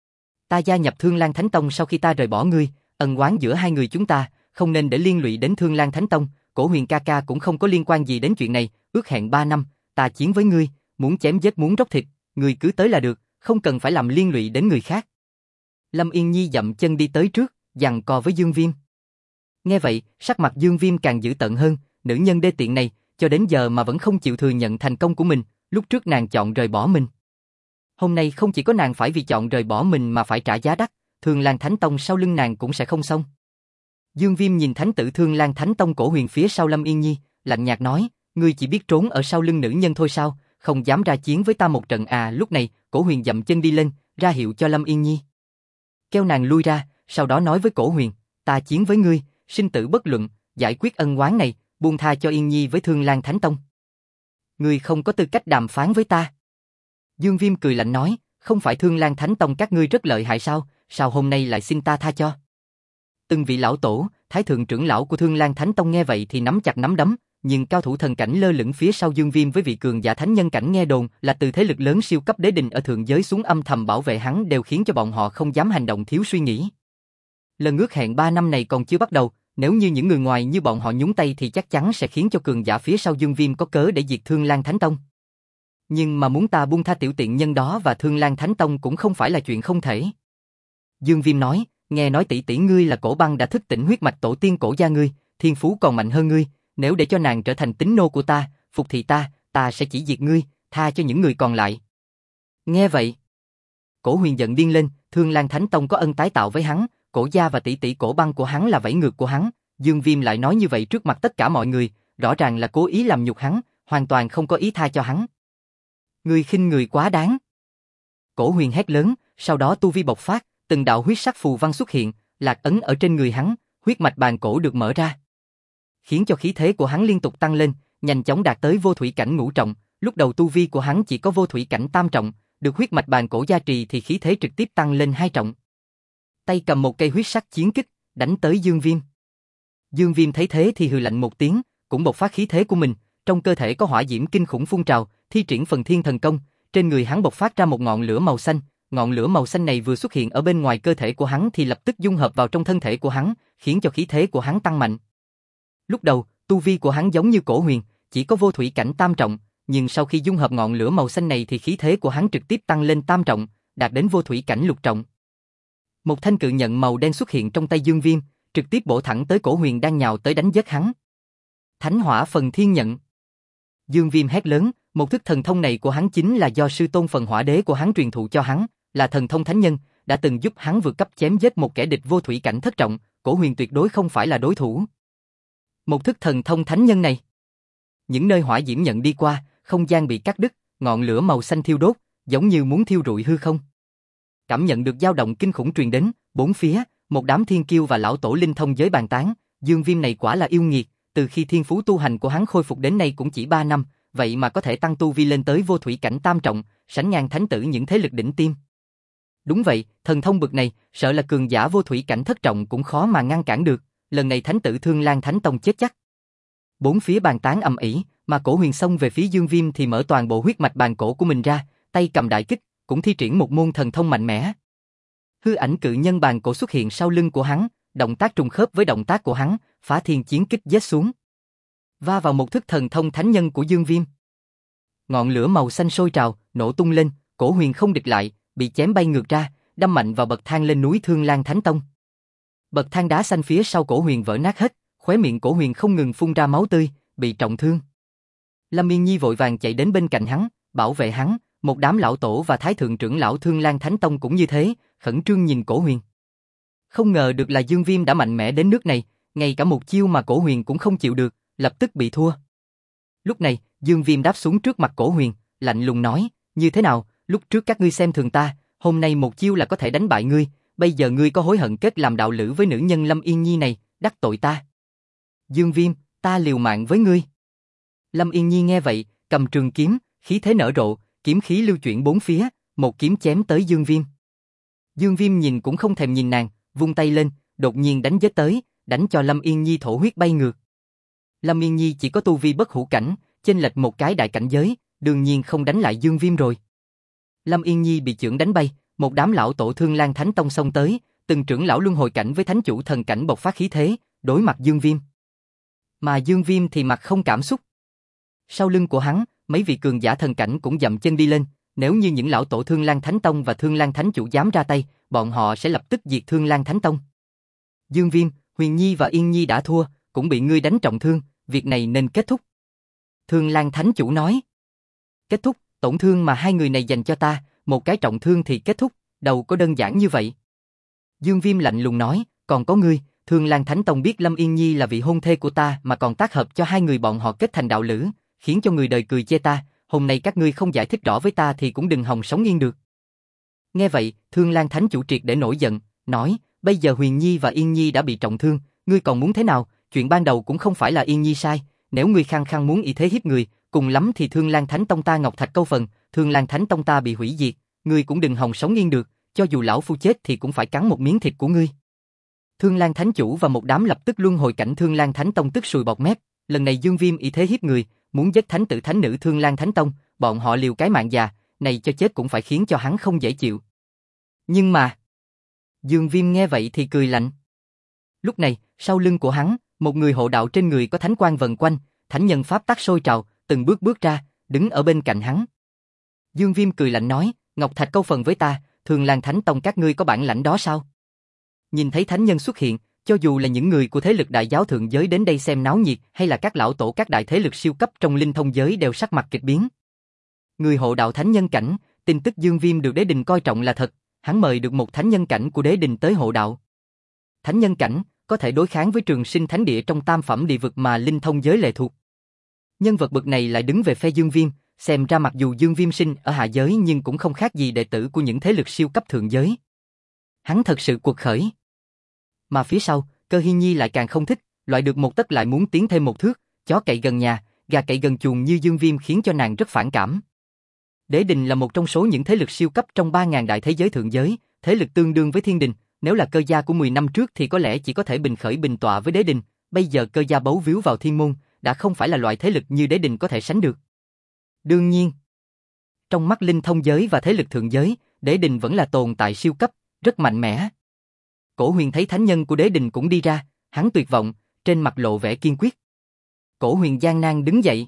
Ta gia nhập Thương Lan Thánh Tông sau khi ta rời bỏ ngươi, ân oán giữa hai người chúng ta, không nên để liên lụy đến Thương Lan Thánh Tông, Cổ Huyền ca ca cũng không có liên quan gì đến chuyện này, ước hẹn 3 năm, ta chiến với ngươi, muốn chém giết muốn róc thịt, ngươi cứ tới là được, không cần phải làm liên lụy đến người khác. Lâm Yên Nhi dậm chân đi tới trước, giằng co với Dương Viêm. Nghe vậy, sắc mặt Dương Viêm càng dữ tợn hơn, nữ nhân đê tiện này, cho đến giờ mà vẫn không chịu thừa nhận thành công của mình, lúc trước nàng chọn rời bỏ mình. Hôm nay không chỉ có nàng phải vì chọn rời bỏ mình mà phải trả giá đắt, Thương Lan Thánh Tông sau lưng nàng cũng sẽ không xong. Dương Viêm nhìn thánh tử Thương Lan Thánh Tông Cổ Huyền phía sau Lâm Yên Nhi, lạnh nhạt nói, ngươi chỉ biết trốn ở sau lưng nữ nhân thôi sao, không dám ra chiến với ta một trận à? Lúc này, Cổ Huyền dậm chân đi lên, ra hiệu cho Lâm Yên Nhi. Kêu nàng lui ra, sau đó nói với Cổ Huyền, ta chiến với ngươi, sinh tử bất luận, giải quyết ân oán này, buông tha cho Yên Nhi với Thương Lan Thánh Tông. Ngươi không có tư cách đàm phán với ta. Dương Viêm cười lạnh nói, không phải Thương Lan Thánh Tông các ngươi rất lợi hại sao, sao hôm nay lại xin ta tha cho? Từng vị lão tổ, thái thượng trưởng lão của Thương Lan Thánh Tông nghe vậy thì nắm chặt nắm đấm, nhưng cao thủ thần cảnh lơ lửng phía sau Dương Viêm với vị cường giả thánh nhân cảnh nghe đồn là từ thế lực lớn siêu cấp đế đình ở thượng giới xuống âm thầm bảo vệ hắn đều khiến cho bọn họ không dám hành động thiếu suy nghĩ. Lần ước hẹn 3 năm này còn chưa bắt đầu, nếu như những người ngoài như bọn họ nhúng tay thì chắc chắn sẽ khiến cho cường giả phía sau Dương Viêm có cớ để diệt Thương Lan Thánh Tông. Nhưng mà muốn ta buông tha tiểu tiện nhân đó và Thương Lan Thánh Tông cũng không phải là chuyện không thể. Dương Viêm nói, nghe nói tỷ tỷ ngươi là Cổ Băng đã thức tỉnh huyết mạch tổ tiên Cổ gia ngươi, thiên phú còn mạnh hơn ngươi, nếu để cho nàng trở thành tín nô của ta, phục thị ta sẽ chỉ diệt ngươi, tha cho những người còn lại. Nghe vậy, Cổ Huyền giận điên lên, Thương Lan Thánh Tông có ân tái tạo với hắn, Cổ gia và tỷ tỷ Cổ Băng của hắn là vẫy ngược của hắn, Dương Viêm lại nói như vậy trước mặt tất cả mọi người, rõ ràng là cố ý làm nhục hắn, hoàn toàn không có ý tha cho hắn. Ngươi khinh người quá đáng. Cổ Huyền hét lớn, sau đó tu vi bộc phát, từng đạo huyết sắc phù văn xuất hiện, lạc ấn ở trên người hắn, huyết mạch bàn cổ được mở ra, khiến cho khí thế của hắn liên tục tăng lên, nhanh chóng đạt tới vô thủy cảnh ngũ trọng. Lúc đầu tu vi của hắn chỉ có vô thủy cảnh tam trọng, được huyết mạch bàn cổ gia trì thì khí thế trực tiếp tăng lên 2 trọng. Tay cầm một cây huyết sắc chiến kích, đánh tới Dương Viêm. Dương Viêm thấy thế thì hừ lạnh một tiếng, cũng bộc phát khí thế của mình, trong cơ thể có hỏa diễm kinh khủng phun trào, thi triển phần thiên thần công, trên người hắn bộc phát ra một ngọn lửa màu xanh. Ngọn lửa màu xanh này vừa xuất hiện ở bên ngoài cơ thể của hắn thì lập tức dung hợp vào trong thân thể của hắn, khiến cho khí thế của hắn tăng mạnh. Lúc đầu, tu vi của hắn giống như Cổ Huyền, chỉ có vô thủy cảnh tam trọng, nhưng sau khi dung hợp ngọn lửa màu xanh này thì khí thế của hắn trực tiếp tăng lên tam trọng, đạt đến vô thủy cảnh lục trọng. Một thanh cự nhận màu đen xuất hiện trong tay Dương Viêm, trực tiếp bổ thẳng tới Cổ Huyền đang nhào tới đánh giết hắn. Thánh hỏa phần thiên nhận. Dương Viêm hét lớn, một thức thần thông này của hắn chính là do sư tôn phần hỏa đế của hắn truyền thụ cho hắn, là thần thông thánh nhân, đã từng giúp hắn vượt cấp chém giết một kẻ địch vô thủy cảnh thất trọng, Cổ Huyền tuyệt đối không phải là đối thủ. Một thức thần thông thánh nhân này, những nơi hỏa diễm nhận đi qua, không gian bị cắt đứt, ngọn lửa màu xanh thiêu đốt, giống như muốn thiêu rụi hư không. Cảm nhận được dao động kinh khủng truyền đến, bốn phía, một đám thiên kiêu và lão tổ linh thông giới bàn tán, Dương Viêm này quả là yêu nghiệt, từ khi thiên phú tu hành của hắn khôi phục đến nay cũng chỉ 3 năm, vậy mà có thể tăng tu vi lên tới vô thủy cảnh tam trọng, sánh ngang thánh tử những thế lực đỉnh tiêm. Đúng vậy, thần thông bực này, sợ là cường giả vô thủy cảnh thất trọng cũng khó mà ngăn cản được, lần này thánh tử Thương Lan Thánh Tông chết chắc. Bốn phía bàn tán ầm ĩ, mà Cổ Huyền xông về phía Dương Viêm thì mở toàn bộ huyết mạch bàn cổ của mình ra, tay cầm đại kích, cũng thi triển một môn thần thông mạnh mẽ. Hư ảnh cự nhân bàn cổ xuất hiện sau lưng của hắn, động tác trùng khớp với động tác của hắn, phá thiên chiến kích giết xuống, va vào một thức thần thông thánh nhân của Dương Viêm. Ngọn lửa màu xanh sôi trào, nổ tung lên, Cổ Huyền không địch lại, bị chém bay ngược ra, đâm mạnh vào bậc thang lên núi Thương Lan Thánh Tông. Bậc thang đá xanh phía sau Cổ Huyền vỡ nát hết, khóe miệng Cổ Huyền không ngừng phun ra máu tươi, bị trọng thương. Lâm Yên Nhi vội vàng chạy đến bên cạnh hắn, bảo vệ hắn, một đám lão tổ và thái thượng trưởng lão Thương Lan Thánh Tông cũng như thế, khẩn trương nhìn Cổ Huyền. Không ngờ được là Dương Viêm đã mạnh mẽ đến nước này, ngay cả một chiêu mà Cổ Huyền cũng không chịu được, lập tức bị thua. Lúc này, Dương Viêm đáp xuống trước mặt Cổ Huyền, lạnh lùng nói, như thế nào, lúc trước các ngươi xem thường ta, hôm nay một chiêu là có thể đánh bại ngươi, bây giờ ngươi có hối hận kết làm đạo lữ với nữ nhân Lâm Yên Nhi này, đắc tội ta. Dương Viêm, ta liều mạng với ngươi. Lâm Yên Nhi nghe vậy, cầm trường kiếm, khí thế nở rộ, kiếm khí lưu chuyển bốn phía, một kiếm chém tới Dương Viêm. Dương Viêm nhìn cũng không thèm nhìn nàng, vung tay lên, đột nhiên đánh giết tới, đánh cho Lâm Yên Nhi thổ huyết bay ngược. Lâm Yên Nhi chỉ có tu vi bất hủ cảnh, chênh lệch một cái đại cảnh giới, đương nhiên không đánh lại Dương Viêm rồi. Lâm Yên Nhi bị chưởng đánh bay, một đám lão tổ Thương Lan Thánh Tông xông tới, từng trưởng lão luân hồi cảnh với thánh chủ thần cảnh bộc phát khí thế, đối mặt Dương Viêm. Mà Dương Viêm thì mặt không cảm xúc. Sau lưng của hắn, mấy vị cường giả thần cảnh cũng dậm chân đi lên, nếu như những lão tổ Thương Lan Thánh Tông và Thương Lan Thánh Chủ dám ra tay, bọn họ sẽ lập tức diệt Thương Lan Thánh Tông. Dương Viêm, Huyền Nhi và Yên Nhi đã thua, cũng bị ngươi đánh trọng thương, việc này nên kết thúc. Thương Lan Thánh Chủ nói. Kết thúc, tổn thương mà hai người này dành cho ta, một cái trọng thương thì kết thúc, đâu có đơn giản như vậy. Dương Viêm lạnh lùng nói, còn có ngươi, Thương Lan Thánh Tông biết Lâm Yên Nhi là vị hôn thê của ta mà còn tác hợp cho hai người bọn họ kết thành đạo lữ, khiến cho người đời cười chê ta, hôm nay các ngươi không giải thích rõ với ta thì cũng đừng hòng sống yên được. Nghe vậy, Thương Lan Thánh Chủ triệt để nổi giận, nói, bây giờ Huyền Nhi và Yên Nhi đã bị trọng thương, ngươi còn muốn thế nào, chuyện ban đầu cũng không phải là Yên Nhi sai, nếu ngươi khăng khăng muốn y thế hiếp người, cùng lắm thì Thương Lan Thánh Tông ta ngọc thạch câu phần, Thương Lan Thánh Tông ta bị hủy diệt, ngươi cũng đừng hòng sống yên được, cho dù lão phu chết thì cũng phải cắn một miếng thịt của ngươi. Thương Lan Thánh Chủ và một đám lập tức luân hồi cảnh Thương Lan Thánh Tông tức sùi bọt mép, lần này Dương Viêm y thế hiếp người, muốn giết thánh tử thánh nữ Thương Lan Thánh Tông, bọn họ liều cái mạng già, này cho chết cũng phải khiến cho hắn không dễ chịu. Nhưng mà, Dương Viêm nghe vậy thì cười lạnh. Lúc này, sau lưng của hắn, một người hộ đạo trên người có thánh quang vần quanh, thánh nhân pháp tắc sôi trào, từng bước bước ra, đứng ở bên cạnh hắn. Dương Viêm cười lạnh nói, ngọc thạch câu phần với ta, Thương Lan Thánh Tông các ngươi có bản lãnh đó sao? Nhìn thấy thánh nhân xuất hiện, cho dù là những người của thế lực đại giáo thượng giới đến đây xem náo nhiệt hay là các lão tổ các đại thế lực siêu cấp trong linh thông giới đều sắc mặt kịch biến. Người hộ đạo thánh nhân cảnh, tin tức Dương Viêm được đế đình coi trọng là thật, hắn mời được một thánh nhân cảnh của đế đình tới hộ đạo. Thánh nhân cảnh có thể đối kháng với Trường Sinh Thánh Địa trong tam phẩm địa vực mà linh thông giới lệ thuộc. Nhân vật bậc này lại đứng về phe Dương Viêm, xem ra mặc dù Dương Viêm sinh ở hạ giới nhưng cũng không khác gì đệ tử của những thế lực siêu cấp thượng giới. Hắn thật sự cuột khởi. Mà phía sau, Cơ Hi Nhi lại càng không thích, loại được một tấc lại muốn tiến thêm một thước, chó cậy gần nhà, gà cậy gần chuồng như Dương Viêm khiến cho nàng rất phản cảm. Đế đình là một trong số những thế lực siêu cấp trong 3.000 đại thế giới thượng giới, thế lực tương đương với thiên đình, nếu là Cơ gia của 10 năm trước thì có lẽ chỉ có thể bình khởi bình tọa với đế đình, bây giờ Cơ gia bấu víu vào thiên môn, đã không phải là loại thế lực như đế đình có thể sánh được. Đương nhiên, trong mắt linh thông giới và thế lực thượng giới, đế đình vẫn là tồn tại siêu cấp, rất mạnh mẽ. Cổ Huyền thấy thánh nhân của đế đình cũng đi ra, hắn tuyệt vọng, trên mặt lộ vẻ kiên quyết. Cổ Huyền gian nan đứng dậy.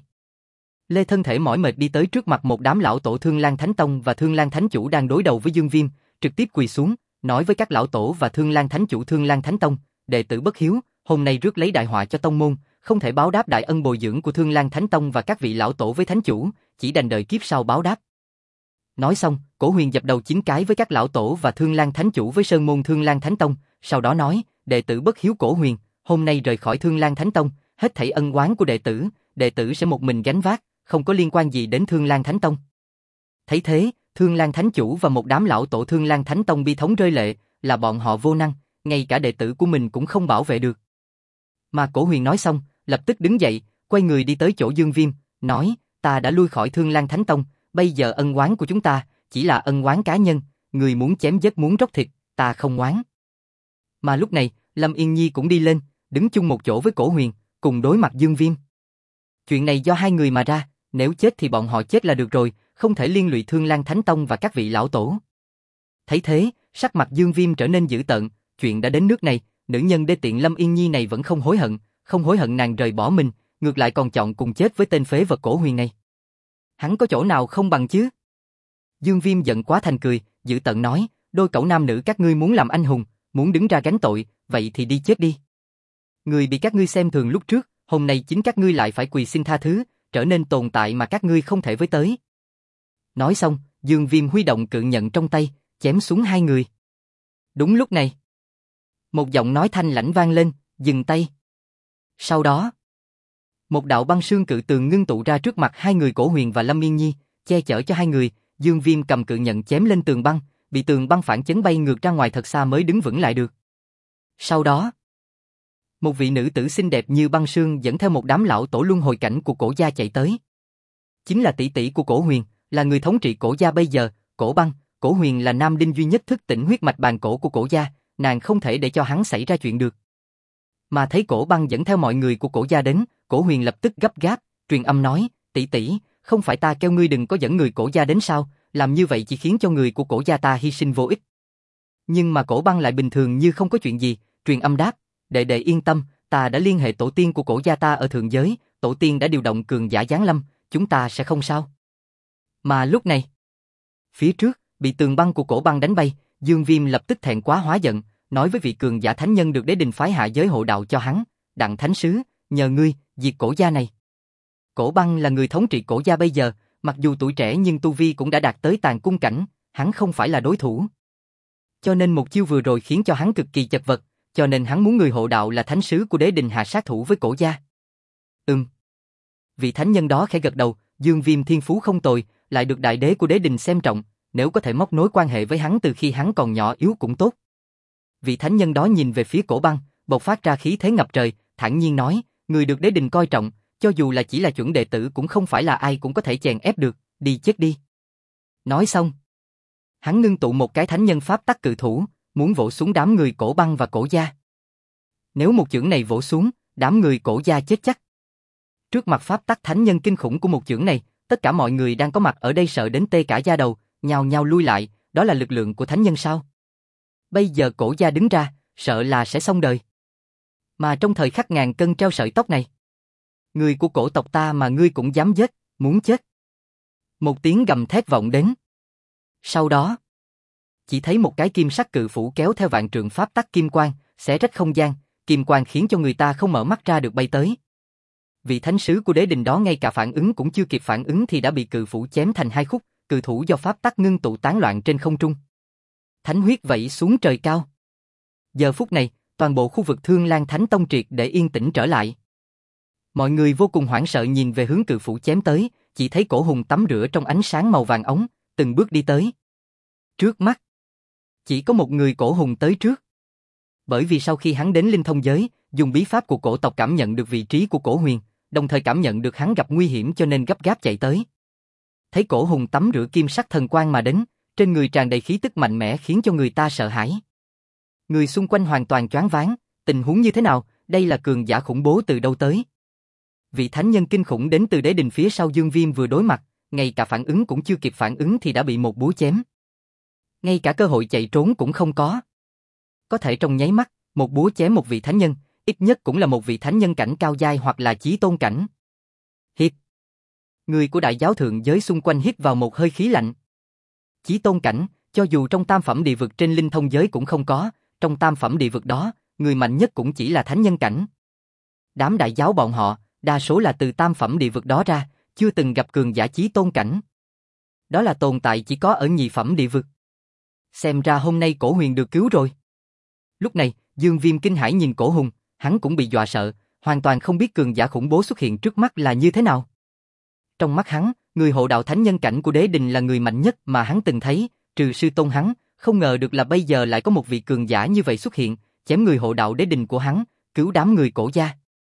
Lê thân thể mỏi mệt đi tới trước mặt một đám lão tổ Thương Lan Thánh Tông và Thương Lan Thánh Chủ đang đối đầu với Dương Viêm, trực tiếp quỳ xuống, nói với các lão tổ và Thương Lan Thánh Chủ Thương Lan Thánh Tông, đệ tử bất hiếu, hôm nay rước lấy đại họa cho tông môn, không thể báo đáp đại ân bồi dưỡng của Thương Lan Thánh Tông và các vị lão tổ với Thánh Chủ, chỉ đành đợi kiếp sau báo đáp. Nói xong, Cổ Huyền dập đầu 9 cái với các lão tổ và Thương Lan Thánh Chủ với sơn môn Thương Lan Thánh Tông, sau đó nói, đệ tử bất hiếu Cổ Huyền, hôm nay rời khỏi Thương Lan Thánh Tông, hết thảy ân oán của đệ tử sẽ một mình gánh vác, không có liên quan gì đến Thương Lan Thánh Tông. Thấy thế, Thương Lan Thánh Chủ và một đám lão tổ Thương Lan Thánh Tông bi thống rơi lệ, là bọn họ vô năng, ngay cả đệ tử của mình cũng không bảo vệ được. Mà Cổ Huyền nói xong, lập tức đứng dậy, quay người đi tới chỗ Dương Viêm, nói, ta đã lui khỏi Thương Lan Thánh Tông, bây giờ ân oán của chúng ta chỉ là ân oán cá nhân, người muốn chém giết muốn róc thịt, ta không oán. Mà lúc này, Lâm Yên Nhi cũng đi lên, đứng chung một chỗ với Cổ Huyền, cùng đối mặt Dương Viêm. Chuyện này do hai người mà ra, nếu chết thì bọn họ chết là được rồi, không thể liên lụy Thương Lan Thánh Tông và các vị lão tổ. Thấy thế, sắc mặt Dương Viêm trở nên dữ tợn, chuyện đã đến nước này, nữ nhân đê tiện Lâm Yên Nhi này vẫn không hối hận nàng rời bỏ mình, ngược lại còn chọn cùng chết với tên phế vật Cổ Huyền này. Hắn có chỗ nào không bằng chứ? Dương Viêm giận quá thành cười, dữ tợn nói, đôi cẩu nam nữ các ngươi muốn làm anh hùng, muốn đứng ra gánh tội, vậy thì đi chết đi. Người bị các ngươi xem thường lúc trước, hôm nay chính các ngươi lại phải quỳ xin tha thứ, trở nên tồn tại mà các ngươi không thể với tới. Nói xong, Dương Viêm huy động cự nhận trong tay, chém xuống hai người. Đúng lúc này, một giọng nói thanh lãnh vang lên, dừng tay. Sau đó, một đạo băng sương cự tường ngưng tụ ra trước mặt hai người Cổ Huyền và Lâm Yên Nhi, che chở cho hai người. Dương Viêm cầm cự nhận chém lên tường băng, bị tường băng phản chấn bay ngược ra ngoài thật xa mới đứng vững lại được. Sau đó, một vị nữ tử xinh đẹp như băng sương dẫn theo một đám lão tổ luân hồi cảnh của Cổ gia chạy tới. Chính là tỷ tỷ của Cổ Huyền, là người thống trị Cổ gia bây giờ, Cổ Băng. Cổ Huyền là nam đinh duy nhất thức tỉnh huyết mạch bàn cổ của Cổ gia, nàng không thể để cho hắn xảy ra chuyện được. Mà thấy Cổ Băng dẫn theo mọi người của Cổ gia đến, Cổ Huyền lập tức gấp gáp, truyền âm nói, tỷ tỷ, không phải ta kêu ngươi đừng có dẫn người Cổ gia đến sao, làm như vậy chỉ khiến cho người của Cổ gia ta hy sinh vô ích. Nhưng mà Cổ Băng lại bình thường như không có chuyện gì, truyền âm đáp, đệ đệ yên tâm, ta đã liên hệ tổ tiên của Cổ gia ta ở thượng giới, tổ tiên đã điều động cường giả giáng lâm, chúng ta sẽ không sao. Mà lúc này, phía trước, bị tường băng của Cổ Băng đánh bay, Dương Viêm lập tức thẹn quá hóa giận, nói với vị cường giả thánh nhân được đế đình phái hạ giới hộ đạo cho hắn, Đặng Thánh Sứ, nhờ ngươi, diệt Cổ gia này. Cổ Băng là người thống trị Cổ gia bây giờ, mặc dù tuổi trẻ nhưng tu vi cũng đã đạt tới tàn cung cảnh, hắn không phải là đối thủ. Cho nên một chiêu vừa rồi khiến cho hắn cực kỳ chật vật, cho nên hắn muốn người hộ đạo là thánh sứ của đế đình hạ sát thủ với Cổ gia. Vị thánh nhân đó khẽ gật đầu, Dương Viêm thiên phú không tồi, lại được đại đế của đế đình xem trọng, nếu có thể móc nối quan hệ với hắn từ khi hắn còn nhỏ yếu cũng tốt. Vị thánh nhân đó nhìn về phía Cổ Băng, bộc phát ra khí thế ngập trời, thản nhiên nói, người được đế đình coi trọng, cho dù là chỉ là chuẩn đệ tử cũng không phải là ai cũng có thể chèn ép được, đi chết đi. Nói xong, hắn ngưng tụ một cái thánh nhân pháp tắc cự thủ, muốn vỗ xuống đám người Cổ Băng và Cổ gia. Nếu một chưởng này vỗ xuống, đám người Cổ gia chết chắc. Trước mặt pháp tắc thánh nhân kinh khủng của một chưởng này, tất cả mọi người đang có mặt ở đây sợ đến tê cả da đầu, nhao nhao lui lại, đó là lực lượng của thánh nhân sao? Bây giờ Cổ gia đứng ra, sợ là sẽ xong đời. Mà trong thời khắc ngàn cân treo sợi tóc này, người của Cổ tộc ta mà ngươi cũng dám giết, muốn chết. Một tiếng gầm thét vọng đến. Sau đó, chỉ thấy một cái kim sắc cự phủ kéo theo vạn trượng pháp tắc kim quang, xé rách không gian, kim quang khiến cho người ta không mở mắt ra được bay tới. Vị thánh sứ của đế đình đó ngay cả phản ứng cũng chưa kịp phản ứng thì đã bị cự phủ chém thành hai khúc, cự thủ do pháp tắc ngưng tụ tán loạn trên không trung. Thánh huyết vẩy xuống trời cao. Giờ phút này, toàn bộ khu vực Thương Lan Thánh Tông triệt để yên tĩnh trở lại. Mọi người vô cùng hoảng sợ nhìn về hướng cự phủ chém tới, chỉ thấy Cổ Hùng tắm rửa trong ánh sáng màu vàng óng, từng bước đi tới. Trước mắt, chỉ có một người Cổ Hùng tới trước. Bởi vì sau khi hắn đến linh thông giới, dùng bí pháp của cổ tộc cảm nhận được vị trí của Cổ Huyền, đồng thời cảm nhận được hắn gặp nguy hiểm cho nên gấp gáp chạy tới. Thấy Cổ Hùng tắm rửa kim sắc thần quang mà đến, trên người tràn đầy khí tức mạnh mẽ khiến cho người ta sợ hãi. Người xung quanh hoàn toàn choáng váng, tình huống như thế nào, đây là cường giả khủng bố từ đâu tới? Vị thánh nhân kinh khủng đến từ đế đình phía sau Dương Viêm vừa đối mặt, ngay cả phản ứng cũng chưa kịp phản ứng thì đã bị một búa chém. Ngay cả cơ hội chạy trốn cũng không có. Có thể trong nháy mắt, một búa chém một vị thánh nhân, ít nhất cũng là một vị thánh nhân cảnh cao giai hoặc là chí tôn cảnh. Hít. Người của đại giáo thượng giới xung quanh hít vào một hơi khí lạnh. Chí tôn cảnh, cho dù trong tam phẩm địa vực trên linh thông giới cũng không có, trong tam phẩm địa vực đó, người mạnh nhất cũng chỉ là thánh nhân cảnh. Đám đại giáo bọn họ, đa số là từ tam phẩm địa vực đó ra, chưa từng gặp cường giả chí tôn cảnh. Đó là tồn tại chỉ có ở nhị phẩm địa vực. Xem ra hôm nay Cổ Huyền được cứu rồi. Lúc này, Dương Viêm kinh hãi nhìn Cổ Hùng, hắn cũng bị dọa sợ, hoàn toàn không biết cường giả khủng bố xuất hiện trước mắt là như thế nào. Trong mắt hắn, người hộ đạo thánh nhân cảnh của đế đình là người mạnh nhất mà hắn từng thấy, trừ sư tôn hắn, không ngờ được là bây giờ lại có một vị cường giả như vậy xuất hiện, chém người hộ đạo đế đình của hắn, cứu đám người Cổ gia.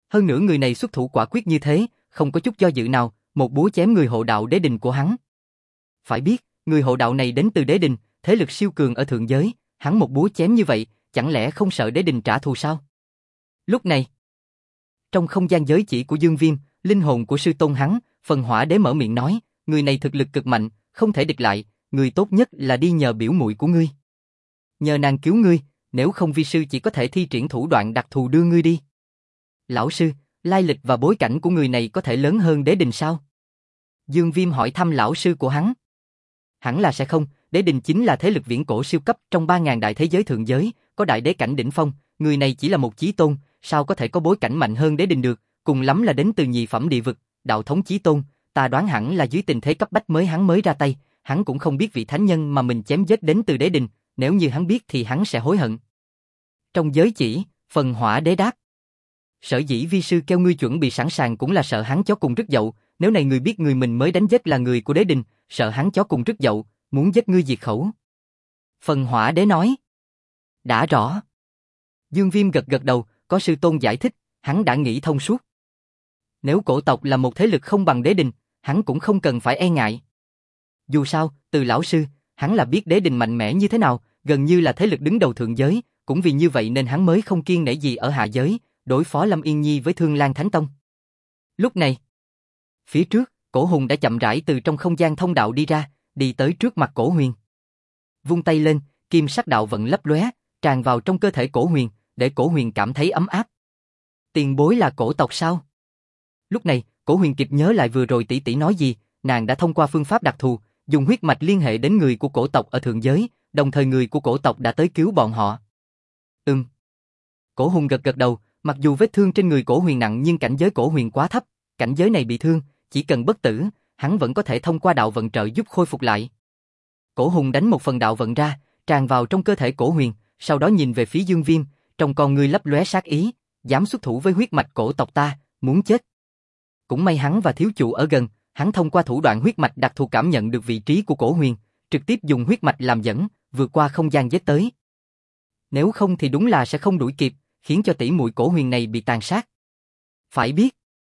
Hơn nữa người này xuất thủ quả quyết như thế, không có chút do dự nào, một búa chém người hộ đạo đế đình của hắn. Phải biết, người hộ đạo này đến từ đế đình, thế lực siêu cường ở thượng giới, hắn một búa chém như vậy, chẳng lẽ không sợ đế đình trả thù sao? Lúc này, trong không gian giới chỉ của Dương Viêm, linh hồn của sư tôn hắn, Phần Hỏa Đế mở miệng nói, người này thực lực cực mạnh, không thể địch lại, người tốt nhất là đi nhờ biểu muội của ngươi. Nhờ nàng cứu ngươi, nếu không vi sư chỉ có thể thi triển thủ đoạn đặc thù đưa ngươi đi. Lão sư, lai lịch và bối cảnh của người này có thể lớn hơn đế đình sao? Dương Viêm hỏi thăm lão sư của hắn. Hẳn là sẽ không, đế đình chính là thế lực viễn cổ siêu cấp trong 3.000 đại thế giới thượng giới, có đại đế cảnh đỉnh phong, người này chỉ là một chí tôn, sao có thể có bối cảnh mạnh hơn đế đình được, cùng lắm là đến từ nhị phẩm địa vực, đạo thống chí tôn, ta đoán hẳn là dưới tình thế cấp bách hắn mới ra tay, hắn cũng không biết vị thánh nhân mà mình chém giết đến từ đế đình, nếu như hắn biết thì hắn sẽ hối hận. Trong giới chỉ, Phần Hỏa Đế đáp. Sở dĩ vi sư kêu ngươi chuẩn bị sẵn sàng cũng là sợ hắn chó cùng rứt dậu, nếu này người biết người mình mới đánh giết là người của đế đình, sợ hắn chó cùng rứt dậu, muốn giết ngươi diệt khẩu. Phần Hỏa Đế nói. Đã rõ. Dương Viêm gật gật đầu, có sư tôn giải thích, hắn đã nghĩ thông suốt. Nếu cổ tộc là một thế lực không bằng đế đình, hắn cũng không cần phải e ngại. Dù sao, từ lão sư, hắn là biết đế đình mạnh mẽ như thế nào, gần như là thế lực đứng đầu thượng giới, cũng vì như vậy nên hắn mới không kiêng nể gì ở hạ giới, đối phó Lâm Yên Nhi với Thương Lan Thánh Tông. Lúc này, phía trước, Cổ Hùng đã chậm rãi từ trong không gian thông đạo đi ra, đi tới trước mặt Cổ Huyền. Vung tay lên, kim sắc đạo vận lấp lóe, tràn vào trong cơ thể Cổ Huyền, để Cổ Huyền cảm thấy ấm áp. Tiền bối là cổ tộc sao? Lúc này, Cổ Huyền kịp nhớ lại vừa rồi tỷ tỷ nói gì, nàng đã thông qua phương pháp đặc thù, dùng huyết mạch liên hệ đến người của cổ tộc ở thượng giới, đồng thời người của cổ tộc đã tới cứu bọn họ. Cổ Hùng gật gật đầu, mặc dù vết thương trên người Cổ Huyền nặng nhưng cảnh giới Cổ Huyền quá thấp, cảnh giới này bị thương, chỉ cần bất tử, hắn vẫn có thể thông qua đạo vận trợ giúp khôi phục lại. Cổ Hùng đánh một phần đạo vận ra, tràn vào trong cơ thể Cổ Huyền, sau đó nhìn về phía Dương Viêm, trong con ngươi lấp lóe sát ý, dám xuất thủ với huyết mạch cổ tộc ta, muốn chết. Cũng may hắn và thiếu chủ ở gần, hắn thông qua thủ đoạn huyết mạch đặc thù cảm nhận được vị trí của Cổ Huyền, trực tiếp dùng huyết mạch làm dẫn, vượt qua không gian giết tới. Nếu không thì đúng là sẽ không đuổi kịp, khiến cho tỷ muội Cổ Huyền này bị tàn sát. Phải biết,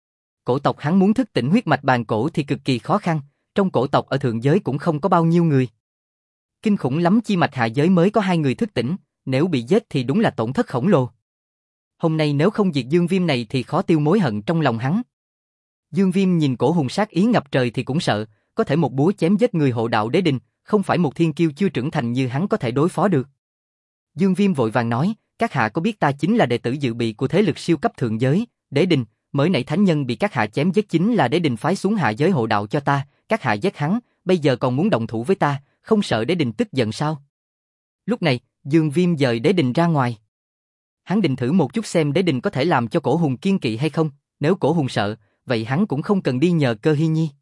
cổ tộc hắn muốn thức tỉnh huyết mạch bàn cổ thì cực kỳ khó khăn, trong cổ tộc ở thượng giới cũng không có bao nhiêu người. Kinh khủng lắm chi mạch hạ giới mới có 2 người thức tỉnh, nếu bị giết thì đúng là tổn thất khổng lồ. Hôm nay nếu không diệt Dương Viêm này thì khó tiêu mối hận trong lòng hắn. Dương Viêm nhìn Cổ Hùng sát ý ngập trời thì cũng sợ, có thể một búa chém giết người hộ đạo đế đình, không phải một thiên kiêu chưa trưởng thành như hắn có thể đối phó được. Dương Viêm vội vàng nói, các hạ có biết ta chính là đệ tử dự bị của thế lực siêu cấp thượng giới, đế đình, mới nãy thánh nhân bị các hạ chém giết chính là đế đình phái xuống hạ giới hộ đạo cho ta, các hạ giết hắn, bây giờ còn muốn động thủ với ta, không sợ đế đình tức giận sao? Lúc này, Dương Viêm dời đế đình ra ngoài. Hắn định thử một chút xem đế đình có thể làm cho Cổ Hùng kiên kỵ hay không, nếu Cổ Hùng sợ, vậy hắn cũng không cần đi nhờ Cơ Hi Nhi.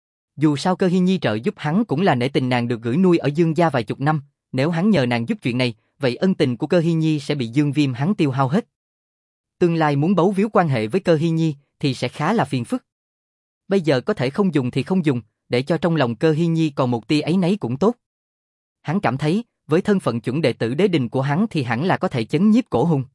Dù sao Cơ Hi Nhi trợ giúp hắn cũng là nể tình nàng được gửi nuôi ở Dương gia vài chục năm, nếu hắn nhờ nàng giúp chuyện này, vậy ân tình của Cơ Hi Nhi sẽ bị Dương Viêm hắn tiêu hao hết. Tương lai muốn bấu víu quan hệ với Cơ Hi Nhi thì sẽ khá là phiền phức. Bây giờ có thể không dùng thì không dùng, để cho trong lòng Cơ Hi Nhi còn một tia áy náy cũng tốt. Hắn cảm thấy, với thân phận chuẩn đệ tử đế đình của hắn thì hẳn là có thể chấn nhiếp Cổ Hùng.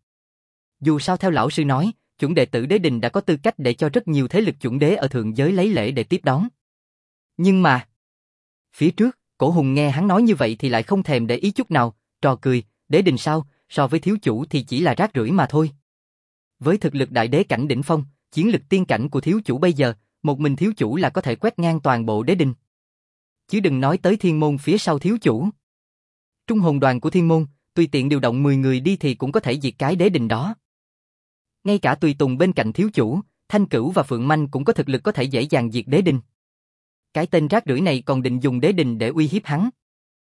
Dù sao theo lão sư nói, chuẩn đệ tử đế đình đã có tư cách để cho rất nhiều thế lực chuẩn đế ở thượng giới lấy lễ để tiếp đón. Nhưng mà, phía trước, Cổ Hùng nghe hắn nói như vậy thì lại không thèm để ý chút nào, trò cười, đế đình sao, so với thiếu chủ thì chỉ là rác rưởi mà thôi. Với thực lực đại đế cảnh đỉnh phong, chiến lực tiên cảnh của thiếu chủ bây giờ, một mình thiếu chủ là có thể quét ngang toàn bộ đế đình. Chứ đừng nói tới thiên môn phía sau thiếu chủ. Trung hồn đoàn của thiên môn, tùy tiện điều động 10 người đi thì cũng có thể diệt cái đế đình đó. Ngay cả tùy tùng bên cạnh thiếu chủ, Thanh Cửu và Phượng Manh cũng có thực lực có thể dễ dàng diệt đế đình. Cái tên rác rưởi này còn định dùng đế đình để uy hiếp hắn.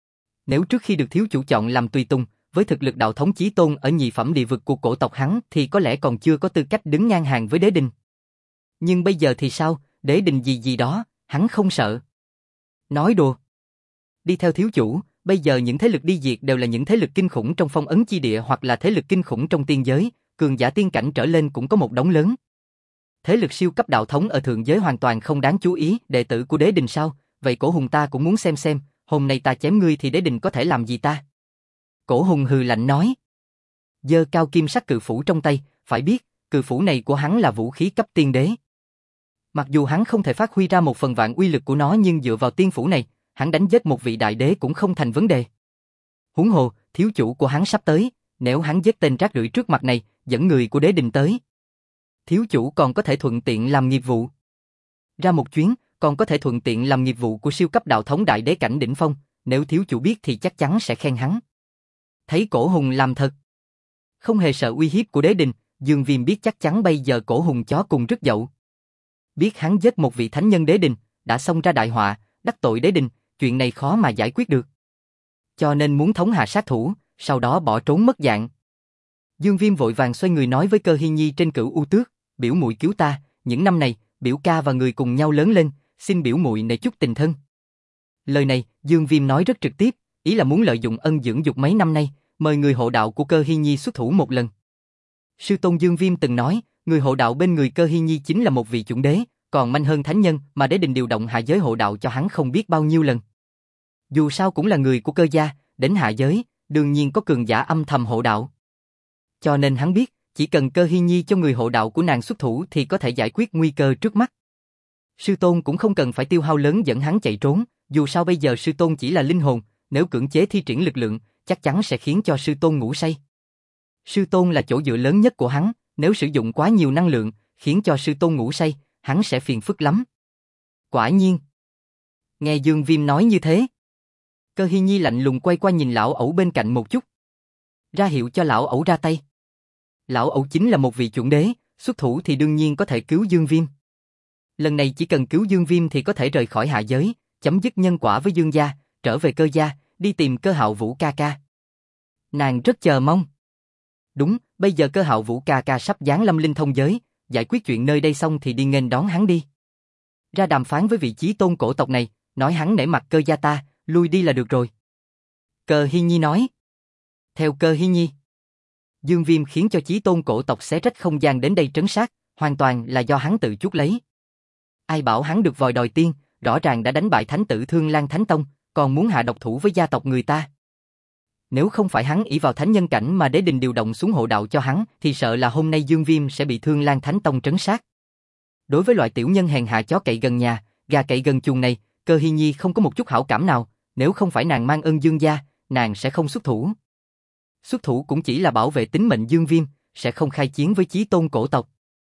Nếu trước khi được thiếu chủ chọn làm tùy tùng, với thực lực đạo thống chí tôn ở nhị phẩm địa vực của cổ tộc hắn thì có lẽ còn chưa có tư cách đứng ngang hàng với đế đình. Nhưng bây giờ thì sao, đế đình gì gì đó, hắn không sợ. Nói đùa. Đi theo thiếu chủ, bây giờ những thế lực đi diệt đều là những thế lực kinh khủng trong phong ấn chi địa hoặc là thế lực kinh khủng trong tiên giới, cường giả tiên cảnh trở lên cũng có một đống lớn. Thế lực siêu cấp đạo thống ở thượng giới hoàn toàn không đáng chú ý, đệ tử của đế đình sao, vậy Cổ Hùng ta cũng muốn xem, hôm nay ta chém ngươi thì đế đình có thể làm gì ta? Cổ Hùng hừ lạnh nói. Giơ cao kim sắc cự phủ trong tay, phải biết, cự phủ này của hắn là vũ khí cấp tiên đế. Mặc dù hắn không thể phát huy ra 1/1000 uy lực của nó nhưng dựa vào tiên phủ này, hắn đánh giết một vị đại đế cũng không thành vấn đề. Huống hồ, thiếu chủ của hắn sắp tới, nếu hắn giết tên rác rưởi trước mặt này, dẫn người của đế đình tới, thiếu chủ còn có thể thuận tiện làm nghiệp vụ. Ra một chuyến, còn có thể thuận tiện làm nghiệp vụ của siêu cấp đạo thống đại đế cảnh đỉnh phong, nếu thiếu chủ biết thì chắc chắn sẽ khen hắn. Thấy Cổ Hùng làm thật, không hề sợ uy hiếp của đế đình, Dương Viêm biết chắc chắn bây giờ Cổ Hùng chó cùng rất dậu. Biết hắn giết một vị thánh nhân đế đình, đã xông ra đại họa, đắc tội đế đình, chuyện này khó mà giải quyết được. Cho nên muốn thống hạ sát thủ, sau đó bỏ trốn mất dạng. Dương Viêm vội vàng xoay người nói với Cơ Hi Nhi trên Cửu U Tước, biểu muội cứu ta, những năm này, biểu ca và người cùng nhau lớn lên, xin biểu muội nể chút tình thân. Lời này, Dương Viêm nói rất trực tiếp, ý là muốn lợi dụng ân dưỡng dục mấy năm nay, mời người hộ đạo của Cơ Hi Nhi xuất thủ một lần. Sư tôn Dương Viêm từng nói, người hộ đạo bên người Cơ Hi Nhi chính là một vị chuẩn đế, còn manh hơn thánh nhân mà đế đình điều động hạ giới hộ đạo cho hắn không biết bao nhiêu lần. Dù sao cũng là người của Cơ gia, đến hạ giới, đương nhiên có cường giả âm thầm hộ đạo. Cho nên hắn biết, chỉ cần Cơ Hi Nhi cho người hộ đạo của nàng xuất thủ thì có thể giải quyết nguy cơ trước mắt. Sư tôn cũng không cần phải tiêu hao lớn dẫn hắn chạy trốn, dù sao bây giờ sư tôn chỉ là linh hồn, nếu cưỡng chế thi triển lực lượng, chắc chắn sẽ khiến cho sư tôn ngủ say. Sư tôn là chỗ dựa lớn nhất của hắn, nếu sử dụng quá nhiều năng lượng, khiến cho sư tôn ngủ say, hắn sẽ phiền phức lắm. Quả nhiên. Nghe Dương Viêm nói như thế, Cơ Hi Nhi lạnh lùng quay qua nhìn lão ẩu bên cạnh một chút, ra hiệu cho lão ẩu ra tay. Lão ẩu chính là một vị chuẩn đế, xuất thủ thì đương nhiên có thể cứu Dương Viêm. Lần này chỉ cần cứu Dương Viêm thì có thể rời khỏi hạ giới, chấm dứt nhân quả với Dương gia, trở về Cơ gia, đi tìm Cơ Hạo Vũ ca ca. Nàng rất chờ mong. Đúng, bây giờ Cơ Hạo Vũ ca ca sắp giáng lâm linh thông giới, giải quyết chuyện nơi đây xong thì đi nghênh đón hắn đi. Ra đàm phán với vị chí tôn cổ tộc này, nói hắn nể mặt Cơ gia ta, lui đi là được rồi. Cơ Hi Nhi nói. Theo Cơ Hi Nhi, Dương Viêm khiến cho chí tôn cổ tộc xé rách không gian đến đây trấn sát, hoàn toàn là do hắn tự chuốc lấy. Ai bảo hắn được vòi đòi tiên, rõ ràng đã đánh bại thánh tử Thương Lan Thánh Tông, còn muốn hạ độc thủ với gia tộc người ta. Nếu không phải hắn ỷ vào thánh nhân cảnh mà đế đình điều động xuống hộ đạo cho hắn, thì sợ là hôm nay Dương Viêm sẽ bị Thương Lan Thánh Tông trấn sát. Đối với loại tiểu nhân hèn hạ chó cậy gần nhà, gà cậy gần chuồng này, Cơ Hi Nhi không có một chút hảo cảm nào, nếu không phải nàng mang ơn Dương gia, nàng sẽ không xuất thủ. Xuất thủ cũng chỉ là bảo vệ tính mệnh Dương Viêm, sẽ không khai chiến với chí tôn cổ tộc.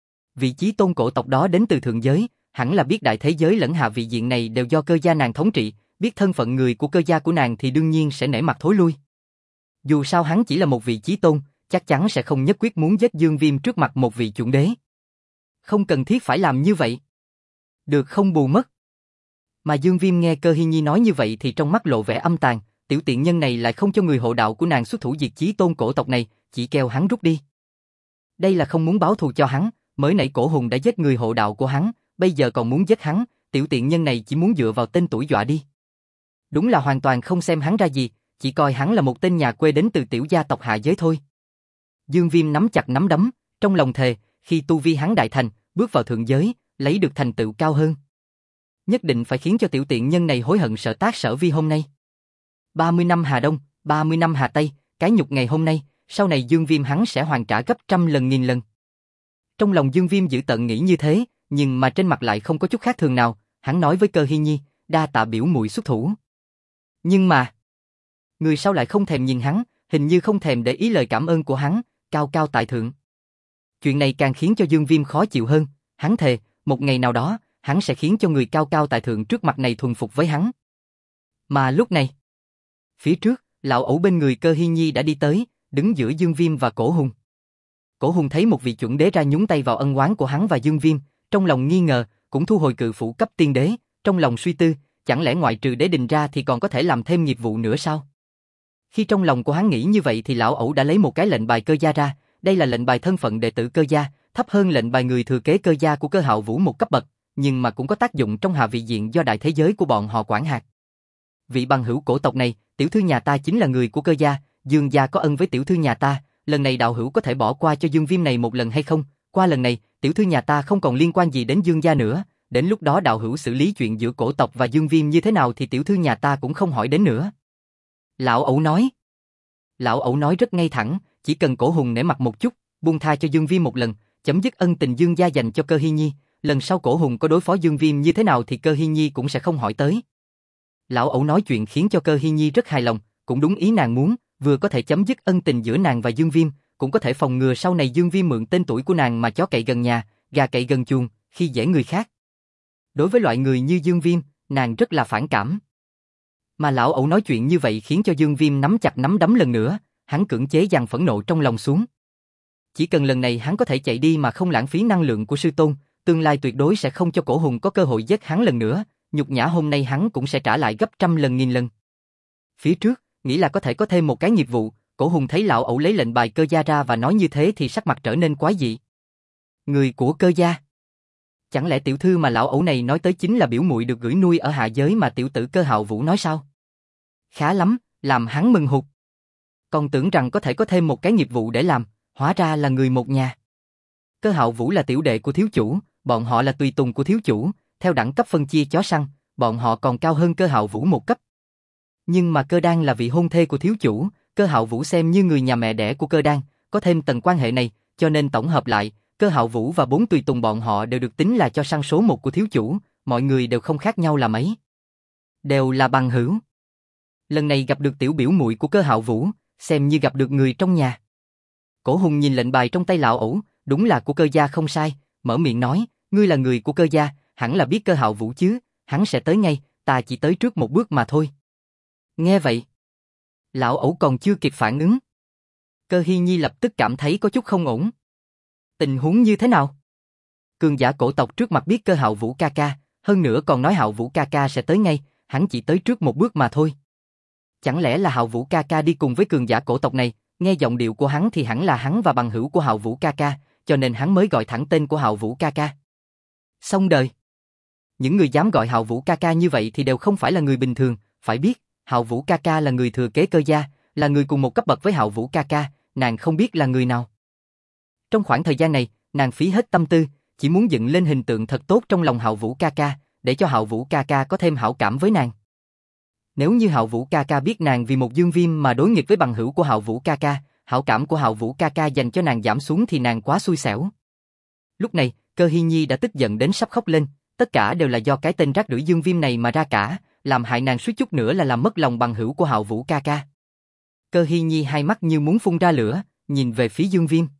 Vị chí tôn cổ tộc đó đến từ thượng giới, hẳn là biết đại thế giới lẫn hạ vị diện này đều do Cơ gia nàng thống trị, biết thân phận người của Cơ gia của nàng thì đương nhiên sẽ nể mặt thối lui. Dù sao hắn chỉ là một vị chí tôn, chắc chắn sẽ không nhất quyết muốn giết Dương Viêm trước mặt một vị chuẩn đế. Không cần thiết phải làm như vậy. Được không bù mất. Mà Dương Viêm nghe Cơ Hi Nhi nói như vậy thì trong mắt lộ vẻ âm tàn, tiểu tiện nhân này lại không cho người hộ đạo của nàng xuất thủ diệt chí tôn cổ tộc này, chỉ kêu hắn rút đi. Đây là không muốn báo thù cho hắn, mới nãy Cổ Hùng đã giết người hộ đạo của hắn, bây giờ còn muốn giết hắn, tiểu tiện nhân này chỉ muốn dựa vào tên tuổi dọa đi. Đúng là hoàn toàn không xem hắn ra gì, chỉ coi hắn là một tên nhà quê đến từ tiểu gia tộc hạ giới thôi. Dương Viêm nắm chặt nắm đấm, trong lòng thề, khi tu vi hắn đại thành, bước vào thượng giới, lấy được thành tựu cao hơn, nhất định phải khiến cho tiểu tiện nhân này hối hận sợ tác sở vi hôm nay. 30 năm Hà Đông, 30 năm Hà Tây, cái nhục ngày hôm nay, sau này Dương Viêm hắn sẽ hoàn trả gấp trăm lần nghìn lần. Trong lòng Dương Viêm giữ tận nghĩ như thế, nhưng mà trên mặt lại không có chút khác thường nào, hắn nói với Cơ Hi Nhi, đa tạ biểu muội xuất thủ. Nhưng mà, người sau lại không thèm nhìn hắn, hình như không thèm để ý lời cảm ơn của hắn, cao cao tại thượng. Chuyện này càng khiến cho Dương Viêm khó chịu hơn, hắn thề, một ngày nào đó, hắn sẽ khiến cho người cao cao tại thượng trước mặt này thuần phục với hắn. Mà lúc này, phía trước, lão ẩu bên người Cơ Hi Nhi đã đi tới, đứng giữa Dương Viêm và Cổ Hùng. Cổ Hùng thấy một vị chuẩn đế ra nhúng tay vào ân oán của hắn và Dương Viêm, trong lòng nghi ngờ, cũng thu hồi cự phủ cấp tiên đế, trong lòng suy tư, chẳng lẽ ngoại trừ đế đình ra thì còn có thể làm thêm nghiệp vụ nữa sao? Khi trong lòng của hắn nghĩ như vậy thì lão ẩu đã lấy một cái lệnh bài Cơ gia ra, đây là lệnh bài thân phận đệ tử Cơ gia, thấp hơn lệnh bài người thừa kế Cơ gia của Cơ Hạo Vũ một cấp bậc, nhưng mà cũng có tác dụng trong hạ vị diện do đại thế giới của bọn họ quản hạt. Vị bằng hữu cổ tộc này, tiểu thư nhà ta chính là người của Cơ gia, Dương gia có ân với tiểu thư nhà ta, lần này đạo hữu có thể bỏ qua cho Dương Viêm này một lần hay không? Qua lần này, tiểu thư nhà ta không còn liên quan gì đến Dương gia nữa, đến lúc đó đạo hữu xử lý chuyện giữa cổ tộc và Dương Viêm như thế nào thì tiểu thư nhà ta cũng không hỏi đến nữa. Lão ẩu nói. Lão ẩu nói rất ngay thẳng, chỉ cần Cổ Hùng nể mặt một chút, buông tha cho Dương Viêm một lần, chấm dứt ân tình Dương gia dành cho Cơ Hi Nhi, lần sau Cổ Hùng có đối phó Dương Viêm như thế nào thì Cơ Hi Nhi cũng sẽ không hỏi tới. Lão ẩu nói chuyện khiến cho Cơ Hi Nhi rất hài lòng, cũng đúng ý nàng muốn, vừa có thể chấm dứt ân tình giữa nàng và Dương Viêm, cũng có thể phòng ngừa sau này Dương Viêm mượn tên tuổi của nàng mà chó cậy gần nhà, gà cậy gần chuồng, khi dễ người khác. Đối với loại người như Dương Viêm, nàng rất là phản cảm. Mà lão ẩu nói chuyện như vậy khiến cho Dương Viêm nắm chặt nắm đấm lần nữa, hắn cưỡng chế dằn phẫn nộ trong lòng xuống. Chỉ cần lần này hắn có thể chạy đi mà không lãng phí năng lượng của sư tôn, tương lai tuyệt đối sẽ không cho Cổ Hùng có cơ hội giết hắn lần nữa, nhục nhã hôm nay hắn cũng sẽ trả lại gấp trăm lần nghìn lần. Phía trước, nghĩ là có thể có thêm một cái nghiệp vụ, Cổ Hùng thấy lão ẩu lấy lệnh bài Cơ gia ra và nói như thế thì sắc mặt trở nên quái dị. Người của Cơ gia? Chẳng lẽ tiểu thư mà lão ẩu này nói tới chính là biểu muội được gửi nuôi ở hạ giới mà tiểu tử Cơ Hạo Vũ nói sao? Khá lắm, làm hắn mừng hụt. Còn tưởng rằng có thể có thêm một cái nghiệp vụ để làm, hóa ra là người một nhà. Cơ Hạo Vũ là tiểu đệ của thiếu chủ, bọn họ là tùy tùng của thiếu chủ, theo đẳng cấp phân chia chó săn, bọn họ còn cao hơn Cơ Hạo Vũ một cấp. Nhưng mà Cơ Đan là vị hôn thê của thiếu chủ, Cơ Hạo Vũ xem như người nhà mẹ đẻ của Cơ Đan, có thêm tầng quan hệ này, cho nên tổng hợp lại, Cơ Hạo Vũ và 4 tùy tùng bọn họ đều được tính là cho săn số 1 của thiếu chủ, mọi người đều không khác nhau là mấy. Đều là bằng hữu. Lần này gặp được tiểu biểu muội của Cơ Hạo Vũ, xem như gặp được người trong nhà. Cổ Hùng nhìn lệnh bài trong tay lão ẩu, đúng là của Cơ gia không sai, mở miệng nói, ngươi là người của Cơ gia, hẳn là biết Cơ Hạo Vũ chứ, hắn sẽ tới ngay, ta chỉ tới trước một bước mà thôi. Nghe vậy, lão ẩu còn chưa kịp phản ứng. Cơ Hi Nhi lập tức cảm thấy có chút không ổn. Tình huống như thế nào? Cường giả cổ tộc trước mặt biết Cơ Hạo Vũ ca ca, hơn nữa còn nói Hạo Vũ ca ca sẽ tới ngay, hắn chỉ tới trước một bước mà thôi. Chẳng lẽ là Hạo Vũ ca ca đi cùng với cường giả cổ tộc này, nghe giọng điệu của hắn thì hẳn là hắn và bằng hữu của Hạo Vũ ca ca, cho nên hắn mới gọi thẳng tên của Hạo Vũ ca ca. Xong đời. Những người dám gọi Hạo Vũ ca ca như vậy thì đều không phải là người bình thường, phải biết, Hạo Vũ ca ca là người thừa kế Cơ gia, là người cùng một cấp bậc với Hạo Vũ ca ca, nàng không biết là người nào. Trong khoảng thời gian này, nàng phí hết tâm tư, chỉ muốn dựng lên hình tượng thật tốt trong lòng Hạo Vũ ca ca, để cho Hạo Vũ ca ca có thêm hảo cảm với nàng. Nếu như Hạo Vũ ca ca biết nàng vì một Dương Viêm mà đối nghịch với bằng hữu của Hạo Vũ ca ca, hảo cảm của Hạo Vũ ca ca dành cho nàng giảm xuống thì nàng quá xui xẻo. Lúc này, Cơ Hi Nhi đã tức giận đến sắp khóc lên, tất cả đều là do cái tên rác rưởi Dương Viêm này mà ra cả, làm hại nàng suýt chút nữa là làm mất lòng bằng hữu của Hạo Vũ ca ca. Cơ Hi Nhi hai mắt như muốn phun ra lửa, nhìn về phía Dương Viêm.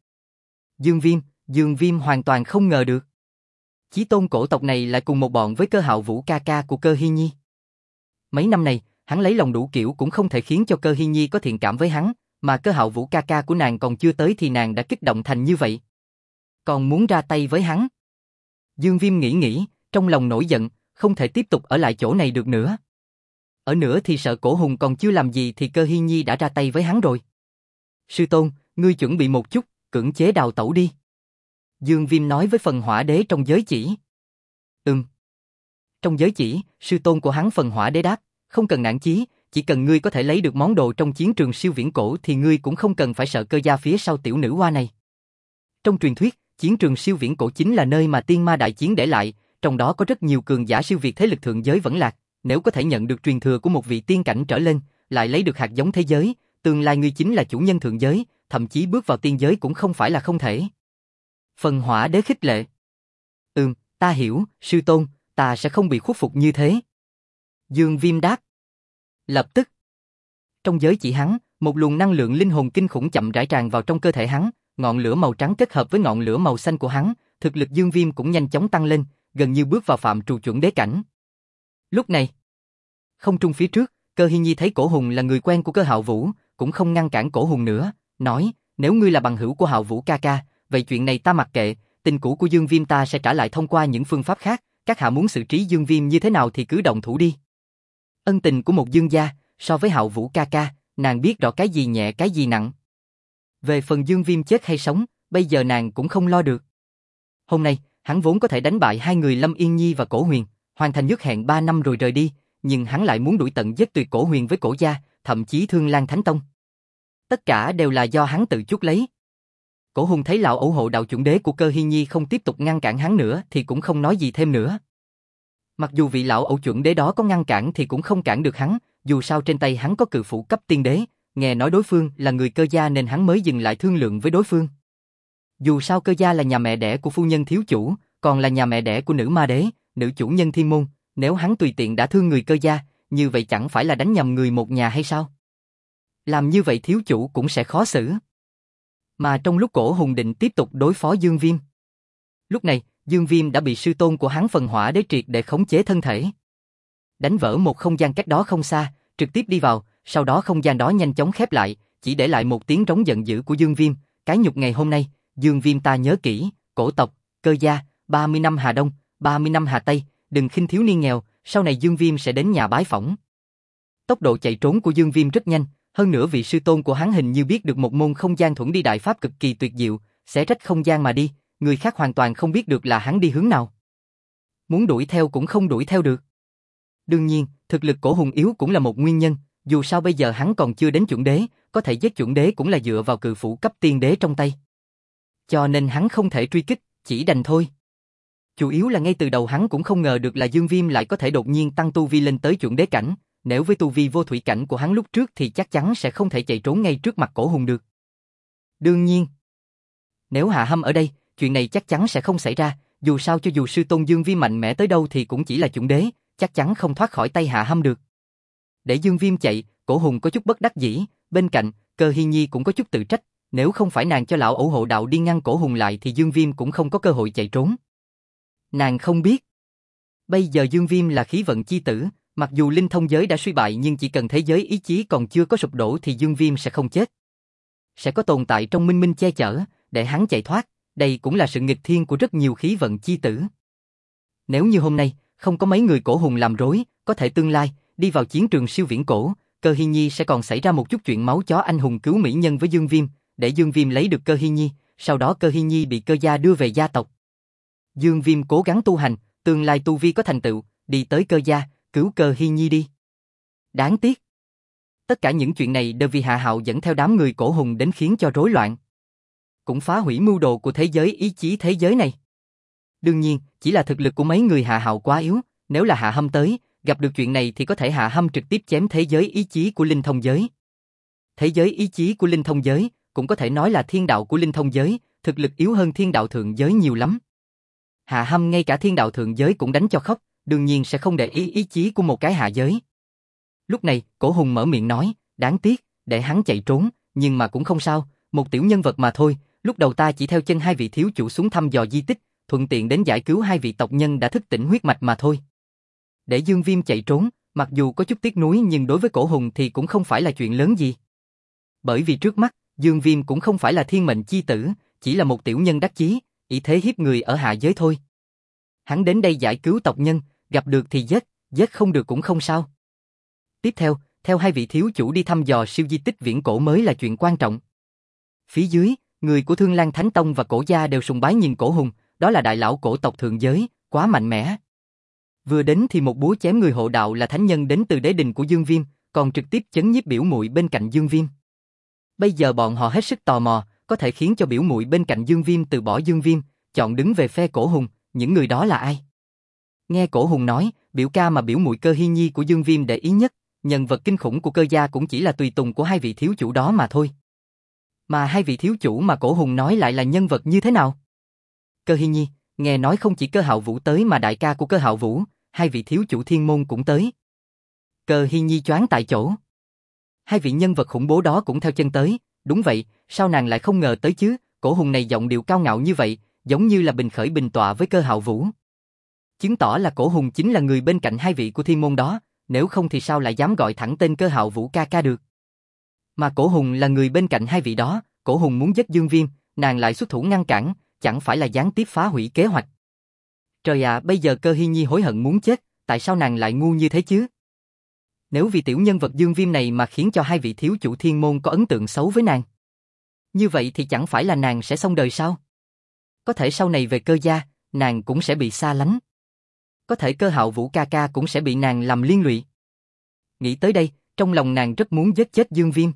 Dương Viêm hoàn toàn không ngờ được. Chí tôn cổ tộc này lại cùng một bọn với Cơ Hạo Vũ ca ca của Cơ Hi Nhi. Mấy năm này, hắn lấy lòng đủ kiểu cũng không thể khiến cho Cơ Hi Nhi có thiện cảm với hắn, mà Cơ Hạo Vũ ca ca của nàng còn chưa tới thì nàng đã kích động thành như vậy. Còn muốn ra tay với hắn. Dương Viêm nghĩ, trong lòng nổi giận, không thể tiếp tục ở lại chỗ này được nữa. Ở nữa thì sợ Cổ Hùng còn chưa làm gì thì Cơ Hi Nhi đã ra tay với hắn rồi. Sư tôn, ngươi chuẩn bị một chút, cưỡng chế đào tẩu đi. Dương Viêm nói với Phần Hỏa Đế trong giới chỉ. Trong giới chỉ, sư tôn của hắn Phần Hỏa Đế đáp, không cần nản chí, chỉ cần ngươi có thể lấy được món đồ trong chiến trường siêu viễn cổ thì ngươi cũng không cần phải sợ Cơ gia phía sau tiểu nữ hoa này. Trong truyền thuyết, chiến trường siêu viễn cổ chính là nơi mà tiên ma đại chiến để lại, trong đó có rất nhiều cường giả siêu việt thế lực thượng giới vẫn lạc, nếu có thể nhận được truyền thừa của một vị tiên cảnh trở lên, lại lấy được hạt giống thế giới, tương lai ngươi chính là chủ nhân thượng giới, thậm chí bước vào tiên giới cũng không phải là không thể. Phần Hỏa Đế khích lệ. Ta hiểu, sư tôn, ta sẽ không bị khuất phục như thế. Dương Viêm đáp. Lập tức, trong giới chỉ hắn, một luồng năng lượng linh hồn kinh khủng chậm rãi tràn vào trong cơ thể hắn, ngọn lửa màu trắng kết hợp với ngọn lửa màu xanh của hắn, thực lực Dương Viêm cũng nhanh chóng tăng lên, gần như bước vào phạm trù chuẩn đế cảnh. Lúc này, không trung phía trước, Cơ Hi Nhi thấy Cổ Hùng là người quen của Cơ Hạo Vũ, cũng không ngăn cản Cổ Hùng nữa, nói, nếu ngươi là bằng hữu của Hạo Vũ ca ca, vậy chuyện này ta mặc kệ, tình cũ của Dương Viêm ta sẽ trả lại thông qua những phương pháp khác, các hạ muốn xử trí Dương Viêm như thế nào thì cứ động thủ đi. Ân tình của một Dương gia, so với Hạo Vũ ca ca, nàng biết rõ cái gì nhẹ cái gì nặng. Về phần Dương Viêm chết hay sống, bây giờ nàng cũng không lo được. Hôm nay, hắn vốn có thể đánh bại hai người Lâm Yên Nhi và Cổ Huyền, hoàn thành nhất hẹn 3 năm rồi rời đi, nhưng hắn lại muốn đuổi tận giết tuyệt Cổ Huyền với Cổ gia, thậm chí Thương Lan Thánh Tông. Tất cả đều là do hắn tự chuốc lấy. Cổ Hùng thấy lão ẩu hộ đạo chuẩn đế của Cơ Hi Nhi không tiếp tục ngăn cản hắn nữa thì cũng không nói gì thêm nữa. Mặc dù vị lão ẩu chuẩn đế đó có ngăn cản thì cũng không cản được hắn, dù sao trên tay hắn có cự phủ cấp tiên đế, nghe nói đối phương là người Cơ gia nên hắn mới dừng lại thương lượng với đối phương. Dù sao Cơ gia là nhà mẹ đẻ của phu nhân thiếu chủ, còn là nhà mẹ đẻ của nữ ma đế, nữ chủ nhân thiên môn, nếu hắn tùy tiện đã thương người Cơ gia, như vậy chẳng phải là đánh nhầm người một nhà hay sao? Làm như vậy thiếu chủ cũng sẽ khó xử. Mà trong lúc Cổ Hùng định tiếp tục đối phó Dương Viêm. Lúc này, Dương Viêm đã bị sư tôn của hắn phần hỏa đế triệt để khống chế thân thể. Đánh vỡ một không gian cách đó không xa, trực tiếp đi vào, sau đó không gian đó nhanh chóng khép lại, chỉ để lại một tiếng rống giận dữ của Dương Viêm. Cái nhục ngày hôm nay, Dương Viêm ta nhớ kỹ, cổ tộc, Cơ gia, 30 năm Hà Đông, 30 năm Hà Tây, đừng khinh thiếu niên nghèo, sau này Dương Viêm sẽ đến nhà bái phỏng. Tốc độ chạy trốn của Dương Viêm rất nhanh, hơn nữa vị sư tôn của hắn hình như biết được một môn không gian thuẫn đi đại pháp cực kỳ tuyệt diệu, sẽ rách không gian mà đi, người khác hoàn toàn không biết được là hắn đi hướng nào. Muốn đuổi theo cũng không đuổi theo được. Đương nhiên, thực lực Cổ Hùng yếu cũng là một nguyên nhân, dù sao bây giờ hắn còn chưa đến chuẩn đế, có thể giết chuẩn đế cũng là dựa vào cự phủ cấp tiên đế trong tay. Cho nên hắn không thể truy kích, chỉ đành thôi. Chủ yếu là ngay từ đầu hắn cũng không ngờ được là Dương Viêm lại có thể đột nhiên tăng tu vi lên tới chuẩn đế cảnh, nếu với tu vi vô thủy cảnh của hắn lúc trước thì chắc chắn sẽ không thể chạy trốn ngay trước mặt Cổ Hùng được. Đương nhiên, nếu Hạ Hâm ở đây, chuyện này chắc chắn sẽ không xảy ra, dù sao cho dù sư tôn Dương Viêm mạnh mẽ tới đâu thì cũng chỉ là chuẩn đế, chắc chắn không thoát khỏi tay Hạ Hâm được. Để Dương Viêm chạy, Cổ Hùng có chút bất đắc dĩ, bên cạnh, Cơ Hi Nhi cũng có chút tự trách, nếu không phải nàng cho lão ẩu hộ đạo đi ngăn Cổ Hùng lại thì Dương Viêm cũng không có cơ hội chạy trốn. Nàng không biết, bây giờ Dương Viêm là khí vận chi tử, mặc dù linh thông giới đã suy bại nhưng chỉ cần thế giới ý chí còn chưa có sụp đổ thì Dương Viêm sẽ không chết. Sẽ có tồn tại trong minh minh che chở, để hắn chạy thoát, đây cũng là sự nghịch thiên của rất nhiều khí vận chi tử. Nếu như hôm nay, không có mấy người Cổ Hùng làm rối, có thể tương lai, đi vào chiến trường siêu viễn cổ, Cơ Hi Nhi sẽ còn xảy ra một chút chuyện máu chó anh hùng cứu mỹ nhân với Dương Viêm, để Dương Viêm lấy được Cơ Hi Nhi, sau đó Cơ Hi Nhi bị Cơ gia đưa về gia tộc. Dương Viêm cố gắng tu hành, tương lai tu vi có thành tựu, đi tới Cơ gia, cứu Cơ Hi Nhi đi. Đáng tiếc. Tất cả những chuyện này đều vì Hạ Hạo dẫn theo đám người Cổ Hùng đến khiến cho rối loạn. Cũng phá hủy mưu đồ của thế giới ý chí thế giới này. Đương nhiên, chỉ là thực lực của mấy người Hạ Hạo quá yếu, nếu là Hạ Hâm tới, gặp được chuyện này thì có thể Hạ Hâm trực tiếp chém thế giới ý chí của linh thông giới. Thế giới ý chí của linh thông giới, cũng có thể nói là thiên đạo của linh thông giới, thực lực yếu hơn thiên đạo thượng giới nhiều lắm. Hạ Hâm ngay cả thiên đạo thượng giới cũng đánh cho khóc, đương nhiên sẽ không để ý chí của một cái hạ giới. Lúc này, Cổ Hùng mở miệng nói, đáng tiếc, để hắn chạy trốn, nhưng mà cũng không sao, một tiểu nhân vật mà thôi, lúc đầu ta chỉ theo chân hai vị thiếu chủ xuống thăm dò di tích, thuận tiện đến giải cứu hai vị tộc nhân đã thức tỉnh huyết mạch mà thôi. Để Dương Viêm chạy trốn, mặc dù có chút tiếc nuối nhưng đối với Cổ Hùng thì cũng không phải là chuyện lớn gì. Bởi vì trước mắt, Dương Viêm cũng không phải là thiên mệnh chi tử, chỉ là một tiểu nhân đắc chí, ý thế hiếp người ở hạ giới thôi. Hắn đến đây giải cứu tộc nhân, gặp được thì giết, giết không được cũng không sao. Tiếp theo, theo hai vị thiếu chủ đi thăm dò siêu di tích viễn cổ mới là chuyện quan trọng. Phía dưới, người của Thương Lan Thánh Tông và Cổ gia đều sùng bái nhìn Cổ Hùng, đó là đại lão cổ tộc thượng giới, quá mạnh mẽ. Vừa đến thì một búa chém người hộ đạo là thánh nhân đến từ đế đình của Dương Viêm, còn trực tiếp chấn nhiếp biểu muội bên cạnh Dương Viêm. Bây giờ bọn họ hết sức tò mò, có thể khiến cho biểu muội bên cạnh Dương Viêm từ bỏ Dương Viêm, chọn đứng về phe Cổ Hùng, những người đó là ai? Nghe Cổ Hùng nói, biểu ca mà biểu muội Cơ Hi Nhi của Dương Viêm để ý nhất, nhân vật kinh khủng của Cơ gia cũng chỉ là tùy tùng của hai vị thiếu chủ đó mà thôi. Mà hai vị thiếu chủ mà Cổ Hùng nói lại là nhân vật như thế nào? Cơ Hi Nhi, nghe nói không chỉ Cơ Hạo Vũ tới mà đại ca của Cơ Hạo Vũ, hai vị thiếu chủ thiên môn cũng tới. Cơ Hi Nhi choáng tại chỗ. Hai vị nhân vật khủng bố đó cũng theo chân tới, đúng vậy, sao nàng lại không ngờ tới chứ? Cổ Hùng này giọng điệu cao ngạo như vậy, giống như là bình khởi bình tọa với Cơ Hạo Vũ. Chứng tỏ là Cổ Hùng chính là người bên cạnh hai vị của thiên môn đó, nếu không thì sao lại dám gọi thẳng tên Cơ Hạo Vũ ca ca được. Mà Cổ Hùng là người bên cạnh hai vị đó, Cổ Hùng muốn giết Dương Viêm, nàng lại xuất thủ ngăn cản, chẳng phải là gián tiếp phá hủy kế hoạch. Trời ạ, bây giờ Cơ Hi Nhi hối hận muốn chết, tại sao nàng lại ngu như thế chứ? Nếu vì tiểu nhân vật Dương Viêm này mà khiến cho hai vị thiếu chủ thiên môn có ấn tượng xấu với nàng, như vậy thì chẳng phải là nàng sẽ xong đời sao? Có thể sau này về Cơ gia, nàng cũng sẽ bị xa lánh. Có thể Cơ Hạo Vũ ca ca cũng sẽ bị nàng làm liên lụy. Nghĩ tới đây, trong lòng nàng rất muốn giết chết Dương Viêm.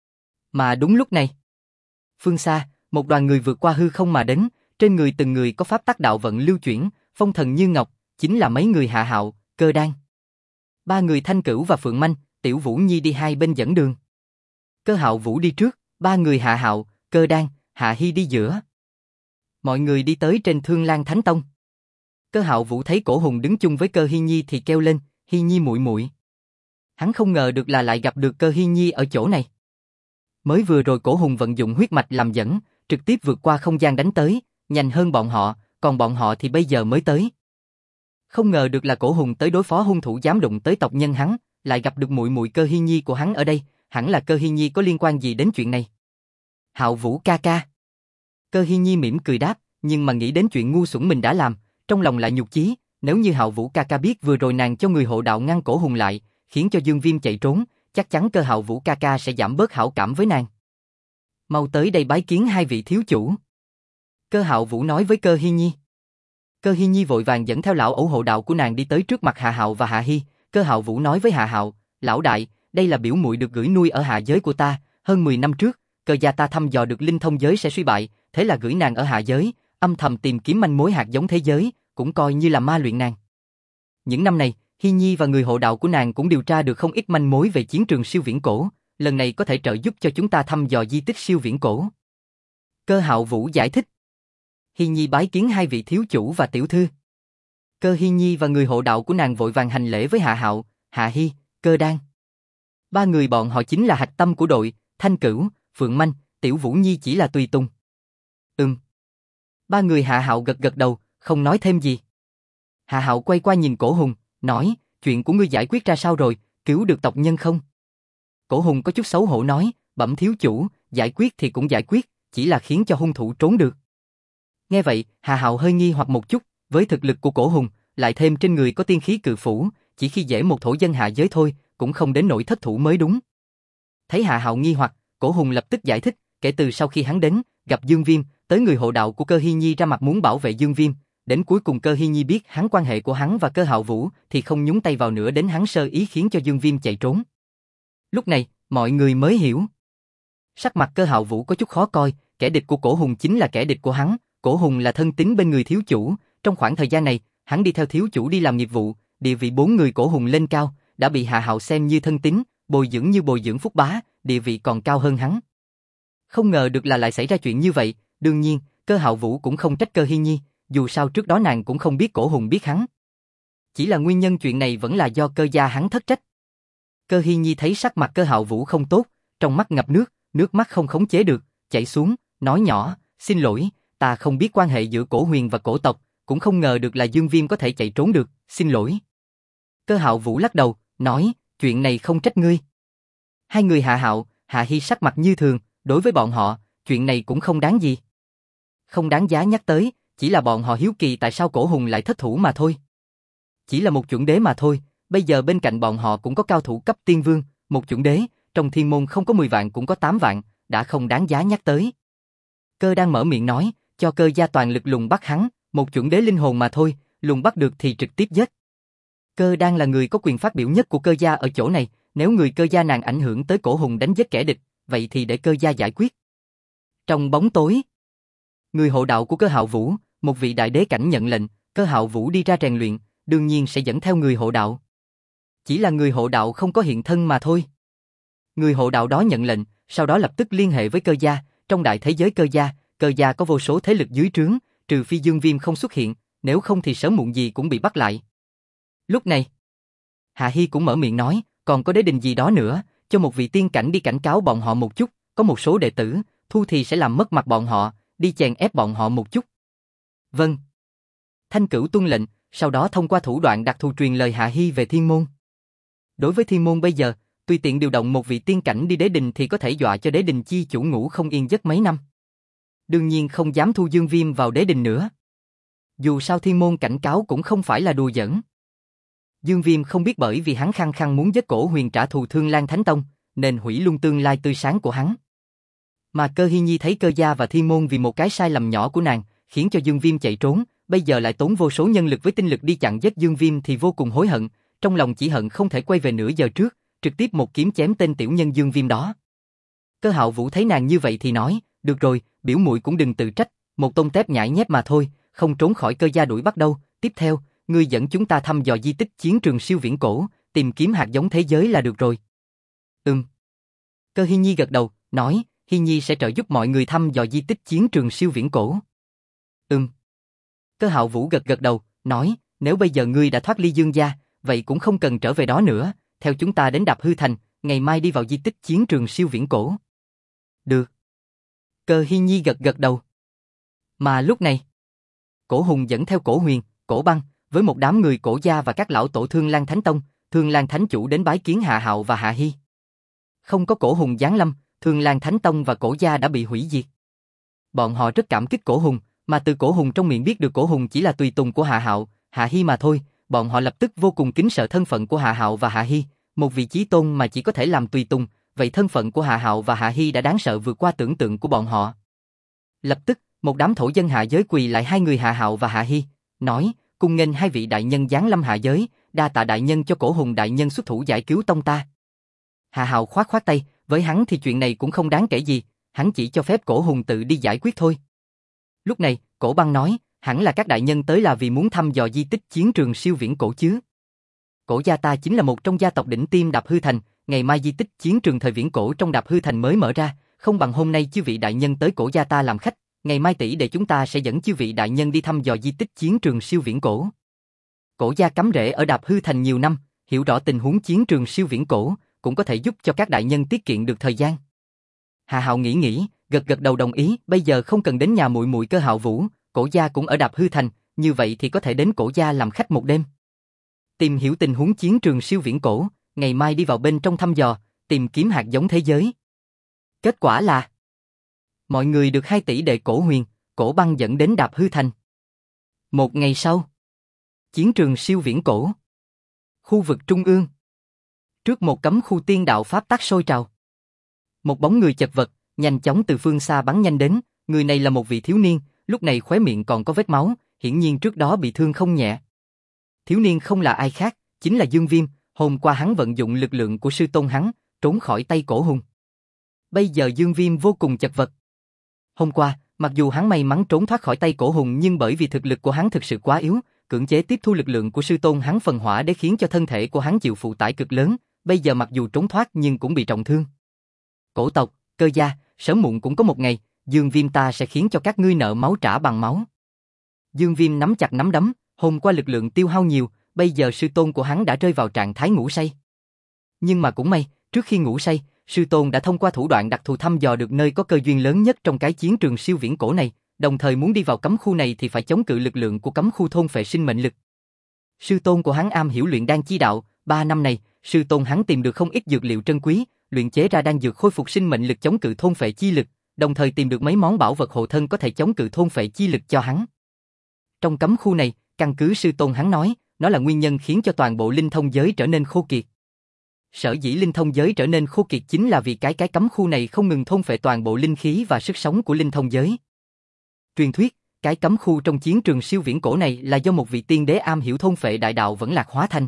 Mà đúng lúc này, phương xa, một đoàn người vượt qua hư không mà đến, trên người từng người có pháp tắc đạo vận lưu chuyển, phong thần như ngọc, chính là mấy người Hạ Hạo, Cơ Đan. Ba người Thanh Cửu và Phượng Manh, Tiểu Vũ Nhi đi hai bên dẫn đường. Cơ Hạo Vũ đi trước, ba người Hạ Hạo, Cơ Đan, Hạ Hi đi giữa. Mọi người đi tới trên Thương Lan Thánh Tông. Cơ Hạo Vũ thấy Cổ Hùng đứng chung với Cơ Hi Nhi thì kêu lên, Hi Nhi muội muội. Hắn không ngờ được là lại gặp được Cơ Hi Nhi ở chỗ này. Mới vừa rồi Cổ Hùng vận dụng huyết mạch làm dẫn, trực tiếp vượt qua không gian đánh tới, nhanh hơn bọn họ, còn bọn họ thì bây giờ mới tới. Không ngờ được là Cổ Hùng tới đối phó hung thủ dám đụng tới tộc nhân hắn, lại gặp được muội muội Cơ Hi Nhi của hắn ở đây, hẳn là Cơ Hi Nhi có liên quan gì đến chuyện này. Hạo Vũ ca ca. Cơ Hi Nhi mỉm cười đáp, nhưng mà nghĩ đến chuyện ngu xuẩn mình đã làm, trong lòng lại nhục chí, nếu như Hạo Vũ ca ca biết vừa rồi nàng cho người hộ đạo ngăn Cổ Hùng lại, khiến cho Dương Viêm chạy trốn, chắc chắn Cơ Hạo Vũ ca ca sẽ giảm bớt hảo cảm với nàng. Mau tới đây bái kiến hai vị thiếu chủ. Cơ Hạo Vũ nói với Cơ Hi Nhi. Cơ Hi Nhi vội vàng dẫn theo lão ẩu hộ đạo của nàng đi tới trước mặt Hạ Hạo và Hạ Hi. Cơ Hạo Vũ nói với Hạ Hạo, lão đại, đây là biểu muội được gửi nuôi ở hạ giới của ta, hơn 10 năm trước, Cơ gia ta thăm dò được linh thông giới sẽ suy bại, thế là gửi nàng ở hạ giới, âm thầm tìm kiếm manh mối hạt giống thế giới, cũng coi như là ma luyện nàng. Những năm này, Hi Nhi và người hộ đạo của nàng cũng điều tra được không ít manh mối về chiến trường siêu viễn cổ, lần này có thể trợ giúp cho chúng ta thăm dò di tích siêu viễn cổ. Cơ Hạo Vũ giải thích. Hi Nhi bái kiến hai vị thiếu chủ và tiểu thư. Cơ Hi Nhi và người hộ đạo của nàng vội vàng hành lễ với Hạ Hạo, Hạ Hi, Cơ Đan. Ba người bọn họ chính là hạch tâm của đội, Thanh Cửu, Phượng Manh, Tiểu Vũ Nhi chỉ là tùy tùng. Ba người Hạ Hạo gật gật đầu, không nói thêm gì. Hạ Hạo quay qua nhìn Cổ Hùng, nói, chuyện của ngươi giải quyết ra sao rồi, cứu được tộc nhân không? Cổ Hùng có chút xấu hổ nói, bẩm thiếu chủ, giải quyết thì cũng giải quyết, chỉ là khiến cho hung thủ trốn được. Nghe vậy, Hạ Hạo hơi nghi hoặc một chút, với thực lực của Cổ Hùng, lại thêm trên người có tiên khí cự phủ, chỉ khi dễ một thổ dân hạ giới thôi, cũng không đến nỗi thất thủ mới đúng. Thấy Hạ Hạo nghi hoặc, Cổ Hùng lập tức giải thích, kể từ sau khi hắn đến, gặp Dương Viêm, tới người hộ đạo của Cơ Hi Nhi ra mặt muốn bảo vệ Dương Viêm, đến cuối cùng Cơ Hi Nhi biết hắn quan hệ của hắn và Cơ Hạo Vũ thì không nhúng tay vào nữa, đến hắn sơ ý khiến cho Dương Viêm chạy trốn. Lúc này, mọi người mới hiểu. Sắc mặt Cơ Hạo Vũ có chút khó coi, kẻ địch của Cổ Hùng chính là kẻ địch của hắn, Cổ Hùng là thân tín bên người thiếu chủ, trong khoảng thời gian này, hắn đi theo thiếu chủ đi làm nghiệp vụ, địa vị 4 người Cổ Hùng lên cao, đã bị Hạ Hạo xem như thân tín, bồi dưỡng như bồi dưỡng Phúc Bá, địa vị còn cao hơn hắn. Không ngờ được là lại xảy ra chuyện như vậy, đương nhiên, Cơ Hạo Vũ cũng không trách Cơ Hi Nhi, dù sao trước đó nàng cũng không biết Cổ Hùng biết hắn. Chỉ là nguyên nhân chuyện này vẫn là do Cơ gia hắn thất trách. Cơ Hi Nhi thấy sắc mặt Cơ Hạo Vũ không tốt, trong mắt ngập nước, nước mắt không khống chế được, chảy xuống, nói nhỏ, xin lỗi, ta không biết quan hệ giữa Cổ Huyền và Cổ tộc, cũng không ngờ được là Dương Viêm có thể chạy trốn được, xin lỗi. Cơ Hạo Vũ lắc đầu, nói, chuyện này không trách ngươi. Hai người Hạ Hạo, Hạ Hi sắc mặt như thường, đối với bọn họ, chuyện này cũng không đáng gì. Không đáng giá nhắc tới, chỉ là bọn họ hiếu kỳ tại sao Cổ Hùng lại thất thủ mà thôi. Chỉ là một chuẩn đế mà thôi, bây giờ bên cạnh bọn họ cũng có cao thủ cấp tiên vương, một chuẩn đế, trong thiên môn không có 10 vạn cũng có 8 vạn, đã không đáng giá nhắc tới. Cơ đang mở miệng nói, cho Cơ gia toàn lực lùng bắt hắn, một chuẩn đế linh hồn mà thôi, lùng bắt được thì trực tiếp giết. Cơ đang là người có quyền phát biểu nhất của Cơ gia ở chỗ này, nếu người Cơ gia nàng ảnh hưởng tới Cổ Hùng đánh giết kẻ địch, vậy thì để Cơ gia giải quyết. Trong bóng tối, người hộ đạo của Cơ Hạo Vũ, một vị đại đế cảnh nhận lệnh, Cơ Hạo Vũ đi ra rèn luyện, đương nhiên sẽ dẫn theo người hộ đạo. Chỉ là người hộ đạo không có hiện thân mà thôi. Người hộ đạo đó nhận lệnh, sau đó lập tức liên hệ với Cơ gia, trong đại thế giới Cơ gia có vô số thế lực dưới trướng, trừ phi Dương Viêm không xuất hiện, nếu không thì sớm muộn gì cũng bị bắt lại. Lúc này, Hạ Hi cũng mở miệng nói, còn có đế đình gì đó nữa, cho một vị tiên cảnh đi cảnh cáo bọn họ một chút, có một số đệ tử, thu thì sẽ làm mất mặt bọn họ, đi chèn ép bọn họ một chút. Vâng. Thanh Cửu tuân lệnh, sau đó thông qua thủ đoạn đặc thù truyền lời Hạ Hi về thiên môn. Đối với thiên môn bây giờ, tùy tiện điều động một vị tiên cảnh đi đế đình thì có thể dọa cho đế đình chi chủ ngủ không yên giấc mấy năm. Đương nhiên không dám thu Dương Viêm vào đế đình nữa. Dù sao thiên môn cảnh cáo cũng không phải là đùa giỡn. Dương Viêm không biết bởi vì hắn khăng khăng muốn giết Cổ Huyền trả thù Thương Lan Thánh Tông, nên hủy luôn tương lai tươi sáng của hắn. Mà Cơ Hi Nhi thấy Cơ gia và thiên môn vì một cái sai lầm nhỏ của nàng, khiến cho Dương Viêm chạy trốn, bây giờ lại tốn vô số nhân lực với tinh lực đi chặn giết Dương Viêm thì vô cùng hối hận, trong lòng chỉ hận không thể quay về nửa giờ trước, trực tiếp một kiếm chém tên tiểu nhân Dương Viêm đó. Cơ Hạo Vũ thấy nàng như vậy thì nói, được rồi, biểu muội cũng đừng tự trách, một tôm tép nhãi nhép mà thôi, không trốn khỏi Cơ gia đuổi bắt đâu. Tiếp theo, ngươi dẫn chúng ta thăm dò di tích chiến trường siêu viễn cổ, tìm kiếm hạt giống thế giới là được rồi. Cơ Hi Nhi gật đầu, nói, Hi Nhi sẽ trợ giúp mọi người thăm dò di tích chiến trường siêu viễn cổ. Cơ Hạo Vũ gật gật đầu, nói, nếu bây giờ ngươi đã thoát ly Dương gia, vậy cũng không cần trở về đó nữa, theo chúng ta đến Đạp Hư Thành, ngày mai đi vào di tích chiến trường siêu viễn cổ. Được. Cơ Hi Nhi gật gật đầu. Mà lúc này, Cổ Hùng dẫn theo Cổ Huyền, Cổ Băng, với một đám người Cổ gia và các lão tổ Thương Lan Thánh Tông, Thương Lan Thánh Chủ đến bái kiến Hạ Hạo và Hạ Hi. Không có Cổ Hùng giáng lâm, Thương Lan Thánh Tông và Cổ gia đã bị hủy diệt. Bọn họ rất cảm kích Cổ Hùng, mà từ Cổ Hùng trong miệng biết được Cổ Hùng chỉ là tùy tùng của Hạ Hạo, Hạ Hi mà thôi, bọn họ lập tức vô cùng kính sợ thân phận của Hạ Hạo và Hạ Hi, một vị chí tôn mà chỉ có thể làm tùy tùng, vậy thân phận của Hạ Hạo và Hạ Hi đã đáng sợ vượt qua tưởng tượng của bọn họ. Lập tức, một đám thổ dân hạ giới quỳ lại hai người Hạ Hạo và Hạ Hi, nói, cung nghênh hai vị đại nhân giáng lâm hạ giới, đa tạ đại nhân cho Cổ Hùng đại nhân xuất thủ giải cứu tông ta. Hạ Hạo khoát khoát tay, với hắn thì chuyện này cũng không đáng kể gì, hắn chỉ cho phép Cổ Hùng tự đi giải quyết thôi. Lúc này, Cổ Băng nói, hẳn là các đại nhân tới là vì muốn thăm dò di tích chiến trường siêu viễn cổ chứ. Cổ gia ta chính là một trong gia tộc đỉnh tiêm Đạp Hư Thành, ngày mai di tích chiến trường thời viễn cổ trong Đạp Hư Thành mới mở ra, không bằng hôm nay chư vị đại nhân tới Cổ gia ta làm khách, ngày mai tỷ đệ chúng ta sẽ dẫn chư vị đại nhân đi thăm dò di tích chiến trường siêu viễn cổ. Cổ gia cắm rễ ở Đạp Hư Thành nhiều năm, hiểu rõ tình huống chiến trường siêu viễn cổ, cũng có thể giúp cho các đại nhân tiết kiệm được thời gian. Hạ Hạo nghĩ, gật gật đầu đồng ý, bây giờ không cần đến nhà muội muội Cơ Hạo Vũ, Cổ gia cũng ở Đạp Hư Thành, như vậy thì có thể đến Cổ gia làm khách một đêm. Tìm hiểu tình huống chiến trường siêu viễn cổ, ngày mai đi vào bên trong thăm dò, tìm kiếm hạt giống thế giới. Kết quả là mọi người được hai tỷ đệ Cổ Huyền, Cổ Băng dẫn đến Đạp Hư Thành. Một ngày sau, chiến trường siêu viễn cổ, khu vực trung ương, trước một cấm khu tiên đạo pháp tắc sôi trào. Một bóng người chật vật, nhanh chóng từ phương xa bắn nhanh đến, người này là một vị thiếu niên, lúc này khóe miệng còn có vết máu, hiển nhiên trước đó bị thương không nhẹ. Thiếu niên không là ai khác, chính là Dương Viêm, hôm qua hắn vận dụng lực lượng của sư tôn hắn, trốn khỏi tay Cổ Hùng. Bây giờ Dương Viêm vô cùng chật vật. Hôm qua, mặc dù hắn may mắn trốn thoát khỏi tay Cổ Hùng nhưng bởi vì thực lực của hắn thực sự quá yếu, cưỡng chế tiếp thu lực lượng của sư tôn hắn phần hỏa để khiến cho thân thể của hắn chịu phụ tải cực lớn, bây giờ mặc dù trốn thoát nhưng cũng bị trọng thương. Cổ tộc, Cơ gia, sớm muộn cũng có một ngày, Dương Viêm ta sẽ khiến cho các ngươi nợ máu trả bằng máu. Dương Viêm nắm chặt nắm đấm, hôm qua lực lượng tiêu hao nhiều, bây giờ sư tôn của hắn đã rơi vào trạng thái ngủ say. Nhưng mà cũng may, trước khi ngủ say, sư tôn đã thông qua thủ đoạn đặc thù thăm dò được nơi có cơ duyên lớn nhất trong cái chiến trường siêu viễn cổ này, đồng thời muốn đi vào cấm khu này thì phải chống cự lực lượng của cấm khu thôn phệ sinh mệnh lực. Sư tôn của hắn am hiểu luyện đan chi đạo, 3 năm này, sư tôn hắn tìm được không ít dược liệu trân quý, luyện chế ra đan dược khôi phục sinh mệnh lực chống cự thôn phệ chi lực, đồng thời tìm được mấy món bảo vật hộ thân có thể chống cự thôn phệ chi lực cho hắn. Trong cấm khu này, căn cứ sư tôn hắn nói, nó là nguyên nhân khiến cho toàn bộ linh thông giới trở nên khô kiệt. Sở dĩ linh thông giới trở nên khô kiệt chính là vì cái cấm khu này không ngừng thôn phệ toàn bộ linh khí và sức sống của linh thông giới. Truyền thuyết, cái cấm khu trong chiến trường siêu viễn cổ này là do một vị tiên đế am hiểu thôn phệ đại đạo vẫn lạc hóa thành.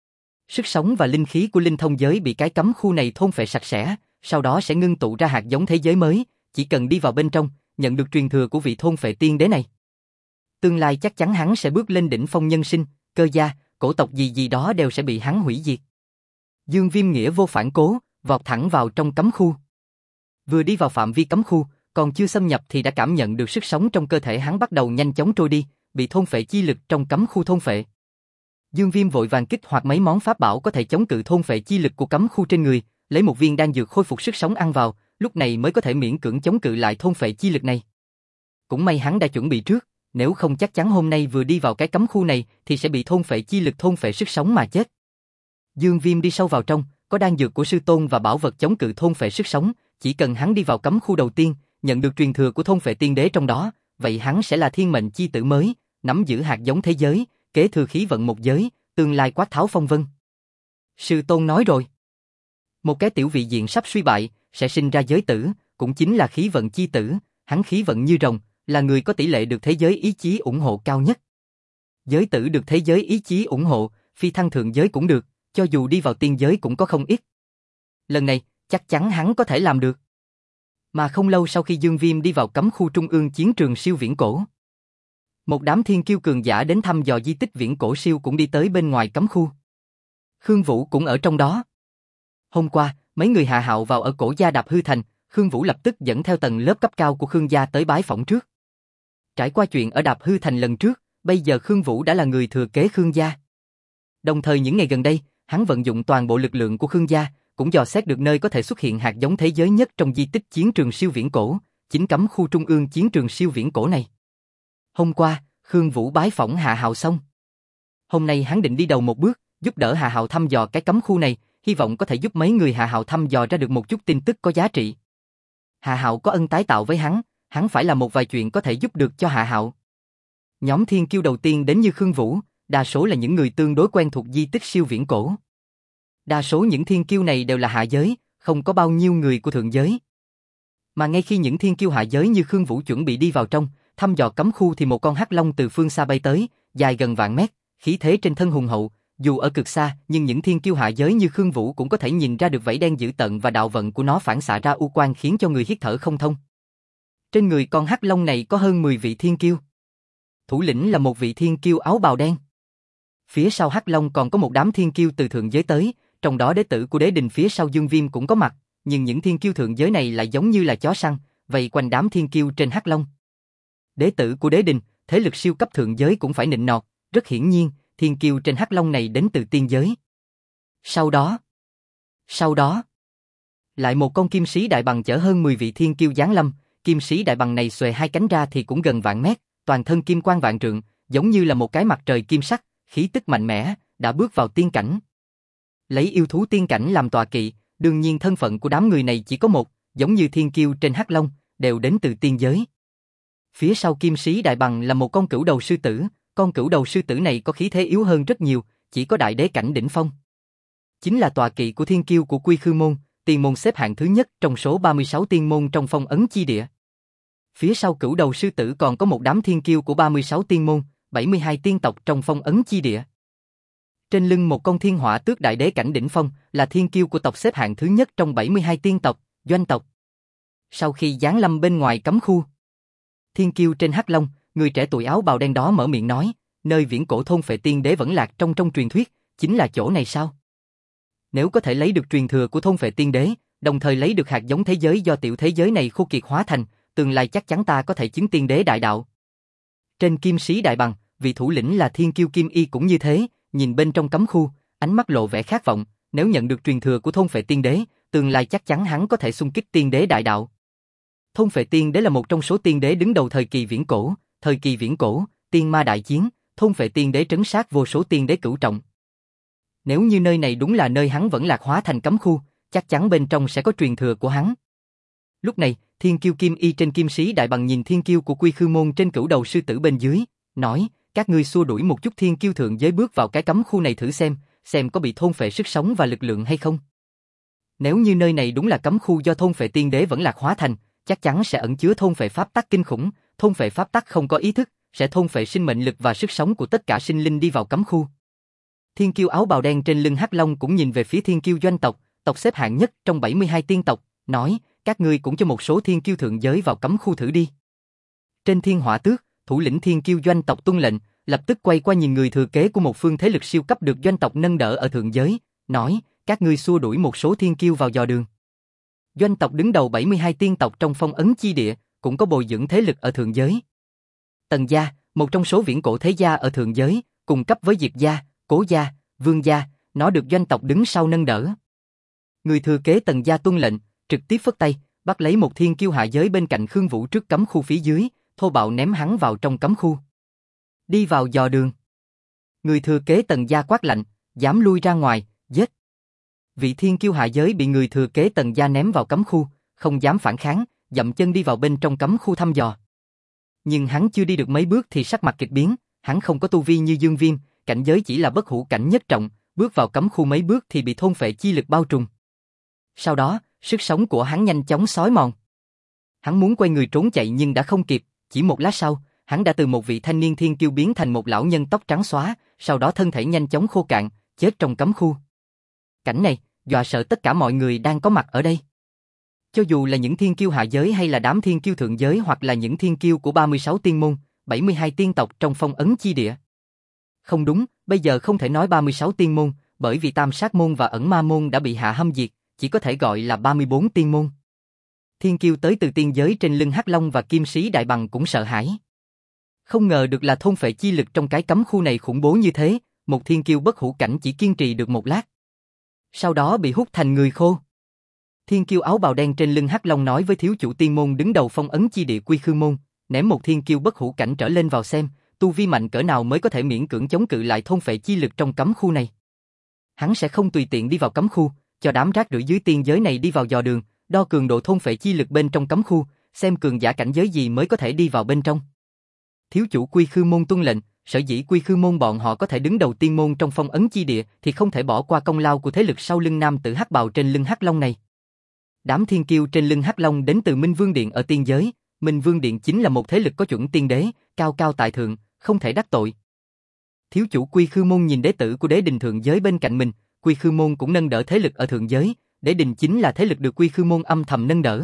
Sức sống và linh khí của linh thông giới bị cái cấm khu này thôn phệ sạch sẽ, sau đó sẽ ngưng tụ ra hạt giống thế giới mới, chỉ cần đi vào bên trong, nhận được truyền thừa của vị thôn phệ tiên đế này. Tương lai chắc chắn hắn sẽ bước lên đỉnh phong nhân sinh, Cơ gia, cổ tộc gì đó đều sẽ bị hắn hủy diệt. Dương Viêm nghĩa vô phản cố, vọt thẳng vào trong cấm khu. Vừa đi vào phạm vi cấm khu, còn chưa xâm nhập thì đã cảm nhận được sức sống trong cơ thể hắn bắt đầu nhanh chóng trôi đi, bị thôn phệ chi lực trong cấm khu thôn phệ. Dương Viêm vội vàng kích hoạt mấy món pháp bảo có thể chống cự thôn phệ chi lực của cấm khu trên người, lấy một viên đan dược khôi phục sức sống ăn vào, lúc này mới có thể miễn cưỡng chống cự lại thôn phệ chi lực này. Cũng may hắn đã chuẩn bị trước, nếu không chắc chắn hôm nay vừa đi vào cái cấm khu này thì sẽ bị thôn phệ chi lực thôn phệ sức sống mà chết. Dương Viêm đi sâu vào trong, có đan dược của sư tôn và bảo vật chống cự thôn phệ sức sống, chỉ cần hắn đi vào cấm khu đầu tiên, nhận được truyền thừa của thôn phệ tiên đế trong đó, vậy hắn sẽ là thiên mệnh chi tử mới, nắm giữ hạt giống thế giới, kế thừa khí vận một giới, tương lai quát tháo phong vân. Sư tôn nói rồi, một cái tiểu vị diện sắp suy bại, sẽ sinh ra giới tử, cũng chính là khí vận chi tử, hắn khí vận như rồng, là người có tỷ lệ được thế giới ý chí ủng hộ cao nhất. Giới tử được thế giới ý chí ủng hộ, phi thăng thượng giới cũng được, cho dù đi vào tiên giới cũng có không ít. Lần này, chắc chắn hắn có thể làm được. Mà không lâu sau khi Dương Viêm đi vào cấm khu trung ương chiến trường siêu viễn cổ, một đám thiên kiêu cường giả đến thăm dò di tích viễn cổ siêu cũng đi tới bên ngoài cấm khu. Khương Vũ cũng ở trong đó. Hôm qua, mấy người Hạ Hạo vào ở Cổ gia Đạp Hư Thành, Khương Vũ lập tức dẫn theo tầng lớp cấp cao của Khương gia tới bái phỏng trước. Trải qua chuyện ở Đạp Hư Thành lần trước, bây giờ Khương Vũ đã là người thừa kế Khương gia. Đồng thời những ngày gần đây, hắn vận dụng toàn bộ lực lượng của Khương gia, cũng dò xét được nơi có thể xuất hiện hạt giống thế giới nhất trong di tích chiến trường siêu viễn cổ, chính cấm khu trung ương chiến trường siêu viễn cổ này. Hôm qua, Khương Vũ bái phỏng Hạ Hạo xong. Hôm nay hắn định đi đầu một bước, giúp đỡ Hạ Hạo thăm dò cái cấm khu này, hy vọng có thể giúp mấy người Hạ Hạo thăm dò ra được một chút tin tức có giá trị. Hạ Hạo có ân tái tạo với hắn phải làm một vài chuyện có thể giúp được cho Hạ Hạo. Nhóm thiên kiêu đầu tiên đến như Khương Vũ, đa số là những người tương đối quen thuộc di tích siêu viễn cổ. Đa số những thiên kiêu này đều là hạ giới, không có bao nhiêu người của thượng giới. Mà ngay khi những thiên kiêu hạ giới như Khương Vũ chuẩn bị đi vào trong, thăm dò cấm khu thì một con hắc long từ phương xa bay tới, dài gần vạn mét, khí thế trên thân hùng hậu, dù ở cực xa, nhưng những thiên kiêu hạ giới như Khương Vũ cũng có thể nhìn ra được vảy đen dữ tợn và đạo vận của nó phản xạ ra u quang khiến cho người hít thở không thông. Trên người con hắc long này có hơn 10 vị thiên kiêu. Thủ lĩnh là một vị thiên kiêu áo bào đen. Phía sau hắc long còn có một đám thiên kiêu từ thượng giới tới, trong đó đế tử của đế đình phía sau Dương Viêm cũng có mặt, nhưng những thiên kiêu thượng giới này lại giống như là chó săn, vây quanh đám thiên kiêu trên hắc long. Đế tử của đế đình, thế lực siêu cấp thượng giới cũng phải nịnh nọt, rất hiển nhiên, thiên kiêu trên hắc long này đến từ tiên giới. Sau đó, lại một con kim sĩ đại bằng chở hơn 10 vị thiên kiêu giáng lâm, kim sĩ đại bằng này xòe hai cánh ra thì cũng gần vạn mét, toàn thân kim quang vạn trượng, giống như là một cái mặt trời kim sắc, khí tức mạnh mẽ, đã bước vào tiên cảnh. Lấy yêu thú tiên cảnh làm tọa kỵ, đương nhiên thân phận của đám người này chỉ có một, giống như thiên kiêu trên hắc long, đều đến từ tiên giới. Phía sau kim sĩ đại bằng là một con cửu đầu sư tử, con cửu đầu sư tử này có khí thế yếu hơn rất nhiều, chỉ có đại đế cảnh đỉnh phong. Chính là tọa kỵ của thiên kiêu của Quy Khư môn, tiên môn xếp hạng thứ nhất trong số 36 tiên môn trong phong ấn chi địa. Phía sau cửu đầu sư tử còn có một đám thiên kiêu của 36 tiên môn, 72 tiên tộc trong phong ấn chi địa. Trên lưng một con thiên hỏa tước đại đế cảnh đỉnh phong là thiên kiêu của tộc xếp hạng thứ nhất trong 72 tiên tộc, doanh tộc. Sau khi giáng lâm bên ngoài cấm khu, thiên kiêu trên hắc long, người trẻ tuổi áo bào đen đó mở miệng nói, nơi viễn cổ thôn phệ tiên đế vẫn lạc trong truyền thuyết, chính là chỗ này sao? Nếu có thể lấy được truyền thừa của thôn phệ tiên đế, đồng thời lấy được hạt giống thế giới do tiểu thế giới này khô kiệt hóa thành, tương lai chắc chắn ta có thể chứng tiên đế đại đạo. Trên kim sĩ đại bằng, vị thủ lĩnh là thiên kiêu Kim Y cũng như thế, nhìn bên trong cấm khu, ánh mắt lộ vẻ khát vọng, nếu nhận được truyền thừa của thôn phệ tiên đế, tương lai chắc chắn hắn có thể xung kích tiên đế đại đạo. Thôn phệ tiên đế là một trong số tiên đế đứng đầu thời kỳ viễn cổ, tiên ma đại chiến, thôn phệ tiên đế trấn sát vô số tiên đế cửu trọng. Nếu như nơi này đúng là nơi hắn vẫn lạc hóa thành cấm khu, chắc chắn bên trong sẽ có truyền thừa của hắn. Lúc này, thiên kiêu Kim Y trên kim sĩ đại bằng nhìn thiên kiêu của Quy Khư môn trên cửu đầu sư tử bên dưới, nói, các ngươi xua đuổi một chút thiên kiêu thượng giới bước vào cái cấm khu này thử xem có bị thôn phệ sức sống và lực lượng hay không. Nếu như nơi này đúng là cấm khu do thôn phệ tiên đế vẫn lạc hóa thành, chắc chắn sẽ ẩn chứa thôn phệ pháp tắc kinh khủng, thôn phệ pháp tắc không có ý thức, sẽ thôn phệ sinh mệnh lực và sức sống của tất cả sinh linh đi vào cấm khu. Thiên kiêu áo bào đen trên lưng hắc long cũng nhìn về phía thiên kiêu doanh tộc, tộc xếp hạng nhất trong 72 tiên tộc, nói, các ngươi cũng cho một số thiên kiêu thượng giới vào cấm khu thử đi. Trên thiên hỏa tước, thủ lĩnh thiên kiêu doanh tộc tuân lệnh, lập tức quay qua nhìn người thừa kế của một phương thế lực siêu cấp được doanh tộc nâng đỡ ở thượng giới, nói, các ngươi xua đuổi một số thiên kiêu vào dò đường. Doanh tộc đứng đầu 72 tiên tộc trong phong ấn chi địa, cũng có bồi dưỡng thế lực ở thượng giới. Tần gia, một trong số viễn cổ thế gia ở thượng giới, cùng cấp với Diệp gia, Cố gia, Vương gia, nó được doanh tộc đứng sau nâng đỡ. Người thừa kế Tần gia tuân lệnh, trực tiếp phất tay, bắt lấy một thiên kiêu hạ giới bên cạnh Khương Vũ trước cấm khu phía dưới, thô bạo ném hắn vào trong cấm khu. Đi vào dò đường. Người thừa kế Tần gia quát lạnh, dám lui ra ngoài, giết. Vị thiên kiêu hạ giới bị người thừa kế Tần gia ném vào cấm khu, không dám phản kháng, dậm chân đi vào bên trong cấm khu thăm dò. Nhưng hắn chưa đi được mấy bước thì sắc mặt kịch biến, hắn không có tu vi như Dương Viêm, cảnh giới chỉ là bất hủ cảnh nhất trọng, bước vào cấm khu mấy bước thì bị thôn phệ chi lực bao trùm. Sau đó, sức sống của hắn nhanh chóng xói mòn. Hắn muốn quay người trốn chạy nhưng đã không kịp, chỉ một lát sau, hắn đã từ một vị thanh niên thiên kiêu biến thành một lão nhân tóc trắng xóa, sau đó thân thể nhanh chóng khô cạn, chết trong cấm khu. Cảnh này, dọa sợ tất cả mọi người đang có mặt ở đây. Cho dù là những thiên kiêu hạ giới hay là đám thiên kiêu thượng giới hoặc là những thiên kiêu của 36 tiên môn, 72 tiên tộc trong phong ấn chi địa. Không đúng, bây giờ không thể nói 36 tiên môn, bởi vì Tam Sát môn và Ẩn Ma môn đã bị hạ hâm diệt, chỉ có thể gọi là 34 tiên môn. Thiên kiêu tới từ tiên giới trên lưng hắc long và kim sĩ đại bằng cũng sợ hãi. Không ngờ được là thôn phệ chi lực trong cái cấm khu này khủng bố như thế, một thiên kiêu bất hủ cảnh chỉ kiên trì được một lát. Sau đó bị hút thành người khô. Thiên kiêu áo bào đen trên lưng Hắc Long nói với thiếu chủ tiên môn đứng đầu phong ấn chi địa Quy Khư môn, ném một thiên kiêu bất hủ cảnh trở lên vào xem, tu vi mạnh cỡ nào mới có thể miễn cưỡng chống cự lại thôn phệ chi lực trong cấm khu này. Hắn sẽ không tùy tiện đi vào cấm khu, cho đám rác rưởi dưới tiên giới này đi vào dò đường, đo cường độ thôn phệ chi lực bên trong cấm khu, xem cường giả cảnh giới gì mới có thể đi vào bên trong. Thiếu chủ Quy Khư môn tuân lệnh, sở dĩ Quy Khư môn bọn họ có thể đứng đầu tiên môn trong phong ấn chi địa thì không thể bỏ qua công lao của thế lực sau lưng nam tử hắc bào trên lưng Hắc Long này. Đám thiên kiêu trên lưng Hắc Long đến từ Minh Vương Điện ở tiên giới, Minh Vương Điện chính là một thế lực có chuẩn tiên đế, cao cao tại thượng, không thể đắc tội. Thiếu chủ Quy Khư môn nhìn đế tử của đế đình thượng giới bên cạnh mình, Quy Khư môn cũng nâng đỡ thế lực ở thượng giới, đế đình chính là thế lực được Quy Khư môn âm thầm nâng đỡ.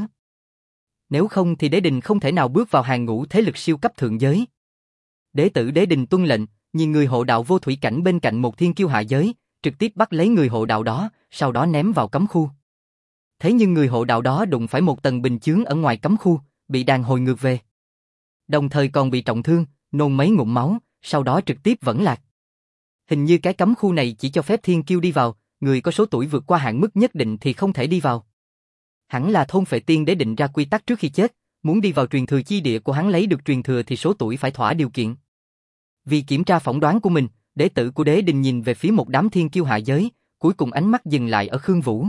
Nếu không thì đế đình không thể nào bước vào hàng ngũ thế lực siêu cấp thượng giới. Đế tử đế đình tuân lệnh, nhìn người hộ đạo vô thủy cảnh bên cạnh một thiên kiêu hạ giới, trực tiếp bắt lấy người hộ đạo đó, sau đó ném vào cấm khu. Thế nhưng người hộ đạo đó đụng phải một tầng bình chướng ở ngoài cấm khu, bị đàn hồi ngược về. Đồng thời còn bị trọng thương, nôn mấy ngụm máu, sau đó trực tiếp vẫn lạc. Hình như cái cấm khu này chỉ cho phép thiên kiêu đi vào, người có số tuổi vượt qua hạn mức nhất định thì không thể đi vào. Hẳn là thôn phệ tiên đế định ra quy tắc trước khi chết, muốn đi vào truyền thừa chi địa của hắn lấy được truyền thừa thì số tuổi phải thỏa điều kiện. Vì kiểm tra phỏng đoán của mình, đế tử của đế đình nhìn về phía một đám thiên kiêu hạ giới, cuối cùng ánh mắt dừng lại ở Khương Vũ.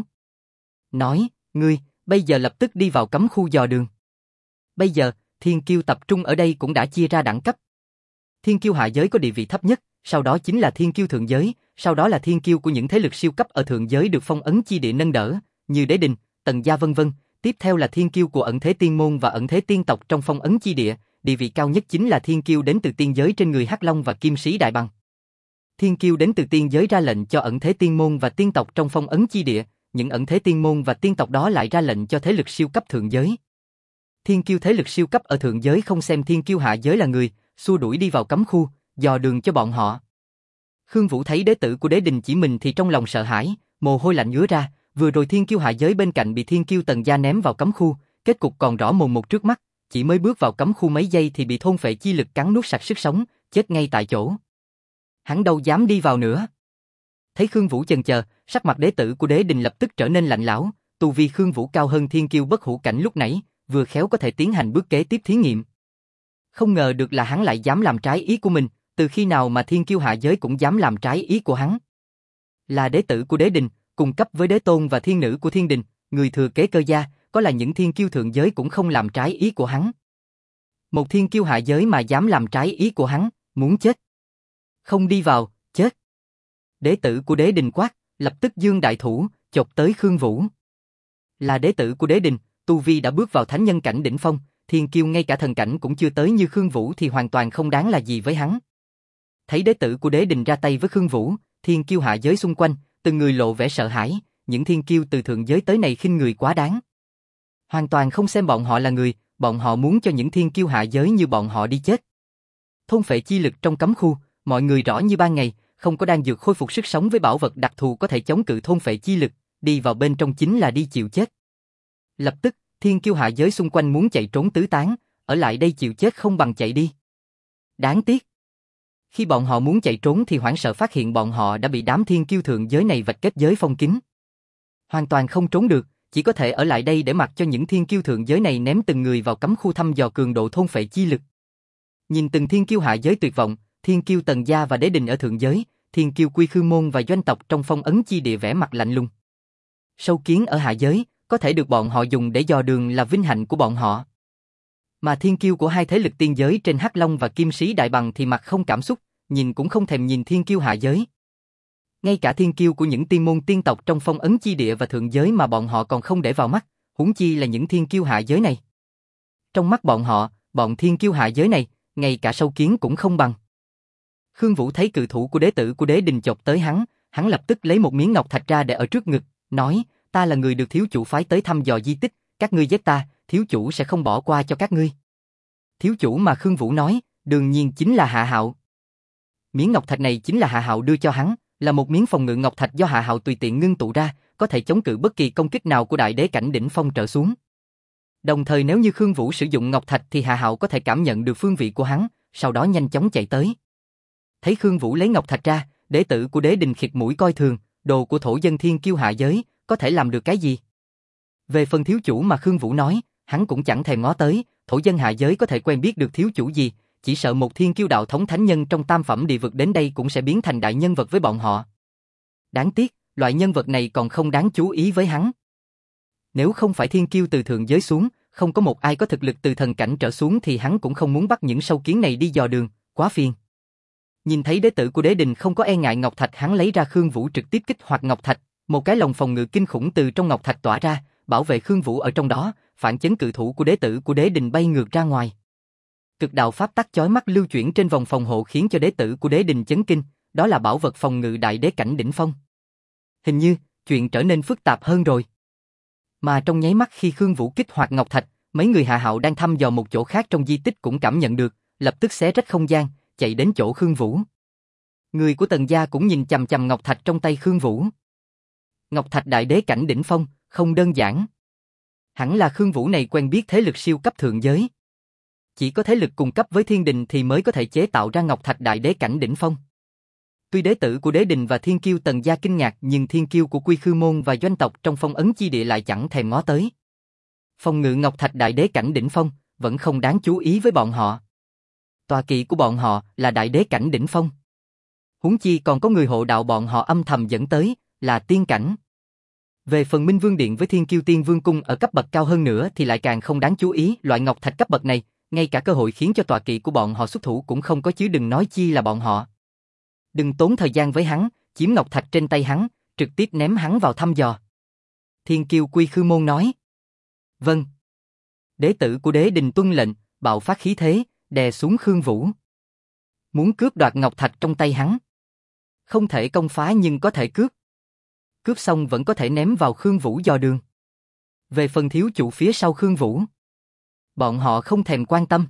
Nói, ngươi, bây giờ lập tức đi vào cấm khu dò đường. Bây giờ, thiên kiêu tập trung ở đây cũng đã chia ra đẳng cấp. Thiên kiêu hạ giới có địa vị thấp nhất, sau đó chính là thiên kiêu thượng giới, sau đó là thiên kiêu của những thế lực siêu cấp ở thượng giới được phong ấn chi địa nâng đỡ, như đế đình, Tần gia vân vân. Tiếp theo là thiên kiêu của ẩn thế tiên môn và ẩn thế tiên tộc trong phong ấn chi địa, địa vị cao nhất chính là thiên kiêu đến từ tiên giới trên người Hắc Long và Kim Sĩ Đại Bằng. Thiên kiêu đến từ tiên giới ra lệnh cho ẩn thế tiên môn và tiên tộc trong phong ấn chi địa, những ẩn thế tiên môn và tiên tộc đó lại ra lệnh cho thế lực siêu cấp thượng giới. Thiên kiêu thế lực siêu cấp ở thượng giới không xem thiên kiêu hạ giới là người, xua đuổi đi vào cấm khu, dò đường cho bọn họ. Khương Vũ thấy đế tử của đế đình chỉ mình thì trong lòng sợ hãi, mồ hôi lạnh ứa ra, vừa rồi thiên kiêu hạ giới bên cạnh bị thiên kiêu Tần gia ném vào cấm khu, kết cục còn rõ mồn một trước mắt, chỉ mới bước vào cấm khu mấy giây thì bị thôn phệ chi lực cắn nuốt sạch sức sống, chết ngay tại chỗ. Hắn đâu dám đi vào nữa. Thấy Khương Vũ chần chờ, sắc mặt đế tử của đế đình lập tức trở nên lạnh lẽo, tu vi Khương Vũ cao hơn thiên kiêu bất hủ cảnh lúc nãy, vừa khéo có thể tiến hành bước kế tiếp thí nghiệm. Không ngờ được là hắn lại dám làm trái ý của mình, từ khi nào mà thiên kiêu hạ giới cũng dám làm trái ý của hắn. Là đế tử của đế đình, cùng cấp với đế tôn và thiên nữ của thiên đình, người thừa kế cơ gia, có là những thiên kiêu thượng giới cũng không làm trái ý của hắn. Một thiên kiêu hạ giới mà dám làm trái ý của hắn, muốn chết. Không đi vào, chết. Đế tử của đế đình quát, lập tức giương đại thủ, chộp tới Khương Vũ. Là đế tử của đế đình, tu vi đã bước vào thánh nhân cảnh đỉnh phong, thiên kiêu ngay cả thần cảnh cũng chưa tới như Khương Vũ thì hoàn toàn không đáng là gì với hắn. Thấy đế tử của đế đình ra tay với Khương Vũ, thiên kiêu hạ giới xung quanh, từng người lộ vẻ sợ hãi, những thiên kiêu từ thượng giới tới này khinh người quá đáng. Hoàn toàn không xem bọn họ là người, bọn họ muốn cho những thiên kiêu hạ giới như bọn họ đi chết. Thôn phệ chi lực trong cấm khu, mọi người rõ như ban ngày, không có đan dược khôi phục sức sống với bảo vật đặc thù có thể chống cự thôn phệ chi lực, đi vào bên trong chính là đi chịu chết. Lập tức, thiên kiêu hạ giới xung quanh muốn chạy trốn tứ tán, ở lại đây chịu chết không bằng chạy đi. Đáng tiếc. Khi bọn họ muốn chạy trốn thì hoảng sợ phát hiện bọn họ đã bị đám thiên kiêu thượng giới này vạch kết giới phong kín. Hoàn toàn không trốn được, chỉ có thể ở lại đây để mặc cho những thiên kiêu thượng giới này ném từng người vào cấm khu thăm dò cường độ thôn phệ chi lực. Nhìn từng thiên kiêu hạ giới tuyệt vọng, thiên kiêu Tần gia và đế đình ở thượng giới, thiên kiêu Quy Khư môn và doanh tộc trong phong ấn chi địa vẻ mặt lạnh lùng. Sâu kiến ở hạ giới, có thể được bọn họ dùng để dò đường là vinh hạnh của bọn họ. Mà thiên kiêu của hai thế lực tiên giới trên Hắc Long và Kim Sĩ Đại Bằng thì mặt không cảm xúc, nhìn cũng không thèm nhìn thiên kiêu hạ giới. Ngay cả thiên kiêu của những tiên môn tiên tộc trong phong ấn chi địa và thượng giới mà bọn họ còn không để vào mắt, huống chi là những thiên kiêu hạ giới này. Trong mắt bọn họ, bọn thiên kiêu hạ giới này, ngay cả sâu kiến cũng không bằng. Khương Vũ thấy cự thủ của đế tử của đế đình chộp tới hắn lập tức lấy một miếng ngọc thạch ra để ở trước ngực, nói, ta là người được thiếu chủ phái tới thăm dò di tích, các ngươi giết ta, thiếu chủ sẽ không bỏ qua cho các ngươi. Thiếu chủ mà Khương Vũ nói, đương nhiên chính là Hạ Hạo. Miếng ngọc thạch này chính là Hạ Hạo đưa cho hắn, là một miếng phòng ngự ngọc thạch do Hạ Hạo tùy tiện ngưng tụ ra, có thể chống cự bất kỳ công kích nào của đại đế cảnh đỉnh phong trở xuống. Đồng thời nếu như Khương Vũ sử dụng ngọc thạch thì Hạ Hạo có thể cảm nhận được phương vị của hắn, sau đó nhanh chóng chạy tới. Thấy Khương Vũ lấy ngọc thạch ra, đệ tử của Đế Đình khịt mũi coi thường, đồ của thổ dân thiên kiêu hạ giới, có thể làm được cái gì? Về phần thiếu chủ mà Khương Vũ nói, hắn cũng chẳng thèm ngó tới, thổ dân hạ giới có thể quen biết được thiếu chủ gì, chỉ sợ một thiên kiêu đạo thống thánh nhân trong tam phẩm địa vực đến đây cũng sẽ biến thành đại nhân vật với bọn họ. Đáng tiếc, loại nhân vật này còn không đáng chú ý với hắn. Nếu không phải thiên kiêu từ thượng giới xuống, không có một ai có thực lực từ thần cảnh trở xuống thì hắn cũng không muốn bắt những sâu kiến này đi dò đường, quá phiền. Nhìn thấy đệ tử của Đế Đình không có e ngại ngọc thạch, hắn lấy ra Khương Vũ trực tiếp kích hoạt ngọc thạch, một cái lồng phòng ngự kinh khủng từ trong ngọc thạch tỏa ra, bảo vệ Khương Vũ ở trong đó, phản chấn cự thủ của đệ tử của Đế Đình bay ngược ra ngoài. Cực đạo pháp tắc chói mắt lưu chuyển trên vòng phòng hộ khiến cho đệ tử của Đế Đình chấn kinh, đó là bảo vật phòng ngự đại đế cảnh đỉnh phong. Hình như, chuyện trở nên phức tạp hơn rồi. Mà trong nháy mắt khi Khương Vũ kích hoạt ngọc thạch, mấy người Hạ Hạo đang thăm dò một chỗ khác trong di tích cũng cảm nhận được, lập tức xé rách không gian, chạy đến chỗ Khương Vũ. Người của Tần gia cũng nhìn chằm chằm ngọc thạch trong tay Khương Vũ. Ngọc thạch đại đế cảnh đỉnh phong, không đơn giản. Hẳn là Khương Vũ này quen biết thế lực siêu cấp thượng giới. Chỉ có thế lực cùng cấp với thiên đình thì mới có thể chế tạo ra ngọc thạch đại đế cảnh đỉnh phong. Tuy đệ tử của Đế Đình và thiên kiêu Tần gia kinh ngạc, nhưng thiên kiêu của Quy Khư môn và doanh tộc trong phong ấn chi địa lại chẳng thèm ngó tới. Phòng ngự ngọc thạch đại đế cảnh đỉnh phong vẫn không đáng chú ý với bọn họ. Tọa kỵ của bọn họ là đại đế cảnh đỉnh phong. Huống chi còn có người hộ đạo bọn họ âm thầm dẫn tới, là tiên cảnh. Về phần Minh Vương Điện với Thiên Kiêu Tiên Vương Cung ở cấp bậc cao hơn nữa thì lại càng không đáng chú ý, loại ngọc thạch cấp bậc này, ngay cả cơ hội khiến cho tọa kỵ của bọn họ xuất thủ cũng không có, chứ đừng nói chi là bọn họ. Đừng tốn thời gian với hắn, chiếm ngọc thạch trên tay hắn, trực tiếp ném hắn vào thăm dò. Thiên Kiêu Quy Khư môn nói. Vâng. Đệ tử của Đế Đình tuân lệnh, bạo phát khí thế, đè xuống Khương Vũ. Muốn cướp đoạt ngọc thạch trong tay hắn. Không thể công phá nhưng có thể cướp. Cướp xong vẫn có thể ném vào Khương Vũ dò đường. Về phần thiếu chủ phía sau Khương Vũ, bọn họ không thèm quan tâm.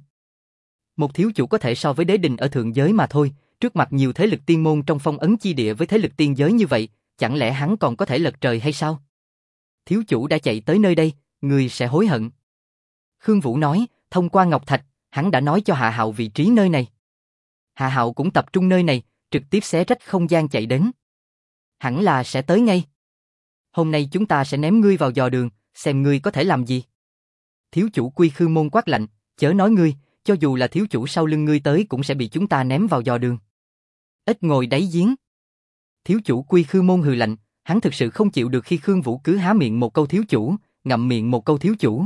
Một thiếu chủ có thể so với Đế Đình ở thượng giới mà thôi, trước mặt nhiều thế lực tiên môn trong phong ấn chi địa với thế lực tiên giới như vậy, chẳng lẽ hắn còn có thể lật trời hay sao? Thiếu chủ đã chạy tới nơi đây, người sẽ hối hận. Khương Vũ nói, thông qua ngọc thạch, hắn đã nói cho Hạ Hạo vị trí nơi này. Hạ Hạo cũng tập trung nơi này, trực tiếp xé rách không gian chạy đến. Hẳn là sẽ tới ngay. Hôm nay chúng ta sẽ ném ngươi vào dò đường, xem ngươi có thể làm gì. Thiếu chủ Quy Khư môn quát lạnh, chớ nói ngươi, cho dù là thiếu chủ sau lưng ngươi tới cũng sẽ bị chúng ta ném vào dò đường. Ít ngồi đáy giếng. Thiếu chủ Quy Khư môn hừ lạnh, hắn thực sự không chịu được khi Khương Vũ cứ há miệng một câu thiếu chủ, ngậm miệng một câu thiếu chủ.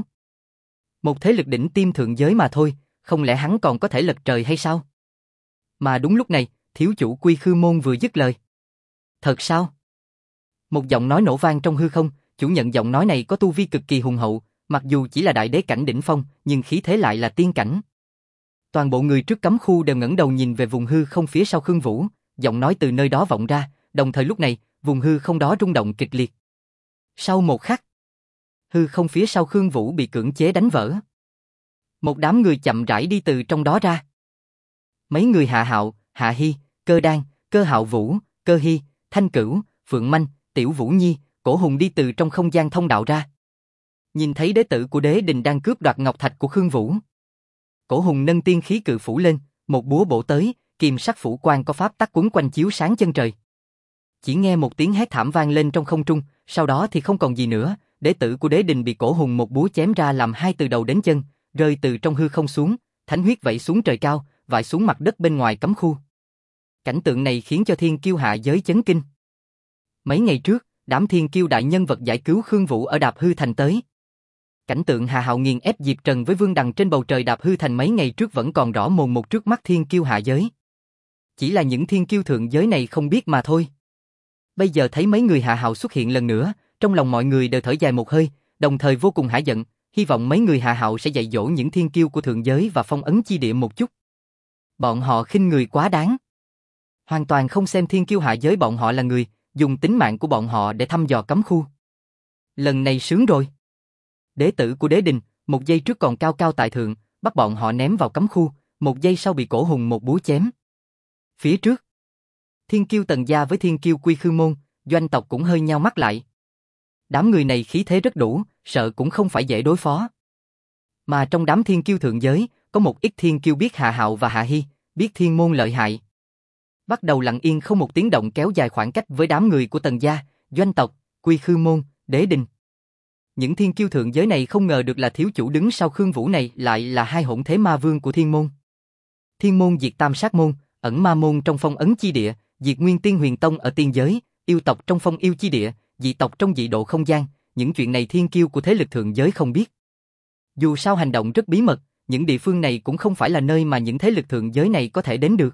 Một thế lực đỉnh tiêm thượng giới mà thôi, không lẽ hắn còn có thể lật trời hay sao? Mà đúng lúc này, thiếu chủ Quy Khư môn vừa dứt lời. Thật sao? Một giọng nói nổ vang trong hư không, chủ nhận giọng nói này có tu vi cực kỳ hùng hậu, mặc dù chỉ là đại đế cảnh đỉnh phong, nhưng khí thế lại là tiên cảnh. Toàn bộ người trước cấm khu đều ngẩng đầu nhìn về vùng hư không phía sau Khương Vũ, giọng nói từ nơi đó vọng ra, đồng thời lúc này, vùng hư không đó rung động kịch liệt. Sau một khắc, hư không phía sau Khương Vũ bị cưỡng chế đánh vỡ. Một đám người chậm rãi đi từ trong đó ra. Mấy người Hạ Hạo, Hạ Hy, Cơ Đan, Cơ Hạo Vũ, Cơ Hy, Thanh Cửu, Phượng Manh, Tiểu Vũ Nhi, Cổ Hùng đi từ trong không gian thông đạo ra. Nhìn thấy đệ tử của Đế Đình đang cướp đoạt ngọc thạch của Khương Vũ. Cổ Hùng nâng tiên khí cự phủ lên, một búa bổ tới, kiềm sắc phủ quang có pháp tắc quấn quanh chiếu sáng chân trời. Chỉ nghe một tiếng hét thảm vang lên trong không trung, sau đó thì không còn gì nữa, đệ tử của Đế Đình bị Cổ Hùng một búa chém ra làm hai từ đầu đến chân, rơi từ trong hư không xuống, thánh huyết vẩy xuống trời cao, vãi xuống mặt đất bên ngoài cấm khu. Cảnh tượng này khiến cho thiên kiêu hạ giới chấn kinh. Mấy ngày trước, đám thiên kiêu đại nhân vật giải cứu Khương Vũ ở Đạp Hư Thành tới. Cảnh tượng Hạ Hạo nghiền ép Diệp Trần với Vương Đằng trên bầu trời Đạp Hư Thành mấy ngày trước vẫn còn rõ mồn một trước mắt thiên kiêu hạ giới. Chỉ là những thiên kiêu thượng giới này không biết mà thôi. Bây giờ thấy mấy người Hạ Hạo xuất hiện lần nữa, trong lòng mọi người đều thở dài một hơi, đồng thời vô cùng hả giận, hy vọng mấy người Hạ Hạo sẽ dạy dỗ những thiên kiêu của thượng giới và phong ấn chi địa một chút. Bọn họ khinh người quá đáng. Hoàn toàn không xem thiên kiêu hạ giới bọn họ là người, dùng tính mạng của bọn họ để thăm dò cấm khu. Lần này sướng rồi. Đệ tử của Đế Đình, một giây trước còn cao cao tại thượng, bắt bọn họ ném vào cấm khu, một giây sau bị Cổ Hùng một búa chém. Phía trước, thiên kiêu Tần gia với thiên kiêu Quy Khư môn, doanh tộc cũng hơi nhao mắt lại. Đám người này khí thế rất đủ, sợ cũng không phải dễ đối phó. Mà trong đám thiên kiêu thượng giới, có một ít thiên kiêu biết Hạ Hạo và Hạ Hi, biết thiên môn lợi hại. Bắt đầu lặng yên không một tiếng động kéo dài khoảng cách với đám người của Tần gia, Doanh tộc, Quy Khư môn, Đế Đình. Những thiên kiêu thượng giới này không ngờ được là thiếu chủ đứng sau Khương Vũ này lại là hai hỗn thế ma vương của thiên môn. Thiên môn diệt tam sát môn, ẩn ma môn trong phong ấn chi địa, diệt nguyên tiên huyền tông ở tiên giới, yêu tộc trong phong yêu chi địa, dị tộc trong dị độ không gian, những chuyện này thiên kiêu của thế lực thượng giới không biết. Dù sao hành động rất bí mật, những địa phương này cũng không phải là nơi mà những thế lực thượng giới này có thể đến được.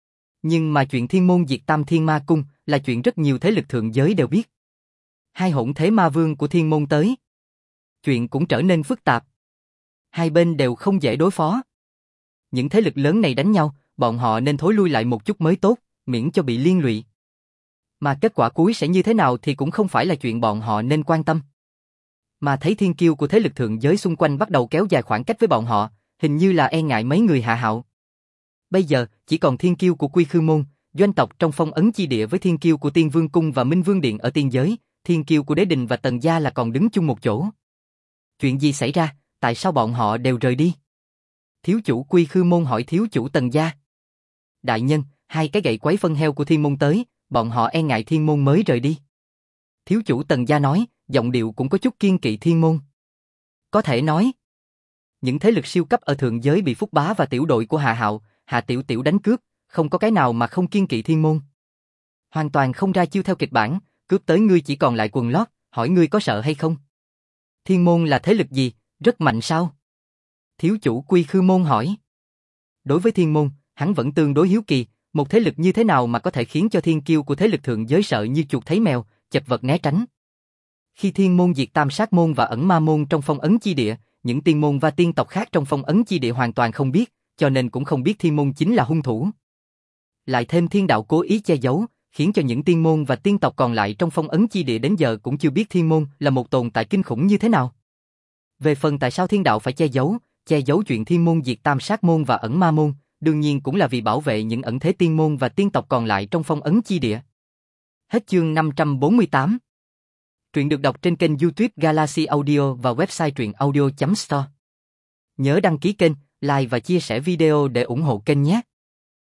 Nhưng mà chuyện thiên môn diệt tam thiên ma cung là chuyện rất nhiều thế lực thượng giới đều biết. Hai hỗn thế ma vương của thiên môn tới. Chuyện cũng trở nên phức tạp. Hai bên đều không dễ đối phó. Những thế lực lớn này đánh nhau, bọn họ nên thối lui lại một chút mới tốt, miễn cho bị liên lụy. Mà kết quả cuối sẽ như thế nào thì cũng không phải là chuyện bọn họ nên quan tâm. Mà thấy thiên kiêu của thế lực thượng giới xung quanh bắt đầu kéo dài khoảng cách với bọn họ, hình như là e ngại mấy người Hạ Hạo. Bây giờ, chỉ còn thiên kiêu của Quy Khư môn, Doanh tộc trong phong ấn chi địa với thiên kiêu của Tiên Vương cung và Minh Vương điện ở tiên giới, thiên kiêu của Đế Đình và Tần gia là còn đứng chung một chỗ. Chuyện gì xảy ra, tại sao bọn họ đều rời đi? Thiếu chủ Quy Khư môn hỏi thiếu chủ Tần gia. Đại nhân, hai cái gậy quấy phân heo của thiên môn tới, bọn họ e ngại thiên môn mới rời đi. Thiếu chủ Tần gia nói, giọng điệu cũng có chút kiên kỵ thiên môn. Có thể nói, những thế lực siêu cấp ở thượng giới bị Phúc Bá và tiểu đội của Hạ Hạo, Hạ Tiểu Tiểu đánh cướp, không có cái nào mà không kiên kỵ thiên môn. Hoàn toàn không ra chiêu theo kịch bản, cướp tới ngươi chỉ còn lại quần lót, hỏi ngươi có sợ hay không? Thiên môn là thế lực gì, rất mạnh sao? Thiếu chủ Quy Khư môn hỏi. Đối với thiên môn, hắn vẫn tương đối hiếu kỳ, một thế lực như thế nào mà có thể khiến cho thiên kiêu của thế lực thượng giới sợ như chuột thấy mèo, chật vật né tránh. Khi thiên môn diệt tam sát môn và ẩn ma môn trong phong ấn chi địa, những tiên môn và tiên tộc khác trong phong ấn chi địa hoàn toàn không biết, cho nên cũng không biết thiên môn chính là hung thủ. Lại thêm thiên đạo cố ý che giấu, khiến cho những tiên môn và tiên tộc còn lại trong phong ấn chi địa đến giờ cũng chưa biết thiên môn là một tồn tại kinh khủng như thế nào. Về phần tại sao thiên đạo phải che giấu chuyện thiên môn diệt tam sát môn và ẩn ma môn, đương nhiên cũng là vì bảo vệ những ẩn thế tiên môn và tiên tộc còn lại trong phong ấn chi địa. Hết chương 548. Truyện được đọc trên kênh YouTube Galaxy Audio và website truyệnaudio.store. Nhớ đăng ký kênh, like và chia sẻ video để ủng hộ kênh nhé.